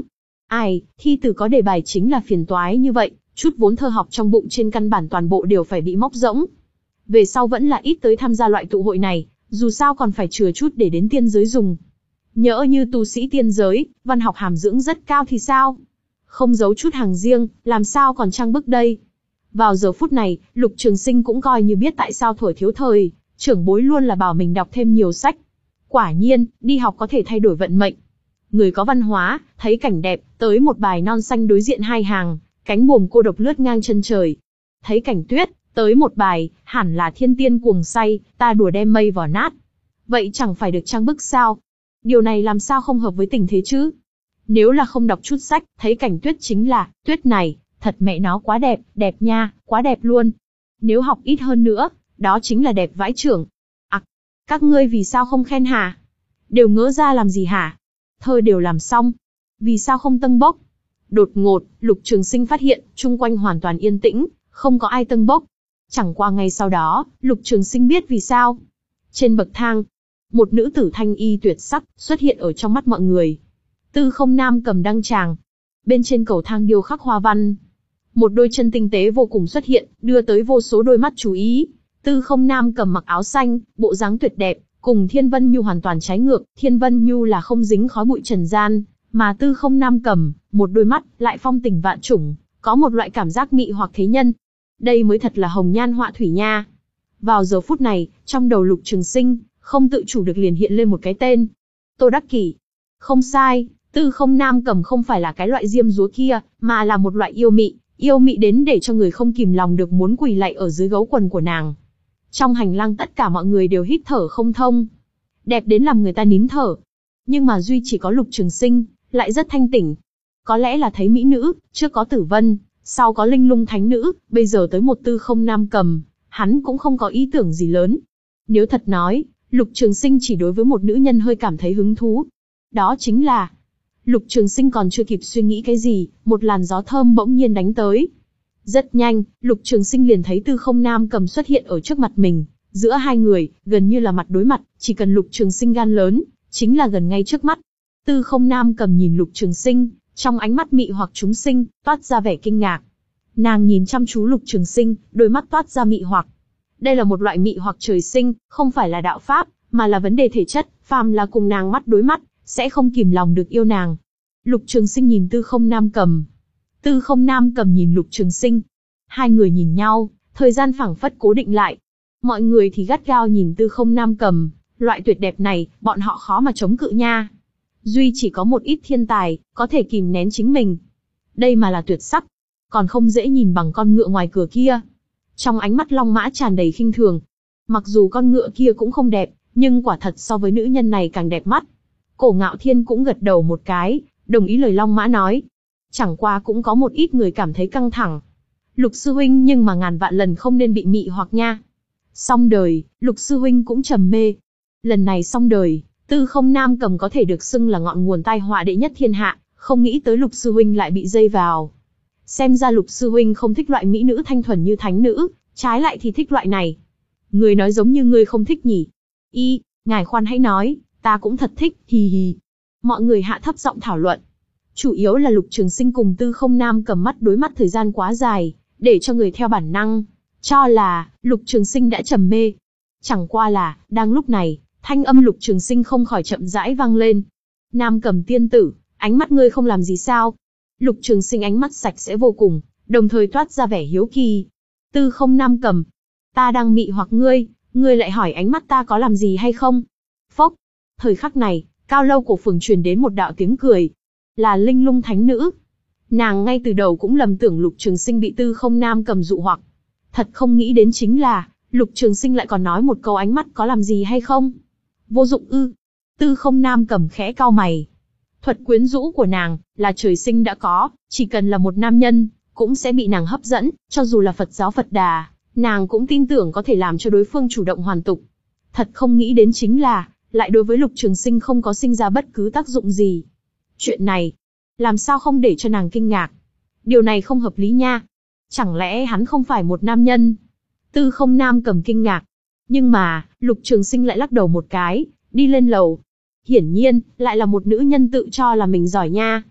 Ai, thi từ có đề bài chính là phiền toái như vậy, chút vốn thơ học trong bụng trên căn bản toàn bộ đều phải bị móc rỗng. Về sau vẫn là ít tới tham gia loại tụ hội này, dù sao còn phải chừa chút để đến tiên giới dùng. Nhỡ như tu sĩ tiên giới, văn học hàm dưỡng rất cao thì sao? Không giấu chút hàng riêng, làm sao còn trang bức đây? Vào giờ phút này, Lục Trường Sinh cũng coi như biết tại sao thuở thiếu thời, trưởng bối luôn là bảo mình đọc thêm nhiều sách. Quả nhiên, đi học có thể thay đổi vận mệnh. Người có văn hóa, thấy cảnh đẹp, tới một bài non xanh đối diện hai hàng, cánh buồm cô độc lướt ngang chân trời. Thấy cảnh tuyết, tới một bài, hẳn là thiên tiên cuồng say, ta đùa đem mây vào nát. Vậy chẳng phải được trang bức sao? Điều này làm sao không hợp với tình thế chứ? Nếu là không đọc chút sách, thấy cảnh tuyết chính là, tuyết này, thật mẹ nó quá đẹp, đẹp nha, quá đẹp luôn. Nếu học ít hơn nữa, đó chính là đẹp vãi chưởng. À, các ngươi vì sao không khen hả? Đều ngỡ ra làm gì hả? Thơ đều làm xong, vì sao không tâng bốc? Đột ngột, Lục Trường Sinh phát hiện, chung quanh hoàn toàn yên tĩnh, không có ai tâng bốc. Chẳng qua ngay sau đó, Lục Trường Sinh biết vì sao. Trên bậc thang, một nữ tử thanh y tuyệt sắc xuất hiện ở trong mắt mọi người. Tư Không Nam cầm đăng tràng. Bên trên cầu thang điêu khắc hoa văn. Một đôi chân tinh tế vô cùng xuất hiện, đưa tới vô số đôi mắt chú ý. Tư Không Nam cầm mặc áo xanh, bộ dáng tuyệt đẹp, cùng Thiên Vân Nhu hoàn toàn trái ngược. Thiên Vân Nhu là không dính khói bụi trần gian, mà Tư Không Nam cầm, một đôi mắt, lại phong tình vạn trùng, có một loại cảm giác mị hoặc thế nhân. Đây mới thật là hồng nhan họa thủy nha. Vào giờ phút này, trong đầu Lục Trường Sinh, không tự chủ được liền hiện lên một cái tên. Tô Đắc Kỷ. Không sai, Tư Không Nam cầm không phải là cái loại diêm dúa kia, mà là một loại yêu mị, yêu mị đến để cho người không kìm lòng được muốn quỳ lạy ở dưới gấu quần của nàng. Trong hành lang tất cả mọi người đều hít thở không thông. Đẹp đến làm người ta nín thở. Nhưng mà duy chỉ có Lục Trường Sinh, lại rất thanh tỉnh. Có lẽ là thấy mỹ nữ, trước có Tử Vân, sau có Linh Lung Thánh Nữ, bây giờ tới một Tư Không Nam cầm, hắn cũng không có ý tưởng gì lớn. Nếu thật nói, Lục Trường Sinh chỉ đối với một nữ nhân hơi cảm thấy hứng thú. Đó chính là... Lục Trường Sinh còn chưa kịp suy nghĩ cái gì, một làn gió thơm bỗng nhiên đánh tới. Rất nhanh, Lục Trường Sinh liền thấy Tư Không Nam cầm xuất hiện ở trước mặt mình. Giữa hai người, gần như là mặt đối mặt, chỉ cần Lục Trường Sinh gan lớn, chính là gần ngay trước mắt. Tư Không Nam cầm nhìn Lục Trường Sinh, trong ánh mắt mị hoặc chúng sinh, toát ra vẻ kinh ngạc. Nàng nhìn chăm chú Lục Trường Sinh, đôi mắt toát ra mị hoặc. Đây là một loại mị hoặc trời sinh, không phải là đạo pháp, mà là vấn đề thể chất, phàm là cùng nàng mắt đối mắt, sẽ không kìm lòng được yêu nàng. Lục Trường Sinh nhìn Tư Không Nam cầm. Tư Không Nam cầm nhìn Lục Trường Sinh. Hai người nhìn nhau, thời gian phảng phất cố định lại. Mọi người thì gắt gao nhìn Tư Không Nam cầm, loại tuyệt đẹp này, bọn họ khó mà chống cự nha. Duy chỉ có một ít thiên tài, có thể kìm nén chính mình. Đây mà là tuyệt sắc, còn không dễ nhìn bằng con ngựa ngoài cửa kia. Trong ánh mắt Long Mã tràn đầy khinh thường. Mặc dù con ngựa kia cũng không đẹp, nhưng quả thật so với nữ nhân này càng đẹp mắt. Cổ Ngạo Thiên cũng gật đầu một cái, đồng ý lời Long Mã nói. Chẳng qua cũng có một ít người cảm thấy căng thẳng. Lục sư huynh nhưng mà ngàn vạn lần không nên bị mị hoặc nha. Xong đời, Lục sư huynh cũng trầm mê. Lần này xong đời, Tư Không Nam cầm có thể được xưng là ngọn nguồn tai họa đệ nhất thiên hạ, không nghĩ tới Lục sư huynh lại bị dây vào. Xem ra Lục sư huynh không thích loại mỹ nữ thanh thuần như thánh nữ, trái lại thì thích loại này. Người nói giống như ngươi không thích nhỉ? Y, ngài khoan hãy nói, ta cũng thật thích, hì hì. Mọi người hạ thấp giọng thảo luận. Chủ yếu là Lục Trường Sinh cùng Tư Không Nam cầm mắt đối mắt thời gian quá dài, để cho người theo bản năng cho là Lục Trường Sinh đã trầm mê. Chẳng qua là, đang lúc này, thanh âm Lục Trường Sinh không khỏi chậm rãi vang lên. Nam cầm tiên tử, ánh mắt ngươi không làm gì sao? Lục Trường Sinh ánh mắt sạch sẽ vô cùng, đồng thời toát ra vẻ hiếu kỳ. Tư Không Nam cầm, ta đang mị hoặc ngươi, ngươi lại hỏi ánh mắt ta có làm gì hay không? Phốc. Thời khắc này, cao lâu cổ phường truyền đến một đạo tiếng cười. Là Linh Lung Thánh Nữ. Nàng ngay từ đầu cũng lầm tưởng Lục Trường Sinh bị Tư Không Nam cầm dụ hoặc. Thật không nghĩ đến chính là, Lục Trường Sinh lại còn nói một câu ánh mắt có làm gì hay không? Vô dụng ư? Tư Không Nam cầm khẽ cau mày. Thuật quyến rũ của nàng, là trời sinh đã có, chỉ cần là một nam nhân, cũng sẽ bị nàng hấp dẫn, cho dù là Phật giáo Phật Đà, nàng cũng tin tưởng có thể làm cho đối phương chủ động hoàn tục. Thật không nghĩ đến chính là, lại đối với Lục Trường Sinh không có sinh ra bất cứ tác dụng gì. Chuyện này, làm sao không để cho nàng kinh ngạc? Điều này không hợp lý nha. Chẳng lẽ hắn không phải một nam nhân? Tư Không Nam cầm kinh ngạc. Nhưng mà, Lục Trường Sinh lại lắc đầu một cái, đi lên lầu. Hiển nhiên, lại là một nữ nhân tự cho là mình giỏi nha.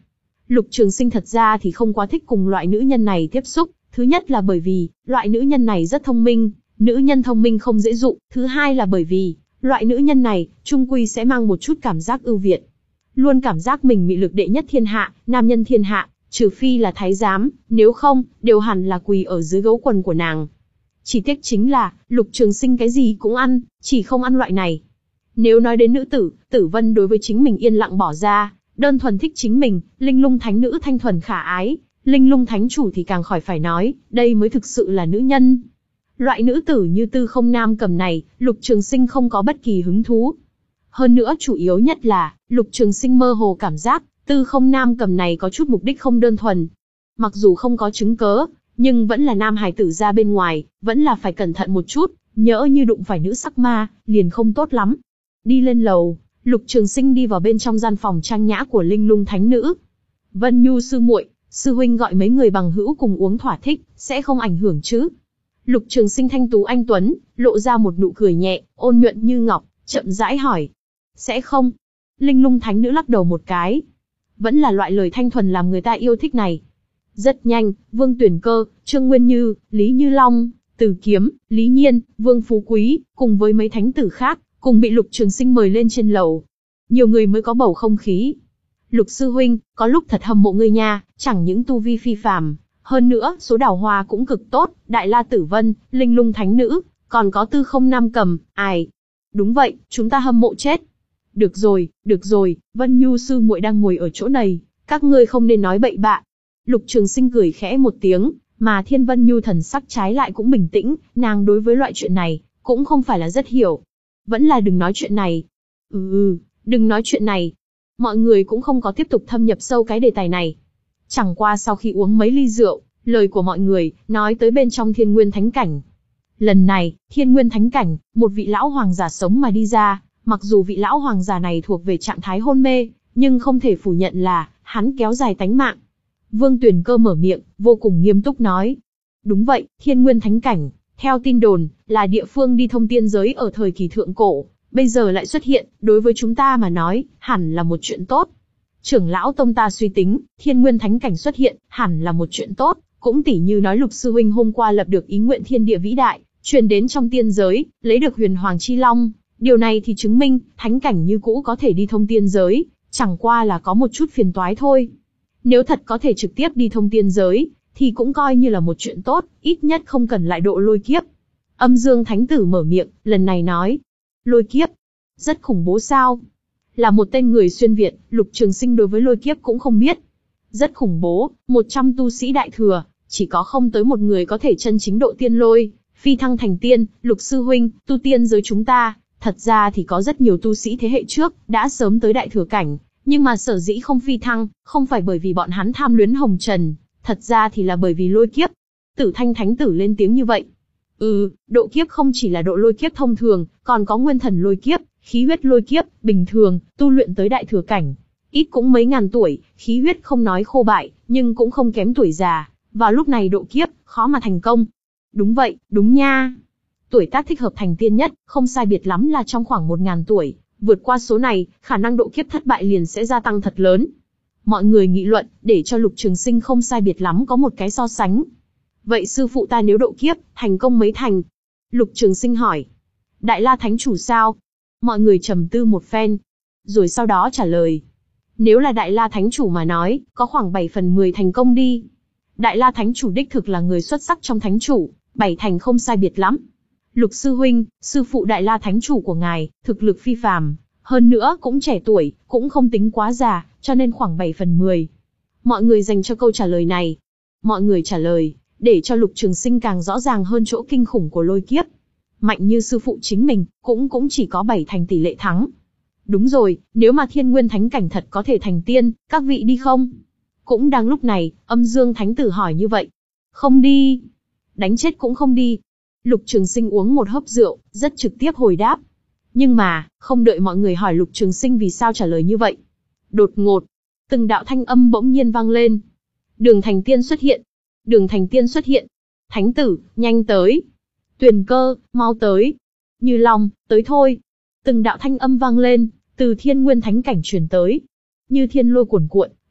Lục Trường Sinh thật ra thì không quá thích cùng loại nữ nhân này tiếp xúc, thứ nhất là bởi vì, loại nữ nhân này rất thông minh, nữ nhân thông minh không dễ dụ, thứ hai là bởi vì, loại nữ nhân này, trung quy sẽ mang một chút cảm giác ưu việt. Luôn cảm giác mình mị lực đệ nhất thiên hạ, nam nhân thiên hạ, trừ phi là thái giám, nếu không, đều hẳn là quỳ ở dưới gấu quần của nàng. Chỉ tiếc chính là, Lục Trường Sinh cái gì cũng ăn, chỉ không ăn loại này. Nếu nói đến nữ tử, Tử Vân đối với chính mình yên lặng bỏ ra, đơn thuần thích chính mình, Linh Lung Thánh nữ thanh thuần khả ái, Linh Lung Thánh chủ thì càng khỏi phải nói, đây mới thực sự là nữ nhân. Loại nữ tử như Tư Không Nam Cầm này, Lục Trường Sinh không có bất kỳ hứng thú. Hơn nữa chủ yếu nhất là, Lục Trường Sinh mơ hồ cảm giác, Tư Không Nam Cầm này có chút mục đích không đơn thuần. Mặc dù không có chứng cớ, nhưng vẫn là nam hài tử ra bên ngoài, vẫn là phải cẩn thận một chút, nhỡ như đụng phải nữ sắc ma, liền không tốt lắm. Đi lên lầu, Lục Trường Sinh đi vào bên trong gian phòng trang nhã của Linh Lung Thánh nữ. Vân Nhu sư muội, sư huynh gọi mấy người bằng hữu cùng uống thỏa thích, sẽ không ảnh hưởng chứ? Lục Trường Sinh thanh tú anh tuấn, lộ ra một nụ cười nhẹ, ôn nhuận như ngọc, chậm rãi hỏi. Sẽ không. Linh Lung Thánh nữ lắc đầu một cái. Vẫn là loại lời thanh thuần làm người ta yêu thích này. Rất nhanh, Vương Tuyển Cơ, Trương Nguyên Như, Lý Như Long, Từ Kiếm, Lý Nhiên, Vương Phú Quý, cùng với mấy thánh tử khác, cùng bị Lục Trường Sinh mời lên trên lầu. Nhiều người mới có bầu không khí. Lục sư huynh, có lúc thật hâm mộ ngươi nha, chẳng những tu vi phi phàm, hơn nữa, số đào hoa cũng cực tốt, Đại La Tử Vân, Linh Lung Thánh nữ, còn có Tư Không Nam Cầm, ai? Đúng vậy, chúng ta hâm mộ chết. Được rồi, được rồi, Vân Nhu sư muội đang ngồi ở chỗ này, các ngươi không nên nói bậy bạ. Lục Trường Sinh cười khẽ một tiếng, mà Thiên Vân Nhu thần sắc trái lại cũng bình tĩnh, nàng đối với loại chuyện này, cũng không phải là rất hiểu. Vẫn là đừng nói chuyện này. Ừ ừ, đừng nói chuyện này. Mọi người cũng không có tiếp tục thâm nhập sâu cái đề tài này. Chẳng qua sau khi uống mấy ly rượu, lời của mọi người, nói tới bên trong Thiên Nguyên Thánh Cảnh. Lần này, Thiên Nguyên Thánh Cảnh, một vị lão hoàng giả sống mà đi ra, mặc dù vị lão hoàng giả này thuộc về trạng thái hôn mê, nhưng không thể phủ nhận là, hắn kéo dài tánh mạng. Vương Tuyển Cơ mở miệng, vô cùng nghiêm túc nói. Đúng vậy, Thiên Nguyên Thánh Cảnh, theo tin đồn, là địa phương đi thông tiên giới ở thời kỳ thượng cổ, bây giờ lại xuất hiện, đối với chúng ta mà nói, hẳn là một chuyện tốt. Trưởng lão tông ta suy tính, Thiên Nguyên Thánh Cảnh xuất hiện, hẳn là một chuyện tốt, cũng tỉ như nói Lục sư huynh hôm qua lập được ý nguyện thiên địa vĩ đại, truyền đến trong tiên giới, lấy được huyền hoàng chi long, điều này thì chứng minh, thánh cảnh như cũ có thể đi thông tiên giới, chẳng qua là có một chút phiền toái thôi. Nếu thật có thể trực tiếp đi thông tiên giới, thì cũng coi như là một chuyện tốt, ít nhất không cần lại độ lôi kiếp. Âm Dương Thánh Tử mở miệng, lần này nói, lôi kiếp, rất khủng bố sao? Là một tên người xuyên Việt, Lục Trường Sinh đối với lôi kiếp cũng không biết. Rất khủng bố, một trăm tu sĩ đại thừa, chỉ có không tới một người có thể chân chính độ tiên lôi, phi thăng thành tiên. Lục sư huynh, tu tiên giới chúng ta, thật ra thì có rất nhiều tu sĩ thế hệ trước, đã sớm tới đại thừa cảnh, nhưng mà sở dĩ không phi thăng, không phải bởi vì bọn hắn tham luyến hồng trần, thật ra thì là bởi vì lôi kiếp. Tử Thanh Thánh Tử lên tiếng như vậy. Ừ, độ kiếp không chỉ là độ lôi kiếp thông thường, còn có nguyên thần lôi kiếp, khí huyết lôi kiếp, bình thường, tu luyện tới đại thừa cảnh. Ít cũng mấy ngàn tuổi, khí huyết không nói khô bại, nhưng cũng không kém tuổi già. Vào lúc này độ kiếp, khó mà thành công. Đúng vậy, đúng nha. Tuổi tác thích hợp thành tiên nhất, không sai biệt lắm là trong khoảng một ngàn tuổi. Vượt qua số này, khả năng độ kiếp thất bại liền sẽ gia tăng thật lớn. Mọi người nghị luận, để cho Lục Trường Sinh không sai biệt lắm có một cái so sánh. Vậy sư phụ ta nếu độ kiếp, thành công mấy thành? Lục Trường Sinh hỏi. Đại La Thánh Chủ sao? Mọi người trầm tư một phen. Rồi sau đó trả lời. Nếu là Đại La Thánh Chủ mà nói, có khoảng bảy phần mười thành công đi. Đại La Thánh Chủ đích thực là người xuất sắc trong Thánh Chủ, bảy thành không sai biệt lắm. Lục sư huynh, sư phụ Đại La Thánh Chủ của ngài, thực lực phi phàm, hơn nữa cũng trẻ tuổi, cũng không tính quá già, cho nên khoảng bảy phần mười. Mọi người dành cho câu trả lời này. Mọi người trả lời, để cho Lục Trường Sinh càng rõ ràng hơn chỗ kinh khủng của lôi kiếp. Mạnh như sư phụ chính mình, cũng cũng chỉ có bảy thành tỷ lệ thắng. Đúng rồi, nếu mà Thiên Nguyên Thánh Cảnh thật có thể thành tiên, các vị đi không? Cũng đang lúc này, Âm Dương Thánh Tử hỏi như vậy. Không đi. Đánh chết cũng không đi. Lục Trường Sinh uống một hớp rượu, rất trực tiếp hồi đáp. Nhưng mà, không đợi mọi người hỏi Lục Trường Sinh vì sao trả lời như vậy. Đột ngột, từng đạo thanh âm bỗng nhiên vang lên. Đường Thành Tiên xuất hiện. Đường Thành Tiên xuất hiện. Thánh tử, nhanh tới. Tuyền Cơ, mau tới. Như Long, tới thôi. Từng đạo thanh âm vang lên, từ Thiên Nguyên Thánh Cảnh truyền tới. Như thiên lôi cuồn cuộn,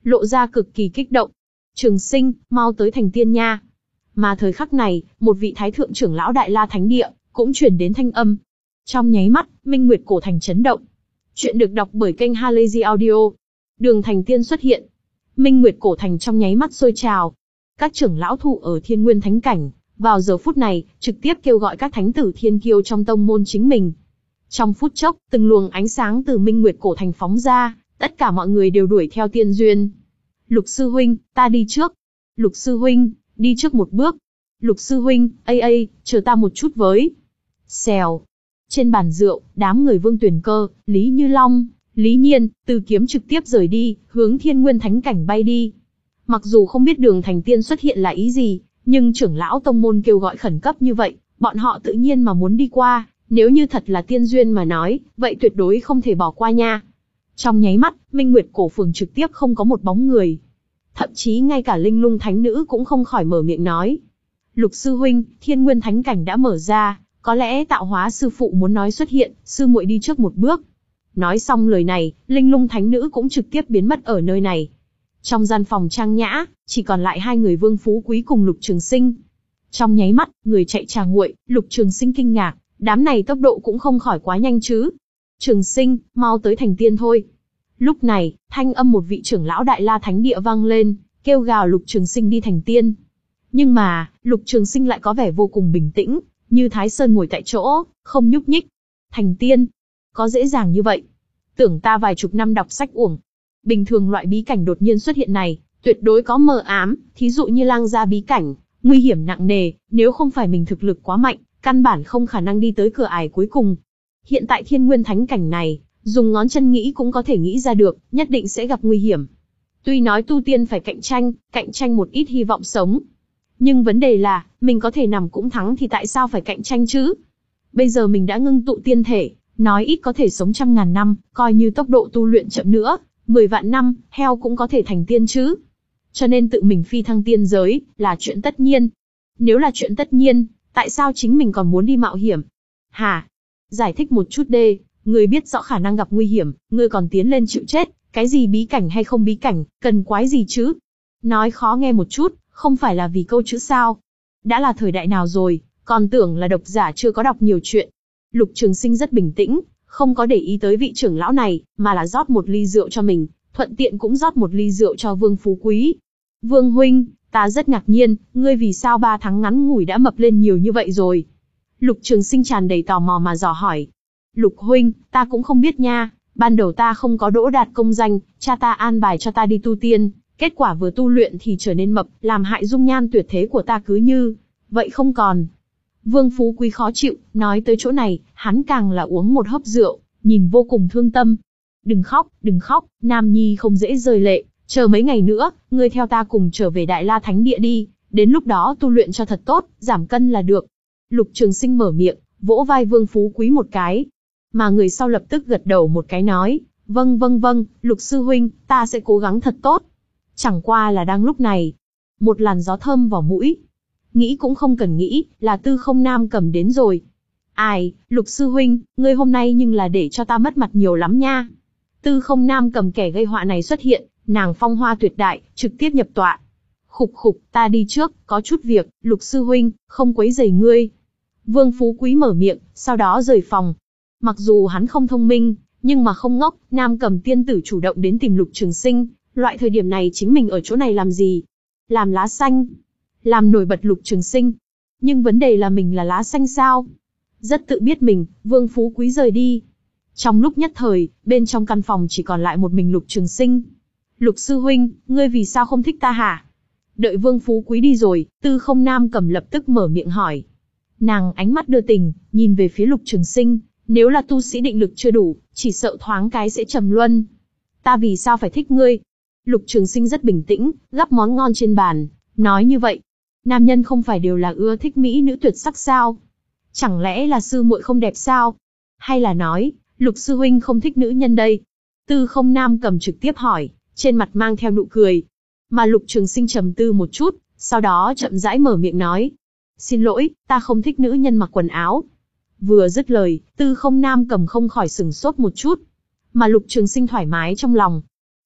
lộ ra cực kỳ kích động. Trường Sinh, mau tới thành tiên nha. Mà thời khắc này, một vị thái thượng trưởng lão Đại La Thánh Địa, cũng truyền đến thanh âm. Trong nháy mắt, Minh Nguyệt cổ thành chấn động. Chuyện được đọc bởi kênh Halazy Audio. Đường thành tiên xuất hiện. Minh Nguyệt cổ thành trong nháy mắt sôi trào. Các trưởng lão thủ ở Thiên Nguyên Thánh Cảnh, vào giờ phút này, trực tiếp kêu gọi các thánh tử thiên kiêu trong tông môn chính mình. Trong phút chốc, từng luồng ánh sáng từ Minh Nguyệt cổ thành phóng ra, tất cả mọi người đều đuổi theo tiên duyên. Lục sư huynh, ta đi trước. Lục sư huynh, đi trước một bước. Lục sư huynh, ây ây, chờ ta một chút với. Xèo. Trên bàn rượu, đám người Vương Tuyền Cơ, Lý Như Long, Lý Nhiên, Từ Kiếm trực tiếp rời đi, hướng Thiên Nguyên Thánh Cảnh bay đi. Mặc dù không biết đường thành tiên xuất hiện là ý gì, nhưng trưởng lão tông môn kêu gọi khẩn cấp như vậy, bọn họ tự nhiên mà muốn đi qua, nếu như thật là tiên duyên mà nói, vậy tuyệt đối không thể bỏ qua nha. Trong nháy mắt, Minh Nguyệt cổ phường trực tiếp không có một bóng người. Thậm chí ngay cả Linh Lung Thánh Nữ cũng không khỏi mở miệng nói. Lục sư huynh, Thiên Nguyên Thánh Cảnh đã mở ra, có lẽ tạo hóa sư phụ muốn nói xuất hiện, sư muội đi trước một bước. Nói xong lời này, Linh Lung Thánh Nữ cũng trực tiếp biến mất ở nơi này. Trong gian phòng trang nhã, chỉ còn lại hai người Vương Phú Quý cùng Lục Trường Sinh. Trong nháy mắt, người chạy trà nguội, Lục Trường Sinh kinh ngạc, đám này tốc độ cũng không khỏi quá nhanh chứ. Trường Sinh, mau tới thành tiên thôi. Lúc này, thanh âm một vị trưởng lão Đại La Thánh Địa vang lên, kêu gào Lục Trường Sinh đi thành tiên. Nhưng mà, Lục Trường Sinh lại có vẻ vô cùng bình tĩnh, như Thái Sơn ngồi tại chỗ, không nhúc nhích. Thành tiên? Có dễ dàng như vậy? Tưởng ta vài chục năm đọc sách uổng. Bình thường loại bí cảnh đột nhiên xuất hiện này, tuyệt đối có mờ ám, thí dụ như lang gia bí cảnh, nguy hiểm nặng nề, nếu không phải mình thực lực quá mạnh, căn bản không khả năng đi tới cửa ải cuối cùng. Hiện tại Thiên Nguyên Thánh Cảnh này, dùng ngón chân nghĩ cũng có thể nghĩ ra được, nhất định sẽ gặp nguy hiểm. Tuy nói tu tiên phải cạnh tranh, cạnh tranh một ít hy vọng sống. Nhưng vấn đề là, mình có thể nằm cũng thắng thì tại sao phải cạnh tranh chứ? Bây giờ mình đã ngưng tụ tiên thể, nói ít có thể sống trăm ngàn năm, coi như tốc độ tu luyện chậm nữa, mười vạn năm, heo cũng có thể thành tiên chứ. Cho nên tự mình phi thăng tiên giới, là chuyện tất nhiên. Nếu là chuyện tất nhiên, tại sao chính mình còn muốn đi mạo hiểm? Hả? Giải thích một chút đê, người biết rõ khả năng gặp nguy hiểm, người còn tiến lên chịu chết, cái gì bí cảnh hay không bí cảnh, cần quái gì chứ? Nói khó nghe một chút, không phải là vì câu chữ sao? Đã là thời đại nào rồi, còn tưởng là độc giả chưa có đọc nhiều chuyện. Lục Trường Sinh rất bình tĩnh, không có để ý tới vị trưởng lão này, mà là rót một ly rượu cho mình, thuận tiện cũng rót một ly rượu cho Vương Phú Quý. Vương huynh, ta rất ngạc nhiên, ngươi vì sao ba tháng ngắn ngủi đã mập lên nhiều như vậy rồi? Lục Trường Sinh tràn đầy tò mò mà dò hỏi. Lục huynh, ta cũng không biết nha, ban đầu ta không có đỗ đạt công danh, cha ta an bài cho ta đi tu tiên, kết quả vừa tu luyện thì trở nên mập, làm hại dung nhan tuyệt thế của ta cứ như vậy không còn. Vương Phú Quý khó chịu, nói tới chỗ này, hắn càng là uống một hớp rượu, nhìn vô cùng thương tâm. Đừng khóc, đừng khóc, Nam Nhi không dễ rơi lệ, chờ mấy ngày nữa, ngươi theo ta cùng trở về Đại La Thánh Địa đi, đến lúc đó tu luyện cho thật tốt, giảm cân là được. Lục Trường Sinh mở miệng, vỗ vai Vương Phú Quý một cái. Mà người sau lập tức gật đầu một cái nói, vâng vâng vâng, Lục sư huynh, ta sẽ cố gắng thật tốt. Chẳng qua là đang lúc này, một làn gió thơm vào mũi. Nghĩ cũng không cần nghĩ, là Tư Không Nam Cầm đến rồi. Ai, Lục sư huynh, ngươi hôm nay nhưng là để cho ta mất mặt nhiều lắm nha. Tư Không Nam Cầm kẻ gây họa này xuất hiện, nàng phong hoa tuyệt đại, trực tiếp nhập tọa. Khục khục, ta đi trước, có chút việc, Lục sư huynh, không quấy rầy ngươi. Vương Phú Quý mở miệng, sau đó rời phòng. Mặc dù hắn không thông minh, nhưng mà không ngốc, Nam Cầm tiên tử chủ động đến tìm Lục Trường Sinh, loại thời điểm này chính mình ở chỗ này làm gì? Làm lá xanh, làm nổi bật Lục Trường Sinh. Nhưng vấn đề là mình là lá xanh sao? Rất tự biết mình, Vương Phú Quý rời đi. Trong lúc nhất thời, bên trong căn phòng chỉ còn lại một mình Lục Trường Sinh. Lục sư huynh, ngươi vì sao không thích ta hả? Đợi Vương Phú Quý đi rồi, Tư Không Nam Cầm lập tức mở miệng hỏi. Nàng ánh mắt đưa tình, nhìn về phía Lục Trường Sinh, nếu là tu sĩ định lực chưa đủ, chỉ sợ thoáng cái sẽ trầm luân. Ta vì sao phải thích ngươi? Lục Trường Sinh rất bình tĩnh, gắp món ngon trên bàn, nói như vậy. Nam nhân không phải đều là ưa thích mỹ nữ tuyệt sắc sao? Chẳng lẽ là sư muội không đẹp sao? Hay là nói, Lục sư huynh không thích nữ nhân đây? Tư Không Nam Cầm trực tiếp hỏi, trên mặt mang theo nụ cười. Mà Lục Trường Sinh trầm tư một chút, sau đó chậm rãi mở miệng nói. Xin lỗi, ta không thích nữ nhân mặc quần áo. Vừa dứt lời, Tư Không Nam Cầm không khỏi sừng sốt một chút. Mà Lục Trường Sinh thoải mái trong lòng.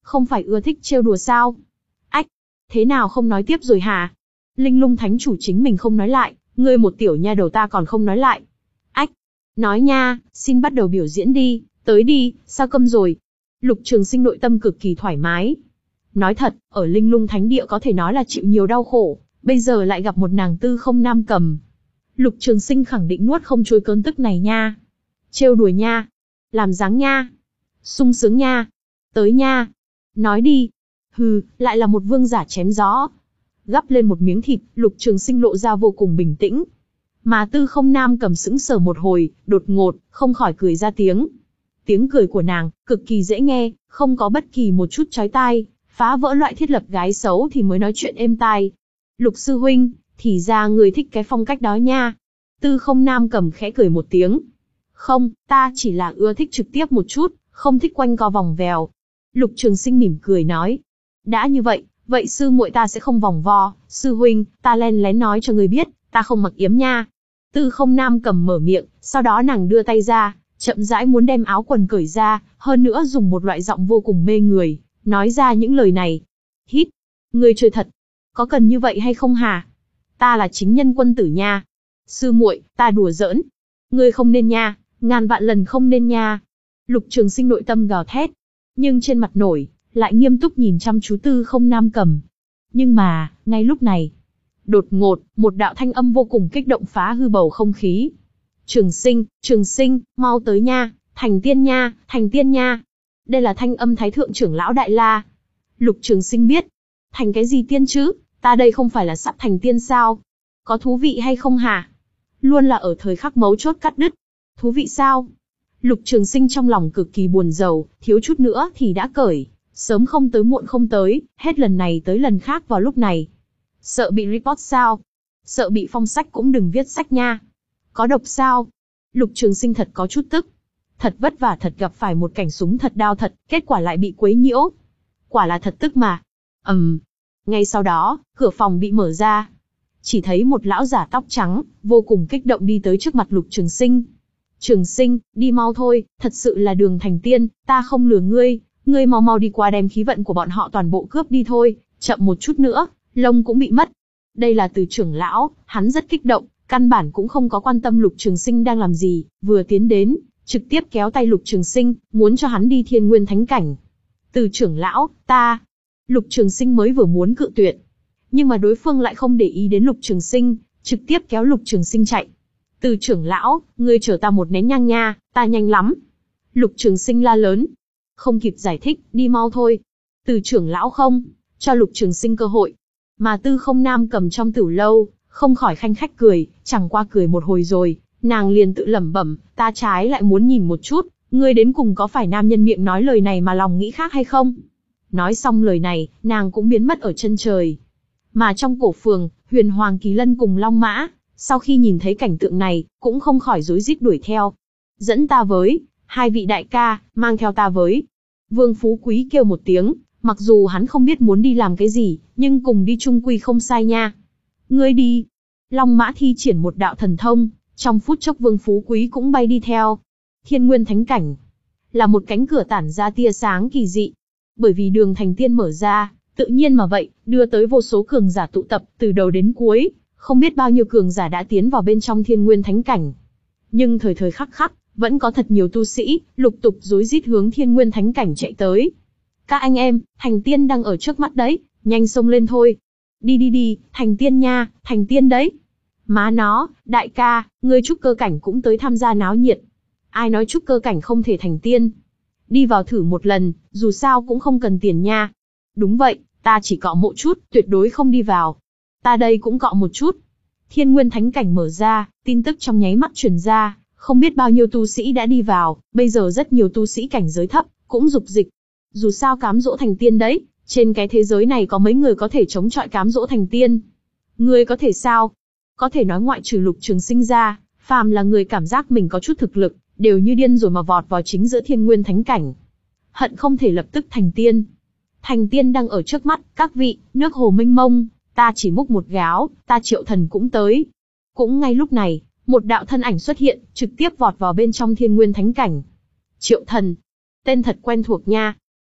không phải ưa thích trêu đùa sao? Ách, thế nào không nói tiếp rồi hả? Linh Lung Thánh Chủ chính mình không nói lại, ngươi một tiểu nha đầu ta còn không nói lại. Ách, nói nha, xin bắt đầu biểu diễn đi, tới đi, sao câm rồi? Lục Trường Sinh nội tâm cực kỳ thoải mái. Nói thật, ở Linh Lung Thánh Địa có thể nói là chịu nhiều đau khổ, bây giờ lại gặp một nàng tư không nam cầm. Lục Trường Sinh khẳng định nuốt không trôi cơn tức này nha. Trêu đùa nha, làm dáng nha, sung sướng nha, tới nha, nói đi. Hừ, lại là một vương giả chém gió. Gắp lên một miếng thịt, Lục Trường Sinh lộ ra vô cùng bình tĩnh. Mà tư không nam cầm sững sờ một hồi, đột ngột, không khỏi cười ra tiếng. Tiếng cười của nàng, cực kỳ dễ nghe, không có bất kỳ một chút chói tai, phá vỡ loại thiết lập gái xấu thì mới nói chuyện êm tai. Lục sư huynh, thì ra người thích cái phong cách đó nha. Tư không nam cầm khẽ cười một tiếng. Không, ta chỉ là ưa thích trực tiếp một chút, không thích quanh co vòng vèo. Lục Trường Sinh mỉm cười nói. Đã như vậy, vậy sư muội ta sẽ không vòng vo, sư huynh, ta len lén nói cho người biết, ta không mặc yếm nha. Tư không nam cầm mở miệng, sau đó nàng đưa tay ra, chậm rãi muốn đem áo quần cởi ra, hơn nữa dùng một loại giọng vô cùng mê người, nói ra những lời này. Hít, ngươi chơi thật, có cần như vậy hay không hả? Ta là chính nhân quân tử nha. Sư muội, ta đùa giỡn. Ngươi không nên nha, ngàn vạn lần không nên nha. Lục Trường Sinh nội tâm gào thét, nhưng trên mặt nổi, lại nghiêm túc nhìn chăm chú tư không nam cầm. Nhưng mà, ngay lúc này, đột ngột, một đạo thanh âm vô cùng kích động phá hư bầu không khí. Trường Sinh, Trường Sinh, mau tới nha, thành tiên nha, thành tiên nha. Đây là thanh âm Thái Thượng trưởng lão Đại La. Lục Trường Sinh biết, thành cái gì tiên chứ, ta đây không phải là sắp thành tiên sao? Có thú vị hay không hả? Luôn là ở thời khắc mấu chốt cắt đứt. Thú vị sao? Lục Trường Sinh trong lòng cực kỳ buồn rầu, thiếu chút nữa thì đã cởi. Sớm không tới muộn không tới, hết lần này tới lần khác vào lúc này. Sợ bị report sao? Sợ bị phong sách cũng đừng viết sách nha. Có độc sao? Lục Trường Sinh thật có chút tức. Thật vất vả thật gặp phải một cảnh súng thật đao thật, kết quả lại bị quấy nhiễu. Quả là thật tức mà. Ầm. Um. Ngay sau đó, cửa phòng bị mở ra. Chỉ thấy một lão giả tóc trắng, vô cùng kích động đi tới trước mặt Lục Trường Sinh. Trường Sinh, đi mau thôi, thật sự là đường thành tiên, ta không lừa ngươi. Ngươi mau mau đi qua đem khí vận của bọn họ toàn bộ cướp đi thôi, chậm một chút nữa, lông cũng bị mất. Đây là Từ trưởng lão, hắn rất kích động, căn bản cũng không có quan tâm Lục Trường Sinh đang làm gì, vừa tiến đến, trực tiếp kéo tay Lục Trường Sinh, muốn cho hắn đi Thiên Nguyên Thánh Cảnh. Từ trưởng lão, ta... Lục Trường Sinh mới vừa muốn cự tuyệt, nhưng mà đối phương lại không để ý đến Lục Trường Sinh, trực tiếp kéo Lục Trường Sinh chạy. Từ trưởng lão, ngươi chờ ta một nén nhang nha, ta nhanh lắm. Lục Trường Sinh la lớn. Không kịp giải thích, đi mau thôi. Từ trưởng lão không cho Lục Trường Sinh cơ hội. Mà Tư Không Nam cầm trong tửu lâu, không khỏi khanh khách cười, chẳng qua cười một hồi rồi, nàng liền tự lẩm bẩm, ta trái lại muốn nhìn một chút, ngươi đến cùng có phải nam nhân miệng nói lời này mà lòng nghĩ khác hay không? Nói xong lời này, nàng cũng biến mất ở chân trời. Mà trong cổ phường, Huyền Hoàng Kỳ Lân cùng Long Mã, sau khi nhìn thấy cảnh tượng này, cũng không khỏi rối rít đuổi theo. Dẫn ta với, hai vị đại ca, mang theo ta với. Vương Phú Quý kêu một tiếng, mặc dù hắn không biết muốn đi làm cái gì, nhưng cùng đi chung quy không sai nha. Ngươi đi. Long Mã thi triển một đạo thần thông, trong phút chốc Vương Phú Quý cũng bay đi theo. Thiên Nguyên Thánh Cảnh là một cánh cửa tản ra tia sáng kỳ dị. Bởi vì đường thành tiên mở ra, tự nhiên mà vậy, đưa tới vô số cường giả tụ tập, từ đầu đến cuối, không biết bao nhiêu cường giả đã tiến vào bên trong Thiên Nguyên Thánh Cảnh. Nhưng thời thời khắc khắc, vẫn có thật nhiều tu sĩ, lục tục rối rít hướng Thiên Nguyên Thánh Cảnh chạy tới. Các anh em, thành tiên đang ở trước mắt đấy, nhanh xông lên thôi. Đi đi đi, thành tiên nha, thành tiên đấy. Má nó, đại ca, ngươi trúc cơ cảnh cũng tới tham gia náo nhiệt. Ai nói trúc cơ cảnh không thể thành tiên? Đi vào thử một lần, dù sao cũng không cần tiền nha. Đúng vậy, ta chỉ cọ một chút, tuyệt đối không đi vào. Ta đây cũng cọ một chút. Thiên Nguyên Thánh Cảnh mở ra, tin tức trong nháy mắt truyền ra, không biết bao nhiêu tu sĩ đã đi vào, bây giờ rất nhiều tu sĩ cảnh giới thấp, cũng dục dịch. Dù sao cám dỗ thành tiên đấy, trên cái thế giới này có mấy người có thể chống chọi cám dỗ thành tiên. Ngươi có thể sao? Có thể nói ngoại trừ Lục Trường Sinh ra, phàm là người cảm giác mình có chút thực lực, đều như điên rồi mà vọt vào chính giữa Thiên Nguyên Thánh Cảnh. Hận không thể lập tức thành tiên. Thành tiên đang ở trước mắt, các vị, nước hồ mênh mông, ta chỉ múc một gáo, ta Triệu Thần cũng tới. Cũng ngay lúc này, một đạo thân ảnh xuất hiện, trực tiếp vọt vào bên trong Thiên Nguyên Thánh Cảnh. Triệu Thần, tên thật quen thuộc nha.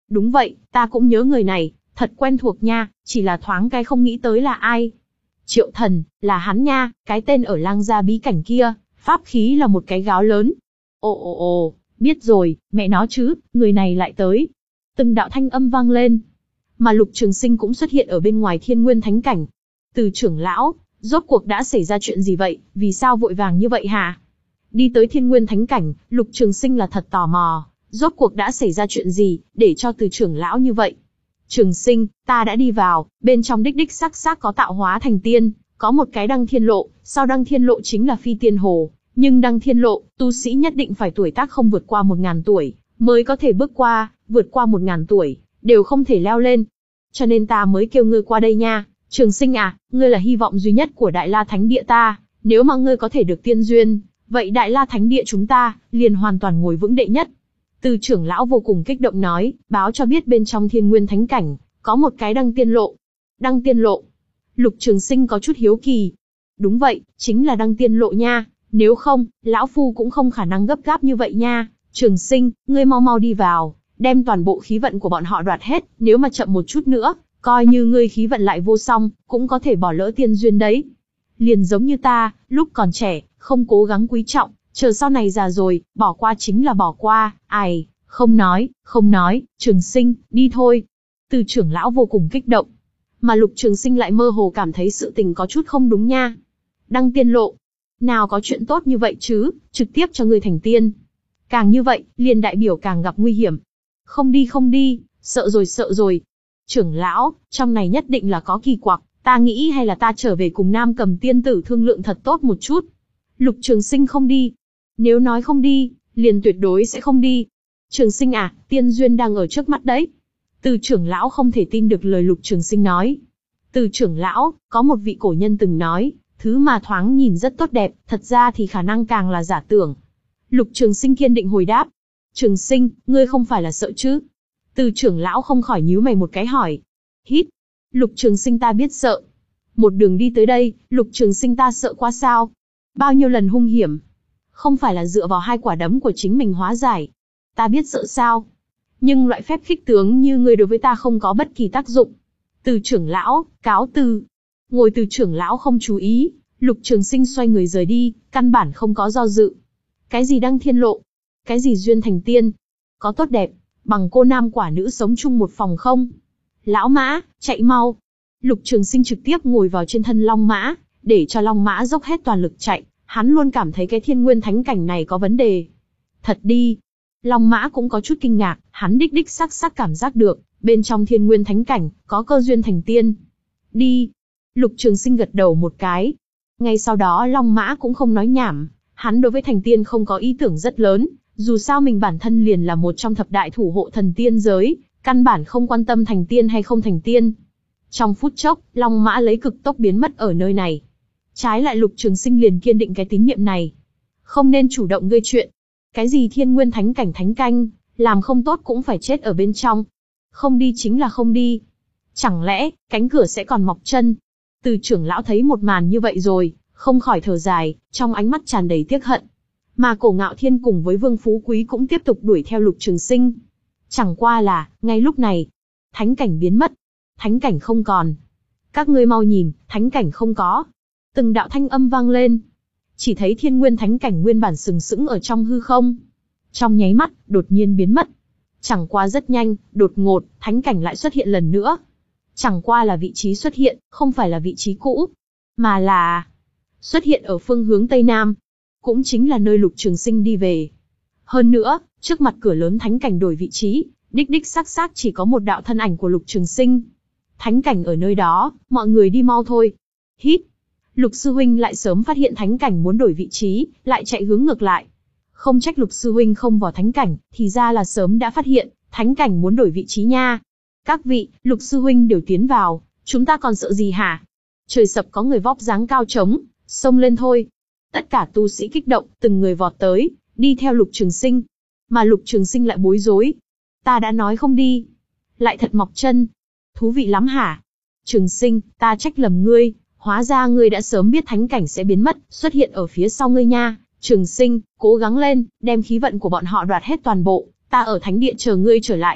Đúng vậy, ta cũng nhớ người này, thật quen thuộc nha, chỉ là thoáng cái không nghĩ tới là ai. Triệu Thần, là hắn nha, cái tên ở Lang Gia bí cảnh kia, pháp khí là một cái gáo lớn. Ồ ồ ồ, biết rồi, mẹ nó chứ, người này lại tới. Từng đạo thanh âm vang lên. Mà Lục Trường Sinh cũng xuất hiện ở bên ngoài Thiên Nguyên Thánh Cảnh. Từ trưởng lão, rốt cuộc đã xảy ra chuyện gì vậy, vì sao vội vàng như vậy hả? Đi tới Thiên Nguyên Thánh Cảnh, Lục Trường Sinh là thật tò mò, rốt cuộc đã xảy ra chuyện gì, để cho từ trưởng lão như vậy. Trường Sinh, ta đã đi vào, bên trong đích đích xác xác có tạo hóa thành tiên, có một cái đăng thiên lộ, sau đăng thiên lộ chính là phi tiên hồ, nhưng đăng thiên lộ, tu sĩ nhất định phải tuổi tác không vượt qua một ngàn tuổi, mới có thể bước qua, vượt qua một ngàn tuổi, đều không thể leo lên. Cho nên ta mới kêu ngươi qua đây nha, Trường Sinh à, ngươi là hy vọng duy nhất của Đại La Thánh Địa ta, nếu mà ngươi có thể được tiên duyên, vậy Đại La Thánh Địa chúng ta, liền hoàn toàn ngồi vững đệ nhất. Từ trưởng lão vô cùng kích động nói, báo cho biết bên trong Thiên Nguyên Thánh Cảnh, có một cái đăng tiên lộ. Đăng tiên lộ. Lục Trường Sinh có chút hiếu kỳ. Đúng vậy, chính là đăng tiên lộ nha, nếu không, lão phu cũng không khả năng gấp gáp như vậy nha. Trường Sinh, ngươi mau mau đi vào, đem toàn bộ khí vận của bọn họ đoạt hết, nếu mà chậm một chút nữa, coi như ngươi khí vận lại vô song, cũng có thể bỏ lỡ tiên duyên đấy. Liền giống như ta, lúc còn trẻ, không cố gắng quý trọng, chờ sau này già rồi, bỏ qua chính là bỏ qua, ai, không nói, không nói, Trường Sinh, đi thôi. Từ trưởng lão vô cùng kích động, mà Lục Trường Sinh lại mơ hồ cảm thấy sự tình có chút không đúng nha. Đăng tiên lộ, nào có chuyện tốt như vậy chứ, trực tiếp cho ngươi thành tiên. Càng như vậy, liền đại biểu càng gặp nguy hiểm. Không đi không đi, sợ rồi sợ rồi. Trưởng lão, trong này nhất định là có kỳ quặc, ta nghĩ hay là ta trở về cùng Nam Cầm tiên tử thương lượng thật tốt một chút. Lục Trường Sinh không đi. Nếu nói không đi, liền tuyệt đối sẽ không đi. Trường Sinh à, tiên duyên đang ở trước mắt đấy. Từ trưởng lão không thể tin được lời Lục Trường Sinh nói. Từ trưởng lão, có một vị cổ nhân từng nói, thứ mà thoáng nhìn rất tốt đẹp, thật ra thì khả năng càng là giả tưởng. Lục Trường Sinh kiên định hồi đáp. Trường Sinh, ngươi không phải là sợ chứ? Từ trưởng lão không khỏi nhíu mày một cái hỏi. Hít. Lục Trường Sinh ta biết sợ. Một đường đi tới đây, Lục Trường Sinh ta sợ quá sao? Bao nhiêu lần hung hiểm. Không phải là dựa vào hai quả đấm của chính mình hóa giải. Ta biết sợ sao? Nhưng loại phép khích tướng như ngươi đối với ta không có bất kỳ tác dụng. Từ trưởng lão, cáo từ. Ngồi từ trưởng lão không chú ý, Lục Trường Sinh xoay người rời đi, căn bản không có do dự. Cái gì đăng thiên lộ? Cái gì duyên thành tiên? Có tốt đẹp, bằng cô nam quả nữ sống chung một phòng không? Lão mã, chạy mau. Lục Trường Sinh trực tiếp ngồi vào trên thân long mã, để cho long mã dốc hết toàn lực chạy, hắn luôn cảm thấy cái Thiên Nguyên Thánh Cảnh này có vấn đề. Thật đi. Long mã cũng có chút kinh ngạc, hắn đích đích xác xác cảm giác được, bên trong Thiên Nguyên Thánh Cảnh, có cơ duyên thành tiên. Đi. Lục Trường Sinh gật đầu một cái. Ngay sau đó long mã cũng không nói nhảm, hắn đối với thành tiên không có ý tưởng rất lớn, dù sao mình bản thân liền là một trong thập đại thủ hộ thần tiên giới, căn bản không quan tâm thành tiên hay không thành tiên. Trong phút chốc, long mã lấy cực tốc biến mất ở nơi này. Trái lại Lục Trường Sinh liền kiên định cái tín niệm này. Không nên chủ động gây chuyện. Cái gì Thiên Nguyên Thánh Cảnh thánh canh, làm không tốt cũng phải chết ở bên trong. Không đi chính là không đi. Chẳng lẽ, cánh cửa sẽ còn mọc chân? Từ trưởng lão thấy một màn như vậy rồi, không khỏi thở dài, trong ánh mắt tràn đầy tiếc hận. Mà Cổ Ngạo Thiên cùng với Vương Phú Quý cũng tiếp tục đuổi theo Lục Trường Sinh. Chẳng qua là, ngay lúc này, thánh cảnh biến mất. Thánh cảnh không còn. Các ngươi mau nhìn, thánh cảnh không có. Từng đạo thanh âm vang lên. Chỉ thấy Thiên Nguyên Thánh Cảnh nguyên bản sừng sững ở trong hư không. Trong nháy mắt, đột nhiên biến mất. Chẳng qua rất nhanh, đột ngột, thánh cảnh lại xuất hiện lần nữa. Chẳng qua là vị trí xuất hiện, không phải là vị trí cũ, mà là xuất hiện ở phương hướng Tây Nam. Cũng chính là nơi Lục Trường Sinh đi về. Hơn nữa, trước mặt cửa lớn thánh cảnh đổi vị trí, đích đích xác xác chỉ có một đạo thân ảnh của Lục Trường Sinh. Thánh cảnh ở nơi đó, mọi người đi mau thôi. Hít. Lục sư huynh lại sớm phát hiện thánh cảnh muốn đổi vị trí, lại chạy hướng ngược lại. Không trách Lục sư huynh không vào thánh cảnh, thì ra là sớm đã phát hiện, thánh cảnh muốn đổi vị trí nha. Các vị, Lục sư huynh đều tiến vào, chúng ta còn sợ gì hả? Trời sập có người vóc dáng cao trống, xông lên thôi. Tất cả tu sĩ kích động, từng người vọt tới, đi theo Lục Trường Sinh. Mà Lục Trường Sinh lại bối rối. Ta đã nói không đi. Lại thật mọc chân. Thú vị lắm hả? Trường Sinh, ta trách lầm ngươi, hóa ra ngươi đã sớm biết thánh cảnh sẽ biến mất, xuất hiện ở phía sau ngươi nha. Trường Sinh, cố gắng lên, đem khí vận của bọn họ đoạt hết toàn bộ, ta ở thánh địa chờ ngươi trở lại.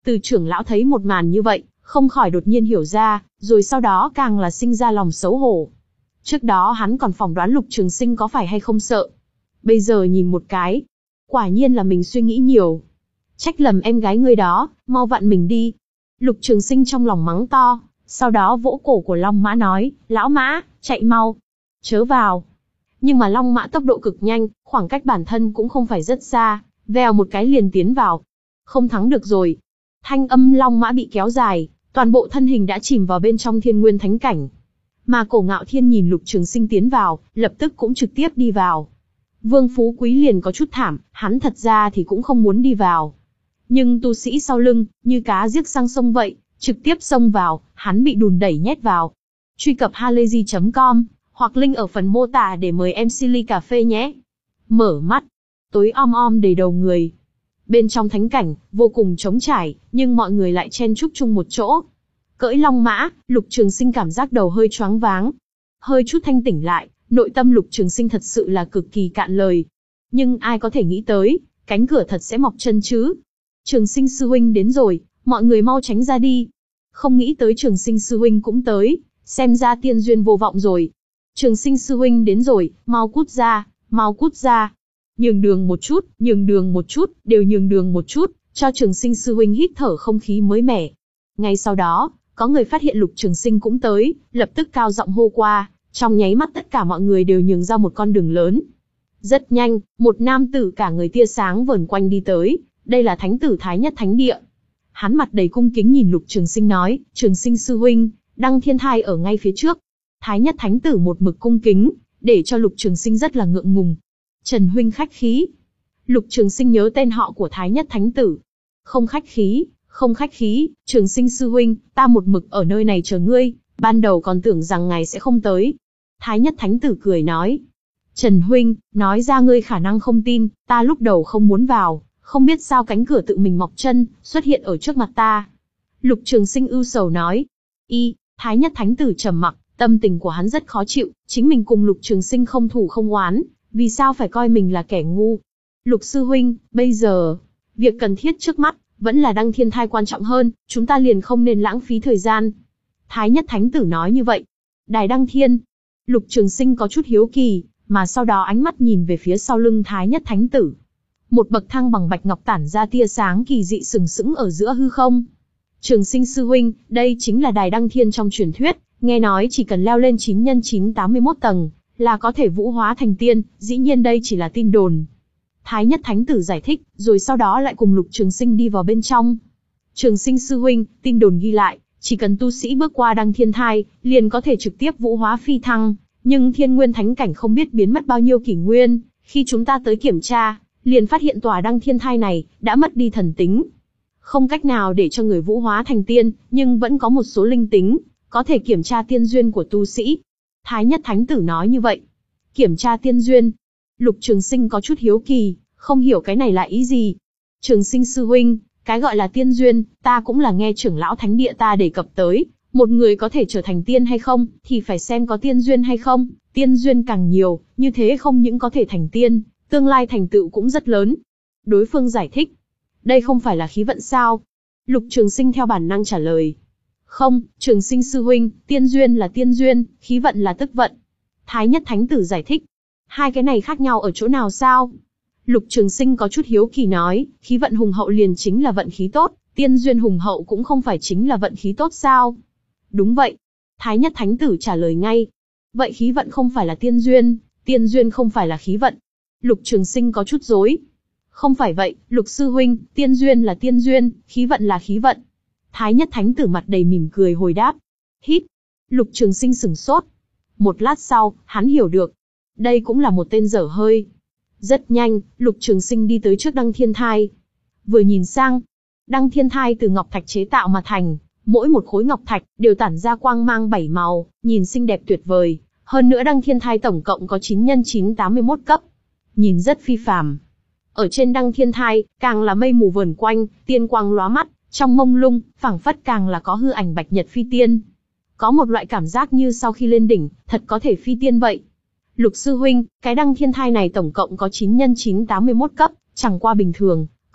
Từ trưởng lão thấy một màn như vậy, không khỏi đột nhiên hiểu ra, rồi sau đó càng là sinh ra lòng xấu hổ. Trước đó hắn còn phỏng đoán Lục Trường Sinh có phải hay không sợ. Bây giờ nhìn một cái, quả nhiên là mình suy nghĩ nhiều. Trách lầm em gái ngươi đó, mau vặn mình đi. Lục Trường Sinh trong lòng mắng to, sau đó vỗ cổ của Long Mã nói, lão Mã, chạy mau, chớ vào. Nhưng mà Long Mã tốc độ cực nhanh, khoảng cách bản thân cũng không phải rất xa, vèo một cái liền tiến vào. Không thắng được rồi. Thanh âm Long Mã bị kéo dài, toàn bộ thân hình đã chìm vào bên trong Thiên Nguyên Thánh Cảnh. Mà Cổ Ngạo Thiên nhìn Lục Trường Sinh tiến vào, lập tức cũng trực tiếp đi vào. Vương Phú Quý liền có chút thảm, hắn thật ra thì cũng không muốn đi vào. Nhưng tu sĩ sau lưng, như cá giết sang sông vậy, trực tiếp xông vào, hắn bị đùn đẩy nhét vào. Truy cập halayzi chấm com, hoặc link ở phần mô tả để mời em xê ly cà phê nhé. Mở mắt, tối om om đầy đầu người. Bên trong thánh cảnh, vô cùng trống trải, nhưng mọi người lại chen chúc chung một chỗ. Cưỡi long mã, Lục Trường Sinh cảm giác đầu hơi choáng váng. Hơi chút thanh tỉnh lại, nội tâm Lục Trường Sinh thật sự là cực kỳ cạn lời. Nhưng ai có thể nghĩ tới, cánh cửa thật sẽ mọc chân chứ. Trường Sinh sư huynh đến rồi, mọi người mau tránh ra đi. Không nghĩ tới Trường Sinh sư huynh cũng tới, xem ra tiên duyên vô vọng rồi. Trường Sinh sư huynh đến rồi, mau cút ra, mau cút ra. Nhường đường một chút, nhường đường một chút, đều nhường đường một chút, cho Trường Sinh sư huynh hít thở không khí mới mẻ. Ngay sau đó, có người phát hiện Lục Trường Sinh cũng tới, lập tức cao giọng hô qua, trong nháy mắt tất cả mọi người đều nhường ra một con đường lớn. Rất nhanh, một nam tử cả người tia sáng vờn quanh đi tới, đây là thánh tử Thái Nhất Thánh Địa. Hắn mặt đầy cung kính nhìn Lục Trường Sinh nói, Trường Sinh sư huynh, Đăng Thiên Thai ở ngay phía trước. Thái Nhất Thánh tử một mực cung kính, để cho Lục Trường Sinh rất là ngượng ngùng. Trần huynh khách khí. Lục Trường Sinh nhớ tên họ của Thái Nhất Thánh tử. Không khách khí, không khách khí, Trường Sinh sư huynh, ta một mực ở nơi này chờ ngươi, ban đầu còn tưởng rằng ngài sẽ không tới. Thái Nhất Thánh tử cười nói. Trần huynh, nói ra ngươi khả năng không tin, ta lúc đầu không muốn vào, không biết sao cánh cửa tự mình mọc chân, xuất hiện ở trước mặt ta. Lục Trường Sinh ưu sầu nói. Y, Thái Nhất Thánh tử trầm mặc, tâm tình của hắn rất khó chịu, chính mình cùng Lục Trường Sinh không thủ không oán, vì sao phải coi mình là kẻ ngu. Lục sư huynh, bây giờ, việc cần thiết trước mắt, vẫn là Đăng Thiên Thai quan trọng hơn, chúng ta liền không nên lãng phí thời gian. Thái Nhất Thánh tử nói như vậy. Đài Đăng Thiên. Lục Trường Sinh có chút hiếu kỳ, mà sau đó ánh mắt nhìn về phía sau lưng Thái Nhất Thánh tử. Một bậc thang bằng bạch ngọc tản ra tia sáng kỳ dị sừng sững ở giữa hư không. Trường Sinh sư huynh, đây chính là Đài Đăng Thiên trong truyền thuyết, nghe nói chỉ cần leo lên chín nhân chín tám mươi mốt tầng, là có thể vũ hóa thành tiên, dĩ nhiên đây chỉ là tin đồn. Thái Nhất Thánh tử giải thích, rồi sau đó lại cùng Lục Trường Sinh đi vào bên trong. Trường Sinh sư huynh, tin đồn ghi lại, chỉ cần tu sĩ bước qua Đăng Thiên Thai, liền có thể trực tiếp vũ hóa phi thăng, nhưng Thiên Nguyên Thánh Cảnh không biết biến mất bao nhiêu kỷ nguyên, khi chúng ta tới kiểm tra, liền phát hiện tòa Đăng Thiên Thai này đã mất đi thần tính. Không cách nào để cho người vũ hóa thành tiên, nhưng vẫn có một số linh tính, có thể kiểm tra tiên duyên của tu sĩ. Thái Nhất Thánh tử nói như vậy. Kiểm tra tiên duyên. Lục Trường Sinh có chút hiếu kỳ, không hiểu cái này là ý gì. Trường Sinh sư huynh, cái gọi là tiên duyên, ta cũng là nghe trưởng lão thánh địa ta đề cập tới. Một người có thể trở thành tiên hay không, thì phải xem có tiên duyên hay không. Tiên duyên càng nhiều, như thế không những có thể thành tiên, tương lai thành tựu cũng rất lớn. Đối phương giải thích. Đây không phải là khí vận sao? Lục Trường Sinh theo bản năng trả lời. Không, Trường Sinh sư huynh, tiên duyên là tiên duyên, khí vận là tức vận. Thái Nhất Thánh tử giải thích. Hai cái này khác nhau ở chỗ nào sao? Lục Trường Sinh có chút hiếu kỳ nói, khí vận hùng hậu liền chính là vận khí tốt, tiên duyên hùng hậu cũng không phải chính là vận khí tốt sao? Đúng vậy. Thái Nhất Thánh tử trả lời ngay. Vậy khí vận không phải là tiên duyên, tiên duyên không phải là khí vận. Lục Trường Sinh có chút rối. Không phải vậy, Lục sư huynh, tiên duyên là tiên duyên, khí vận là khí vận. Thái Nhất Thánh tử mặt đầy mỉm cười hồi đáp. Hít. Lục Trường Sinh sửng sốt. Một lát sau, hắn hiểu được. Đây cũng là một tên dở hơi. Rất nhanh, Lục Trường Sinh đi tới trước Đăng Thiên Thai. Vừa nhìn sang, Đăng Thiên Thai từ ngọc thạch chế tạo mà thành, mỗi một khối ngọc thạch đều tản ra quang mang bảy màu, nhìn xinh đẹp tuyệt vời. Hơn nữa Đăng Thiên Thai tổng cộng có chín nhân chín tám mươi mốt cấp, nhìn rất phi phàm. Ở trên Đăng Thiên Thai, càng là mây mù vờn quanh, tiên quang lóa mắt, trong mông lung, phảng phất càng là có hư ảnh bạch nhật phi tiên. Có một loại cảm giác như sau khi lên đỉnh, thật có thể phi tiên vậy. Lục sư huynh, cái Đăng Thiên Thai này tổng cộng có chín nhân chín tám mươi mốt cấp, chẳng qua bình thường,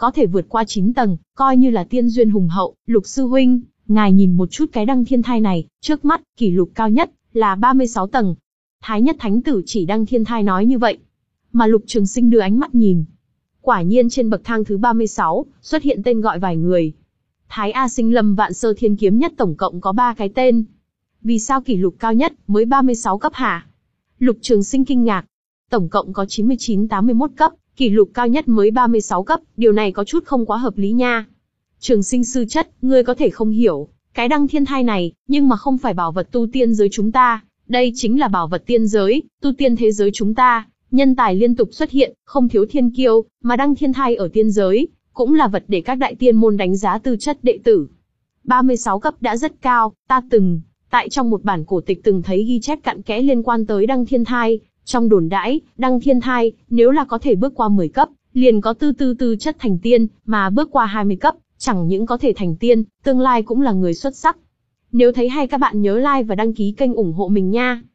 có thể vượt qua chín tầng, coi như là tiên duyên hùng hậu. Lục sư huynh, ngài nhìn một chút cái đăng thiên thai này, trước mắt, kỷ lục cao nhất, là ba mươi sáu tầng. Thái nhất thánh tử chỉ đăng thiên thai nói như vậy. Mà Lục Trường Sinh đưa ánh mắt nhìn. Quả nhiên trên bậc thang thứ ba mươi sáu, xuất hiện tên gọi vài người. Thái A Sinh Lâm Vạn Sơ Thiên Kiếm Nhất tổng cộng có ba cái tên. Vì sao kỷ lục cao nhất mới ba mươi sáu cấp hả? Lục Trường Sinh kinh ngạc. Tổng cộng có chín mươi chín tám mươi mốt cấp, kỷ lục cao nhất mới ba mươi sáu cấp, điều này có chút không quá hợp lý nha. Trường Sinh sư chất, ngươi có thể không hiểu, cái đăng thiên thai này, nhưng mà không phải bảo vật tu tiên giới chúng ta, đây chính là bảo vật tiên giới, tu tiên thế giới chúng ta, nhân tài liên tục xuất hiện, không thiếu thiên kiêu, mà đăng thiên thai ở tiên giới, cũng là vật để các đại tiên môn đánh giá tư chất đệ tử. ba mươi sáu cấp đã rất cao, ta từng, tại trong một bản cổ tịch từng thấy ghi chép cặn kẽ liên quan tới đăng thiên thai, trong đồn đãi, đăng thiên thai, nếu là có thể bước qua mười cấp, liền có tư tư tư chất thành tiên, mà bước qua hai mươi cấp, chẳng những có thể thành tiên, tương lai cũng là người xuất sắc. Nếu thấy hay các bạn nhớ like và đăng ký kênh ủng hộ mình nha.